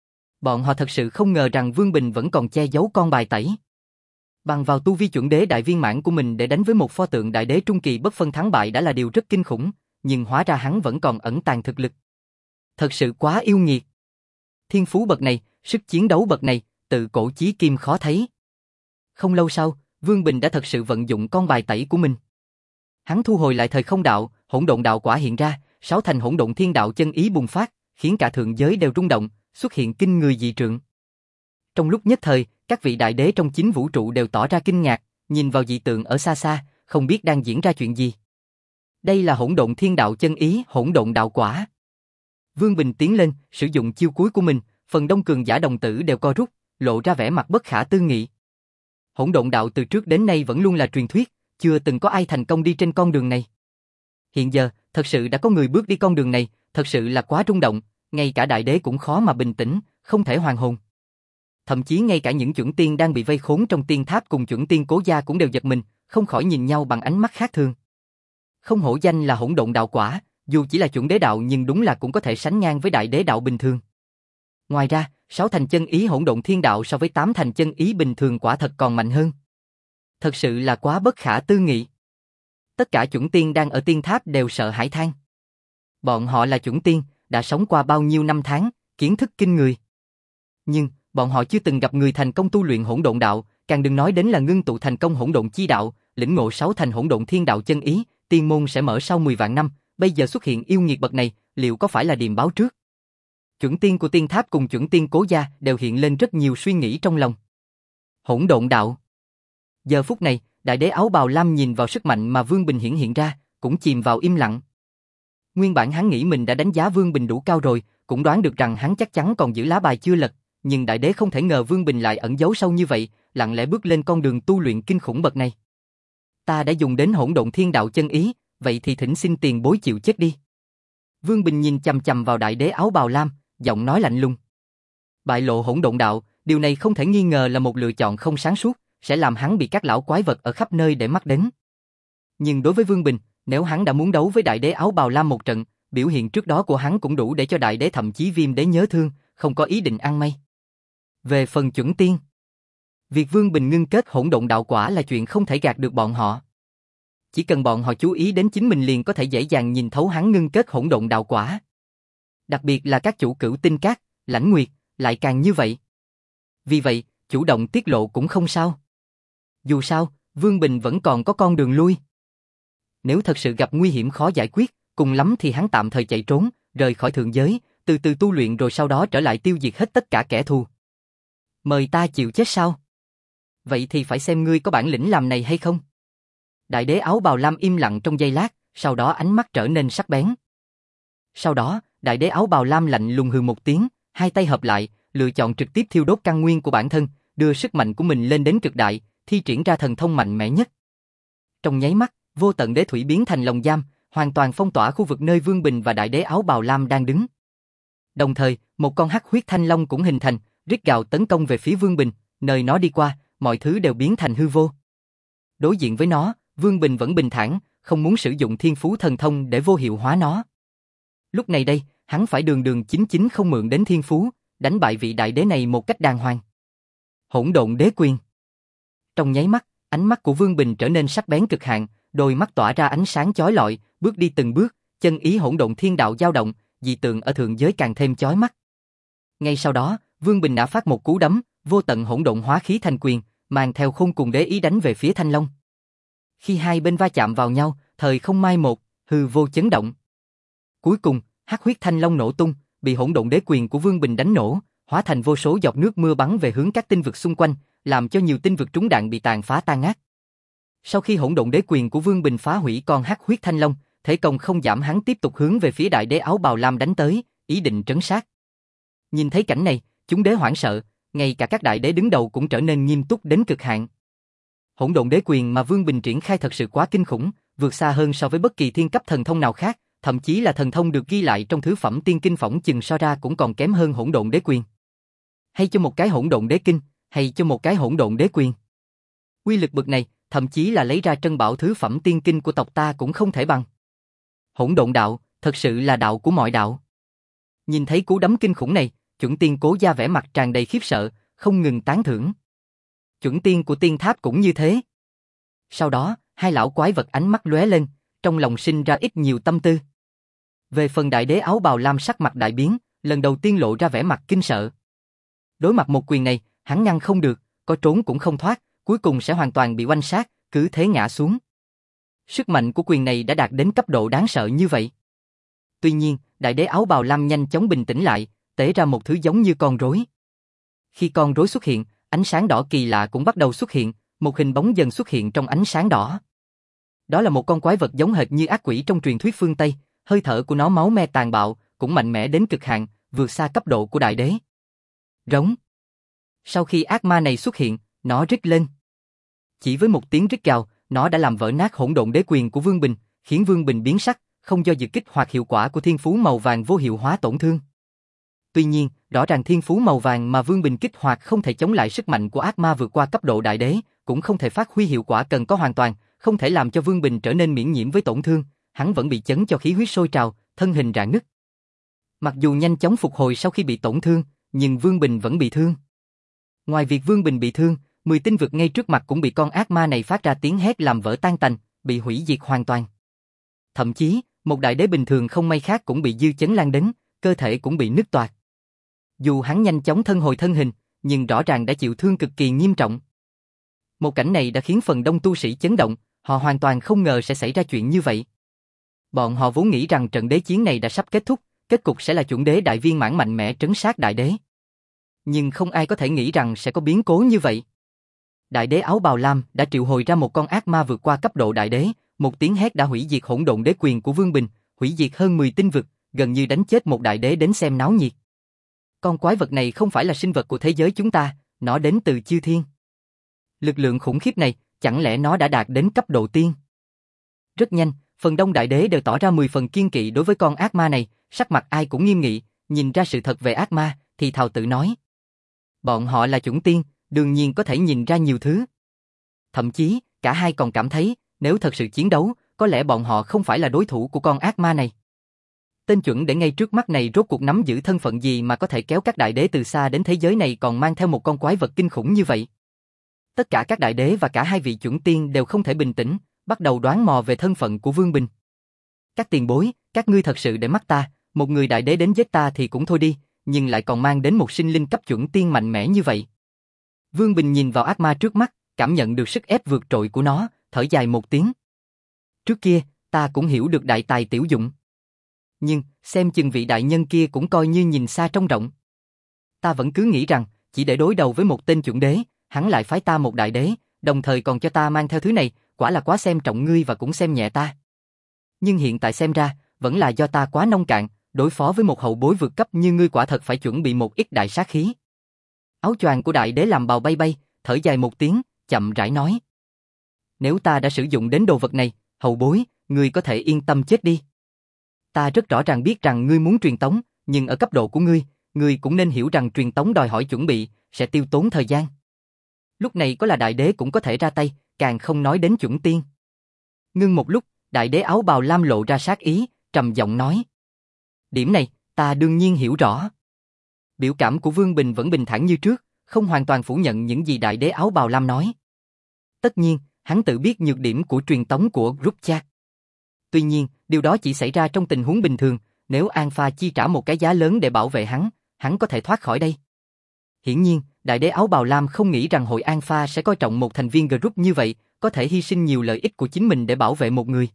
Bọn họ thật sự không ngờ rằng Vương Bình vẫn còn che giấu con bài tẩy. Bằng vào tu vi chuẩn đế đại viên mãn của mình để đánh với một pho tượng đại đế trung kỳ bất phân thắng bại đã là điều rất kinh khủng, nhưng hóa ra hắn vẫn còn ẩn tàng thực lực. Thật sự quá yêu nghiệt. Thiên phú bậc này, sức chiến đấu bậc này, tự cổ chí kim khó thấy. Không lâu sau, Vương Bình đã thật sự vận dụng con bài tẩy của mình. Hắn thu hồi lại thời không đạo, hỗn độn đạo quả hiện ra, sáu thành hỗn độn thiên đạo chân ý bùng phát, khiến cả thượng giới đều rung động, xuất hiện kinh người dị trượng. Trong lúc nhất thời, các vị đại đế trong chính vũ trụ đều tỏ ra kinh ngạc, nhìn vào dị tượng ở xa xa, không biết đang diễn ra chuyện gì. Đây là hỗn độn thiên đạo chân ý, hỗn độn đạo quả. Vương Bình tiến lên, sử dụng chiêu cuối của mình, phần đông cường giả đồng tử đều co rút, lộ ra vẻ mặt bất khả tư nghị. Hỗn độn đạo từ trước đến nay vẫn luôn là truyền thuyết, chưa từng có ai thành công đi trên con đường này. Hiện giờ, thật sự đã có người bước đi con đường này, thật sự là quá rung động, ngay cả đại đế cũng khó mà bình tĩnh, không thể hoàn hồn. Thậm chí ngay cả những chuẩn tiên đang bị vây khốn trong tiên tháp cùng chuẩn tiên cố gia cũng đều giật mình, không khỏi nhìn nhau bằng ánh mắt khác thường. Không hổ danh là hỗn độn đạo quả, dù chỉ là chuẩn đế đạo nhưng đúng là cũng có thể sánh ngang với đại đế đạo bình thường. Ngoài ra, sáu thành chân ý hỗn độn thiên đạo so với tám thành chân ý bình thường quả thật còn mạnh hơn. Thật sự là quá bất khả tư nghị. Tất cả chuẩn tiên đang ở tiên tháp đều sợ hãi than. Bọn họ là chuẩn tiên, đã sống qua bao nhiêu năm tháng, kiến thức kinh người. Nhưng, bọn họ chưa từng gặp người thành công tu luyện hỗn độn đạo, càng đừng nói đến là ngưng tụ thành công hỗn độn chi đạo, lĩnh ngộ sáu thành hỗn độn thiên đạo chân ý, tiên môn sẽ mở sau mười vạn năm, bây giờ xuất hiện yêu nghiệt bậc này, liệu có phải là điềm báo trước? Chuẩn tiên của tiên tháp cùng chuẩn tiên cố gia đều hiện lên rất nhiều suy nghĩ trong lòng. Hỗn độn đạo. Giờ phút này, đại đế áo bào lam nhìn vào sức mạnh mà Vương Bình hiển hiện ra, cũng chìm vào im lặng. Nguyên bản hắn nghĩ mình đã đánh giá Vương Bình đủ cao rồi, cũng đoán được rằng hắn chắc chắn còn giữ lá bài chưa lật, nhưng đại đế không thể ngờ Vương Bình lại ẩn giấu sâu như vậy, lặng lẽ bước lên con đường tu luyện kinh khủng bậc này. Ta đã dùng đến hỗn độn thiên đạo chân ý, vậy thì thỉnh xin tiền bối chịu chết đi. Vương Bình nhìn chằm chằm vào đại đế áo bào lam, giọng nói lạnh lùng. Bại lộ hỗn độn đạo, điều này không thể nghi ngờ là một lựa chọn không sáng suốt, sẽ làm hắn bị các lão quái vật ở khắp nơi để mắt đến. Nhưng đối với Vương Bình, nếu hắn đã muốn đấu với đại đế áo bào lam một trận, biểu hiện trước đó của hắn cũng đủ để cho đại đế thậm chí Viêm đế nhớ thương, không có ý định ăn may. Về phần chuẩn tiên, việc Vương Bình ngưng kết hỗn độn đạo quả là chuyện không thể gạt được bọn họ. Chỉ cần bọn họ chú ý đến chính mình liền có thể dễ dàng nhìn thấu hắn ngưng kết hỗn độn đạo quả. Đặc biệt là các chủ cửu tinh các, lãnh nguyệt, lại càng như vậy. Vì vậy, chủ động tiết lộ cũng không sao. Dù sao, Vương Bình vẫn còn có con đường lui. Nếu thật sự gặp nguy hiểm khó giải quyết, cùng lắm thì hắn tạm thời chạy trốn, rời khỏi thượng giới, từ từ tu luyện rồi sau đó trở lại tiêu diệt hết tất cả kẻ thù. Mời ta chịu chết sao? Vậy thì phải xem ngươi có bản lĩnh làm này hay không. Đại đế áo bào lam im lặng trong giây lát, sau đó ánh mắt trở nên sắc bén. Sau đó, đại đế áo bào lam lạnh lùng hừ một tiếng, hai tay hợp lại, lựa chọn trực tiếp thiêu đốt căn nguyên của bản thân, đưa sức mạnh của mình lên đến cực đại, thi triển ra thần thông mạnh mẽ nhất. Trong nháy mắt, vô tận đế thủy biến thành lồng giam, hoàn toàn phong tỏa khu vực nơi Vương Bình và đại đế áo bào lam đang đứng. Đồng thời, một con hắc huyết thanh long cũng hình thành, rít gào tấn công về phía Vương Bình, nơi nó đi qua, mọi thứ đều biến thành hư vô. Đối diện với nó, Vương Bình vẫn bình thản, không muốn sử dụng thiên phú thần thông để vô hiệu hóa nó. Lúc này đây, hắn phải đường đường chính chính không mượn đến thiên phú, đánh bại vị đại đế này một cách đàng hoàng. Hỗn độn đế quyền. Trong nháy mắt, ánh mắt của Vương Bình trở nên sắc bén cực hạn, đôi mắt tỏa ra ánh sáng chói lọi, bước đi từng bước, chân ý hỗn độn thiên đạo dao động, dị tượng ở thượng giới càng thêm chói mắt. Ngay sau đó, Vương Bình đã phát một cú đấm, vô tận hỗn độn hóa khí thành quyền, mang theo khôn cùng đế ý đánh về phía Thanh Long. Khi hai bên va chạm vào nhau, thời không mai một, hư vô chấn động. Cuối cùng, hắc huyết Thanh Long nổ tung, bị hỗn độn đế quyền của Vương Bình đánh nổ, hóa thành vô số giọt nước mưa bắn về hướng các tinh vực xung quanh, làm cho nhiều tinh vực trúng đạn bị tàn phá tan nát. Sau khi hỗn độn đế quyền của Vương Bình phá hủy con hắc huyết Thanh Long, thế công không giảm hắn tiếp tục hướng về phía đại đế áo bào lam đánh tới, ý định trấn sát. Nhìn thấy cảnh này, chúng đế hoảng sợ, ngay cả các đại đế đứng đầu cũng trở nên nghiêm túc đến cực hạn. Hỗn độn đế quyền mà Vương Bình triển khai thật sự quá kinh khủng, vượt xa hơn so với bất kỳ thiên cấp thần thông nào khác, thậm chí là thần thông được ghi lại trong thứ phẩm tiên kinh phỏng chừng so ra cũng còn kém hơn hỗn độn đế quyền. Hay cho một cái hỗn độn đế kinh, hay cho một cái hỗn độn đế quyền. Uy lực bậc này, thậm chí là lấy ra trân bảo thứ phẩm tiên kinh của tộc ta cũng không thể bằng. Hỗn độn đạo, thật sự là đạo của mọi đạo. Nhìn thấy cú đấm kinh khủng này, chuẩn tiên Cố Gia vẻ mặt tràn đầy khiếp sợ, không ngừng tán thưởng. Chuẩn tiên của tiên tháp cũng như thế. Sau đó, hai lão quái vật ánh mắt lóe lên, trong lòng sinh ra ít nhiều tâm tư. Về phần đại đế áo bào lam sắc mặt đại biến, lần đầu tiên lộ ra vẻ mặt kinh sợ. Đối mặt một quyền này, hắn ngăn không được, có trốn cũng không thoát, cuối cùng sẽ hoàn toàn bị oanh sát, cứ thế ngã xuống. Sức mạnh của quyền này đã đạt đến cấp độ đáng sợ như vậy. Tuy nhiên, đại đế áo bào lam nhanh chóng bình tĩnh lại, tế ra một thứ giống như con rối. Khi con rối xuất hiện, ánh sáng đỏ kỳ lạ cũng bắt đầu xuất hiện, một hình bóng dần xuất hiện trong ánh sáng đỏ. Đó là một con quái vật giống hệt như ác quỷ trong truyền thuyết phương Tây, hơi thở của nó máu me tàn bạo, cũng mạnh mẽ đến cực hạn, vượt xa cấp độ của đại đế. Rống. Sau khi ác ma này xuất hiện, nó rít lên. Chỉ với một tiếng rít gào, nó đã làm vỡ nát hỗn độn đế quyền của Vương Bình, khiến Vương Bình biến sắc, không do dự kích hoạt hiệu quả của thiên phú màu vàng vô hiệu hóa tổn thương. Tuy nhiên, rõ ràng thiên phú màu vàng mà Vương Bình kích hoạt không thể chống lại sức mạnh của ác ma vượt qua cấp độ đại đế, cũng không thể phát huy hiệu quả cần có hoàn toàn, không thể làm cho Vương Bình trở nên miễn nhiễm với tổn thương, hắn vẫn bị chấn cho khí huyết sôi trào, thân hình rạn nứt. Mặc dù nhanh chóng phục hồi sau khi bị tổn thương, nhưng Vương Bình vẫn bị thương. Ngoài việc Vương Bình bị thương, mười tinh vực ngay trước mặt cũng bị con ác ma này phát ra tiếng hét làm vỡ tan tành, bị hủy diệt hoàn toàn. Thậm chí, một đại đế bình thường không may khác cũng bị dư chấn lan đến, cơ thể cũng bị nứt toạc. Dù hắn nhanh chóng thân hồi thân hình, nhưng rõ ràng đã chịu thương cực kỳ nghiêm trọng. Một cảnh này đã khiến phần đông tu sĩ chấn động, họ hoàn toàn không ngờ sẽ xảy ra chuyện như vậy. Bọn họ vốn nghĩ rằng trận đế chiến này đã sắp kết thúc, kết cục sẽ là chuẩn đế đại viên mãn mạnh mẽ trấn sát đại đế. Nhưng không ai có thể nghĩ rằng sẽ có biến cố như vậy. Đại đế áo bào lam đã triệu hồi ra một con ác ma vượt qua cấp độ đại đế, một tiếng hét đã hủy diệt hỗn độn đế quyền của Vương Bình, hủy diệt hơn mười tinh vực, gần như đánh chết một đại đế đến xem náo nhiệt. Con quái vật này không phải là sinh vật của thế giới chúng ta, nó đến từ chư thiên. Lực lượng khủng khiếp này, chẳng lẽ nó đã đạt đến cấp độ tiên? Rất nhanh, phần đông đại đế đều tỏ ra mười phần kiên kỵ đối với con ác ma này, sắc mặt ai cũng nghiêm nghị, nhìn ra sự thật về ác ma, thì thào tự nói. Bọn họ là chủng tiên, đương nhiên có thể nhìn ra nhiều thứ. Thậm chí, cả hai còn cảm thấy, nếu thật sự chiến đấu, có lẽ bọn họ không phải là đối thủ của con ác ma này. Tên chuẩn để ngay trước mắt này rốt cuộc nắm giữ thân phận gì mà có thể kéo các đại đế từ xa đến thế giới này còn mang theo một con quái vật kinh khủng như vậy. Tất cả các đại đế và cả hai vị chuẩn tiên đều không thể bình tĩnh, bắt đầu đoán mò về thân phận của Vương Bình. Các tiền bối, các ngươi thật sự để mắt ta, một người đại đế đến giết ta thì cũng thôi đi, nhưng lại còn mang đến một sinh linh cấp chuẩn tiên mạnh mẽ như vậy. Vương Bình nhìn vào ác ma trước mắt, cảm nhận được sức ép vượt trội của nó, thở dài một tiếng. Trước kia, ta cũng hiểu được đại tài tiểu dụng. Nhưng, xem chừng vị đại nhân kia cũng coi như nhìn xa trông rộng. Ta vẫn cứ nghĩ rằng, chỉ để đối đầu với một tên chuẩn đế, hắn lại phái ta một đại đế, đồng thời còn cho ta mang theo thứ này, quả là quá xem trọng ngươi và cũng xem nhẹ ta. Nhưng hiện tại xem ra, vẫn là do ta quá nông cạn, đối phó với một hậu bối vượt cấp như ngươi quả thật phải chuẩn bị một ít đại sát khí. Áo choàng của đại đế làm bào bay bay, thở dài một tiếng, chậm rãi nói. Nếu ta đã sử dụng đến đồ vật này, hậu bối, ngươi có thể yên tâm chết đi. Ta rất rõ ràng biết rằng ngươi muốn truyền tống, nhưng ở cấp độ của ngươi, ngươi cũng nên hiểu rằng truyền tống đòi hỏi chuẩn bị, sẽ tiêu tốn thời gian. Lúc này có là đại đế cũng có thể ra tay, càng không nói đến chuẩn tiên. Ngưng một lúc, đại đế áo bào lam lộ ra sát ý, trầm giọng nói. Điểm này, ta đương nhiên hiểu rõ. Biểu cảm của Vương Bình vẫn bình thản như trước, không hoàn toàn phủ nhận những gì đại đế áo bào lam nói. Tất nhiên, hắn tự biết nhược điểm của truyền tống của group chat. Tuy nhiên, điều đó chỉ xảy ra trong tình huống bình thường, nếu Alpha chi trả một cái giá lớn để bảo vệ hắn, hắn có thể thoát khỏi đây. Hiển nhiên, đại đế áo bào lam không nghĩ rằng hội Alpha sẽ coi trọng một thành viên group như vậy, có thể hy sinh nhiều lợi ích của chính mình để bảo vệ một người.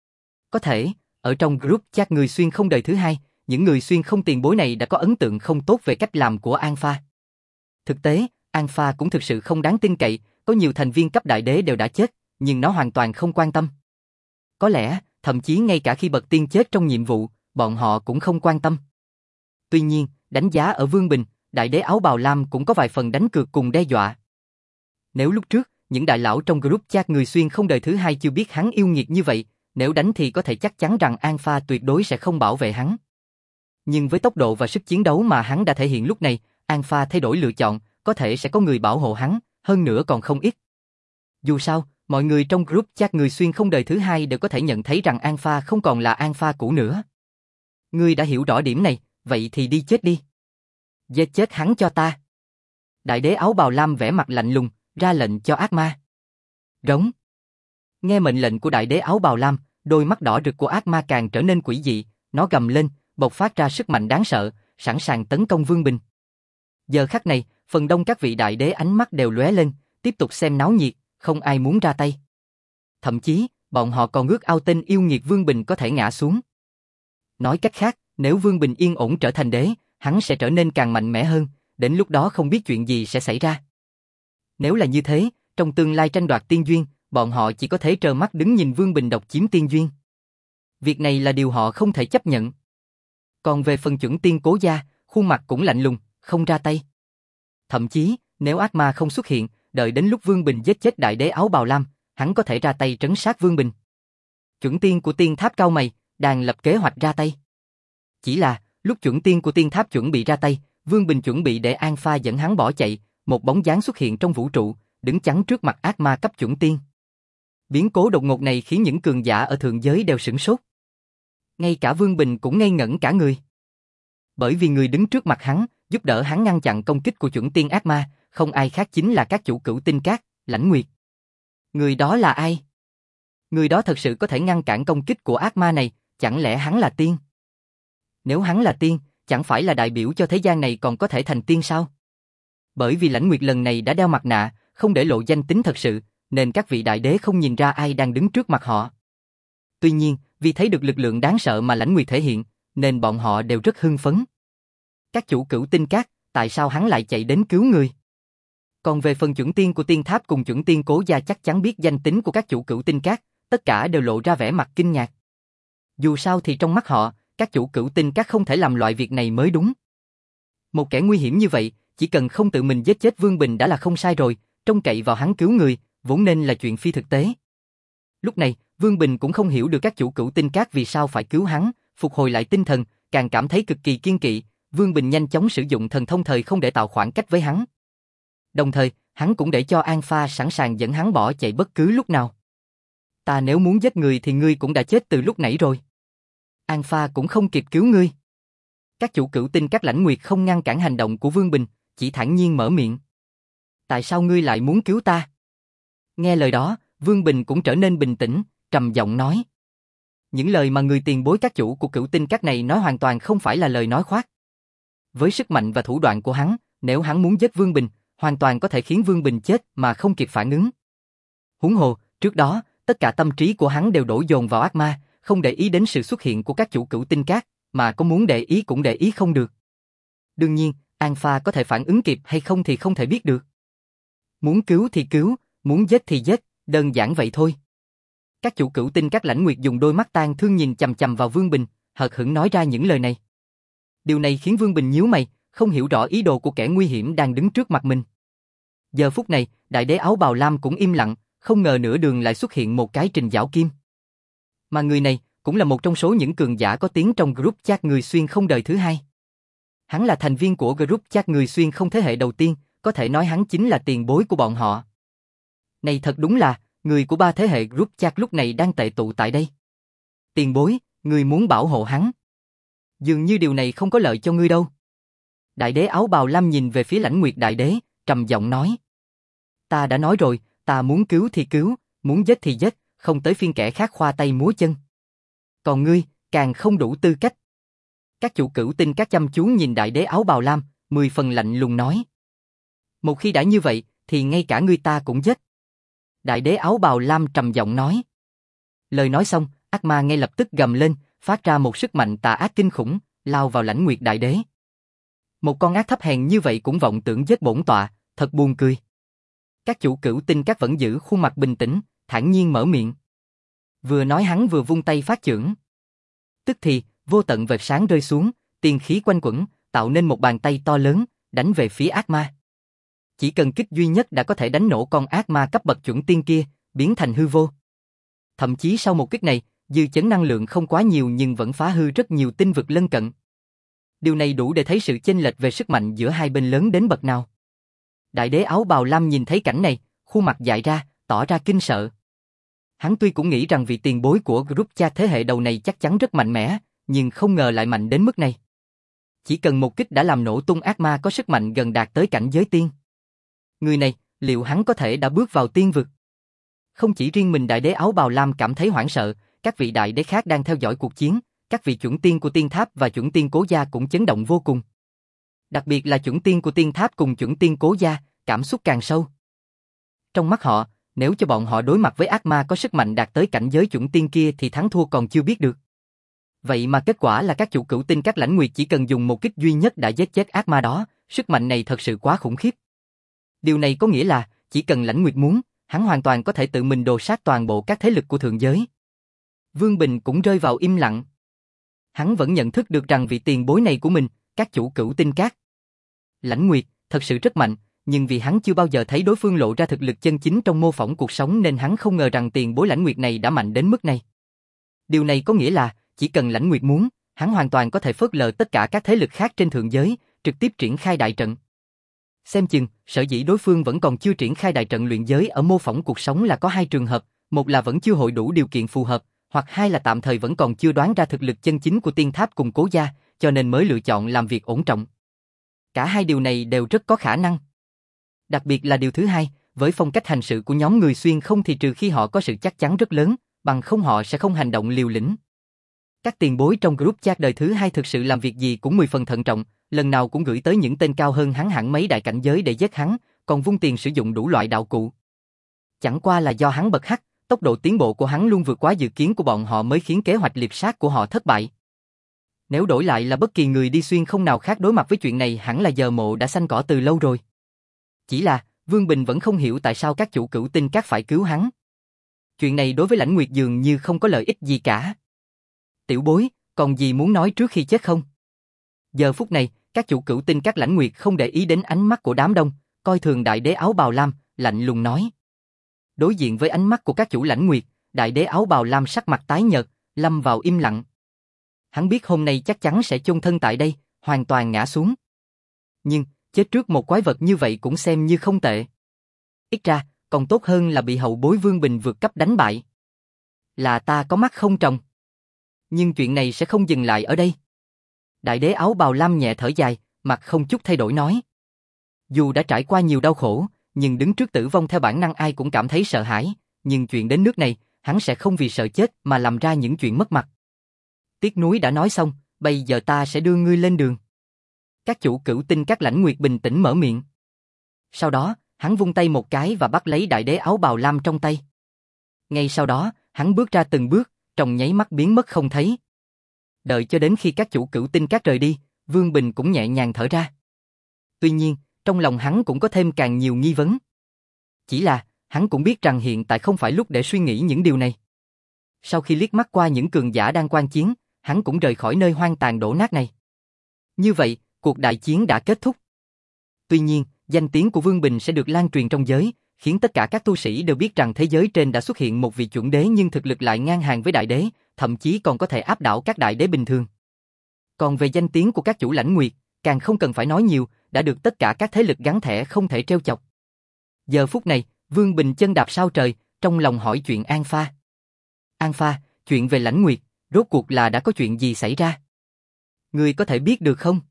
Có thể, ở trong group chat người xuyên không đời thứ hai, những người xuyên không tiền bối này đã có ấn tượng không tốt về cách làm của Alpha. Thực tế, Alpha cũng thực sự không đáng tin cậy, có nhiều thành viên cấp đại đế đều đã chết, nhưng nó hoàn toàn không quan tâm. Có lẽ, thậm chí ngay cả khi bậc tiên chết trong nhiệm vụ, bọn họ cũng không quan tâm. Tuy nhiên, đánh giá ở Vương Bình, đại đế áo bào lam cũng có vài phần đánh cược cùng đe dọa. Nếu lúc trước, những đại lão trong group chat người xuyên không đời thứ hai chưa biết hắn yêu nghiệt như vậy, nếu đánh thì có thể chắc chắn rằng Alpha tuyệt đối sẽ không bảo vệ hắn. Nhưng với tốc độ và sức chiến đấu mà hắn đã thể hiện lúc này, Alpha thay đổi lựa chọn, có thể sẽ có người bảo hộ hắn, hơn nữa còn không ít. Dù sao, mọi người trong group chat người xuyên không đời thứ hai đều có thể nhận thấy rằng Alpha không còn là Alpha cũ nữa. Ngươi đã hiểu rõ điểm này, vậy thì đi chết đi. Giết chết hắn cho ta. Đại đế áo bào lam vẻ mặt lạnh lùng, ra lệnh cho ác ma. Rống. Nghe mệnh lệnh của đại đế áo bào lam, đôi mắt đỏ rực của ác ma càng trở nên quỷ dị, nó gầm lên, bộc phát ra sức mạnh đáng sợ, sẵn sàng tấn công Vương Bình. Giờ khắc này, phần đông các vị đại đế ánh mắt đều lóe lên, tiếp tục xem náo nhiệt, không ai muốn ra tay. Thậm chí, bọn họ còn ước ao tên yêu nghiệt Vương Bình có thể ngã xuống. Nói cách khác, nếu Vương Bình yên ổn trở thành đế, hắn sẽ trở nên càng mạnh mẽ hơn, đến lúc đó không biết chuyện gì sẽ xảy ra. Nếu là như thế, trong tương lai tranh đoạt tiên duyên, bọn họ chỉ có thể trơ mắt đứng nhìn Vương Bình độc chiếm tiên duyên. Việc này là điều họ không thể chấp nhận. Còn về phần chuẩn tiên Cố Gia, khuôn mặt cũng lạnh lùng, không ra tay. Thậm chí, nếu ác ma không xuất hiện, đợi đến lúc Vương Bình giết chết đại đế áo bào lam, hắn có thể ra tay trấn sát Vương Bình. Chuẩn tiên của tiên tháp cao mày, đang lập kế hoạch ra tay. Chỉ là, lúc chuẩn tiên của tiên tháp chuẩn bị ra tay, Vương Bình chuẩn bị để Alpha dẫn hắn bỏ chạy, một bóng dáng xuất hiện trong vũ trụ, đứng chắn trước mặt ác ma cấp chuẩn tiên. Biến cố đột ngột này khiến những cường giả ở thượng giới đều sửng sốt. Ngay cả Vương Bình cũng ngây ngẩn cả người. Bởi vì người đứng trước mặt hắn, giúp đỡ hắn ngăn chặn công kích của chuẩn tiên ác ma, không ai khác chính là các chủ cửu tinh cát, Lãnh Nguyệt. Người đó là ai? Người đó thật sự có thể ngăn cản công kích của ác ma này, chẳng lẽ hắn là tiên? Nếu hắn là tiên, chẳng phải là đại biểu cho thế gian này còn có thể thành tiên sao? Bởi vì Lãnh Nguyệt lần này đã đeo mặt nạ, không để lộ danh tính thật sự, nên các vị đại đế không nhìn ra ai đang đứng trước mặt họ. Tuy nhiên, vì thấy được lực lượng đáng sợ mà Lãnh Nguyệt thể hiện, nên bọn họ đều rất hưng phấn. Các chủ cửu tinh cát, tại sao hắn lại chạy đến cứu người? Còn về phần chuẩn tiên của tiên tháp cùng chuẩn tiên Cố Gia chắc chắn biết danh tính của các chủ cửu tinh cát, tất cả đều lộ ra vẻ mặt kinh ngạc. Dù sao thì trong mắt họ, các chủ cửu tinh cát không thể làm loại việc này mới đúng. Một kẻ nguy hiểm như vậy, chỉ cần không tự mình giết chết Vương Bình đã là không sai rồi, trông cậy vào hắn cứu người, vốn nên là chuyện phi thực tế. Lúc này, Vương Bình cũng không hiểu được các chủ cửu tinh các vì sao phải cứu hắn, phục hồi lại tinh thần, càng cảm thấy cực kỳ kiên kỵ, Vương Bình nhanh chóng sử dụng thần thông thời không để tạo khoảng cách với hắn. Đồng thời, hắn cũng để cho An Pha sẵn sàng dẫn hắn bỏ chạy bất cứ lúc nào. Ta nếu muốn giết người thì ngươi cũng đã chết từ lúc nãy rồi. An Pha cũng không kịp cứu ngươi. Các chủ cửu tinh các lãnh nguyệt không ngăn cản hành động của Vương Bình, chỉ thản nhiên mở miệng. Tại sao ngươi lại muốn cứu ta? Nghe lời đó, Vương Bình cũng trở nên bình tĩnh, trầm giọng nói. Những lời mà người tiền bối các chủ của cửu tinh các này nói hoàn toàn không phải là lời nói khoác. Với sức mạnh và thủ đoạn của hắn, nếu hắn muốn giết Vương Bình, hoàn toàn có thể khiến Vương Bình chết mà không kịp phản ứng. Huống hồ, trước đó, tất cả tâm trí của hắn đều đổ dồn vào ác ma, không để ý đến sự xuất hiện của các chủ cửu tinh các, mà có muốn để ý cũng để ý không được. Đương nhiên, An Pha có thể phản ứng kịp hay không thì không thể biết được. Muốn cứu thì cứu, muốn giết thì giết, đơn giản vậy thôi. Các chủ cửu tinh các lãnh nguyệt dùng đôi mắt tang thương nhìn chằm chằm vào Vương Bình, hờ hững nói ra những lời này. Điều này khiến Vương Bình nhíu mày, không hiểu rõ ý đồ của kẻ nguy hiểm đang đứng trước mặt mình. Giờ phút này, đại đế áo bào lam cũng im lặng, không ngờ nửa đường lại xuất hiện một cái Trình Giảo Kim. Mà người này cũng là một trong số những cường giả có tiếng trong group chat người xuyên không đời thứ hai. Hắn là thành viên của group chat người xuyên không thế hệ đầu tiên, có thể nói hắn chính là tiền bối của bọn họ. Này thật đúng là, người của ba thế hệ group chat lúc này đang tề tụ tại đây. Tiền bối, người muốn bảo hộ hắn. Dường như điều này không có lợi cho ngươi đâu. Đại đế áo bào lam nhìn về phía lãnh nguyệt đại đế, trầm giọng nói. Ta đã nói rồi, ta muốn cứu thì cứu, muốn giết thì giết, không tới phiên kẻ khác khoa tay múa chân. Còn ngươi, càng không đủ tư cách. Các chủ cửu tinh các chăm chú nhìn đại đế áo bào lam, mười phần lạnh lùng nói. Một khi đã như vậy, thì ngay cả ngươi ta cũng giết. Đại đế áo bào lam trầm giọng nói. Lời nói xong, ác ma ngay lập tức gầm lên, phát ra một sức mạnh tà ác kinh khủng, lao vào lãnh nguyệt đại đế. Một con ác thấp hèn như vậy cũng vọng tưởng giết bổn tọa, thật buồn cười. Các chủ cửu tinh các vẫn giữ khuôn mặt bình tĩnh, thản nhiên mở miệng. Vừa nói hắn vừa vung tay phát chưởng. Tức thì, vô tận vệt sáng rơi xuống, tiên khí quanh quẩn, tạo nên một bàn tay to lớn, đánh về phía ác ma. Chỉ cần kích duy nhất đã có thể đánh nổ con ác ma cấp bậc chuẩn tiên kia, biến thành hư vô. Thậm chí sau một kích này, dư chấn năng lượng không quá nhiều nhưng vẫn phá hư rất nhiều tinh vực lân cận. Điều này đủ để thấy sự chênh lệch về sức mạnh giữa hai bên lớn đến bậc nào. Đại đế áo bào lam nhìn thấy cảnh này, khuôn mặt dại ra, tỏ ra kinh sợ. Hắn tuy cũng nghĩ rằng vị tiền bối của group chat thế hệ đầu này chắc chắn rất mạnh mẽ, nhưng không ngờ lại mạnh đến mức này. Chỉ cần một kích đã làm nổ tung ác ma có sức mạnh gần đạt tới cảnh giới tiên. Người này, liệu hắn có thể đã bước vào tiên vực? Không chỉ riêng mình đại đế áo bào lam cảm thấy hoảng sợ, các vị đại đế khác đang theo dõi cuộc chiến, các vị chuẩn tiên của tiên tháp và chuẩn tiên cố gia cũng chấn động vô cùng. Đặc biệt là chuẩn tiên của tiên tháp cùng chuẩn tiên cố gia, cảm xúc càng sâu. Trong mắt họ, nếu cho bọn họ đối mặt với ác ma có sức mạnh đạt tới cảnh giới chuẩn tiên kia thì thắng thua còn chưa biết được. Vậy mà kết quả là các chủ cửu tinh các lãnh nguyệt chỉ cần dùng một kích duy nhất đã giết chết ác ma đó, sức mạnh này thật sự quá khủng khiếp. Điều này có nghĩa là, chỉ cần lãnh nguyệt muốn, hắn hoàn toàn có thể tự mình đồ sát toàn bộ các thế lực của thượng giới. Vương Bình cũng rơi vào im lặng. Hắn vẫn nhận thức được rằng vị tiền bối này của mình, các chủ cửu tinh các lãnh nguyệt, thật sự rất mạnh, nhưng vì hắn chưa bao giờ thấy đối phương lộ ra thực lực chân chính trong mô phỏng cuộc sống nên hắn không ngờ rằng tiền bối lãnh nguyệt này đã mạnh đến mức này. Điều này có nghĩa là, chỉ cần lãnh nguyệt muốn, hắn hoàn toàn có thể phớt lờ tất cả các thế lực khác trên thượng giới, trực tiếp triển khai đại trận. Xem chừng, sở dĩ đối phương vẫn còn chưa triển khai đại trận luyện giới ở mô phỏng cuộc sống là có hai trường hợp, một là vẫn chưa hội đủ điều kiện phù hợp, hoặc hai là tạm thời vẫn còn chưa đoán ra thực lực chân chính của tiên tháp cùng cố gia, cho nên mới lựa chọn làm việc ổn trọng. Cả hai điều này đều rất có khả năng. Đặc biệt là điều thứ hai, với phong cách hành sự của nhóm người xuyên không thì trừ khi họ có sự chắc chắn rất lớn, bằng không họ sẽ không hành động liều lĩnh. Các tiền bối trong group chat đời thứ hai thực sự làm việc gì cũng mười phần thận trọng, lần nào cũng gửi tới những tên cao hơn hắn hẳn mấy đại cảnh giới để giết hắn, còn vung tiền sử dụng đủ loại đạo cụ. Chẳng qua là do hắn bật hắc, tốc độ tiến bộ của hắn luôn vượt quá dự kiến của bọn họ mới khiến kế hoạch liệp sát của họ thất bại. Nếu đổi lại là bất kỳ người đi xuyên không nào khác đối mặt với chuyện này hẳn là giờ mộ đã xanh cỏ từ lâu rồi. Chỉ là, Vương Bình vẫn không hiểu tại sao các chủ cửu tinh các phải cứu hắn. Chuyện này đối với lãnh nguyệt dường như không có lợi ích gì cả. Tiểu bối, còn gì muốn nói trước khi chết không? Giờ phút này, Các chủ cửu tinh các lãnh nguyệt không để ý đến ánh mắt của đám đông, coi thường đại đế áo bào lam, lạnh lùng nói. Đối diện với ánh mắt của các chủ lãnh nguyệt, đại đế áo bào lam sắc mặt tái nhợt, lâm vào im lặng. Hắn biết hôm nay chắc chắn sẽ chôn thân tại đây, hoàn toàn ngã xuống. Nhưng, chết trước một quái vật như vậy cũng xem như không tệ. Ít ra, còn tốt hơn là bị hậu bối Vương Bình vượt cấp đánh bại. Là ta có mắt không tròng. Nhưng chuyện này sẽ không dừng lại ở đây. Đại đế áo bào lam nhẹ thở dài, mặt không chút thay đổi nói. Dù đã trải qua nhiều đau khổ, nhưng đứng trước tử vong theo bản năng ai cũng cảm thấy sợ hãi, nhưng chuyện đến nước này, hắn sẽ không vì sợ chết mà làm ra những chuyện mất mặt. Tiếc núi đã nói xong, bây giờ ta sẽ đưa ngươi lên đường. Các chủ cửu tinh các lãnh nguyệt bình tĩnh mở miệng. Sau đó, hắn vung tay một cái và bắt lấy đại đế áo bào lam trong tay. Ngay sau đó, hắn bước ra từng bước, trong nháy mắt biến mất không thấy. Đợi cho đến khi các chủ cửu tinh các rời đi, Vương Bình cũng nhẹ nhàng thở ra. Tuy nhiên, trong lòng hắn cũng có thêm càng nhiều nghi vấn. Chỉ là, hắn cũng biết rằng hiện tại không phải lúc để suy nghĩ những điều này. Sau khi liếc mắt qua những cường giả đang quan chiến, hắn cũng rời khỏi nơi hoang tàn đổ nát này. Như vậy, cuộc đại chiến đã kết thúc. Tuy nhiên, danh tiếng của Vương Bình sẽ được lan truyền trong giới, khiến tất cả các tu sĩ đều biết rằng thế giới trên đã xuất hiện một vị chuẩn đế nhưng thực lực lại ngang hàng với đại đế, thậm chí còn có thể áp đảo các đại đế bình thường. Còn về danh tiếng của các chủ lãnh nguyệt, càng không cần phải nói nhiều, đã được tất cả các thế lực gắn thẻ không thể trêu chọc. Giờ phút này, Vương Bình chân đạp sao trời, trong lòng hỏi chuyện An Pha. An Pha, chuyện về lãnh nguyệt, rốt cuộc là đã có chuyện gì xảy ra? Ngươi có thể biết được không?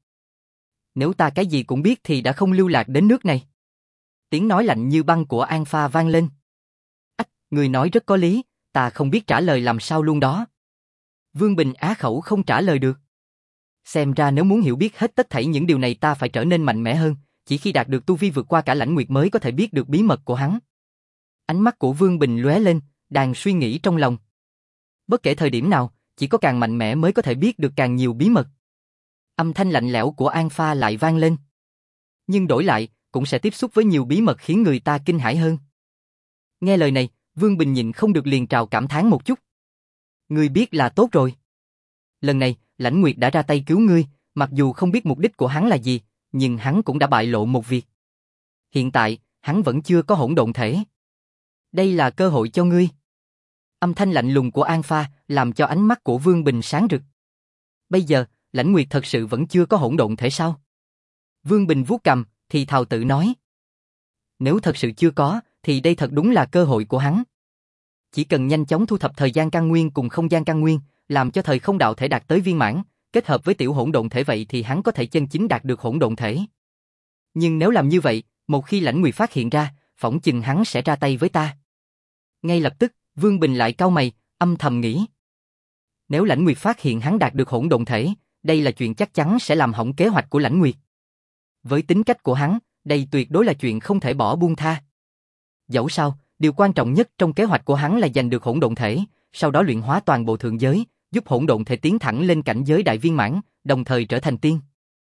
Nếu ta cái gì cũng biết thì đã không lưu lạc đến nước này. Tiếng nói lạnh như băng của An Pha vang lên. Ách, ngươi nói rất có lý, ta không biết trả lời làm sao luôn đó. Vương Bình á khẩu không trả lời được. Xem ra nếu muốn hiểu biết hết tất thảy những điều này ta phải trở nên mạnh mẽ hơn, chỉ khi đạt được tu vi vượt qua cả lãnh nguyệt mới có thể biết được bí mật của hắn. Ánh mắt của Vương Bình lóe lên, đang suy nghĩ trong lòng. Bất kể thời điểm nào, chỉ có càng mạnh mẽ mới có thể biết được càng nhiều bí mật. Âm thanh lạnh lẽo của An Pha lại vang lên. Nhưng đổi lại, cũng sẽ tiếp xúc với nhiều bí mật khiến người ta kinh hãi hơn. Nghe lời này, Vương Bình nhịn không được liền trào cảm thán một chút. Ngươi biết là tốt rồi. Lần này, lãnh nguyệt đã ra tay cứu ngươi, mặc dù không biết mục đích của hắn là gì, nhưng hắn cũng đã bại lộ một việc. Hiện tại, hắn vẫn chưa có hỗn độn thể. Đây là cơ hội cho ngươi. Âm thanh lạnh lùng của An Pha làm cho ánh mắt của Vương Bình sáng rực. Bây giờ, lãnh nguyệt thật sự vẫn chưa có hỗn độn thể sao? Vương Bình vuốt cằm, thì thào tự nói. Nếu thật sự chưa có, thì đây thật đúng là cơ hội của hắn. Chỉ cần nhanh chóng thu thập thời gian căn nguyên cùng không gian căn nguyên, làm cho thời không đạo thể đạt tới viên mãn, kết hợp với tiểu hỗn độn thể vậy thì hắn có thể chân chính đạt được hỗn độn thể. Nhưng nếu làm như vậy, một khi lãnh nguyệt phát hiện ra, phỏng chừng hắn sẽ ra tay với ta. Ngay lập tức, Vương Bình lại cau mày, âm thầm nghĩ. Nếu lãnh nguyệt phát hiện hắn đạt được hỗn độn thể, đây là chuyện chắc chắn sẽ làm hỏng kế hoạch của lãnh nguyệt. Với tính cách của hắn, đây tuyệt đối là chuyện không thể bỏ buông tha. Dẫu sao, điều quan trọng nhất trong kế hoạch của hắn là giành được hỗn độn thể, sau đó luyện hóa toàn bộ thượng giới, giúp hỗn độn thể tiến thẳng lên cảnh giới đại viên mãn, đồng thời trở thành tiên.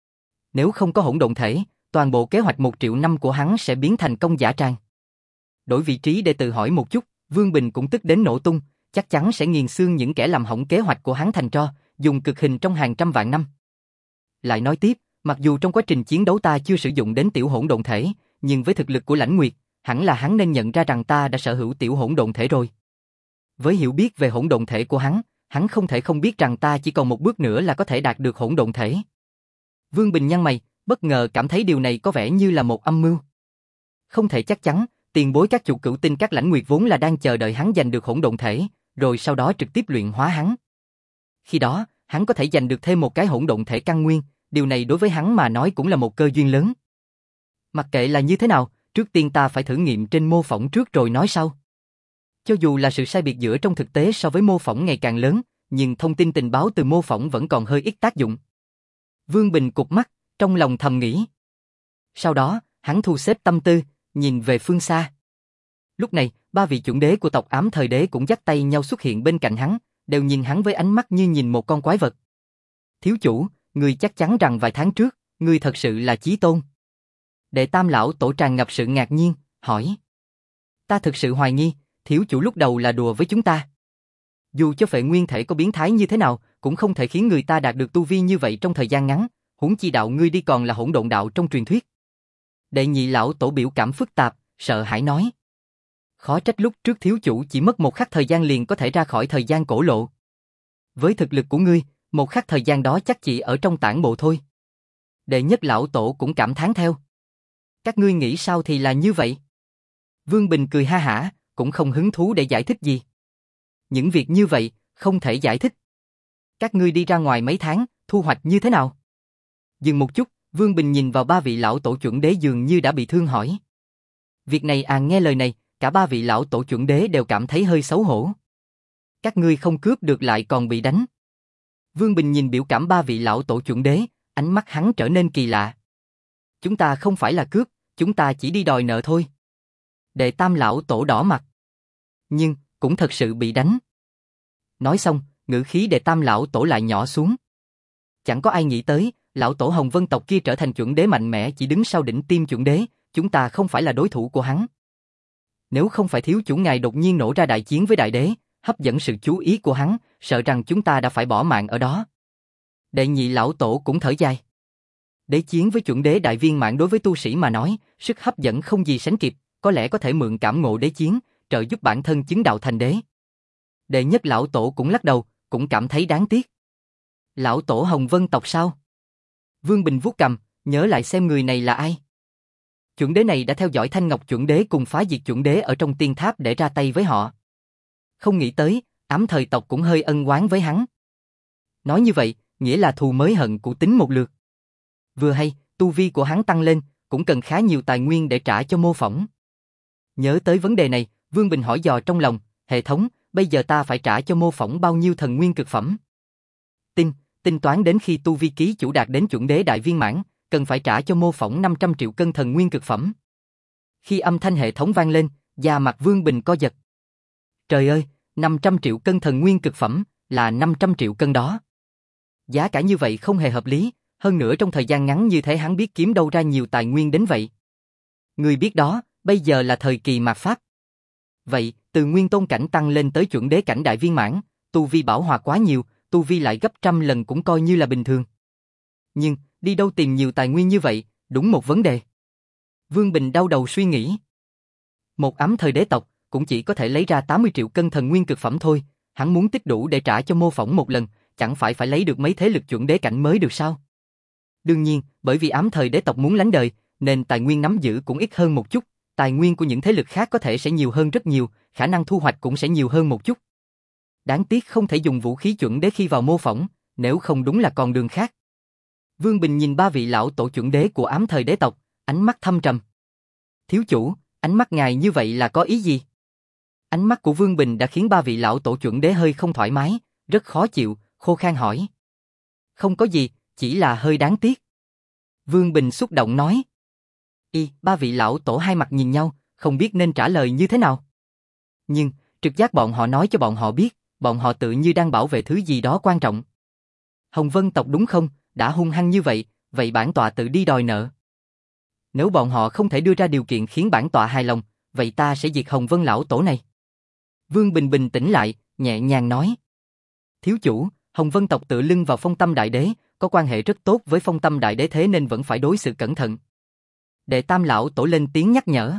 Nếu không có hỗn độn thể, toàn bộ kế hoạch một triệu năm của hắn sẽ biến thành công dã tràng. Đổi vị trí để tự hỏi một chút, Vương Bình cũng tức đến nổ tung, chắc chắn sẽ nghiền xương những kẻ làm hỏng kế hoạch của hắn thành tro, dùng cực hình trong hàng trăm vạn năm. Lại nói tiếp, mặc dù trong quá trình chiến đấu ta chưa sử dụng đến tiểu hỗn độn thể, nhưng với thực lực của lãnh nguyệt, hẳn là hắn nên nhận ra rằng ta đã sở hữu tiểu hỗn độn thể rồi. Với hiểu biết về hỗn độn thể của hắn, hắn không thể không biết rằng ta chỉ còn một bước nữa là có thể đạt được hỗn độn thể. Vương Bình nhăn mày, bất ngờ cảm thấy điều này có vẻ như là một âm mưu. Không thể chắc chắn, tiền bối các chủ cửu tinh các lãnh nguyệt vốn là đang chờ đợi hắn giành được hỗn độn thể, rồi sau đó trực tiếp luyện hóa hắn. Khi đó, hắn có thể giành được thêm một cái hỗn độn thể căn nguyên, điều này đối với hắn mà nói cũng là một cơ duyên lớn. Mặc kệ là như thế nào, trước tiên ta phải thử nghiệm trên mô phỏng trước rồi nói sau. Cho dù là sự sai biệt giữa trong thực tế so với mô phỏng ngày càng lớn, nhưng thông tin tình báo từ mô phỏng vẫn còn hơi ít tác dụng. Vương Bình cụp mắt, trong lòng thầm nghĩ. Sau đó, hắn thu xếp tâm tư, nhìn về phương xa. Lúc này, ba vị chuẩn đế của tộc Ám Thời Đế cũng dắt tay nhau xuất hiện bên cạnh hắn, đều nhìn hắn với ánh mắt như nhìn một con quái vật. Thiếu chủ, ngươi chắc chắn rằng vài tháng trước, ngươi thật sự là chí tôn. Đệ Tam lão tổ tràn ngập sự ngạc nhiên, hỏi. Ta thực sự hoài nghi, thiếu chủ lúc đầu là đùa với chúng ta. Dù cho phệ nguyên thể có biến thái như thế nào, cũng không thể khiến người ta đạt được tu vi như vậy trong thời gian ngắn, huống chi đạo ngươi đi còn là hỗn độn đạo trong truyền thuyết. Đệ nhị lão tổ biểu cảm phức tạp, sợ hãi nói. Khó trách lúc trước thiếu chủ chỉ mất một khắc thời gian liền có thể ra khỏi thời gian cổ lộ. Với thực lực của ngươi, một khắc thời gian đó chắc chỉ ở trong tản bộ thôi. Đệ nhất lão tổ cũng cảm thán theo. Các ngươi nghĩ sao thì là như vậy? Vương Bình cười ha hả, cũng không hứng thú để giải thích gì. Những việc như vậy, không thể giải thích. Các ngươi đi ra ngoài mấy tháng, thu hoạch như thế nào? Dừng một chút, Vương Bình nhìn vào ba vị lão tổ chuẩn đế dường như đã bị thương hỏi. Việc này à nghe lời này, cả ba vị lão tổ chuẩn đế đều cảm thấy hơi xấu hổ. Các ngươi không cướp được lại còn bị đánh. Vương Bình nhìn biểu cảm ba vị lão tổ chuẩn đế, ánh mắt hắn trở nên kỳ lạ. Chúng ta không phải là cướp, chúng ta chỉ đi đòi nợ thôi. Đệ tam lão tổ đỏ mặt. Nhưng, cũng thật sự bị đánh. Nói xong, ngữ khí đệ tam lão tổ lại nhỏ xuống. Chẳng có ai nghĩ tới, lão tổ Hồng Vân tộc kia trở thành chuẩn đế mạnh mẽ chỉ đứng sau đỉnh tiêm chuẩn đế, chúng ta không phải là đối thủ của hắn. Nếu không phải thiếu chủ ngài đột nhiên nổ ra đại chiến với đại đế, hấp dẫn sự chú ý của hắn, sợ rằng chúng ta đã phải bỏ mạng ở đó. Đệ nhị lão tổ cũng thở dài. Đế chiến với chuẩn đế đại viên mãn đối với tu sĩ mà nói, sức hấp dẫn không gì sánh kịp, có lẽ có thể mượn cảm ngộ đế chiến, trợ giúp bản thân chứng đạo thành đế. Đệ nhất lão tổ cũng lắc đầu, cũng cảm thấy đáng tiếc. Lão tổ Hồng Vân tộc sao? Vương Bình vuốt cằm, nhớ lại xem người này là ai. Chuẩn đế này đã theo dõi Thanh Ngọc chuẩn đế cùng phá diệt chuẩn đế ở trong tiên tháp để ra tay với họ. Không nghĩ tới, ám thời tộc cũng hơi ân oán với hắn. Nói như vậy, nghĩa là thù mới hận cũ tính một lượt. Vừa hay, tu vi của hắn tăng lên, cũng cần khá nhiều tài nguyên để trả cho mô phỏng. Nhớ tới vấn đề này, Vương Bình hỏi dò trong lòng, hệ thống, bây giờ ta phải trả cho mô phỏng bao nhiêu thần nguyên cực phẩm? Tin, tính toán đến khi tu vi ký chủ đạt đến chuẩn đế đại viên mãn, cần phải trả cho mô phỏng năm trăm triệu cân thần nguyên cực phẩm. Khi âm thanh hệ thống vang lên, da mặt Vương Bình co giật. Trời ơi, năm trăm triệu cân thần nguyên cực phẩm, là năm trăm triệu cân đó. Giá cả như vậy không hề hợp lý, hơn nữa trong thời gian ngắn như thế hắn biết kiếm đâu ra nhiều tài nguyên đến vậy. Người biết đó, bây giờ là thời kỳ mạt Pháp. Vậy, từ nguyên tôn cảnh tăng lên tới chuẩn đế cảnh đại viên mãn, tu vi bảo hòa quá nhiều, tu vi lại gấp trăm lần cũng coi như là bình thường. Nhưng, đi đâu tìm nhiều tài nguyên như vậy, đúng một vấn đề. Vương Bình đau đầu suy nghĩ. Một ám thời đế tộc, cũng chỉ có thể lấy ra tám mươi triệu cân thần nguyên cực phẩm thôi, hắn muốn tích đủ để trả cho mô phỏng một lần, chẳng phải phải lấy được mấy thế lực chuẩn đế cảnh mới được sao? Đương nhiên, bởi vì ám thời đế tộc muốn lánh đời, nên tài nguyên nắm giữ cũng ít hơn một chút, tài nguyên của những thế lực khác có thể sẽ nhiều hơn rất nhiều, khả năng thu hoạch cũng sẽ nhiều hơn một chút. Đáng tiếc không thể dùng vũ khí chuẩn đế khi vào mô phỏng, nếu không đúng là còn đường khác. Vương Bình nhìn ba vị lão tổ chuẩn đế của ám thời đế tộc, ánh mắt thâm trầm. Thiếu chủ, ánh mắt ngài như vậy là có ý gì? Ánh mắt của Vương Bình đã khiến ba vị lão tổ chuẩn đế hơi không thoải mái, rất khó chịu, khô khan hỏi. Không có gì, chỉ là hơi đáng tiếc. Vương Bình xúc động nói. Y, ba vị lão tổ hai mặt nhìn nhau, không biết nên trả lời như thế nào. Nhưng, trực giác bọn họ nói cho bọn họ biết, bọn họ tự như đang bảo vệ thứ gì đó quan trọng. Hồng Vân tộc đúng không, đã hung hăng như vậy, vậy bản tọa tự đi đòi nợ. Nếu bọn họ không thể đưa ra điều kiện khiến bản tọa hài lòng, vậy ta sẽ diệt Hồng Vân lão tổ này. Vương Bình bình tĩnh lại, nhẹ nhàng nói. Thiếu chủ, Hồng Vân tộc tự lưng vào Phong Tâm Đại Đế, có quan hệ rất tốt với Phong Tâm Đại Đế thế nên vẫn phải đối xử cẩn thận. Đệ tam lão tổ lên tiếng nhắc nhở.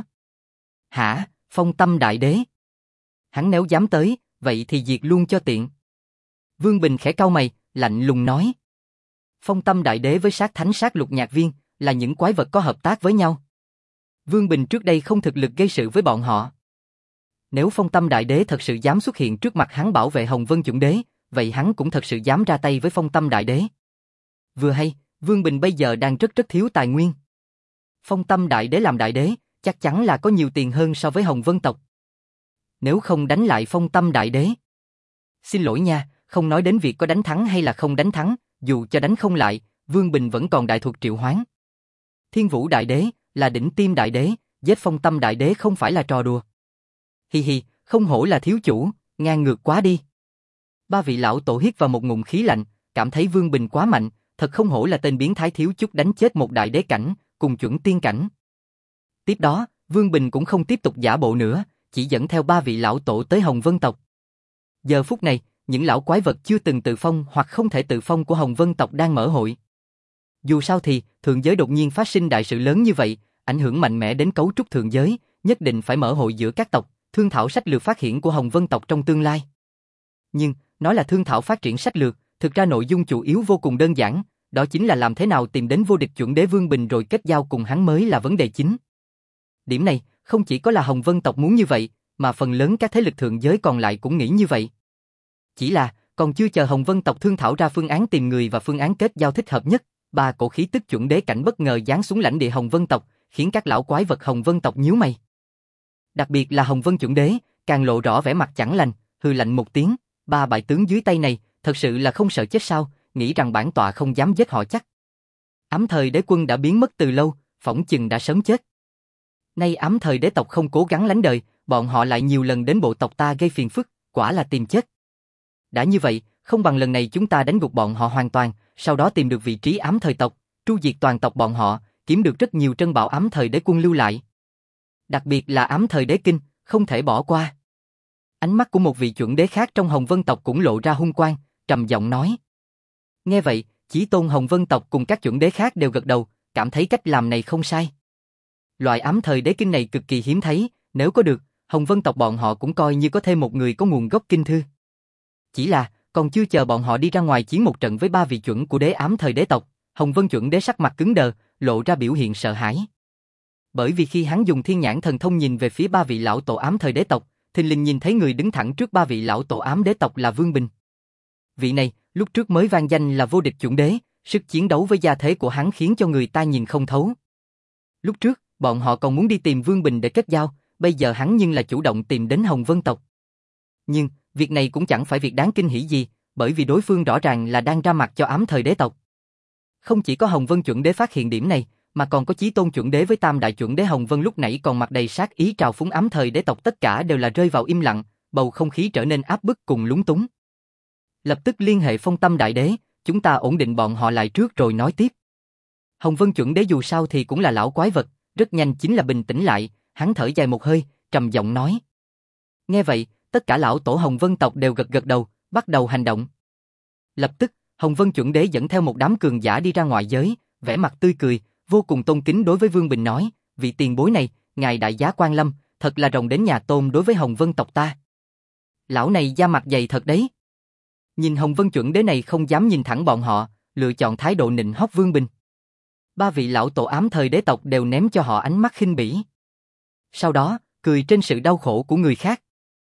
Hả, Phong Tâm Đại Đế? Hắn nếu dám tới, vậy thì diệt luôn cho tiện. Vương Bình khẽ cau mày, lạnh lùng nói. Phong Tâm Đại Đế với sát thánh sát lục nhạc viên, là những quái vật có hợp tác với nhau. Vương Bình trước đây không thực lực gây sự với bọn họ. Nếu Phong Tâm Đại Đế thật sự dám xuất hiện trước mặt hắn bảo vệ Hồng Vân chuẩn đế, vậy hắn cũng thật sự dám ra tay với Phong Tâm Đại Đế. Vừa hay, Vương Bình bây giờ đang rất rất thiếu tài nguyên. Phong Tâm Đại Đế làm đại đế, chắc chắn là có nhiều tiền hơn so với Hồng Vân tộc. Nếu không đánh lại Phong Tâm Đại Đế. Xin lỗi nha, không nói đến việc có đánh thắng hay là không đánh thắng, dù cho đánh không lại, Vương Bình vẫn còn đại thuật triệu hoán. Thiên Vũ Đại Đế, là đỉnh tiêm đại đế, giết Phong Tâm Đại Đế không phải là trò đùa. Hi hi, không hổ là thiếu chủ, ngang ngược quá đi. Ba vị lão tổ hít vào một ngụm khí lạnh, cảm thấy Vương Bình quá mạnh, thật không hổ là tên biến thái thiếu chút đánh chết một đại đế cảnh, cùng chuẩn tiên cảnh. Tiếp đó, Vương Bình cũng không tiếp tục giả bộ nữa, chỉ dẫn theo ba vị lão tổ tới Hồng Vân tộc. Giờ phút này, những lão quái vật chưa từng tự phong hoặc không thể tự phong của Hồng Vân tộc đang mở hội. Dù sao thì, thượng giới đột nhiên phát sinh đại sự lớn như vậy, ảnh hưởng mạnh mẽ đến cấu trúc thượng giới, nhất định phải mở hội giữa các tộc, thương thảo sách lược phát triển của Hồng Vân tộc trong tương lai. Nhưng, nói là thương thảo phát triển sách lược, thực ra nội dung chủ yếu vô cùng đơn giản, đó chính là làm thế nào tìm đến vô địch chuẩn đế Vương Bình rồi kết giao cùng hắn mới là vấn đề chính. Điểm này, không chỉ có là Hồng Vân tộc muốn như vậy, mà phần lớn các thế lực thượng giới còn lại cũng nghĩ như vậy. Chỉ là, còn chưa chờ Hồng Vân tộc thương thảo ra phương án tìm người và phương án kết giao thích hợp nhất, ba cổ khí tức chuẩn đế cảnh bất ngờ giáng xuống lãnh địa Hồng Vân tộc, khiến các lão quái vật Hồng Vân tộc nhíu mày. Đặc biệt là Hồng Vân chuẩn đế, càng lộ rõ vẻ mặt chẳng lành, hừ lạnh một tiếng, ba bại tướng dưới tay này, thật sự là không sợ chết sao, nghĩ rằng bản tọa không dám giết họ chắc. Ám thời đế quân đã biến mất từ lâu, phỏng chừng đã sớm chết. Nay ám thời đế tộc không cố gắng lánh đời, bọn họ lại nhiều lần đến bộ tộc ta gây phiền phức, quả là tìm chết. Đã như vậy, không bằng lần này chúng ta đánh gục bọn họ hoàn toàn, sau đó tìm được vị trí ám thời tộc, tru diệt toàn tộc bọn họ, kiếm được rất nhiều trân bảo ám thời đế quân lưu lại. Đặc biệt là ám thời đế kinh, không thể bỏ qua. Ánh mắt của một vị chuẩn đế khác trong Hồng Vân tộc cũng lộ ra hung quang, trầm giọng nói. Nghe vậy, Chí Tôn Hồng Vân tộc cùng các chuẩn đế khác đều gật đầu, cảm thấy cách làm này không sai. Loại ám thời đế kinh này cực kỳ hiếm thấy, nếu có được, Hồng Vân tộc bọn họ cũng coi như có thêm một người có nguồn gốc kinh thư. Chỉ là, còn chưa chờ bọn họ đi ra ngoài chiến một trận với ba vị chuẩn của đế ám thời đế tộc, Hồng Vân chuẩn đế sắc mặt cứng đờ, lộ ra biểu hiện sợ hãi. Bởi vì khi hắn dùng thiên nhãn thần thông nhìn về phía ba vị lão tổ ám thời đế tộc, thình lình nhìn thấy người đứng thẳng trước ba vị lão tổ ám đế tộc là Vương Bình. Vị này, lúc trước mới vang danh là vô địch chuẩn đế, sức chiến đấu với gia thế của hắn khiến cho người ta nhìn không thấu. Lúc trước, bọn họ còn muốn đi tìm Vương Bình để kết giao, bây giờ hắn nhưng là chủ động tìm đến Hồng Vân tộc. Nhưng, việc này cũng chẳng phải việc đáng kinh hỉ gì, bởi vì đối phương rõ ràng là đang ra mặt cho ám thời đế tộc. Không chỉ có Hồng Vân chuẩn đế phát hiện điểm này, mà còn có Chí Tôn chuẩn đế với Tam đại chuẩn đế Hồng Vân lúc nãy còn mặt đầy sát ý trào phúng ám thời đế tộc, tất cả đều là rơi vào im lặng, bầu không khí trở nên áp bức cùng lúng túng. Lập tức liên hệ Phong Tâm đại đế, chúng ta ổn định bọn họ lại trước rồi nói tiếp. Hồng Vân chuẩn đế dù sao thì cũng là lão quái vật, rất nhanh chính là bình tĩnh lại, hắn thở dài một hơi, trầm giọng nói. Nghe vậy, tất cả lão tổ Hồng Vân tộc đều gật gật đầu, bắt đầu hành động. Lập tức, Hồng Vân chuẩn đế dẫn theo một đám cường giả đi ra ngoài giới, vẻ mặt tươi cười, vô cùng tôn kính đối với Vương Bình nói, vị tiền bối này, ngài đại giá quan lâm, thật là rồng đến nhà tôm đối với Hồng Vân tộc ta. Lão này da mặt dày thật đấy. Nhìn Hồng Vân chuẩn đế này không dám nhìn thẳng bọn họ, lựa chọn thái độ nịnh hót Vương Bình. Ba vị lão tổ ám thời đế tộc đều ném cho họ ánh mắt khinh bỉ. Sau đó, cười trên sự đau khổ của người khác.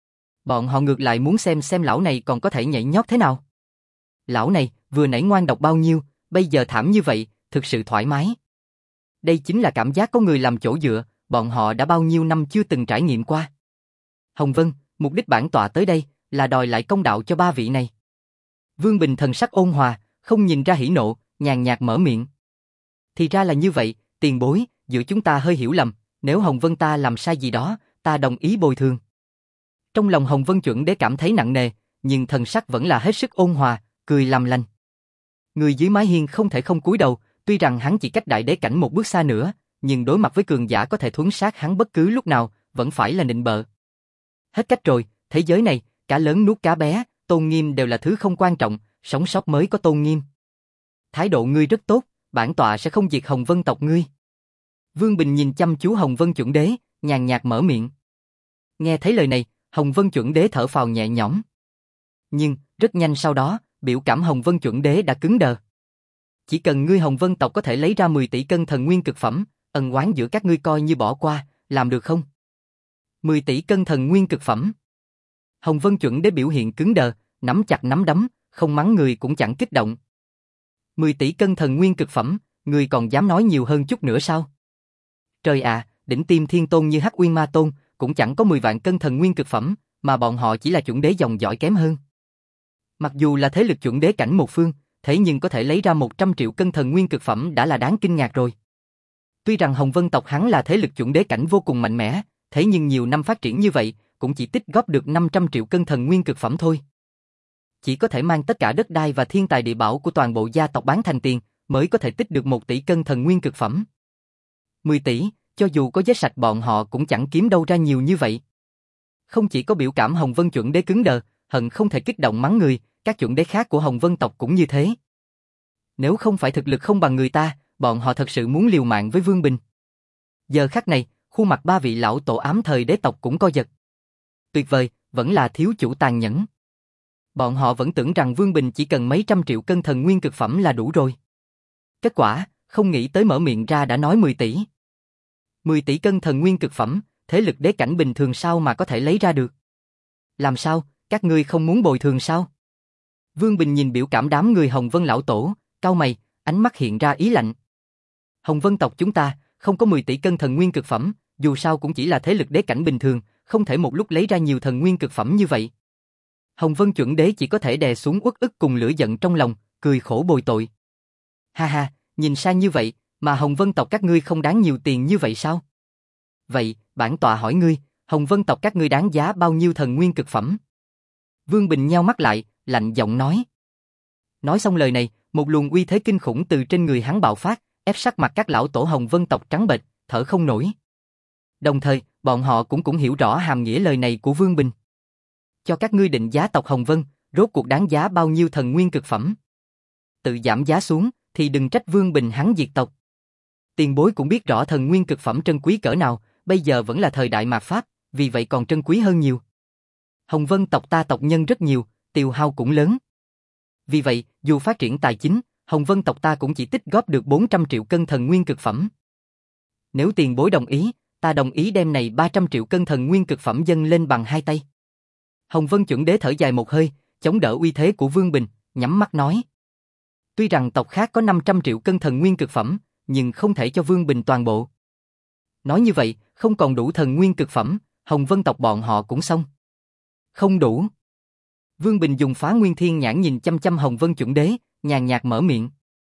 Bọn họ ngược lại muốn xem xem lão này còn có thể nhảy nhót thế nào. Lão này, vừa nãy ngoan độc bao nhiêu, bây giờ thảm như vậy, thực sự thoải mái. Đây chính là cảm giác có người làm chỗ dựa, bọn họ đã bao nhiêu năm chưa từng trải nghiệm qua. Hồng Vân, mục đích bản tọa tới đây, là đòi lại công đạo cho ba vị này. Vương Bình thần sắc ôn hòa, không nhìn ra hỉ nộ, nhàn nhạt mở miệng. Thì ra là như vậy, tiền bối, giữa chúng ta hơi hiểu lầm, nếu Hồng Vân ta làm sai gì đó, ta đồng ý bồi thường. Trong lòng Hồng Vân chuẩn đế cảm thấy nặng nề, nhưng thần sắc vẫn là hết sức ôn hòa, cười làm lành. Người dưới mái hiên không thể không cúi đầu, tuy rằng hắn chỉ cách đại đế cảnh một bước xa nữa, nhưng đối mặt với cường giả có thể thuấn sát hắn bất cứ lúc nào, vẫn phải là nịnh bợ. Hết cách rồi, thế giới này, cá lớn nuốt cá bé, tôn nghiêm đều là thứ không quan trọng, sống sót mới có tôn nghiêm. Thái độ ngươi rất tốt, bản tọa sẽ không diệt Hồng Vân tộc ngươi. Vương Bình nhìn chăm chú Hồng Vân chuẩn đế, nhàn nhạt mở miệng. Nghe thấy lời này, Hồng Vân chuẩn đế thở phào nhẹ nhõm. Nhưng, rất nhanh sau đó, biểu cảm Hồng Vân chuẩn đế đã cứng đờ. Chỉ cần ngươi Hồng Vân tộc có thể lấy ra mười tỷ cân thần nguyên cực phẩm, ân oán giữa các ngươi coi như bỏ qua, làm được không? mười tỷ cân thần nguyên cực phẩm. Hồng Vân chuẩn đế biểu hiện cứng đờ, nắm chặt nắm đấm, không mắng người cũng chẳng kích động. mười tỷ cân thần nguyên cực phẩm, ngươi còn dám nói nhiều hơn chút nữa sao? Trời ạ, đỉnh tiêm thiên tôn như Hắc Uyên Ma Tôn, cũng chẳng có mười vạn cân thần nguyên cực phẩm, mà bọn họ chỉ là chuẩn đế dòng dõi kém hơn. Mặc dù là thế lực chuẩn đế cảnh một phương, thế nhưng có thể lấy ra một trăm triệu cân thần nguyên cực phẩm đã là đáng kinh ngạc rồi. Tuy rằng Hồng Vân tộc hắn là thế lực chuẩn đế cảnh vô cùng mạnh mẽ, thế nhưng nhiều năm phát triển như vậy, cũng chỉ tích góp được năm trăm triệu cân thần nguyên cực phẩm thôi. Chỉ có thể mang tất cả đất đai và thiên tài địa bảo của toàn bộ gia tộc bán thành tiền, mới có thể tích được một tỷ cân thần nguyên cực phẩm. mười tỷ, cho dù có giết sạch bọn họ cũng chẳng kiếm đâu ra nhiều như vậy. Không chỉ có biểu cảm Hồng Vân chuẩn đế cứng đờ, hận không thể kích động mắng người, các chuẩn đế khác của Hồng Vân tộc cũng như thế. Nếu không phải thực lực không bằng người ta, bọn họ thật sự muốn liều mạng với Vương Bình. Giờ khắc này, khuôn mặt ba vị lão tổ ám thời đế tộc cũng co giật. Tuyệt vời, vẫn là thiếu chủ tàn nhẫn. Bọn họ vẫn tưởng rằng Vương Bình chỉ cần mấy trăm triệu cân thần nguyên cực phẩm là đủ rồi. Kết quả, không nghĩ tới mở miệng ra đã nói mười tỷ. mười tỷ cân thần nguyên cực phẩm, thế lực đế cảnh bình thường sao mà có thể lấy ra được? Làm sao, các ngươi không muốn bồi thường sao? Vương Bình nhìn biểu cảm đám người Hồng Vân lão tổ, cau mày, ánh mắt hiện ra ý lạnh. Hồng Vân tộc chúng ta, không có mười tỷ cân thần nguyên cực phẩm, dù sao cũng chỉ là thế lực đế cảnh bình thường, không thể một lúc lấy ra nhiều thần nguyên cực phẩm như vậy. Hồng Vân chuẩn đế chỉ có thể đè xuống uất ức cùng lửa giận trong lòng, cười khổ bồi tội. Ha ha, nhìn sang như vậy, mà Hồng Vân tộc các ngươi không đáng nhiều tiền như vậy sao? Vậy, bản tọa hỏi ngươi, Hồng Vân tộc các ngươi đáng giá bao nhiêu thần nguyên cực phẩm? Vương Bình nheo mắt lại, lạnh giọng nói. Nói xong lời này, một luồng uy thế kinh khủng từ trên người hắn bạo phát, ép sắc mặt các lão tổ Hồng Vân tộc trắng bệch, thở không nổi. Đồng thời, bọn họ cũng cũng hiểu rõ hàm nghĩa lời này của Vương Bình. Cho các ngươi định giá tộc Hồng Vân, rốt cuộc đáng giá bao nhiêu thần nguyên cực phẩm? Tự giảm giá xuống, thì đừng trách Vương Bình hắn diệt tộc. Tiền bối cũng biết rõ thần nguyên cực phẩm trân quý cỡ nào, bây giờ vẫn là thời đại mạt Pháp, vì vậy còn trân quý hơn nhiều. Hồng Vân tộc ta tộc nhân rất nhiều, tiêu hao cũng lớn. Vì vậy, dù phát triển tài chính, Hồng Vân tộc ta cũng chỉ tích góp được bốn trăm triệu cân thần nguyên cực phẩm. Nếu tiền bối đồng ý, ta đồng ý đem này ba trăm triệu cân thần nguyên cực phẩm dâng lên bằng hai tay. Hồng Vân chuẩn đế thở dài một hơi, chống đỡ uy thế của Vương Bình, nhắm mắt nói. Tuy rằng tộc khác có năm trăm triệu cân thần nguyên cực phẩm, nhưng không thể cho Vương Bình toàn bộ. Nói như vậy, không còn đủ thần nguyên cực phẩm, Hồng Vân tộc bọn họ cũng xong. Không đủ. Vương Bình dùng phá nguyên thiên nhãn nhìn chăm chăm Hồng Vân chuẩn đế, nhàn nhạt mở miệng.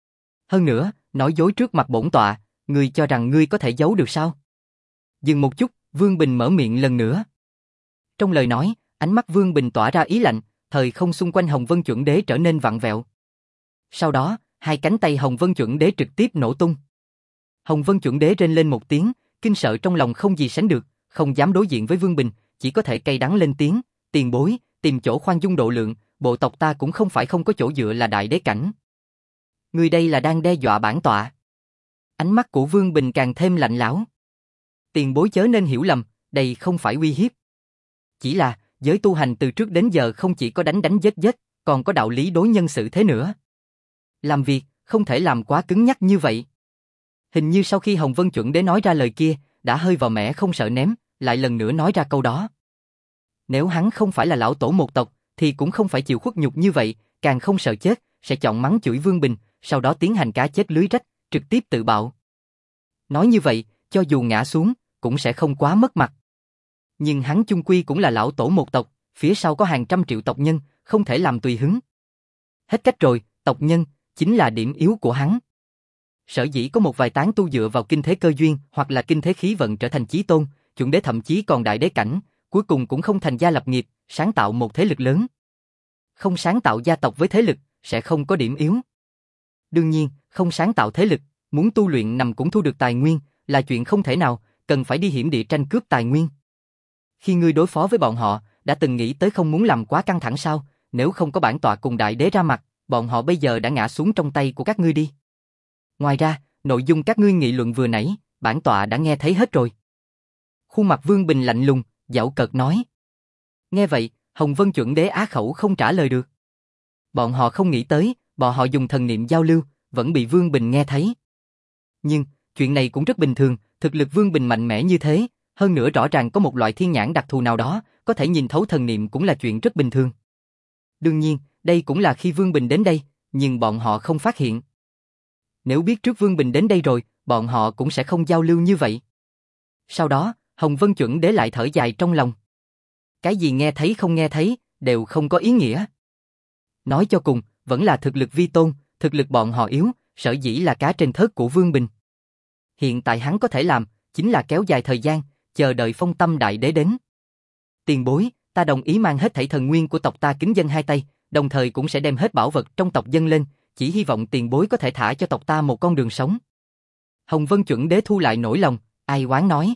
Hơn nữa, nói dối trước mặt bổn tọa, ngươi cho rằng ngươi có thể giấu được sao? Dừng một chút, Vương Bình mở miệng lần nữa. Trong lời nói, ánh mắt Vương Bình tỏa ra ý lạnh, thời không xung quanh Hồng Vân chuẩn đế trở nên vặn vẹo. Sau đó, hai cánh tay Hồng Vân chuẩn đế trực tiếp nổ tung. Hồng Vân chuẩn đế rên lên một tiếng, kinh sợ trong lòng không gì sánh được, không dám đối diện với Vương Bình, chỉ có thể cay đắng lên tiếng, tiền bối, tìm chỗ khoan dung độ lượng, bộ tộc ta cũng không phải không có chỗ dựa là đại đế cảnh. Người đây là đang đe dọa bản tọa. Ánh mắt của Vương Bình càng thêm lạnh lẽo. Tiền bối chớ nên hiểu lầm, đây không phải uy hiếp. Chỉ là, giới tu hành từ trước đến giờ không chỉ có đánh đánh giết giết, còn có đạo lý đối nhân xử thế nữa. Làm việc, không thể làm quá cứng nhắc như vậy. Hình như sau khi Hồng Vân chuẩn đế nói ra lời kia, đã hơi vào mẻ không sợ ném, lại lần nữa nói ra câu đó. Nếu hắn không phải là lão tổ một tộc, thì cũng không phải chịu khuất nhục như vậy, càng không sợ chết, sẽ chọn mắng chửi Vương Bình, sau đó tiến hành cá chết lưới rách, trực tiếp tự bạo. Nói như vậy, cho dù ngã xuống, cũng sẽ không quá mất mặt. Nhưng hắn chung quy cũng là lão tổ một tộc, phía sau có hàng trăm triệu tộc nhân, không thể làm tùy hứng. Hết cách rồi, tộc nhân, chính là điểm yếu của hắn. Sở dĩ có một vài tán tu dựa vào kinh thế cơ duyên hoặc là kinh thế khí vận trở thành chí tôn, chuẩn đế thậm chí còn đại đế cảnh, cuối cùng cũng không thành gia lập nghiệp, sáng tạo một thế lực lớn. Không sáng tạo gia tộc với thế lực, sẽ không có điểm yếu. Đương nhiên, không sáng tạo thế lực, muốn tu luyện nằm cũng thu được tài nguyên, là chuyện không thể nào, cần phải đi hiểm địa tranh cướp tài nguyên. Khi ngươi đối phó với bọn họ, đã từng nghĩ tới không muốn làm quá căng thẳng sao, nếu không có bản tọa cùng đại đế ra mặt, bọn họ bây giờ đã ngã xuống trong tay của các ngươi đi. Ngoài ra, nội dung các ngươi nghị luận vừa nãy, bản tọa đã nghe thấy hết rồi. Khuôn mặt Vương Bình lạnh lùng, giảo cợt nói. Nghe vậy, Hồng Vân chuẩn đế á khẩu không trả lời được. Bọn họ không nghĩ tới, bọn họ dùng thần niệm giao lưu, vẫn bị Vương Bình nghe thấy. Nhưng, chuyện này cũng rất bình thường, thực lực Vương Bình mạnh mẽ như thế, hơn nữa rõ ràng có một loại thiên nhãn đặc thù nào đó, có thể nhìn thấu thần niệm cũng là chuyện rất bình thường. Đương nhiên, đây cũng là khi Vương Bình đến đây, nhưng bọn họ không phát hiện. Nếu biết trước Vương Bình đến đây rồi, bọn họ cũng sẽ không giao lưu như vậy. Sau đó, Hồng Vân chuẩn đế lại thở dài trong lòng. Cái gì nghe thấy không nghe thấy, đều không có ý nghĩa. Nói cho cùng, vẫn là thực lực vi tôn, thực lực bọn họ yếu, sở dĩ là cá trên thớt của Vương Bình. Hiện tại hắn có thể làm, chính là kéo dài thời gian, chờ đợi Phong Tâm Đại Đế đến. Tiền bối, ta đồng ý mang hết thảy thần nguyên của tộc ta kính dâng hai tay, đồng thời cũng sẽ đem hết bảo vật trong tộc dâng lên, chỉ hy vọng tiền bối có thể thả cho tộc ta một con đường sống. Hồng Vân chuẩn đế thu lại nỗi lòng, ai oán nói.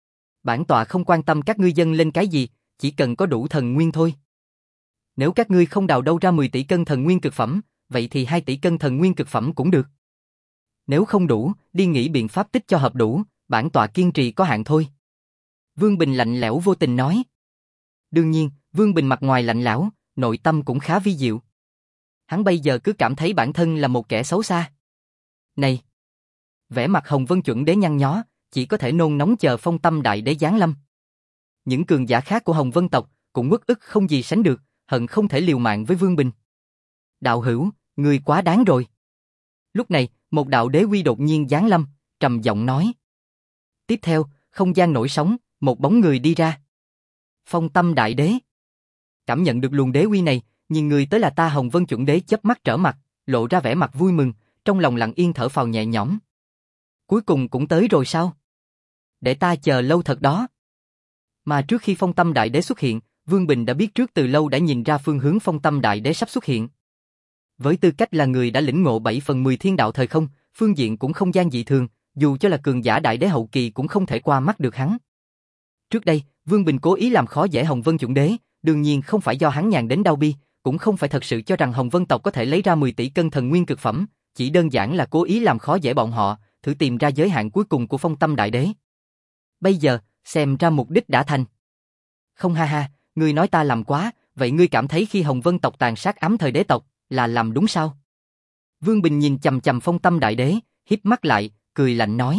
Bản tọa không quan tâm các ngươi dâng lên cái gì, chỉ cần có đủ thần nguyên thôi. Nếu các ngươi không đào đâu ra mười tỷ cân thần nguyên cực phẩm, vậy thì hai tỷ cân thần nguyên cực phẩm cũng được. Nếu không đủ, đi nghĩ biện pháp tích cho hợp đủ, bản tọa kiên trì có hạn thôi. Vương Bình lạnh lẽo vô tình nói. Đương nhiên, Vương Bình mặt ngoài lạnh lẽo, nội tâm cũng khá vi diệu. Hắn bây giờ cứ cảm thấy bản thân là một kẻ xấu xa. Này! Vẻ mặt Hồng Vân chuẩn đế nhăn nhó, chỉ có thể nôn nóng chờ Phong Tâm Đại Đế giáng lâm. Những cường giả khác của Hồng Vân tộc cũng uất ức không gì sánh được, hận không thể liều mạng với Vương Bình. Đạo hữu, ngươi quá đáng rồi. Lúc này, một đạo đế uy đột nhiên giáng lâm, trầm giọng nói. Tiếp theo, không gian nổi sóng, một bóng người đi ra. Phong Tâm Đại Đế. Cảm nhận được luồng đế uy này, nhìn người tới là ta Hồng Vân chuẩn đế chớp mắt trở mặt, lộ ra vẻ mặt vui mừng, trong lòng lặng yên thở phào nhẹ nhõm. Cuối cùng cũng tới rồi sao? Để ta chờ lâu thật đó. Mà trước khi Phong Tâm Đại Đế xuất hiện, Vương Bình đã biết trước từ lâu đã nhìn ra phương hướng Phong Tâm Đại Đế sắp xuất hiện. Với tư cách là người đã lĩnh ngộ bảy phần mười thiên đạo thời không, phương diện cũng không gian dị thường, dù cho là cường giả đại đế hậu kỳ cũng không thể qua mắt được hắn. Trước đây, Vương Bình cố ý làm khó dễ Hồng Vân chuẩn đế, đương nhiên không phải do hắn nhàn đến đau bi, cũng không phải thật sự cho rằng Hồng Vân tộc có thể lấy ra mười tỷ cân thần nguyên cực phẩm, chỉ đơn giản là cố ý làm khó dễ bọn họ, thử tìm ra giới hạn cuối cùng của Phong Tâm Đại Đế. Bây giờ, xem ra mục đích đã thành. Không ha ha, ngươi nói ta làm quá, vậy ngươi cảm thấy khi Hồng Vân tộc tàn sát ám thời đế tộc, là làm đúng sao? Vương Bình nhìn chằm chằm Phong Tâm Đại Đế, híp mắt lại, cười lạnh nói.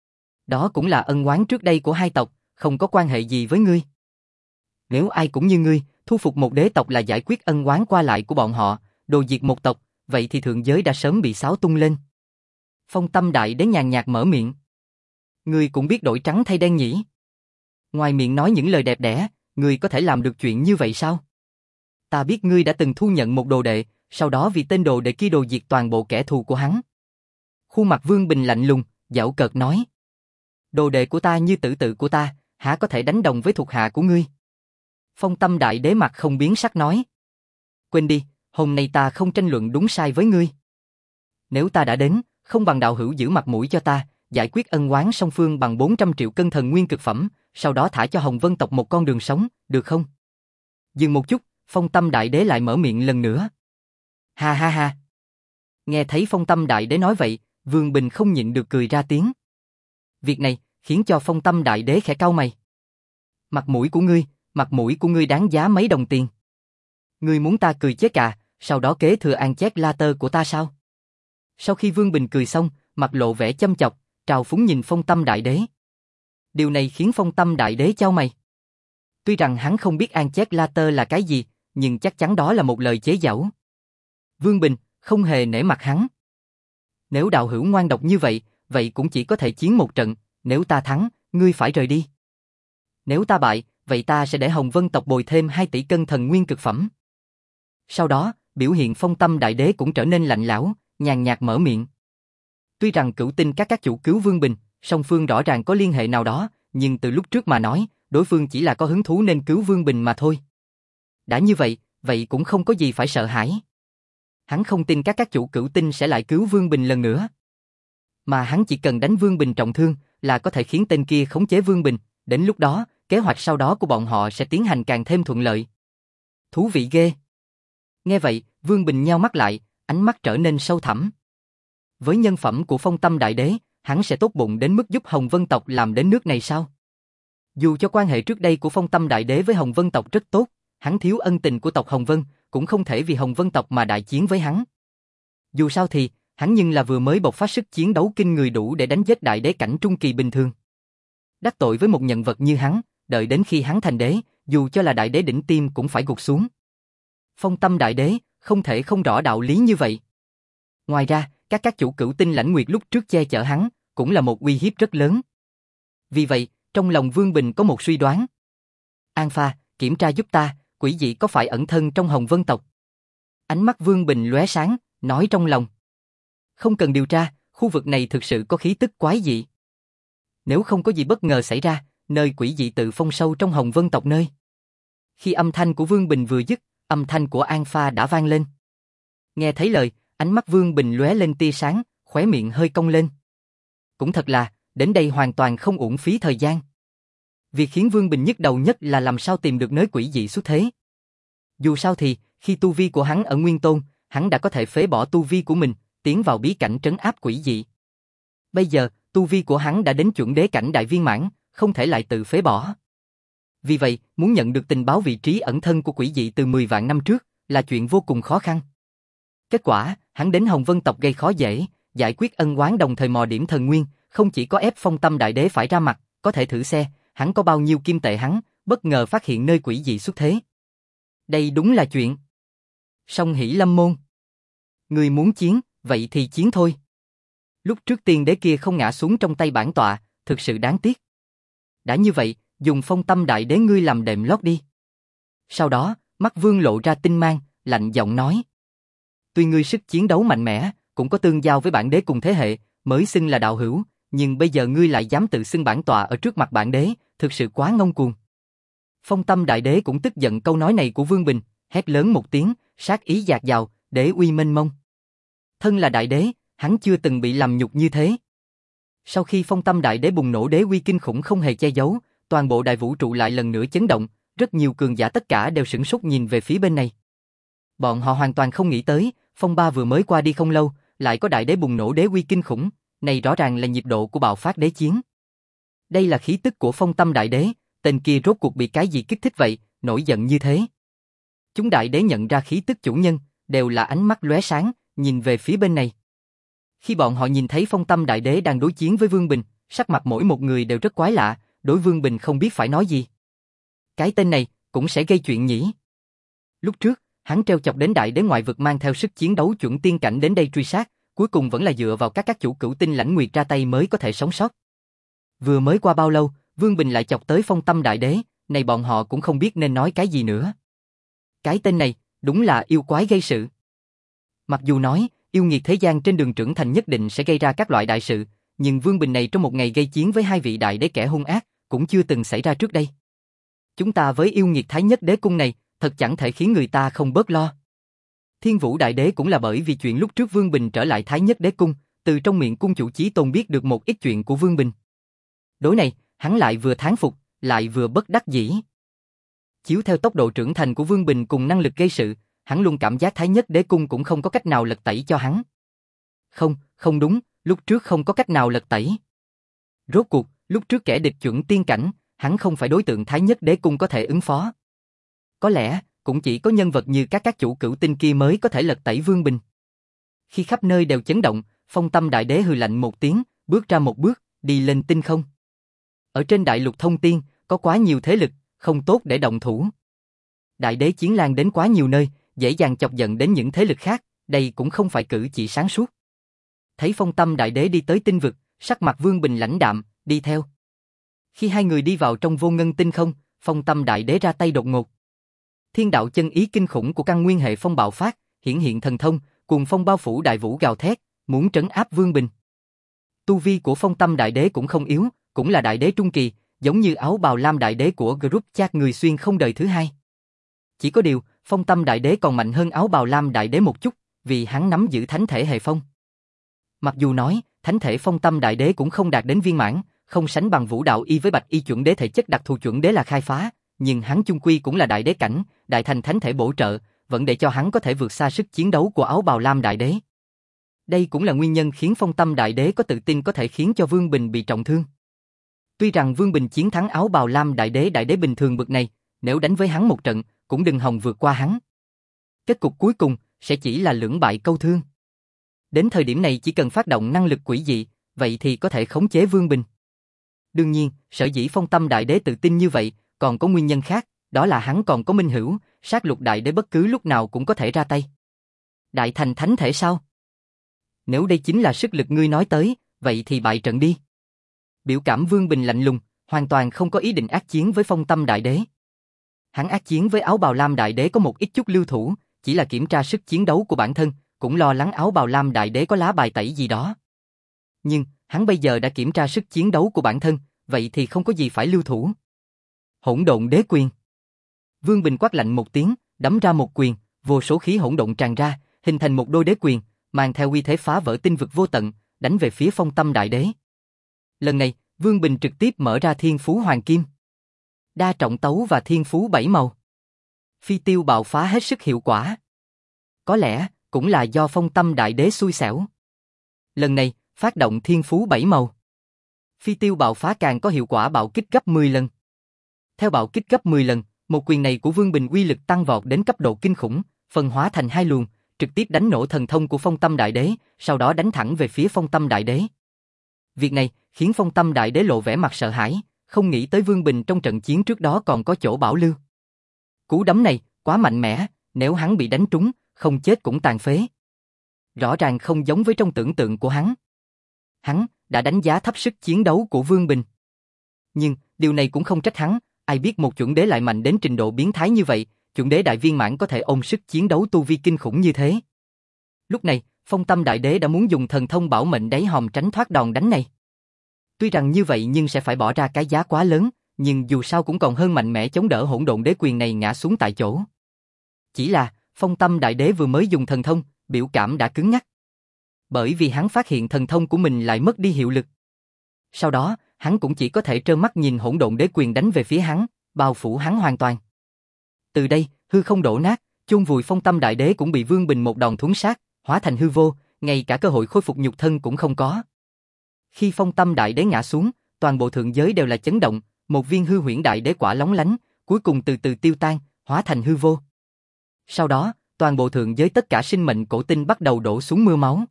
Đó cũng là ân oán trước đây của hai tộc, không có quan hệ gì với ngươi. Nếu ai cũng như ngươi, thu phục một đế tộc là giải quyết ân oán qua lại của bọn họ, đồ diệt một tộc, vậy thì thượng giới đã sớm bị xáo tung lên. Phong Tâm Đại Đế nhàn nhạt mở miệng. Ngươi cũng biết đổi trắng thay đen nhỉ? Ngoài miệng nói những lời đẹp đẽ, ngươi có thể làm được chuyện như vậy sao? Ta biết ngươi đã từng thu nhận một đồ đệ, sau đó vì tên đồ đệ kia đồ diệt toàn bộ kẻ thù của hắn. Khuôn mặt Vương Bình lạnh lùng, giễu cợt nói. Đồ đệ của ta như tử tự của ta, há có thể đánh đồng với thuộc hạ của ngươi? Phong Tâm Đại Đế mặt không biến sắc nói. Quên đi, hôm nay ta không tranh luận đúng sai với ngươi. Nếu ta đã đến, không bằng đạo hữu giữ mặt mũi cho ta, giải quyết ân oán song phương bằng bốn trăm triệu cân thần nguyên cực phẩm, sau đó thả cho Hồng Vân tộc một con đường sống, được không? Dừng một chút, Phong Tâm Đại Đế lại mở miệng lần nữa. Ha ha ha. Nghe thấy Phong Tâm Đại Đế nói vậy, Vương Bình không nhịn được cười ra tiếng. Việc này khiến cho Phong Tâm Đại Đế khẽ cau mày. Mặt mũi của ngươi, mặt mũi của ngươi đáng giá mấy đồng tiền? Ngươi muốn ta cười chết à, sau đó kế thừa An Chét La Tơ của ta sao? Sau khi Vương Bình cười xong, mặt lộ vẻ châm chọc, trào phúng nhìn Phong Tâm Đại Đế. Điều này khiến Phong Tâm Đại Đế chau mày. Tuy rằng hắn không biết An Chét La Tơ là cái gì, nhưng chắc chắn đó là một lời chế giễu. Vương Bình không hề nể mặt hắn. Nếu đạo hữu ngoan độc như vậy, vậy cũng chỉ có thể chiến một trận, nếu ta thắng, ngươi phải rời đi. Nếu ta bại, vậy ta sẽ để Hồng Vân tộc bồi thêm hai tỷ cân thần nguyên cực phẩm. Sau đó, biểu hiện Phong Tâm Đại Đế cũng trở nên lạnh lẽo, nhàn nhạt mở miệng. Tuy rằng cửu tinh các các chủ cứu Vương Bình, song phương rõ ràng có liên hệ nào đó, nhưng từ lúc trước mà nói, đối phương chỉ là có hứng thú nên cứu Vương Bình mà thôi. Đã như vậy, vậy cũng không có gì phải sợ hãi. Hắn không tin các các chủ cửu tinh sẽ lại cứu Vương Bình lần nữa. Mà hắn chỉ cần đánh Vương Bình trọng thương là có thể khiến tên kia khống chế Vương Bình, đến lúc đó, kế hoạch sau đó của bọn họ sẽ tiến hành càng thêm thuận lợi. Thú vị ghê. Nghe vậy, Vương Bình nheo mắt lại, ánh mắt trở nên sâu thẳm. Với nhân phẩm của Phong Tâm Đại Đế, hắn sẽ tốt bụng đến mức giúp Hồng Vân tộc làm đến nước này sao? Dù cho quan hệ trước đây của Phong Tâm Đại Đế với Hồng Vân tộc rất tốt, hắn thiếu ân tình của tộc Hồng Vân, cũng không thể vì Hồng Vân tộc mà đại chiến với hắn. Dù sao thì, hắn nhưng là vừa mới bộc phát sức chiến đấu kinh người đủ để đánh giết đại đế cảnh trung kỳ bình thường. Đắc tội với một nhân vật như hắn, đợi đến khi hắn thành đế, dù cho là đại đế đỉnh tiêm cũng phải gục xuống. Phong Tâm Đại Đế không thể không rõ đạo lý như vậy. Ngoài ra, các các chủ cửu tinh lãnh nguyệt lúc trước che chở hắn, cũng là một uy hiếp rất lớn. Vì vậy, trong lòng Vương Bình có một suy đoán. An Pha, kiểm tra giúp ta, quỷ dị có phải ẩn thân trong Hồng Vân tộc? Ánh mắt Vương Bình lóe sáng, nói trong lòng. Không cần điều tra, khu vực này thực sự có khí tức quái dị. Nếu không có gì bất ngờ xảy ra, nơi quỷ dị tự phong sâu trong Hồng Vân tộc nơi. Khi âm thanh của Vương Bình vừa dứt, âm thanh của An Pha đã vang lên. Nghe thấy lời, ánh mắt Vương Bình lóe lên tia sáng, khóe miệng hơi cong lên. Cũng thật là, đến đây hoàn toàn không uổng phí thời gian. Việc khiến Vương Bình nhức đầu nhất là làm sao tìm được nơi quỷ dị xuất thế. Dù sao thì, khi tu vi của hắn ở Nguyên Tôn, hắn đã có thể phế bỏ tu vi của mình, tiến vào bí cảnh trấn áp quỷ dị. Bây giờ, tu vi của hắn đã đến chuẩn đế cảnh đại viên mãn, không thể lại tự phế bỏ. Vì vậy, muốn nhận được tình báo vị trí ẩn thân của quỷ dị từ mười vạn năm trước, là chuyện vô cùng khó khăn. Kết quả, hắn đến Hồng Vân tộc gây khó dễ, giải quyết ân oán đồng thời mò điểm thần nguyên, không chỉ có ép Phong Tâm Đại Đế phải ra mặt, có thể thử xe, hắn có bao nhiêu kim tệ hắn, bất ngờ phát hiện nơi quỷ dị xuất thế. Đây đúng là chuyện. Song hỷ lâm môn. Người muốn chiến, vậy thì chiến thôi. Lúc trước tiên đế kia không ngã xuống trong tay bản tọa, thực sự đáng tiếc. Đã như vậy, dùng Phong Tâm Đại Đế ngươi làm đệm lót đi. Sau đó, mắt Vương lộ ra tinh mang, lạnh giọng nói. Tuy ngươi sức chiến đấu mạnh mẽ, cũng có tương giao với bản đế cùng thế hệ, mới xưng là đạo hữu, nhưng bây giờ ngươi lại dám tự xưng bản tọa ở trước mặt bản đế, thực sự quá ngông cuồng. Phong Tâm Đại Đế cũng tức giận câu nói này của Vương Bình, hét lớn một tiếng, sát ý dạt dào, đế uy mênh mông. Thân là đại đế, hắn chưa từng bị làm nhục như thế. Sau khi Phong Tâm Đại Đế bùng nổ đế uy kinh khủng không hề che giấu, toàn bộ đại vũ trụ lại lần nữa chấn động, rất nhiều cường giả tất cả đều sửng sốt nhìn về phía bên này. Bọn họ hoàn toàn không nghĩ tới, phong ba vừa mới qua đi không lâu, lại có đại đế bùng nổ đế uy kinh khủng, này rõ ràng là nhịp độ của bạo phát đế chiến. Đây là khí tức của Phong Tâm Đại Đế, tên kia rốt cuộc bị cái gì kích thích vậy, nổi giận như thế. Chúng đại đế nhận ra khí tức chủ nhân, đều là ánh mắt lóe sáng, nhìn về phía bên này. Khi bọn họ nhìn thấy Phong Tâm Đại Đế đang đối chiến với Vương Bình, sắc mặt mỗi một người đều rất quái lạ, đối Vương Bình không biết phải nói gì. Cái tên này, cũng sẽ gây chuyện nhỉ. Lúc trước, hắn treo chọc đến đại đế ngoại vực mang theo sức chiến đấu chuẩn tiên cảnh đến đây truy sát, cuối cùng vẫn là dựa vào các các chủ cửu tinh lãnh nguyệt ra tay mới có thể sống sót. Vừa mới qua bao lâu, Vương Bình lại chọc tới Phong Tâm Đại Đế, này bọn họ cũng không biết nên nói cái gì nữa. Cái tên này, đúng là yêu quái gây sự. Mặc dù nói, yêu nghiệt thế gian trên đường trưởng thành nhất định sẽ gây ra các loại đại sự, nhưng Vương Bình này trong một ngày gây chiến với hai vị đại đế kẻ hung ác, cũng chưa từng xảy ra trước đây. Chúng ta với yêu nghiệt thái nhất đế cung này, thật chẳng thể khiến người ta không bớt lo. Thiên Vũ Đại Đế cũng là bởi vì chuyện lúc trước Vương Bình trở lại thái nhất đế cung, từ trong miệng cung chủ Chí Tôn biết được một ít chuyện của Vương Bình. Đối này, hắn lại vừa thán phục, lại vừa bất đắc dĩ. Chiếu theo tốc độ trưởng thành của Vương Bình cùng năng lực gây sự, hắn luôn cảm giác thái nhất đế cung cũng không có cách nào lật tẩy cho hắn. Không, không đúng, lúc trước không có cách nào lật tẩy. Rốt cuộc, lúc trước kẻ địch chuẩn tiên cảnh, hắn không phải đối tượng thái nhất đế cung có thể ứng phó. Có lẽ, cũng chỉ có nhân vật như các các chủ cửu tinh kia mới có thể lật tẩy Vương Bình. Khi khắp nơi đều chấn động, Phong Tâm Đại Đế hừ lạnh một tiếng, bước ra một bước, đi lên tinh không. Ở trên đại lục thông tiên, có quá nhiều thế lực, không tốt để động thủ. Đại đế chiến lan đến quá nhiều nơi, dễ dàng chọc giận đến những thế lực khác, đây cũng không phải cử chỉ sáng suốt. Thấy Phong Tâm Đại Đế đi tới tinh vực, sắc mặt Vương Bình lãnh đạm, đi theo. Khi hai người đi vào trong vô ngân tinh không, Phong Tâm Đại Đế ra tay đột ngột. Thiên đạo chân ý kinh khủng của căn nguyên hệ phong bạo phát, hiển hiện thần thông, cuồng phong bao phủ đại vũ gào thét, muốn trấn áp Vương Bình. Tu vi của Phong Tâm Đại Đế cũng không yếu, cũng là đại đế trung kỳ, giống như áo bào lam đại đế của group chat người xuyên không đời thứ hai. Chỉ có điều, Phong Tâm Đại Đế còn mạnh hơn áo bào lam đại đế một chút, vì hắn nắm giữ thánh thể hệ phong. Mặc dù nói, thánh thể Phong Tâm Đại Đế cũng không đạt đến viên mãn, không sánh bằng Vũ Đạo Y với Bạch Y chuẩn đế thể chất đặc thù chuẩn đế là khai phá, nhưng hắn chung quy cũng là đại đế cảnh, đại thành thánh thể bổ trợ, vẫn để cho hắn có thể vượt xa sức chiến đấu của áo bào lam đại đế. Đây cũng là nguyên nhân khiến Phong Tâm Đại Đế có tự tin có thể khiến cho Vương Bình bị trọng thương. Tuy rằng Vương Bình chiến thắng áo bào lam đại đế đại đế bình thường bậc này, nếu đánh với hắn một trận, cũng đừng hòng vượt qua hắn. Kết cục cuối cùng sẽ chỉ là lưỡng bại câu thương. Đến thời điểm này chỉ cần phát động năng lực quỷ dị, vậy thì có thể khống chế Vương Bình. Đương nhiên, sở dĩ Phong Tâm Đại Đế tự tin như vậy, còn có nguyên nhân khác, đó là hắn còn có minh hữu, sát lục đại đế bất cứ lúc nào cũng có thể ra tay. Đại thành thánh thể sao? Nếu đây chính là sức lực ngươi nói tới, vậy thì bại trận đi. Biểu cảm Vương Bình lạnh lùng, hoàn toàn không có ý định ác chiến với Phong Tâm Đại Đế. Hắn ác chiến với áo bào lam đại đế có một ít chút lưu thủ, chỉ là kiểm tra sức chiến đấu của bản thân, cũng lo lắng áo bào lam đại đế có lá bài tẩy gì đó. Nhưng, hắn bây giờ đã kiểm tra sức chiến đấu của bản thân, vậy thì không có gì phải lưu thủ. Hỗn độn đế quyền. Vương Bình quát lạnh một tiếng, đấm ra một quyền, vô số khí hỗn độn tràn ra, hình thành một đôi đế quyền, mang theo uy thế phá vỡ tinh vực vô tận, đánh về phía Phong Tâm Đại Đế. Lần này, Vương Bình trực tiếp mở ra Thiên Phú Hoàng Kim, Đa Trọng Tấu và Thiên Phú Bảy Màu. Phi tiêu bạo phá hết sức hiệu quả. Có lẽ, cũng là do Phong Tâm Đại Đế xui xẻo. Lần này, phát động thiên phú bảy màu. Phi tiêu bạo phá càng có hiệu quả bạo kích gấp mười lần. Theo bạo kích gấp mười lần, một quyền này của Vương Bình uy lực tăng vọt đến cấp độ kinh khủng, phân hóa thành hai luồng, trực tiếp đánh nổ thần thông của Phong Tâm Đại Đế, sau đó đánh thẳng về phía Phong Tâm Đại Đế. Việc này khiến Phong Tâm Đại Đế lộ vẻ mặt sợ hãi, không nghĩ tới Vương Bình trong trận chiến trước đó còn có chỗ bảo lưu. Cú đấm này quá mạnh mẽ, nếu hắn bị đánh trúng, không chết cũng tàn phế. Rõ ràng không giống với trong tưởng tượng của hắn. Hắn đã đánh giá thấp sức chiến đấu của Vương Bình. Nhưng điều này cũng không trách hắn, ai biết một chuẩn đế lại mạnh đến trình độ biến thái như vậy, chuẩn đế đại viên mãn có thể ôm sức chiến đấu tu vi kinh khủng như thế. Lúc này, Phong Tâm Đại Đế đã muốn dùng thần thông bảo mệnh đáy hòm tránh thoát đòn đánh này. Tuy rằng như vậy nhưng sẽ phải bỏ ra cái giá quá lớn, nhưng dù sao cũng còn hơn mạnh mẽ chống đỡ hỗn độn đế quyền này ngã xuống tại chỗ. Chỉ là, Phong Tâm Đại Đế vừa mới dùng thần thông, biểu cảm đã cứng nhắc. Bởi vì hắn phát hiện thần thông của mình lại mất đi hiệu lực. Sau đó, hắn cũng chỉ có thể trơ mắt nhìn hỗn độn đế quyền đánh về phía hắn, bao phủ hắn hoàn toàn. Từ đây, hư không đổ nát, chôn vùi Phong Tâm Đại Đế cũng bị Vương Bình một đòn thuấn sát, hóa thành hư vô, ngay cả cơ hội khôi phục nhục thân cũng không có. Khi Phong Tâm Đại Đế ngã xuống, toàn bộ thượng giới đều là chấn động, một viên hư huyễn đại đế quả lóng lánh, cuối cùng từ từ tiêu tan, hóa thành hư vô. Sau đó, toàn bộ thượng giới tất cả sinh mệnh cổ tinh bắt đầu đổ xuống mưa máu.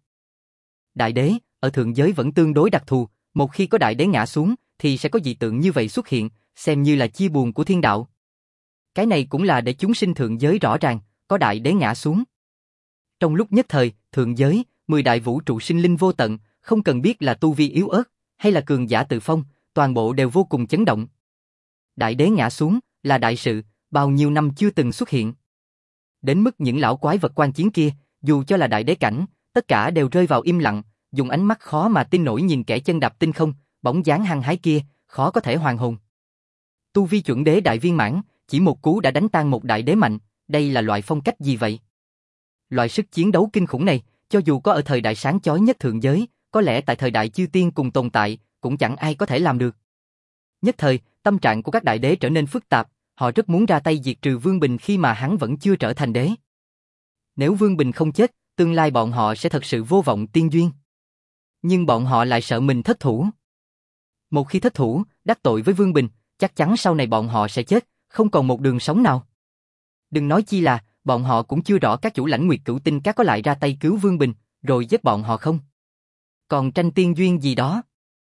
Đại đế, ở thượng giới vẫn tương đối đặc thù, một khi có đại đế ngã xuống, thì sẽ có dị tượng như vậy xuất hiện, xem như là chia buồn của thiên đạo. Cái này cũng là để chúng sinh thượng giới rõ ràng, có đại đế ngã xuống. Trong lúc nhất thời, thượng giới, mười đại vũ trụ sinh linh vô tận, không cần biết là tu vi yếu ớt, hay là cường giả tự phong, toàn bộ đều vô cùng chấn động. Đại đế ngã xuống, là đại sự, bao nhiêu năm chưa từng xuất hiện. Đến mức những lão quái vật quan chiến kia, dù cho là đại đế cảnh, tất cả đều rơi vào im lặng, dùng ánh mắt khó mà tin nổi nhìn kẻ chân đạp tinh không, bóng dáng hăng hái kia, khó có thể hoàn hồn. Tu vi chuẩn đế đại viên mãn, chỉ một cú đã đánh tan một đại đế mạnh, đây là loại phong cách gì vậy? Loại sức chiến đấu kinh khủng này, cho dù có ở thời đại sáng chói nhất thượng giới, có lẽ tại thời đại chư tiên cùng tồn tại, cũng chẳng ai có thể làm được. Nhất thời, tâm trạng của các đại đế trở nên phức tạp, họ rất muốn ra tay diệt trừ Vương Bình khi mà hắn vẫn chưa trở thành đế. Nếu Vương Bình không chết, tương lai bọn họ sẽ thật sự vô vọng tiên duyên. Nhưng bọn họ lại sợ mình thất thủ. Một khi thất thủ, đắc tội với Vương Bình, chắc chắn sau này bọn họ sẽ chết, không còn một đường sống nào. Đừng nói chi là, bọn họ cũng chưa rõ các chủ lãnh Nguyệt Cửu Tinh Các có lại ra tay cứu Vương Bình, rồi giết bọn họ không. Còn tranh tiên duyên gì đó.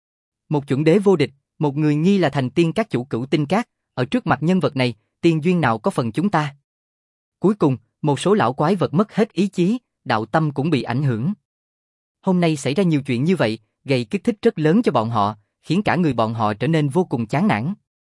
Một chuẩn đế vô địch, một người nghi là thành tiên các chủ Cửu Tinh Các, ở trước mặt nhân vật này, tiên duyên nào có phần chúng ta. Cuối cùng, một số lão quái vật mất hết ý chí, đạo tâm cũng bị ảnh hưởng. Hôm nay xảy ra nhiều chuyện như vậy, gây kích thích rất lớn cho bọn họ, khiến cả người bọn họ trở nên vô cùng chán nản.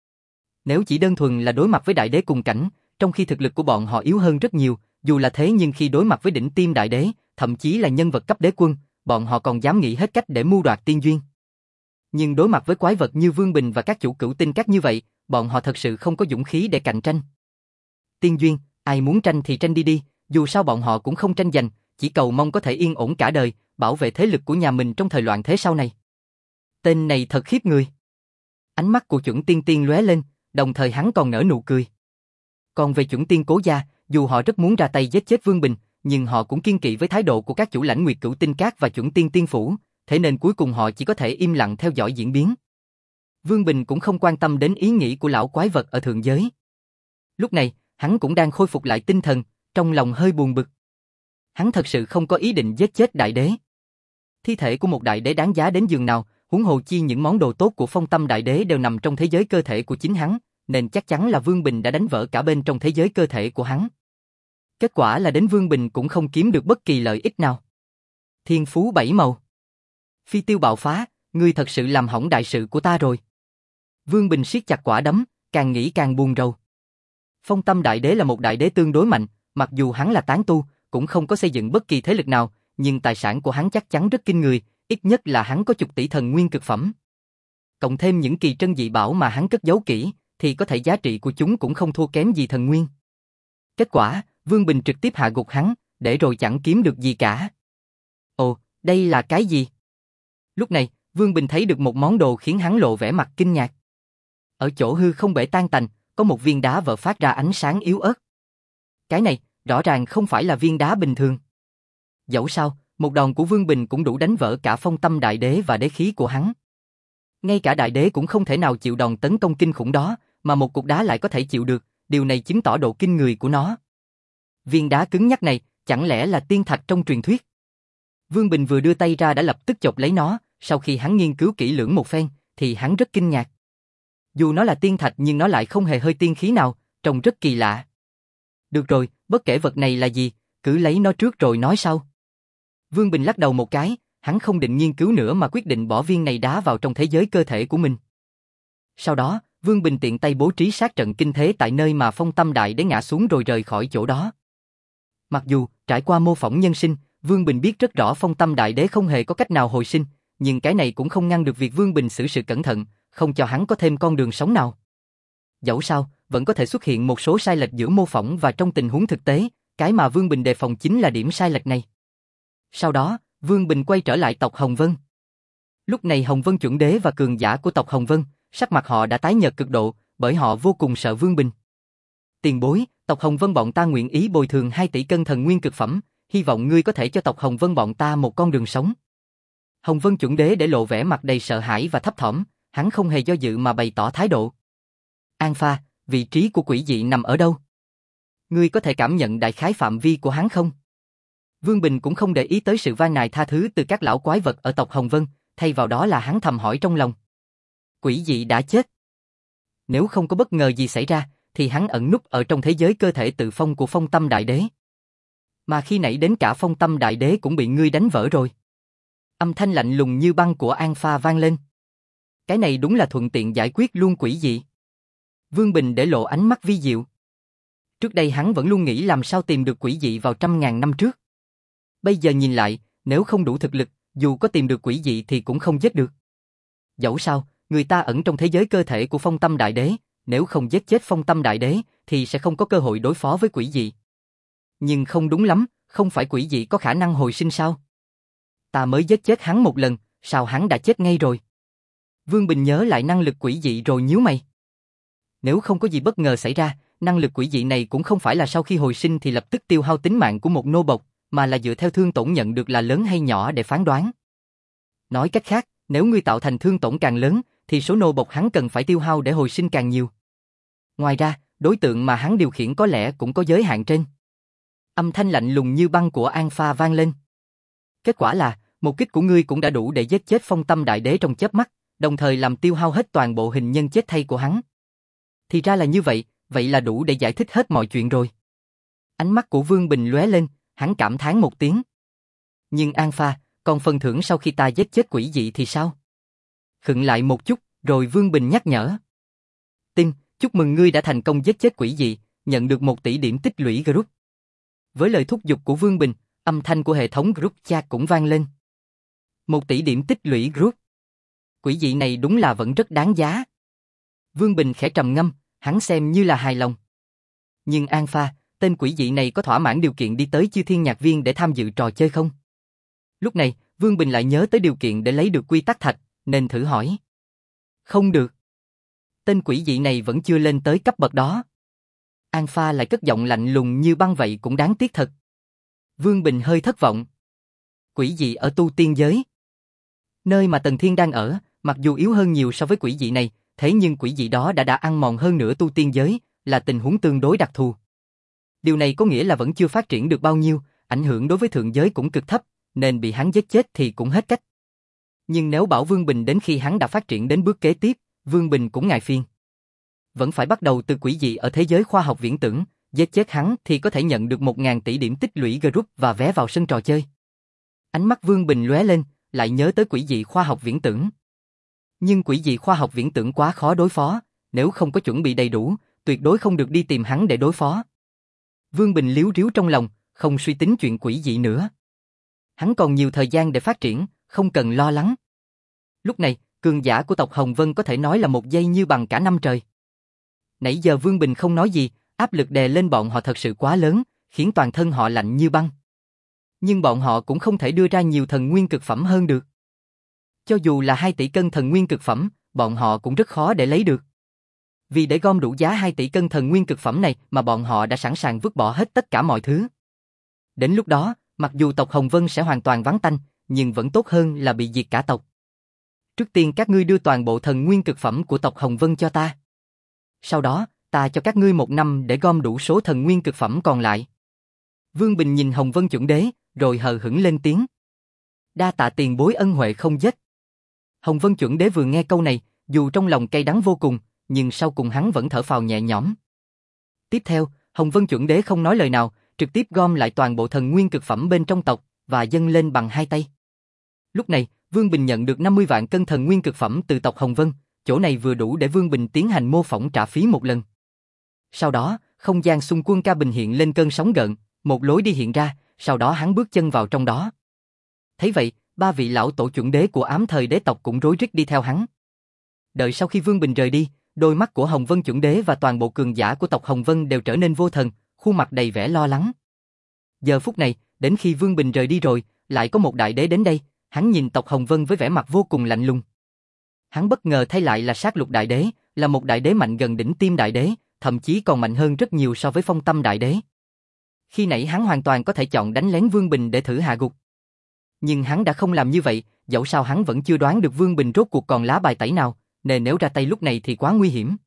Nếu chỉ đơn thuần là đối mặt với đại đế cùng cảnh, trong khi thực lực của bọn họ yếu hơn rất nhiều, dù là thế nhưng khi đối mặt với đỉnh tiêm đại đế, thậm chí là nhân vật cấp đế quân, bọn họ còn dám nghĩ hết cách để mưu đoạt tiên duyên. Nhưng đối mặt với quái vật như Vương Bình và các chủ Cửu Tinh Các như vậy, bọn họ thật sự không có dũng khí để cạnh tranh. Tiên duyên, ai muốn tranh thì tranh đi đi, dù sao bọn họ cũng không tranh giành, chỉ cầu mong có thể yên ổn cả đời, bảo vệ thế lực của nhà mình trong thời loạn thế sau này. Tên này thật khiếp người. Ánh mắt của chuẩn tiên tiên lóe lên, đồng thời hắn còn nở nụ cười. Còn về chuẩn tiên Cố gia, dù họ rất muốn ra tay giết chết Vương Bình, nhưng họ cũng kiên kỵ với thái độ của các chủ lãnh Nguyệt Cửu Tinh Các và chuẩn tiên tiên phủ, thế nên cuối cùng họ chỉ có thể im lặng theo dõi diễn biến. Vương Bình cũng không quan tâm đến ý nghĩ của lão quái vật ở thượng giới. Lúc này, hắn cũng đang khôi phục lại tinh thần, trong lòng hơi buồn bực. Hắn thật sự không có ý định giết chết đại đế. Thi thể của một đại đế đáng giá đến giường nào, huống hồ chi những món đồ tốt của Phong Tâm Đại Đế đều nằm trong thế giới cơ thể của chính hắn, nên chắc chắn là Vương Bình đã đánh vỡ cả bên trong thế giới cơ thể của hắn. Kết quả là đến Vương Bình cũng không kiếm được bất kỳ lợi ích nào. Thiên phú bảy màu. Phi tiêu bạo phá, ngươi thật sự làm hỏng đại sự của ta rồi. Vương Bình siết chặt quả đấm, càng nghĩ càng buồn rầu. Phong Tâm Đại Đế là một đại đế tương đối mạnh, mặc dù hắn là tán tu, cũng không có xây dựng bất kỳ thế lực nào, nhưng tài sản của hắn chắc chắn rất kinh người, ít nhất là hắn có chục tỷ thần nguyên cực phẩm. Cộng thêm những kỳ trân dị bảo mà hắn cất giấu kỹ, thì có thể giá trị của chúng cũng không thua kém gì thần nguyên. Kết quả, Vương Bình trực tiếp hạ gục hắn, để rồi chẳng kiếm được gì cả. Ồ, đây là cái gì? Lúc này, Vương Bình thấy được một món đồ khiến hắn lộ vẻ mặt kinh ngạc. Ở chỗ hư không bể tan tành, có một viên đá vỡ phát ra ánh sáng yếu ớt. Cái này, rõ ràng không phải là viên đá bình thường. Dẫu sao, một đòn của Vương Bình cũng đủ đánh vỡ cả phong tâm đại đế và đế khí của hắn. Ngay cả đại đế cũng không thể nào chịu đòn tấn công kinh khủng đó, mà một cục đá lại có thể chịu được, điều này chứng tỏ độ kinh người của nó. Viên đá cứng nhắc này, chẳng lẽ là tiên thạch trong truyền thuyết? Vương Bình vừa đưa tay ra đã lập tức chộp lấy nó, sau khi hắn nghiên cứu kỹ lưỡng một phen, thì hắn rất kinh ngạc. Dù nó là tiên thạch nhưng nó lại không hề hơi tiên khí nào, trông rất kỳ lạ. Được rồi, bất kể vật này là gì, cứ lấy nó trước rồi nói sau. Vương Bình lắc đầu một cái, hắn không định nghiên cứu nữa mà quyết định bỏ viên này đá vào trong thế giới cơ thể của mình. Sau đó, Vương Bình tiện tay bố trí sát trận kinh thế tại nơi mà phong tâm đại đế ngã xuống rồi rời khỏi chỗ đó. Mặc dù, trải qua mô phỏng nhân sinh, Vương Bình biết rất rõ phong tâm đại đế không hề có cách nào hồi sinh, nhưng cái này cũng không ngăn được việc Vương Bình xử sự cẩn thận, không cho hắn có thêm con đường sống nào. Dẫu sao, vẫn có thể xuất hiện một số sai lệch giữa mô phỏng và trong tình huống thực tế, cái mà Vương Bình đề phòng chính là điểm sai lệch này. Sau đó, Vương Bình quay trở lại tộc Hồng Vân. Lúc này Hồng Vân chuẩn đế và cường giả của tộc Hồng Vân, sắc mặt họ đã tái nhợt cực độ, bởi họ vô cùng sợ Vương Bình. Tiền bối, tộc Hồng Vân bọn ta nguyện ý bồi thường hai tỷ cân thần nguyên cực phẩm, hy vọng ngươi có thể cho tộc Hồng Vân bọn ta một con đường sống. Hồng Vân chuẩn đế để lộ vẻ mặt đầy sợ hãi và thấp thỏm, hắn không hề do dự mà bày tỏ thái độ. An Pha, vị trí của quỷ dị nằm ở đâu? Ngươi có thể cảm nhận đại khái phạm vi của hắn không? Vương Bình cũng không để ý tới sự van nài tha thứ từ các lão quái vật ở tộc Hồng Vân, thay vào đó là hắn thầm hỏi trong lòng. Quỷ dị đã chết. Nếu không có bất ngờ gì xảy ra, thì hắn ẩn núp ở trong thế giới cơ thể tự phong của phong tâm đại đế. Mà khi nãy đến cả phong tâm đại đế cũng bị ngươi đánh vỡ rồi. Âm thanh lạnh lùng như băng của An Pha vang lên. Cái này đúng là thuận tiện giải quyết luôn quỷ dị. Vương Bình để lộ ánh mắt vi diệu. Trước đây hắn vẫn luôn nghĩ làm sao tìm được quỷ dị vào trăm ngàn năm trước. Bây giờ nhìn lại, nếu không đủ thực lực, dù có tìm được quỷ dị thì cũng không giết được. Dẫu sao, người ta ẩn trong thế giới cơ thể của phong tâm đại đế, nếu không giết chết phong tâm đại đế, thì sẽ không có cơ hội đối phó với quỷ dị. Nhưng không đúng lắm, không phải quỷ dị có khả năng hồi sinh sao? Ta mới giết chết hắn một lần, sao hắn đã chết ngay rồi? Vương Bình nhớ lại năng lực quỷ dị rồi nhíu mày. Nếu không có gì bất ngờ xảy ra, năng lực quỷ dị này cũng không phải là sau khi hồi sinh thì lập tức tiêu hao tính mạng của một nô bộc, mà là dựa theo thương tổn nhận được là lớn hay nhỏ để phán đoán. Nói cách khác, nếu ngươi tạo thành thương tổn càng lớn, thì số nô bộc hắn cần phải tiêu hao để hồi sinh càng nhiều. Ngoài ra, đối tượng mà hắn điều khiển có lẽ cũng có giới hạn trên. Âm thanh lạnh lùng như băng của An Pha vang lên. Kết quả là, một kích của ngươi cũng đã đủ để giết chết phong tâm đại đế trong chớp mắt, đồng thời làm tiêu hao hết toàn bộ hình nhân chết thay của hắn. Thì ra là như vậy, vậy là đủ để giải thích hết mọi chuyện rồi. Ánh mắt của Vương Bình lóe lên, hắn cảm thán một tiếng. Nhưng An Pha, còn phần thưởng sau khi ta giết chết quỷ dị thì sao? Khựng lại một chút, rồi Vương Bình nhắc nhở. Tin, chúc mừng ngươi đã thành công giết chết quỷ dị, nhận được một tỷ điểm tích lũy group. Với lời thúc giục của Vương Bình, âm thanh của hệ thống group chat cũng vang lên. Một tỷ điểm tích lũy group. Quỷ dị này đúng là vẫn rất đáng giá. Vương Bình khẽ trầm ngâm, hắn xem như là hài lòng. Nhưng An Pha, tên quỷ dị này có thỏa mãn điều kiện đi tới Chư Thiên Nhạc Viên để tham dự trò chơi không? Lúc này, Vương Bình lại nhớ tới điều kiện để lấy được quy tắc thạch, nên thử hỏi. Không được. Tên quỷ dị này vẫn chưa lên tới cấp bậc đó. An Pha lại cất giọng lạnh lùng như băng vậy cũng đáng tiếc thật. Vương Bình hơi thất vọng. Quỷ dị ở tu tiên giới. Nơi mà Tần Thiên đang ở, mặc dù yếu hơn nhiều so với quỷ dị này, thế nhưng quỷ dị đó đã đã ăn mòn hơn nửa tu tiên giới, là tình huống tương đối đặc thù. Điều này có nghĩa là vẫn chưa phát triển được bao nhiêu, ảnh hưởng đối với thượng giới cũng cực thấp, nên bị hắn giết chết thì cũng hết cách. Nhưng nếu bảo Vương Bình đến khi hắn đã phát triển đến bước kế tiếp, Vương Bình cũng ngại phiền. Vẫn phải bắt đầu từ quỷ dị ở thế giới khoa học viễn tưởng, giết chết hắn thì có thể nhận được một ngàn tỷ điểm tích lũy group và vé vào sân trò chơi. Ánh mắt Vương Bình lóe lên, lại nhớ tới quỷ dị khoa học viễn tưởng. Nhưng quỷ dị khoa học viễn tưởng quá khó đối phó, nếu không có chuẩn bị đầy đủ, tuyệt đối không được đi tìm hắn để đối phó. Vương Bình liếu riếu trong lòng, không suy tính chuyện quỷ dị nữa. Hắn còn nhiều thời gian để phát triển, không cần lo lắng. Lúc này, cường giả của tộc Hồng Vân có thể nói là một giây như bằng cả năm trời. Nãy giờ Vương Bình không nói gì, áp lực đè lên bọn họ thật sự quá lớn, khiến toàn thân họ lạnh như băng. Nhưng bọn họ cũng không thể đưa ra nhiều thần nguyên cực phẩm hơn được. Cho dù là hai tỷ cân thần nguyên cực phẩm, bọn họ cũng rất khó để lấy được. Vì để gom đủ giá hai tỷ cân thần nguyên cực phẩm này mà bọn họ đã sẵn sàng vứt bỏ hết tất cả mọi thứ. Đến lúc đó, Mặc dù tộc Hồng Vân sẽ hoàn toàn vắng tanh, nhưng vẫn tốt hơn là bị diệt cả tộc. Trước tiên các ngươi đưa toàn bộ thần nguyên cực phẩm của tộc Hồng Vân cho ta. Sau đó, ta cho các ngươi một năm để gom đủ số thần nguyên cực phẩm còn lại. Vương Bình nhìn Hồng Vân chuẩn đế, rồi hờ hững lên tiếng. Đa tạ tiền bối ân huệ không dứt. Hồng Vân chuẩn đế vừa nghe câu này, dù trong lòng cay đắng vô cùng, nhưng sau cùng hắn vẫn thở phào nhẹ nhõm. Tiếp theo, Hồng Vân chuẩn đế không nói lời nào, trực tiếp gom lại toàn bộ thần nguyên cực phẩm bên trong tộc, và dâng lên bằng hai tay. Lúc này, Vương Bình nhận được năm mươi vạn cân thần nguyên cực phẩm từ tộc Hồng Vân, chỗ này vừa đủ để Vương Bình tiến hành mô phỏng trả phí một lần. Sau đó, không gian xung quanh Ca Bình hiện lên cơn sóng gợn, một lối đi hiện ra, sau đó hắn bước chân vào trong đó. Thấy vậy, ba vị lão tổ chuẩn đế của ám thời đế tộc cũng rối rít đi theo hắn. Đợi sau khi Vương Bình rời đi, đôi mắt của Hồng Vân chuẩn đế và toàn bộ cường giả của tộc Hồng Vân đều trở nên vô thần, khuôn mặt đầy vẻ lo lắng. Giờ phút này, đến khi Vương Bình rời đi rồi, lại có một đại đế đến đây, hắn nhìn tộc Hồng Vân với vẻ mặt vô cùng lạnh lùng. Hắn bất ngờ thấy lại là Sát Lục đại đế, là một đại đế mạnh gần đỉnh tiêm đại đế, thậm chí còn mạnh hơn rất nhiều so với Phong Tâm đại đế. Khi nãy hắn hoàn toàn có thể chọn đánh lén Vương Bình để thử hạ gục. Nhưng hắn đã không làm như vậy, dẫu sao hắn vẫn chưa đoán được Vương Bình rốt cuộc còn lá bài tẩy nào, nên nếu ra tay lúc này thì quá nguy hiểm.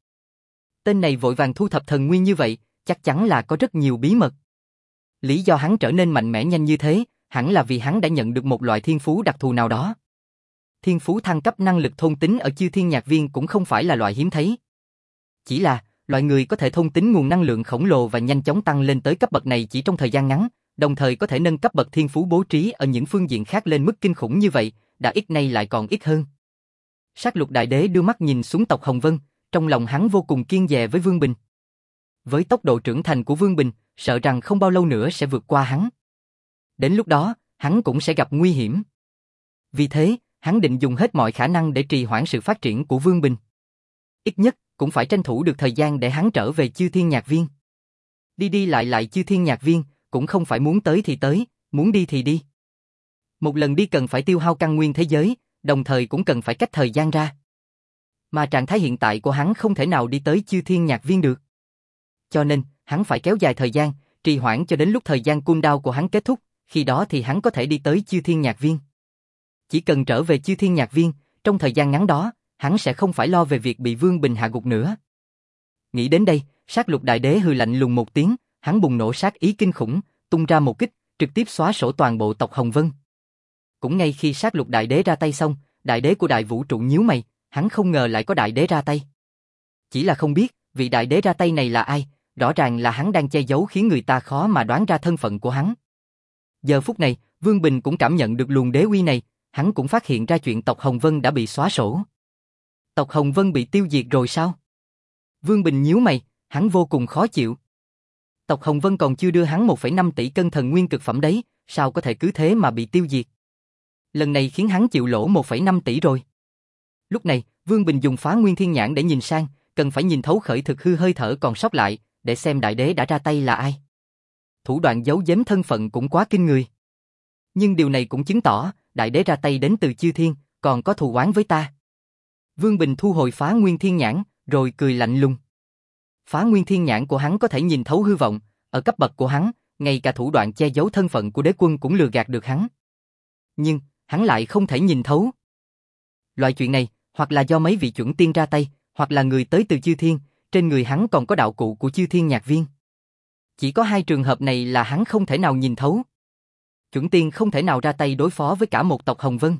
Tên này vội vàng thu thập thần nguyên như vậy, chắc chắn là có rất nhiều bí mật. Lý do hắn trở nên mạnh mẽ nhanh như thế, hẳn là vì hắn đã nhận được một loại thiên phú đặc thù nào đó. Thiên phú thăng cấp năng lực thôn tính ở Chư Thiên Nhạc Viên cũng không phải là loại hiếm thấy. Chỉ là, loại người có thể thôn tính nguồn năng lượng khổng lồ và nhanh chóng tăng lên tới cấp bậc này chỉ trong thời gian ngắn, đồng thời có thể nâng cấp bậc thiên phú bố trí ở những phương diện khác lên mức kinh khủng như vậy, đã ít nay lại còn ít hơn. Sát Lục đại đế đưa mắt nhìn xuống tộc Hồng Vân, trong lòng hắn vô cùng kiêng dè với Vương Bình. Với tốc độ trưởng thành của Vương Bình, sợ rằng không bao lâu nữa sẽ vượt qua hắn. Đến lúc đó, hắn cũng sẽ gặp nguy hiểm. Vì thế, hắn định dùng hết mọi khả năng để trì hoãn sự phát triển của Vương Bình. Ít nhất, cũng phải tranh thủ được thời gian để hắn trở về Chư Thiên Nhạc Viên. Đi đi lại lại Chư Thiên Nhạc Viên, cũng không phải muốn tới thì tới, muốn đi thì đi. Một lần đi cần phải tiêu hao căn nguyên thế giới, đồng thời cũng cần phải cách thời gian ra. Mà trạng thái hiện tại của hắn không thể nào đi tới Chư Thiên Nhạc Viên được. Cho nên, hắn phải kéo dài thời gian, trì hoãn cho đến lúc thời gian cooldown của hắn kết thúc, khi đó thì hắn có thể đi tới Chư Thiên Nhạc Viên. Chỉ cần trở về Chư Thiên Nhạc Viên, trong thời gian ngắn đó, hắn sẽ không phải lo về việc bị Vương Bình hạ gục nữa. Nghĩ đến đây, Sát Lục đại đế hừ lạnh lùng một tiếng, hắn bùng nổ sát ý kinh khủng, tung ra một kích, trực tiếp xóa sổ toàn bộ tộc Hồng Vân. Cũng ngay khi Sát Lục đại đế ra tay xong, đại đế của đại vũ trụ nhíu mày, hắn không ngờ lại có đại đế ra tay. Chỉ là không biết, vị đại đế ra tay này là ai, rõ ràng là hắn đang che giấu khiến người ta khó mà đoán ra thân phận của hắn. Giờ phút này, Vương Bình cũng cảm nhận được luồng đế uy này, hắn cũng phát hiện ra chuyện tộc Hồng Vân đã bị xóa sổ. Tộc Hồng Vân bị tiêu diệt rồi sao? Vương Bình nhíu mày, hắn vô cùng khó chịu. Tộc Hồng Vân còn chưa đưa hắn một phẩy năm tỷ cân thần nguyên cực phẩm đấy, sao có thể cứ thế mà bị tiêu diệt? Lần này khiến hắn chịu lỗ một phẩy năm tỷ rồi. Lúc này, Vương Bình dùng Phá Nguyên Thiên Nhãn để nhìn sang, cần phải nhìn thấu khởi thực hư hơi thở còn sót lại, để xem đại đế đã ra tay là ai. Thủ đoạn giấu giếm thân phận cũng quá kinh người. Nhưng điều này cũng chứng tỏ, đại đế ra tay đến từ Chư Thiên, còn có thù oán với ta. Vương Bình thu hồi Phá Nguyên Thiên Nhãn, rồi cười lạnh lùng. Phá Nguyên Thiên Nhãn của hắn có thể nhìn thấu hư vọng, ở cấp bậc của hắn, ngay cả thủ đoạn che giấu thân phận của đế quân cũng lừa gạt được hắn. Nhưng, hắn lại không thể nhìn thấu. Loại chuyện này, hoặc là do mấy vị chuẩn tiên ra tay, hoặc là người tới từ Chư Thiên, trên người hắn còn có đạo cụ của Chư Thiên Nhạc Viên. Chỉ có hai trường hợp này là hắn không thể nào nhìn thấu. Chuẩn tiên không thể nào ra tay đối phó với cả một tộc Hồng Vân.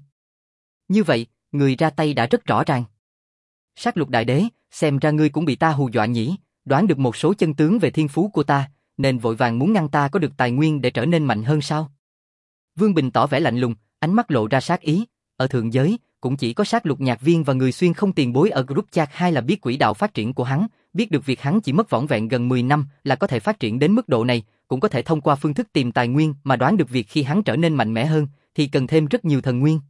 Như vậy, người ra tay đã rất rõ ràng. Sát Lục đại đế, xem ra ngươi cũng bị ta hù dọa nhỉ, đoán được một số chân tướng về thiên phú của ta, nên vội vàng muốn ngăn ta có được tài nguyên để trở nên mạnh hơn sao? Vương Bình tỏ vẻ lạnh lùng, ánh mắt lộ ra sát ý, ở thượng giới, cũng chỉ có Sát Lục Nhạc Viên và người xuyên không tiền bối ở group chat hai là biết quỹ đạo phát triển của hắn, biết được việc hắn chỉ mất vỏn vẹn gần mười năm là có thể phát triển đến mức độ này, cũng có thể thông qua phương thức tìm tài nguyên mà đoán được việc khi hắn trở nên mạnh mẽ hơn, thì cần thêm rất nhiều thần nguyên.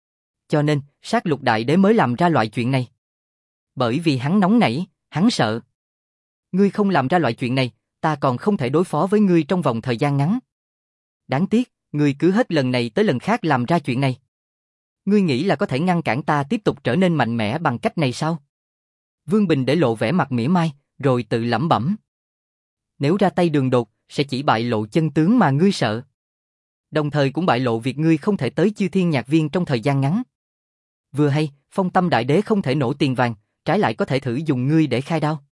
Cho nên, Sát Lục đại đế mới làm ra loại chuyện này. Bởi vì hắn nóng nảy, hắn sợ. Ngươi không làm ra loại chuyện này, ta còn không thể đối phó với ngươi trong vòng thời gian ngắn. Đáng tiếc, ngươi cứ hết lần này tới lần khác làm ra chuyện này. Ngươi nghĩ là có thể ngăn cản ta tiếp tục trở nên mạnh mẽ bằng cách này sao? Vương Bình để lộ vẻ mặt mỉa mai, rồi tự lẩm bẩm. Nếu ra tay đường đột, sẽ chỉ bại lộ chân tướng mà ngươi sợ. Đồng thời cũng bại lộ việc ngươi không thể tới Chư Thiên Nhạc Viên trong thời gian ngắn. Vừa hay, Phong Tâm Đại Đế không thể nổ tiền vàng, trái lại có thể thử dùng ngươi để khai đao.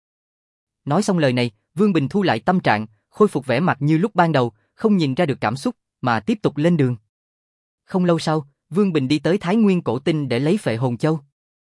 Nói xong lời này, Vương Bình thu lại tâm trạng, khôi phục vẻ mặt như lúc ban đầu, không nhìn ra được cảm xúc, mà tiếp tục lên đường. Không lâu sau, Vương Bình đi tới Thái Nguyên Cổ Tinh để lấy Phệ Hồn Châu.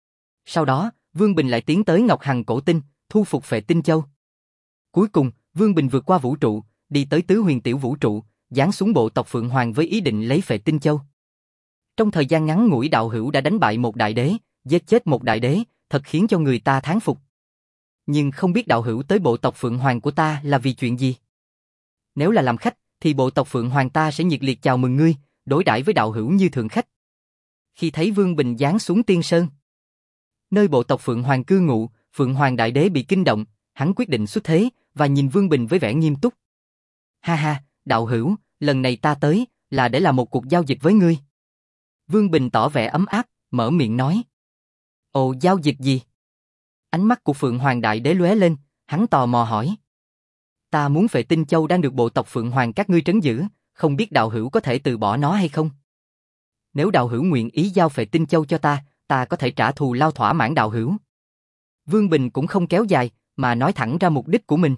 Sau đó, Vương Bình lại tiến tới Ngọc Hằng Cổ Tinh, thu phục Phệ Tinh Châu. Cuối cùng, Vương Bình vượt qua vũ trụ, đi tới Tứ Huyền Tiểu Vũ Trụ, giáng xuống bộ tộc Phượng Hoàng với ý định lấy Phệ Tinh Châu. Trong thời gian ngắn ngủi đạo hữu đã đánh bại một đại đế, giết chết một đại đế, thật khiến cho người ta thán phục. Nhưng không biết đạo hữu tới bộ tộc Phượng Hoàng của ta là vì chuyện gì? Nếu là làm khách, thì bộ tộc Phượng Hoàng ta sẽ nhiệt liệt chào mừng ngươi, đối đãi với đạo hữu như thượng khách. Khi thấy Vương Bình giáng xuống Tiên Sơn, nơi bộ tộc Phượng Hoàng cư ngụ, Phượng Hoàng Đại Đế bị kinh động, hắn quyết định xuất thế, và nhìn Vương Bình với vẻ nghiêm túc. Ha ha, đạo hữu, lần này ta tới, là để làm một cuộc giao dịch với ngươi. Vương Bình tỏ vẻ ấm áp, mở miệng nói. Ồ, giao dịch gì? Ánh mắt của Phượng Hoàng Đại Đế lóe lên, hắn tò mò hỏi. Ta muốn Phệ Tinh Châu đang được bộ tộc Phượng Hoàng các ngươi trấn giữ, không biết đạo hữu có thể từ bỏ nó hay không? Nếu đạo hữu nguyện ý giao Phệ Tinh Châu cho ta, ta có thể trả thù lao thỏa mãn đạo hữu. Vương Bình cũng không kéo dài, mà nói thẳng ra mục đích của mình.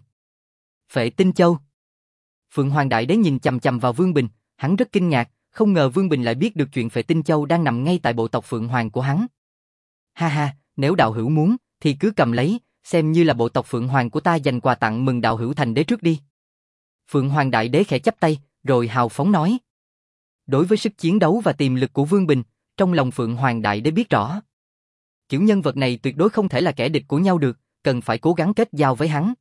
Phệ Tinh Châu. Phượng Hoàng Đại Đế nhìn chằm chằm vào Vương Bình, hắn rất kinh ngạc, không ngờ Vương Bình lại biết được chuyện Phệ Tinh Châu đang nằm ngay tại bộ tộc Phượng Hoàng của hắn. Ha ha, nếu đạo hữu muốn, thì cứ cầm lấy, xem như là bộ tộc Phượng Hoàng của ta dành quà tặng mừng đạo hữu thành đế trước đi. Phượng Hoàng Đại Đế khẽ chắp tay, rồi hào phóng nói. Đối với sức chiến đấu và tiềm lực của Vương Bình, trong lòng Phượng Hoàng Đại Đế biết rõ. Kiểu nhân vật này tuyệt đối không thể là kẻ địch của nhau được, cần phải cố gắng kết giao với hắn.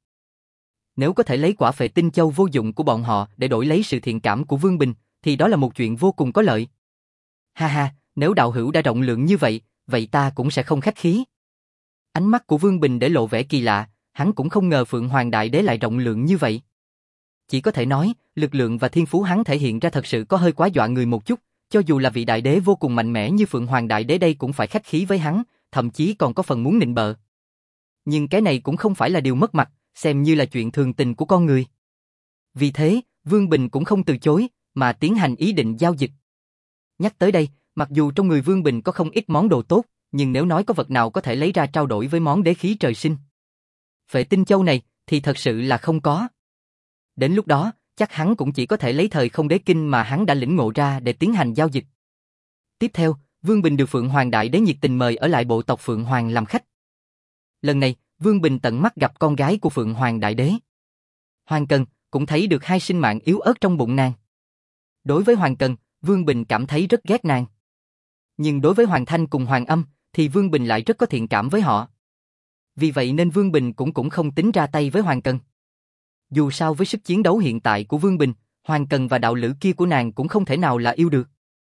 Nếu có thể lấy quả Phệ Tinh Châu vô dụng của bọn họ để đổi lấy sự thiện cảm của Vương Bình, thì đó là một chuyện vô cùng có lợi. Ha ha, nếu đạo hữu đã rộng lượng như vậy, vậy ta cũng sẽ không khách khí. Ánh mắt của Vương Bình để lộ vẻ kỳ lạ, hắn cũng không ngờ Phượng Hoàng Đại Đế lại rộng lượng như vậy. Chỉ có thể nói, lực lượng và thiên phú hắn thể hiện ra thật sự có hơi quá dọa người một chút, cho dù là vị đại đế vô cùng mạnh mẽ như Phượng Hoàng Đại Đế đây cũng phải khách khí với hắn, thậm chí còn có phần muốn nịnh bợ. Nhưng cái này cũng không phải là điều mất mặt, xem như là chuyện thường tình của con người. Vì thế, Vương Bình cũng không từ chối, mà tiến hành ý định giao dịch. Nhắc tới đây, mặc dù trong người Vương Bình có không ít món đồ tốt, nhưng nếu nói có vật nào có thể lấy ra trao đổi với món đế khí trời sinh Phệ Tinh Châu này, thì thật sự là không có. Đến lúc đó, chắc hắn cũng chỉ có thể lấy thời không đế kinh mà hắn đã lĩnh ngộ ra để tiến hành giao dịch. Tiếp theo, Vương Bình được Phượng Hoàng Đại Đế nhiệt tình mời ở lại bộ tộc Phượng Hoàng làm khách. Lần này, Vương Bình tận mắt gặp con gái của Phượng Hoàng Đại Đế. Hoàng Cần cũng thấy được hai sinh mạng yếu ớt trong bụng nàng. Đối với Hoàng Cần, Vương Bình cảm thấy rất ghét nàng. Nhưng đối với Hoàng Thanh cùng Hoàng Âm, thì Vương Bình lại rất có thiện cảm với họ. Vì vậy nên Vương Bình cũng cũng không tính ra tay với Hoàng Cần. Dù sao với sức chiến đấu hiện tại của Vương Bình, Hoàng Cần và đạo lữ kia của nàng cũng không thể nào là yêu được.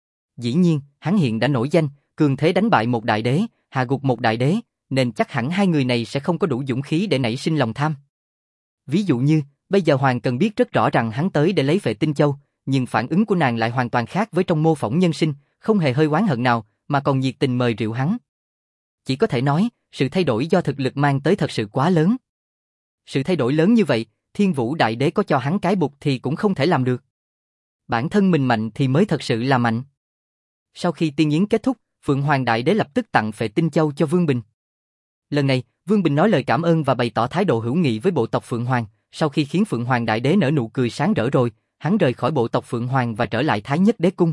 Dĩ nhiên, hắn hiện đã nổi danh, cường thế đánh bại một đại đế, hạ gục một đại đế, nên chắc hẳn hai người này sẽ không có đủ dũng khí để nảy sinh lòng tham. Ví dụ như, bây giờ Hoàng Cần biết rất rõ rằng hắn tới để lấy Phệ Tinh Châu, nhưng phản ứng của nàng lại hoàn toàn khác với trong mô phỏng nhân sinh, không hề hơi oán hận nào, mà còn nhiệt tình mời rượu hắn. Chỉ có thể nói, sự thay đổi do thực lực mang tới thật sự quá lớn. Sự thay đổi lớn như vậy, Thiên Vũ Đại Đế có cho hắn cái bục thì cũng không thể làm được. Bản thân mình mạnh thì mới thật sự là mạnh. Sau khi tiên yến kết thúc, Phượng Hoàng Đại Đế lập tức tặng Phệ Tinh Châu cho Vương Bình. Lần này, Vương Bình nói lời cảm ơn và bày tỏ thái độ hữu nghị với bộ tộc Phượng Hoàng, sau khi khiến Phượng Hoàng Đại Đế nở nụ cười sáng rỡ rồi, hắn rời khỏi bộ tộc Phượng Hoàng và trở lại Thái Nhất Đế Cung.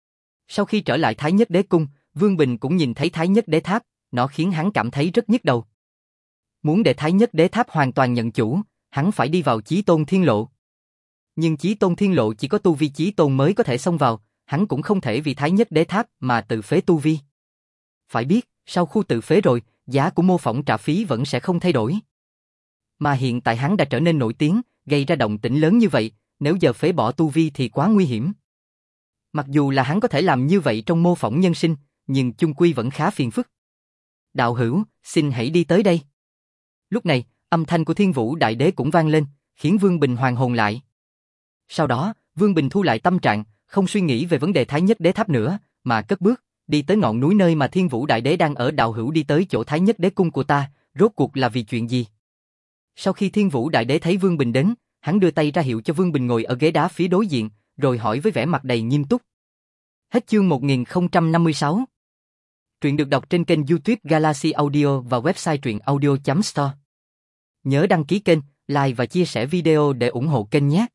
Sau khi trở lại Thái Nhất Đế Cung, Vương Bình cũng nhìn thấy Thái Nhất Đế Tháp, nó khiến hắn cảm thấy rất nhức đầu. Muốn để Thái Nhất Đế Tháp hoàn toàn nhận chủ, hắn phải đi vào Chí Tôn Thiên Lộ. Nhưng Chí Tôn Thiên Lộ chỉ có tu vi Chí Tôn mới có thể xông vào, hắn cũng không thể vì Thái Nhất Đế Tháp mà tự phế tu vi. Phải biết, sau khu tự phế rồi, giá của mô phỏng trả phí vẫn sẽ không thay đổi. Mà hiện tại hắn đã trở nên nổi tiếng, gây ra động tĩnh lớn như vậy, nếu giờ phế bỏ tu vi thì quá nguy hiểm. Mặc dù là hắn có thể làm như vậy trong mô phỏng nhân sinh, nhưng chung quy vẫn khá phiền phức. Đạo hữu, xin hãy đi tới đây. Lúc này, âm thanh của Thiên Vũ Đại Đế cũng vang lên, khiến Vương Bình hoàn hồn lại. Sau đó, Vương Bình thu lại tâm trạng, không suy nghĩ về vấn đề Thái Nhất Đế Tháp nữa, mà cất bước, đi tới ngọn núi nơi mà Thiên Vũ Đại Đế đang ở. Đạo hữu đi tới chỗ Thái Nhất Đế Cung của ta, rốt cuộc là vì chuyện gì? Sau khi Thiên Vũ Đại Đế thấy Vương Bình đến, hắn đưa tay ra hiệu cho Vương Bình ngồi ở ghế đá phía đối diện, rồi hỏi với vẻ mặt đầy nghiêm túc. Hết chương một nghìn không trăm năm mươi sáu. Truyện được đọc trên kênh YouTube Galaxy Audio và website truyện audio chấm store. Nhớ đăng ký kênh, like và chia sẻ video để ủng hộ kênh nhé.